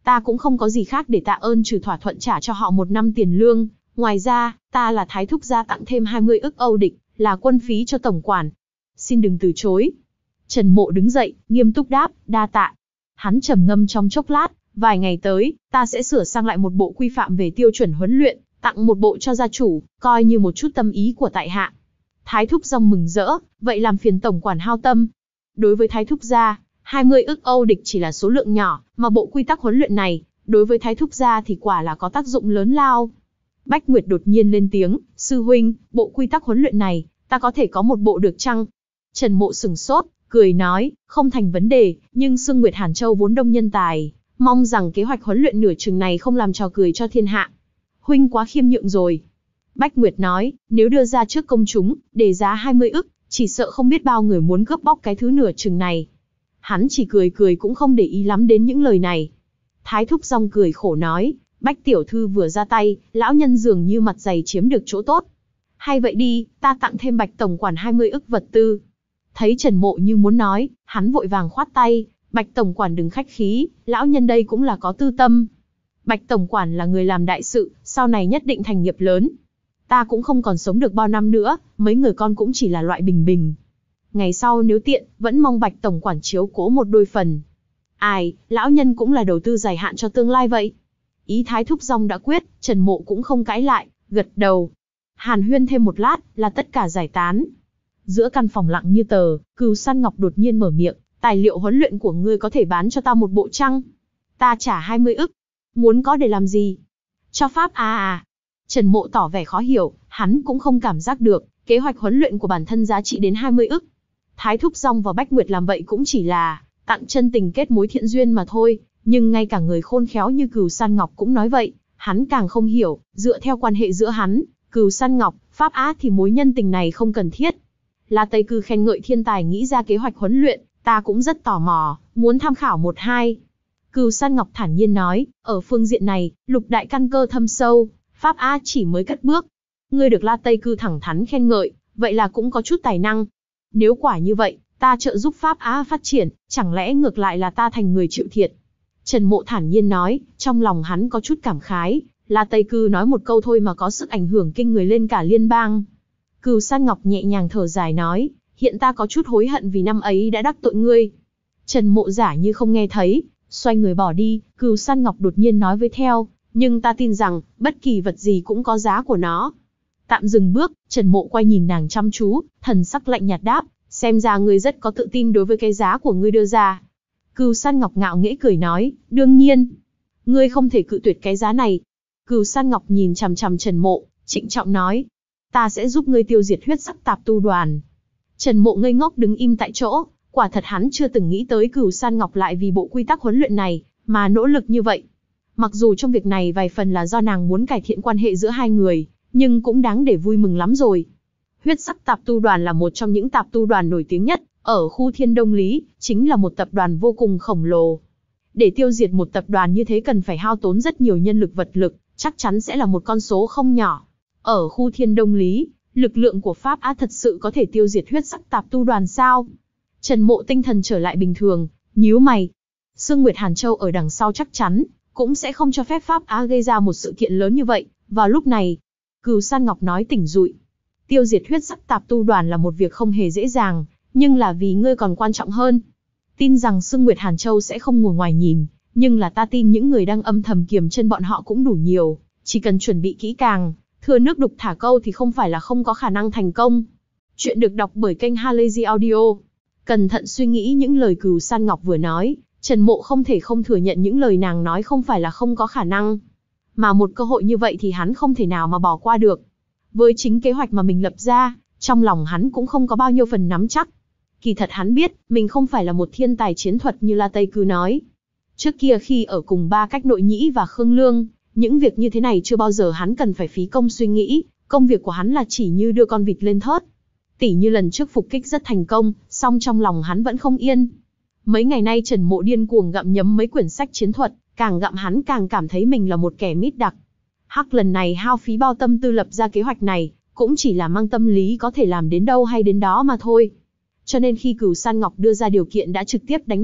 ta cũng không có gì khác để tạ ơn trừ thỏa thuận trả cho họ một năm tiền lương. Ngoài ra, ta là thái thúc gia tặng thêm hai mươi ức Âu địch, là quân phí cho tổng quản. Xin đừng từ chối. Trần Mộ đứng dậy, nghiêm túc đáp, đa tạ. Hắn trầm ngâm trong chốc lát, vài ngày tới, ta sẽ sửa sang lại một bộ quy phạm về tiêu chuẩn huấn luyện, tặng một bộ cho gia chủ, coi như một chút tâm ý của tại hạ. Thái thúc dòng mừng rỡ, vậy làm phiền tổng quản hao tâm. Đối với thái thúc gia, hai mươi ức Âu địch chỉ là số lượng nhỏ, mà bộ quy tắc huấn luyện này, đối với thái thúc gia thì quả là có tác dụng lớn lao. Bách Nguyệt đột nhiên lên tiếng, sư huynh, bộ quy tắc huấn luyện này, ta có thể có một bộ được chăng? Trần Mộ sừng sốt, cười nói, không thành vấn đề, nhưng Sương Nguyệt Hàn Châu vốn đông nhân tài, mong rằng kế hoạch huấn luyện nửa chừng này không làm trò cười cho thiên hạ. Huynh quá khiêm nhượng rồi. Bách Nguyệt nói, nếu đưa ra trước công chúng, để giá hai mươi ức, chỉ sợ không biết bao người muốn cướp bóc cái thứ nửa chừng này. Hắn chỉ cười cười cũng không để ý lắm đến những lời này. Thái thúc rong cười khổ nói, Bách tiểu thư vừa ra tay, lão nhân dường như mặt dày chiếm được chỗ tốt. Hay vậy đi, ta tặng thêm Bạch tổng quản hai mươi ức vật tư. Thấy Trần Mộ như muốn nói, hắn vội vàng khoát tay, Bạch tổng quản đừng khách khí, lão nhân đây cũng là có tư tâm. Bạch tổng quản là người làm đại sự, sau này nhất định thành nghiệp lớn. Ta cũng không còn sống được bao năm nữa, mấy người con cũng chỉ là loại bình bình. Ngày sau nếu tiện, vẫn mong Bạch tổng quản chiếu cố một đôi phần. Ai, lão nhân cũng là đầu tư dài hạn cho tương lai vậy. Ý Thái thúc rong đã quyết, Trần Mộ cũng không cãi lại, gật đầu. Hàn huyên thêm một lát, là tất cả giải tán. Giữa căn phòng lặng như tờ, Cừu Săn Ngọc đột nhiên mở miệng, tài liệu huấn luyện của ngươi có thể bán cho ta một bộ chăng? Ta trả hai mươi ức. Muốn có để làm gì? Cho pháp à à. Trần Mộ tỏ vẻ khó hiểu, hắn cũng không cảm giác được, kế hoạch huấn luyện của bản thân giá trị đến hai mươi ức. Thái thúc rong và Bách Nguyệt làm vậy cũng chỉ là tặng chân tình kết mối thiện duyên mà thôi, nhưng ngay cả người khôn khéo như Cừu Săn Ngọc cũng nói vậy, hắn càng không hiểu, dựa theo quan hệ giữa hắn, Cừu Săn Ngọc, Pháp Á thì mối nhân tình này không cần thiết. La Tây Cư khen ngợi thiên tài nghĩ ra kế hoạch huấn luyện, ta cũng rất tò mò, muốn tham khảo một hai. Cừu Săn Ngọc thản nhiên nói, ở phương diện này, lục đại căn cơ thâm sâu, Pháp Á chỉ mới cất bước. Ngươi được La Tây Cư thẳng thắn khen ngợi, vậy là cũng có chút tài năng. Nếu quả như vậy, ta trợ giúp Pháp Á phát triển, chẳng lẽ ngược lại là ta thành người chịu thiệt? Trần Mộ thản nhiên nói, trong lòng hắn có chút cảm khái, La Tây Cư nói một câu thôi mà có sức ảnh hưởng kinh người lên cả liên bang. Cừu Săn Ngọc nhẹ nhàng thở dài nói, hiện ta có chút hối hận vì năm ấy đã đắc tội ngươi. Trần Mộ giả như không nghe thấy, xoay người bỏ đi. Cừu Săn Ngọc đột nhiên nói với theo, nhưng ta tin rằng, bất kỳ vật gì cũng có giá của nó. Tạm dừng bước, Trần Mộ quay nhìn nàng chăm chú, thần sắc lạnh nhạt đáp, xem ra ngươi rất có tự tin đối với cái giá của ngươi đưa ra. Cừu Săn Ngọc ngạo nghễ cười nói, đương nhiên, ngươi không thể cự tuyệt cái giá này. Cừu Săn Ngọc nhìn chằm chằm Trần Mộ, trịnh trọng nói, ta sẽ giúp ngươi tiêu diệt huyết sắc tạp tu đoàn. Trần Mộ ngây ngốc đứng im tại chỗ, quả thật hắn chưa từng nghĩ tới Cừu Săn Ngọc lại vì bộ quy tắc huấn luyện này, mà nỗ lực như vậy. Mặc dù trong việc này vài phần là do nàng muốn cải thiện quan hệ giữa hai người, nhưng cũng đáng để vui mừng lắm rồi. Huyết sắc tạp tu đoàn là một trong những tạp tu đoàn nổi tiếng nhất, ở khu Thiên Đông Lý, chính là một tập đoàn vô cùng khổng lồ. Để tiêu diệt một tập đoàn như thế cần phải hao tốn rất nhiều nhân lực vật lực, chắc chắn sẽ là một con số không nhỏ. Ở khu Thiên Đông Lý, lực lượng của Pháp Á thật sự có thể tiêu diệt huyết sắc tạp tu đoàn sao? Trần Mộ tinh thần trở lại bình thường, nhíu mày. Sương Nguyệt Hàn Châu ở đằng sau chắc chắn cũng sẽ không cho phép Pháp Á gây ra một sự kiện lớn như vậy. Vào lúc này, Cừu Săn Ngọc nói tỉnh dụi. Tiêu diệt huyết sắc tạp tu đoàn là một việc không hề dễ dàng, nhưng là vì ngươi còn quan trọng hơn. Tin rằng Sương Nguyệt Hàn Châu sẽ không ngồi ngoài nhìn, nhưng là ta tin những người đang âm thầm kiềm chân bọn họ cũng đủ nhiều, chỉ cần chuẩn bị kỹ càng, thừa nước đục thả câu thì không phải là không có khả năng thành công. Chuyện được đọc bởi kênh Halazy Audio. Cẩn thận suy nghĩ những lời Cừu Săn Ngọc vừa nói, Trần Mộ không thể không thừa nhận những lời nàng nói không phải là không có khả năng. Mà một cơ hội như vậy thì hắn không thể nào mà bỏ qua được. Với chính kế hoạch mà mình lập ra, trong lòng hắn cũng không có bao nhiêu phần nắm chắc. Kỳ thật hắn biết, mình không phải là một thiên tài chiến thuật như La Tây Cư nói. Trước kia khi ở cùng ba cách Nội Nhĩ và Khương Lương, những việc như thế này chưa bao giờ hắn cần phải phí công suy nghĩ, công việc của hắn là chỉ như đưa con vịt lên thớt. Tỉ như lần trước phục kích rất thành công, song trong lòng hắn vẫn không yên. Mấy ngày nay Trần Mộ điên cuồng gặm nhấm mấy quyển sách chiến thuật, càng gặm hắn càng cảm thấy mình là một kẻ mít đặc. Hắc lần này hao phí bao tâm tư lập ra kế hoạch này, cũng chỉ là mang tâm lý có thể làm đến đâu hay đến đó mà thôi. Cho nên khi Cừu Săn Ngọc đưa ra điều kiện đã trực tiếp đánh động,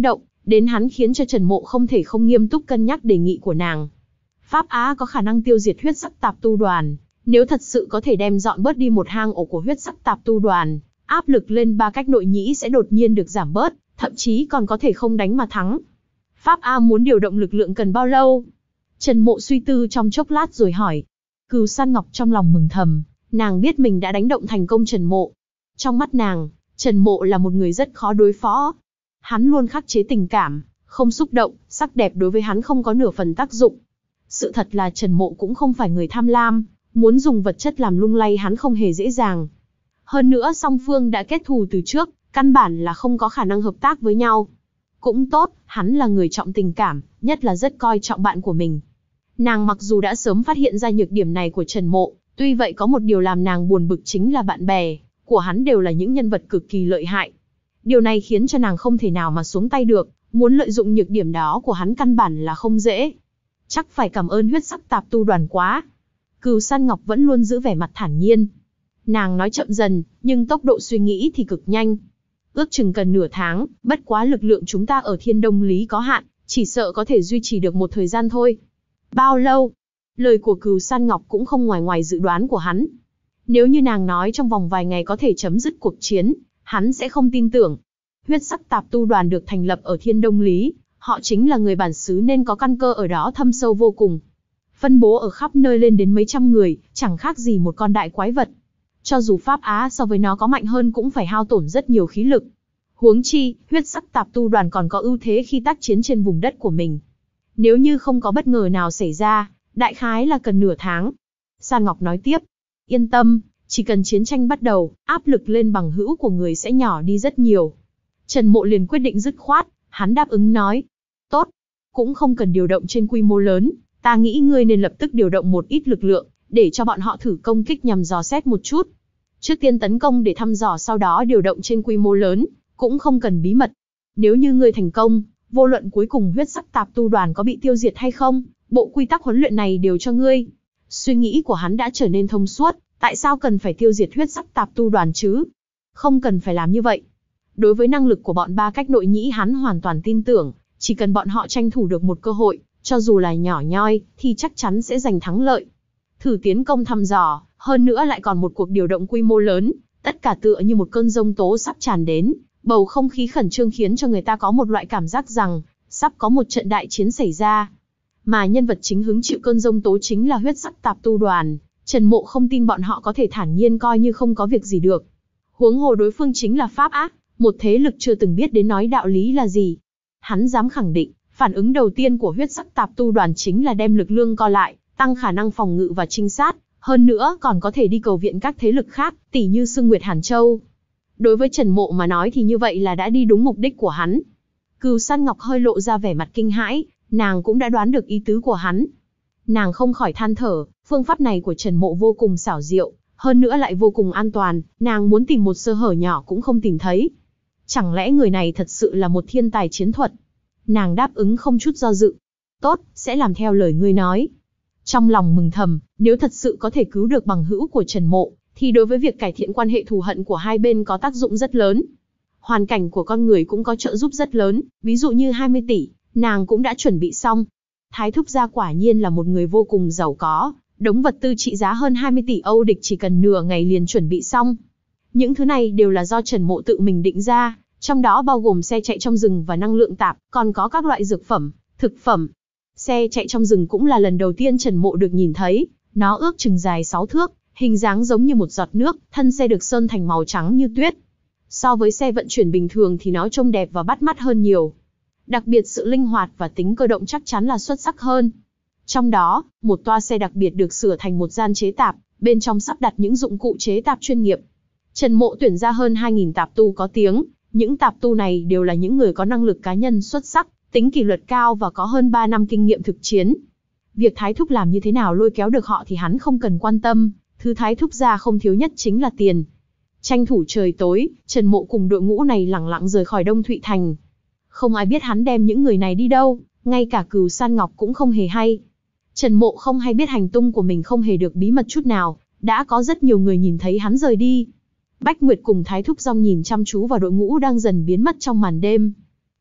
đến hắn khiến cho Trần Mộ không thể không nghiêm túc cân nhắc đề nghị của nàng. Pháp Á có khả năng tiêu diệt huyết sắc tạp tu đoàn, nếu thật sự có thể đem dọn bớt đi một hang ổ của huyết sắc tạp tu đoàn, áp lực lên ba cách nội nhĩ sẽ đột nhiên được giảm bớt, thậm chí còn có thể không đánh mà thắng. Pháp A muốn điều động lực lượng cần bao lâu? Trần Mộ suy tư trong chốc lát rồi hỏi. Cừu San Ngọc trong lòng mừng thầm, nàng biết mình đã đánh động thành công Trần Mộ. Trong mắt nàng, Trần Mộ là một người rất khó đối phó. Hắn luôn khắc chế tình cảm, không xúc động, sắc đẹp đối với hắn không có nửa phần tác dụng. Sự thật là Trần Mộ cũng không phải người tham lam, muốn dùng vật chất làm lung lay hắn không hề dễ dàng. Hơn nữa song phương đã kết thù từ trước, căn bản là không có khả năng hợp tác với nhau. Cũng tốt, hắn là người trọng tình cảm, nhất là rất coi trọng bạn của mình. Nàng mặc dù đã sớm phát hiện ra nhược điểm này của Trần Mộ, tuy vậy có một điều làm nàng buồn bực chính là bạn bè của hắn đều là những nhân vật cực kỳ lợi hại. Điều này khiến cho nàng không thể nào mà xuống tay được, muốn lợi dụng nhược điểm đó của hắn căn bản là không dễ. Chắc phải cảm ơn huyết sắc tạp tu đoàn quá. Cừu San Ngọc vẫn luôn giữ vẻ mặt thản nhiên. Nàng nói chậm dần, nhưng tốc độ suy nghĩ thì cực nhanh. Ước chừng cần nửa tháng, bất quá lực lượng chúng ta ở Thiên Đông Lý có hạn, chỉ sợ có thể duy trì được một thời gian thôi. Bao lâu? Lời của Cừu San Ngọc cũng không ngoài ngoài dự đoán của hắn. Nếu như nàng nói trong vòng vài ngày có thể chấm dứt cuộc chiến, hắn sẽ không tin tưởng. Huyết sắc tạp tu đoàn được thành lập ở Thiên Đông Lý, họ chính là người bản xứ nên có căn cơ ở đó thâm sâu vô cùng. Phân bố ở khắp nơi lên đến mấy trăm người, chẳng khác gì một con đại quái vật. Cho dù Pháp Á so với nó có mạnh hơn cũng phải hao tổn rất nhiều khí lực. Huống chi, huyết sắc tạp tu đoàn còn có ưu thế khi tác chiến trên vùng đất của mình. Nếu như không có bất ngờ nào xảy ra, đại khái là cần nửa tháng. San Ngọc nói tiếp, yên tâm, chỉ cần chiến tranh bắt đầu, áp lực lên bằng hữu của người sẽ nhỏ đi rất nhiều. Trần Mộ liền quyết định dứt khoát, hắn đáp ứng nói, tốt, cũng không cần điều động trên quy mô lớn, ta nghĩ ngươi nên lập tức điều động một ít lực lượng, để cho bọn họ thử công kích nhằm dò xét một chút. Trước tiên tấn công để thăm dò sau đó điều động trên quy mô lớn, cũng không cần bí mật. Nếu như ngươi thành công, vô luận cuối cùng huyết sắc tạp tu đoàn có bị tiêu diệt hay không, bộ quy tắc huấn luyện này đều cho ngươi. Suy nghĩ của hắn đã trở nên thông suốt, tại sao cần phải tiêu diệt huyết sắc tạp tu đoàn chứ? Không cần phải làm như vậy. Đối với năng lực của bọn ba cách nội nhĩ hắn hoàn toàn tin tưởng, chỉ cần bọn họ tranh thủ được một cơ hội, cho dù là nhỏ nhoi, thì chắc chắn sẽ giành thắng lợi. Thử tiến công thăm dò, hơn nữa lại còn một cuộc điều động quy mô lớn, tất cả tựa như một cơn giông tố sắp tràn đến, bầu không khí khẩn trương khiến cho người ta có một loại cảm giác rằng, sắp có một trận đại chiến xảy ra. Mà nhân vật chính hứng chịu cơn giông tố chính là huyết sắc tạp tu đoàn, Trần Mộ không tin bọn họ có thể thản nhiên coi như không có việc gì được. Huống hồ đối phương chính là Pháp Á, một thế lực chưa từng biết đến nói đạo lý là gì. Hắn dám khẳng định, phản ứng đầu tiên của huyết sắc tạp tu đoàn chính là đem lực lượng co lại, tăng khả năng phòng ngự và trinh sát, hơn nữa còn có thể đi cầu viện các thế lực khác, tỉ như Sương Nguyệt Hàn Châu. Đối với Trần Mộ mà nói thì như vậy là đã đi đúng mục đích của hắn. Cừu San Ngọc hơi lộ ra vẻ mặt kinh hãi, nàng cũng đã đoán được ý tứ của hắn. Nàng không khỏi than thở, phương pháp này của Trần Mộ vô cùng xảo diệu, hơn nữa lại vô cùng an toàn, nàng muốn tìm một sơ hở nhỏ cũng không tìm thấy. Chẳng lẽ người này thật sự là một thiên tài chiến thuật? Nàng đáp ứng không chút do dự. Tốt, sẽ làm theo lời ngươi nói. Trong lòng mừng thầm, nếu thật sự có thể cứu được bằng hữu của Trần Mộ, thì đối với việc cải thiện quan hệ thù hận của hai bên có tác dụng rất lớn. Hoàn cảnh của con người cũng có trợ giúp rất lớn, ví dụ như hai mươi tỷ, nàng cũng đã chuẩn bị xong. Thái thúc gia quả nhiên là một người vô cùng giàu có, đống vật tư trị giá hơn hai mươi tỷ Âu địch chỉ cần nửa ngày liền chuẩn bị xong. Những thứ này đều là do Trần Mộ tự mình định ra, trong đó bao gồm xe chạy trong rừng và năng lượng tạp, còn có các loại dược phẩm, thực phẩm. Xe chạy trong rừng cũng là lần đầu tiên Trần Mộ được nhìn thấy, nó ước chừng dài sáu thước, hình dáng giống như một giọt nước, thân xe được sơn thành màu trắng như tuyết. So với xe vận chuyển bình thường thì nó trông đẹp và bắt mắt hơn nhiều. Đặc biệt sự linh hoạt và tính cơ động chắc chắn là xuất sắc hơn. Trong đó, một toa xe đặc biệt được sửa thành một gian chế tạp, bên trong sắp đặt những dụng cụ chế tạp chuyên nghiệp. Trần Mộ tuyển ra hơn hai nghìn tạp tu có tiếng, những tạp tu này đều là những người có năng lực cá nhân xuất sắc, tính kỷ luật cao và có hơn ba năm kinh nghiệm thực chiến. Việc Thái thúc làm như thế nào lôi kéo được họ thì hắn không cần quan tâm, thứ Thái thúc ra không thiếu nhất chính là tiền. Tranh thủ trời tối, Trần Mộ cùng đội ngũ này lẳng lặng rời khỏi Đông Thụy Thành. Không ai biết hắn đem những người này đi đâu, ngay cả Cừu San Ngọc cũng không hề hay. Trần Mộ không hay biết hành tung của mình không hề được bí mật chút nào, đã có rất nhiều người nhìn thấy hắn rời đi. Bách Nguyệt cùng Thái thúc Dong nhìn chăm chú vào đội ngũ đang dần biến mất trong màn đêm.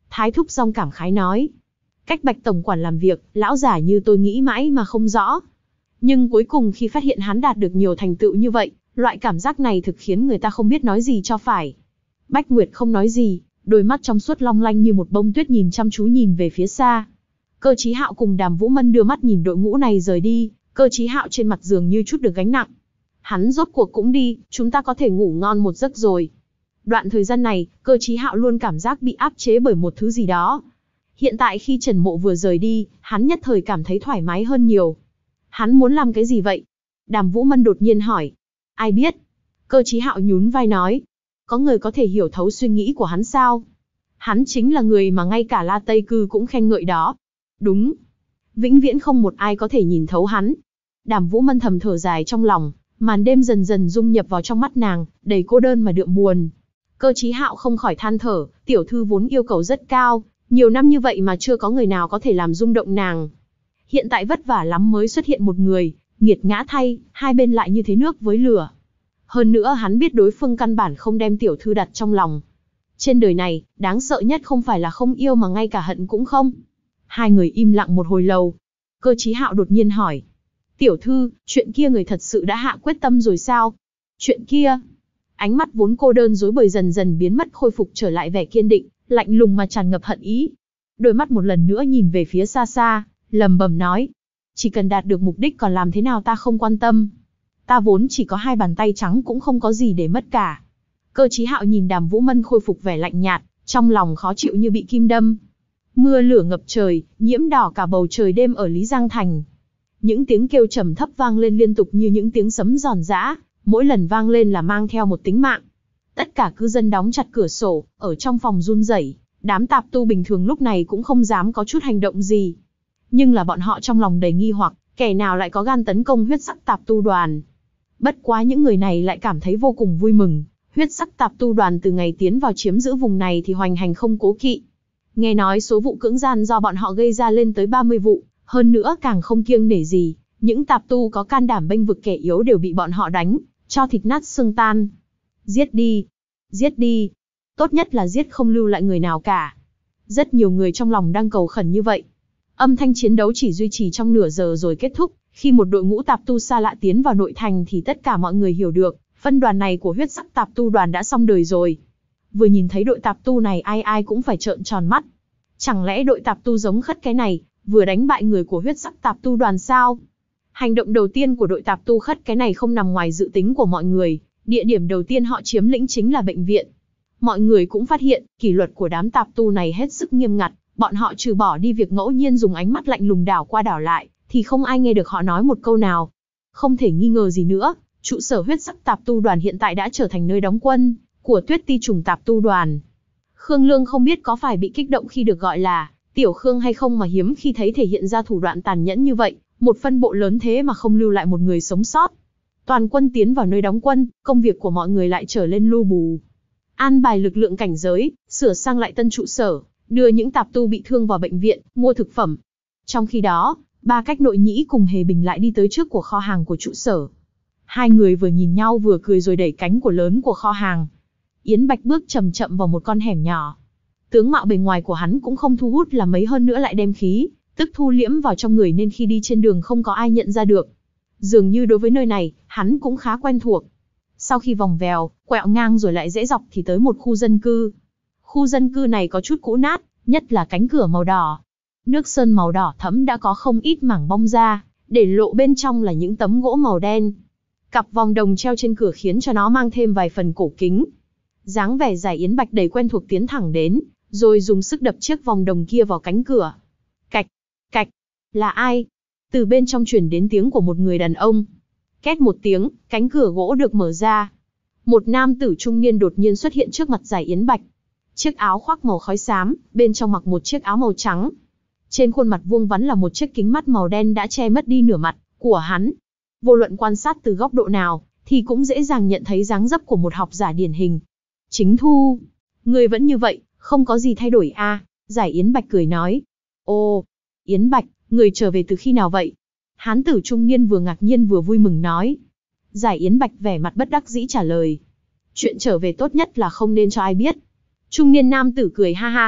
Thái Thúc Song cảm khái nói. Cách Bạch tổng quản làm việc, lão giả như tôi nghĩ mãi mà không rõ. Nhưng cuối cùng khi phát hiện hắn đạt được nhiều thành tựu như vậy, loại cảm giác này thực khiến người ta không biết nói gì cho phải. Bách Nguyệt không nói gì, đôi mắt trong suốt long lanh như một bông tuyết nhìn chăm chú nhìn về phía xa. Cơ Chí Hạo cùng Đàm Vũ Mân đưa mắt nhìn đội ngũ này rời đi, Cơ Chí Hạo trên mặt dường như chút được gánh nặng. Hắn rốt cuộc cũng đi, chúng ta có thể ngủ ngon một giấc rồi. Đoạn thời gian này, Cơ Chí Hạo luôn cảm giác bị áp chế bởi một thứ gì đó. Hiện tại khi Trần Mộ vừa rời đi, hắn nhất thời cảm thấy thoải mái hơn nhiều. Hắn muốn làm cái gì vậy? Đàm Vũ Mân đột nhiên hỏi. Ai biết? Cơ Chí Hạo nhún vai nói. Có người có thể hiểu thấu suy nghĩ của hắn sao? Hắn chính là người mà ngay cả La Tây Cư cũng khen ngợi đó. Đúng. Vĩnh viễn không một ai có thể nhìn thấu hắn. Đàm Vũ Mân thầm thở dài trong lòng, màn đêm dần dần dung nhập vào trong mắt nàng, đầy cô đơn mà đượm buồn. Cơ Chí Hạo không khỏi than thở, tiểu thư vốn yêu cầu rất cao, nhiều năm như vậy mà chưa có người nào có thể làm rung động nàng. Hiện tại vất vả lắm mới xuất hiện một người, nghiệt ngã thay, hai bên lại như thế nước với lửa. Hơn nữa hắn biết đối phương căn bản không đem tiểu thư đặt trong lòng. Trên đời này, đáng sợ nhất không phải là không yêu mà ngay cả hận cũng không. Hai người im lặng một hồi lâu. Cơ Chí Hạo đột nhiên hỏi. Tiểu thư, chuyện kia người thật sự đã hạ quyết tâm rồi sao? Chuyện kia? Ánh mắt vốn cô đơn rối bời dần dần biến mất khôi phục trở lại vẻ kiên định, lạnh lùng mà tràn ngập hận ý. Đôi mắt một lần nữa nhìn về phía xa xa, lầm bầm nói. Chỉ cần đạt được mục đích còn làm thế nào ta không quan tâm. Ta vốn chỉ có hai bàn tay trắng cũng không có gì để mất cả. Cơ Chí Hạo nhìn Đàm Vũ Mân khôi phục vẻ lạnh nhạt, trong lòng khó chịu như bị kim đâm. Mưa lửa ngập trời, nhiễm đỏ cả bầu trời đêm ở Lý Giang Thành. Những tiếng kêu trầm thấp vang lên liên tục như những tiếng sấm giòn giã, mỗi lần vang lên là mang theo một tính mạng. Tất cả cư dân đóng chặt cửa sổ, ở trong phòng run rẩy, đám tạp tu bình thường lúc này cũng không dám có chút hành động gì. Nhưng là bọn họ trong lòng đầy nghi hoặc, kẻ nào lại có gan tấn công huyết sắc tạp tu đoàn. Bất quá những người này lại cảm thấy vô cùng vui mừng, huyết sắc tạp tu đoàn từ ngày tiến vào chiếm giữ vùng này thì hoành hành không cố kỵ. Nghe nói số vụ cưỡng gian do bọn họ gây ra lên tới ba mươi vụ, hơn nữa càng không kiêng nể gì, những tạp tu có can đảm bênh vực kẻ yếu đều bị bọn họ đánh, cho thịt nát xương tan. Giết đi, giết đi, tốt nhất là giết không lưu lại người nào cả. Rất nhiều người trong lòng đang cầu khẩn như vậy. Âm thanh chiến đấu chỉ duy trì trong nửa giờ rồi kết thúc, khi một đội ngũ tạp tu xa lạ tiến vào nội thành thì tất cả mọi người hiểu được, phân đoàn này của huyết sắc tạp tu đoàn đã xong đời rồi. Vừa nhìn thấy đội tạp tu này ai ai cũng phải trợn tròn mắt. Chẳng lẽ đội tạp tu giống khất cái này, vừa đánh bại người của huyết sắc tạp tu đoàn sao? Hành động đầu tiên của đội tạp tu khất cái này không nằm ngoài dự tính của mọi người, địa điểm đầu tiên họ chiếm lĩnh chính là bệnh viện. Mọi người cũng phát hiện, kỷ luật của đám tạp tu này hết sức nghiêm ngặt, bọn họ trừ bỏ đi việc ngẫu nhiên dùng ánh mắt lạnh lùng đảo qua đảo lại, thì không ai nghe được họ nói một câu nào. Không thể nghi ngờ gì nữa, trụ sở huyết sắc tạp tu đoàn hiện tại đã trở thành nơi đóng quân của Tuyết Ti Trùng tạp tu đoàn. Khương Lương không biết có phải bị kích động khi được gọi là Tiểu Khương hay không mà hiếm khi thấy thể hiện ra thủ đoạn tàn nhẫn như vậy, một phân bộ lớn thế mà không lưu lại một người sống sót. Toàn quân tiến vào nơi đóng quân, công việc của mọi người lại trở lên lu bù. An bài lực lượng cảnh giới, sửa sang lại tân trụ sở, đưa những tạp tu bị thương vào bệnh viện, mua thực phẩm. Trong khi đó, Ba Cách Nội Nhĩ cùng Hề Bình lại đi tới trước của kho hàng của trụ sở. Hai người vừa nhìn nhau vừa cười rồi đẩy cánh của lớn của kho hàng. Yến Bạch bước chậm chậm vào một con hẻm nhỏ. Tướng mạo bề ngoài của hắn cũng không thu hút là mấy, hơn nữa lại đem khí tức thu liễm vào trong người nên khi đi trên đường không có ai nhận ra được. Dường như đối với nơi này, hắn cũng khá quen thuộc. Sau khi vòng vèo, quẹo ngang rồi lại rẽ dọc thì tới một khu dân cư. Khu dân cư này có chút cũ nát, nhất là cánh cửa màu đỏ. Nước sơn màu đỏ thẫm đã có không ít mảng bong ra, để lộ bên trong là những tấm gỗ màu đen. Cặp vòng đồng treo trên cửa khiến cho nó mang thêm vài phần cổ kính. Dáng vẻ Giải Yến Bạch đầy quen thuộc tiến thẳng đến, rồi dùng sức đập chiếc vòng đồng kia vào cánh cửa. Cạch, cạch, là ai? Từ bên trong truyền đến tiếng của một người đàn ông. Két một tiếng, cánh cửa gỗ được mở ra. Một nam tử trung niên đột nhiên xuất hiện trước mặt Giải Yến Bạch. Chiếc áo khoác màu khói xám, bên trong mặc một chiếc áo màu trắng. Trên khuôn mặt vuông vắn là một chiếc kính mắt màu đen đã che mất đi nửa mặt của hắn. Vô luận quan sát từ góc độ nào, thì cũng dễ dàng nhận thấy dáng dấp của một học giả điển hình. Chính Thu, người vẫn như vậy, không có gì thay đổi a? À? Giải Yến Bạch cười nói. Ô, Yến Bạch, người trở về từ khi nào vậy? Hán tử trung niên vừa ngạc nhiên vừa vui mừng nói. Giải Yến Bạch vẻ mặt bất đắc dĩ trả lời. Chuyện trở về tốt nhất là không nên cho ai biết. Trung niên nam tử cười ha ha.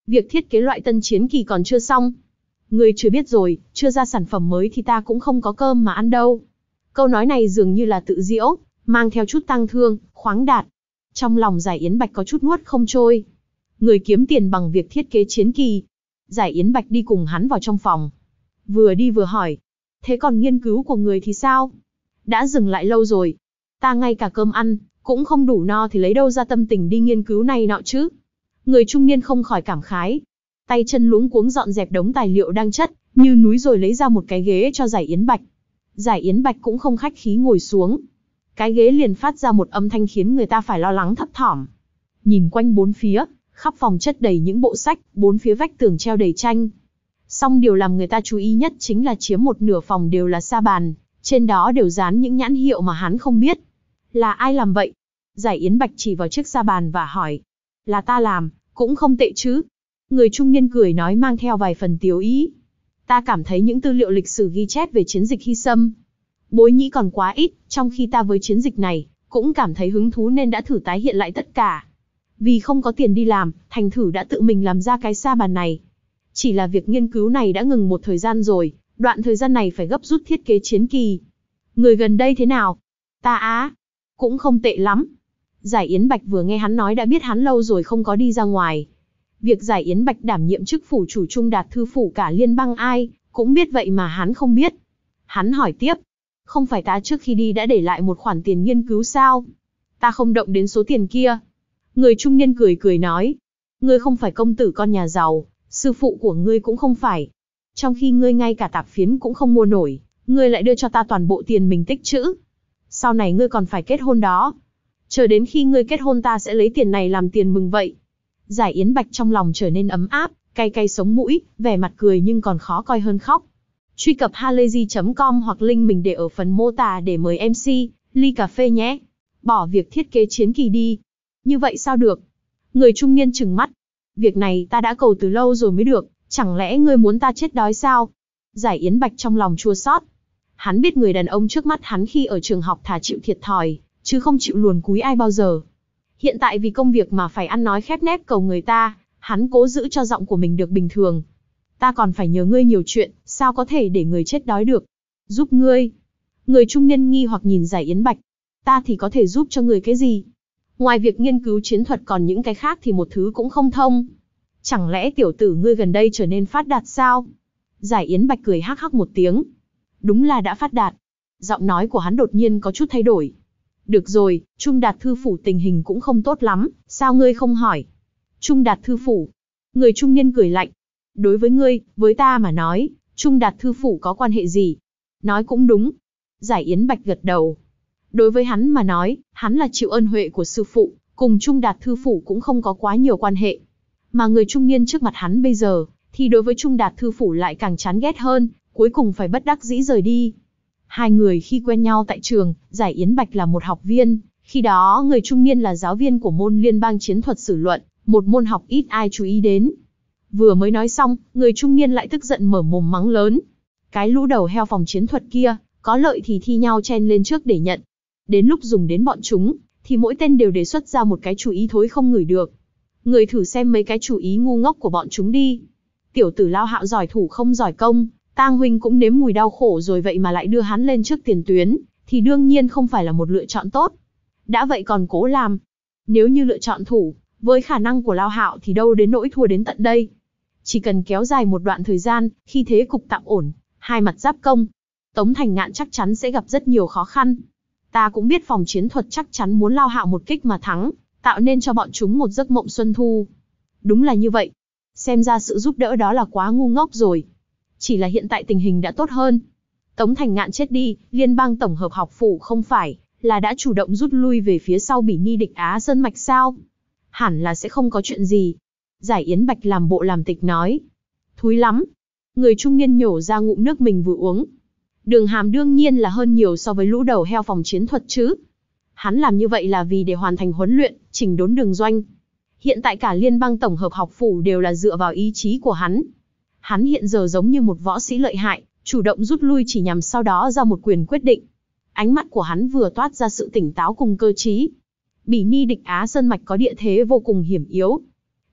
Việc thiết kế loại tân chiến kỳ còn chưa xong. Ngươi chưa biết rồi, chưa ra sản phẩm mới thì ta cũng không có cơm mà ăn đâu. Câu nói này dường như là tự giễu, mang theo chút tang thương, khoáng đạt. Trong lòng Giải Yến Bạch có chút nuốt không trôi. Người kiếm tiền bằng việc thiết kế chiến kỳ. Giải Yến Bạch đi cùng hắn vào trong phòng. Vừa đi vừa hỏi. Thế còn nghiên cứu của người thì sao? Đã dừng lại lâu rồi. Ta ngay cả cơm ăn, cũng không đủ no thì lấy đâu ra tâm tình đi nghiên cứu này nọ chứ? Người trung niên không khỏi cảm khái. Tay chân luống cuống dọn dẹp đống tài liệu đang chất, như núi rồi lấy ra một cái ghế cho Giải Yến Bạch. Giải Yến Bạch cũng không khách khí ngồi xuống. Cái ghế liền phát ra một âm thanh khiến người ta phải lo lắng thấp thỏm. Nhìn quanh bốn phía, khắp phòng chất đầy những bộ sách, bốn phía vách tường treo đầy tranh. Song điều làm người ta chú ý nhất chính là chiếm một nửa phòng đều là sa bàn, trên đó đều dán những nhãn hiệu mà hắn không biết. Là ai làm vậy? Giải Yến Bạch chỉ vào chiếc sa bàn và hỏi. Là ta làm, cũng không tệ chứ. Người trung niên cười nói mang theo vài phần tiếu ý. Ta cảm thấy những tư liệu lịch sử ghi chép về chiến dịch Hy Sâm, Bối Nhĩ còn quá ít, trong khi ta với chiến dịch này, cũng cảm thấy hứng thú nên đã thử tái hiện lại tất cả. Vì không có tiền đi làm, thành thử đã tự mình làm ra cái sa bàn này. Chỉ là việc nghiên cứu này đã ngừng một thời gian rồi, đoạn thời gian này phải gấp rút thiết kế chiến kỳ. Người gần đây thế nào? Ta á, cũng không tệ lắm. Giải Yến Bạch vừa nghe hắn nói đã biết hắn lâu rồi không có đi ra ngoài. Việc Giải Yến Bạch đảm nhiệm chức phủ chủ Trung Đạt Thư phủ cả liên bang ai, cũng biết vậy mà hắn không biết. Hắn hỏi tiếp, không phải ta trước khi đi đã để lại một khoản tiền nghiên cứu sao? Ta không động đến số tiền kia. Người trung niên cười cười nói, ngươi không phải công tử con nhà giàu, sư phụ của ngươi cũng không phải. Trong khi ngươi ngay cả tạp phiến cũng không mua nổi, ngươi lại đưa cho ta toàn bộ tiền mình tích trữ. Sau này ngươi còn phải kết hôn đó. Chờ đến khi ngươi kết hôn ta sẽ lấy tiền này làm tiền mừng vậy. Giải Yến Bạch trong lòng trở nên ấm áp, cay cay sống mũi, vẻ mặt cười nhưng còn khó coi hơn khóc. Truy cập halayzi chấm com hoặc link mình để ở phần mô tả để mời em xê, ly cà phê nhé. Bỏ việc thiết kế chiến kỳ đi. Như vậy sao được? Người trung niên trừng mắt. Việc này ta đã cầu từ lâu rồi mới được, chẳng lẽ ngươi muốn ta chết đói sao? Giải Yến Bạch trong lòng chua xót. Hắn biết người đàn ông trước mắt hắn khi ở trường học thà chịu thiệt thòi, chứ không chịu luồn cúi ai bao giờ. Hiện tại vì công việc mà phải ăn nói khép nép cầu người ta, hắn cố giữ cho giọng của mình được bình thường. Ta còn phải nhờ ngươi nhiều chuyện, sao có thể để người chết đói được? Giúp ngươi. Người trung niên nghi hoặc nhìn Giải Yến Bạch. Ta thì có thể giúp cho người cái gì? Ngoài việc nghiên cứu chiến thuật còn những cái khác thì một thứ cũng không thông. Chẳng lẽ tiểu tử ngươi gần đây trở nên phát đạt sao? Giải Yến Bạch cười hắc hắc một tiếng. Đúng là đã phát đạt. Giọng nói của hắn đột nhiên có chút thay đổi. Được rồi, Trung Đạt Thư phủ tình hình cũng không tốt lắm, sao ngươi không hỏi? Trung Đạt Thư phủ. Người trung niên cười lạnh. Đối với ngươi, với ta mà nói, Trung Đạt Thư phủ có quan hệ gì? Nói cũng đúng. Giải Yến Bạch gật đầu. Đối với hắn mà nói, hắn là chịu ơn huệ của sư phụ, cùng Trung Đạt Thư phủ cũng không có quá nhiều quan hệ. Mà người trung niên trước mặt hắn bây giờ, thì đối với Trung Đạt Thư phủ lại càng chán ghét hơn, cuối cùng phải bất đắc dĩ rời đi. Hai người khi quen nhau tại trường, Giải Yến Bạch là một học viên, khi đó người trung niên là giáo viên của môn liên bang chiến thuật sử luận, một môn học ít ai chú ý đến. Vừa mới nói xong, người trung niên lại tức giận mở mồm mắng lớn. Cái lũ đầu heo phòng chiến thuật kia, có lợi thì thi nhau chen lên trước để nhận. Đến lúc dùng đến bọn chúng, thì mỗi tên đều đề xuất ra một cái chủ ý thối không ngửi được. Người thử xem mấy cái chủ ý ngu ngốc của bọn chúng đi. Tiểu tử Lao Hạo giỏi thủ không giỏi công, Tang huynh cũng nếm mùi đau khổ rồi vậy mà lại đưa hắn lên trước tiền tuyến, thì đương nhiên không phải là một lựa chọn tốt. Đã vậy còn cố làm. Nếu như lựa chọn thủ, với khả năng của Lao Hạo thì đâu đến nỗi thua đến tận đây. Chỉ cần kéo dài một đoạn thời gian, khi thế cục tạm ổn, hai mặt giáp công, Tống Thành Ngạn chắc chắn sẽ gặp rất nhiều khó khăn. Ta cũng biết phòng chiến thuật chắc chắn muốn Lao Hạo một kích mà thắng, tạo nên cho bọn chúng một giấc mộng xuân thu. Đúng là như vậy. Xem ra sự giúp đỡ đó là quá ngu ngốc rồi. Chỉ là hiện tại tình hình đã tốt hơn. Tống Thành Ngạn chết đi, liên bang tổng hợp học phủ không phải là đã chủ động rút lui về phía sau Bỉ Ni địch Á Sơn Mạch sao? Hẳn là sẽ không có chuyện gì. Giải Yến Bạch làm bộ làm tịch nói. Thúi lắm. Người trung niên nhổ ra ngụm nước mình vừa uống. Đường Hàm đương nhiên là hơn nhiều so với lũ đầu heo phòng chiến thuật chứ. Hắn làm như vậy là vì để hoàn thành huấn luyện, chỉnh đốn đường doanh. Hiện tại cả liên bang tổng hợp học phủ đều là dựa vào ý chí của hắn. Hắn hiện giờ giống như một võ sĩ lợi hại, chủ động rút lui chỉ nhằm sau đó ra một quyền quyết định. Ánh mắt của hắn vừa toát ra sự tỉnh táo cùng cơ trí. Bỉ Ni địch Á Sơn Mạch có địa thế vô cùng hiểm yếu.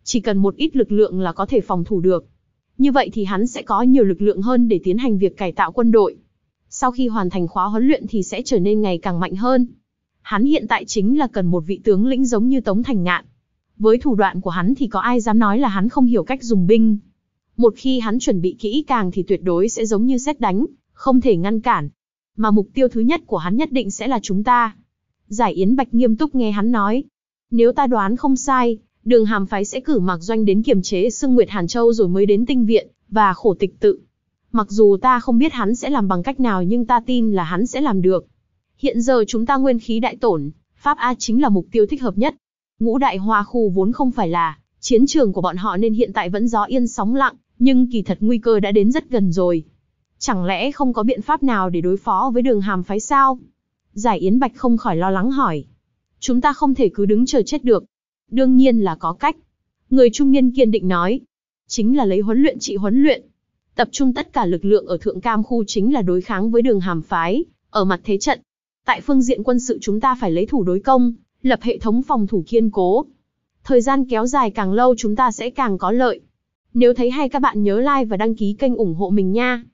Chỉ cần một ít lực lượng là có thể phòng thủ được. Như vậy thì hắn sẽ có nhiều lực lượng hơn để tiến hành việc cải tạo quân đội. Sau khi hoàn thành khóa huấn luyện thì sẽ trở nên ngày càng mạnh hơn. Hắn hiện tại chính là cần một vị tướng lĩnh giống như Tống Thành Ngạn. Với thủ đoạn của hắn thì có ai dám nói là hắn không hiểu cách dùng binh. Một khi hắn chuẩn bị kỹ càng thì tuyệt đối sẽ giống như sét đánh, không thể ngăn cản. Mà mục tiêu thứ nhất của hắn nhất định sẽ là chúng ta. Giải Yến Bạch nghiêm túc nghe hắn nói. Nếu ta đoán không sai, Đường Hàm phái sẽ cử Mạc Doanh đến kiềm chế Sương Nguyệt Hàn Châu rồi mới đến Tinh Viện và Khổ Tịch Tự. Mặc dù ta không biết hắn sẽ làm bằng cách nào nhưng ta tin là hắn sẽ làm được. Hiện giờ chúng ta nguyên khí đại tổn, Pháp A chính là mục tiêu thích hợp nhất. Ngũ Đại Hoa Khu vốn không phải là chiến trường của bọn họ nên hiện tại vẫn gió yên sóng lặng, nhưng kỳ thật nguy cơ đã đến rất gần rồi. Chẳng lẽ không có biện pháp nào để đối phó với Đường Hàm phái sao? Giải Yến Bạch không khỏi lo lắng hỏi. Chúng ta không thể cứ đứng chờ chết được. Đương nhiên là có cách. Người trung niên kiên định nói. Chính là lấy huấn luyện trị huấn luyện. Tập trung tất cả lực lượng ở Thượng Cam khu chính là đối kháng với Đường Hàm phái. Ở mặt thế trận, tại phương diện quân sự chúng ta phải lấy thủ đối công, lập hệ thống phòng thủ kiên cố. Thời gian kéo dài càng lâu chúng ta sẽ càng có lợi. Nếu thấy hay các bạn nhớ like và đăng ký kênh ủng hộ mình nha.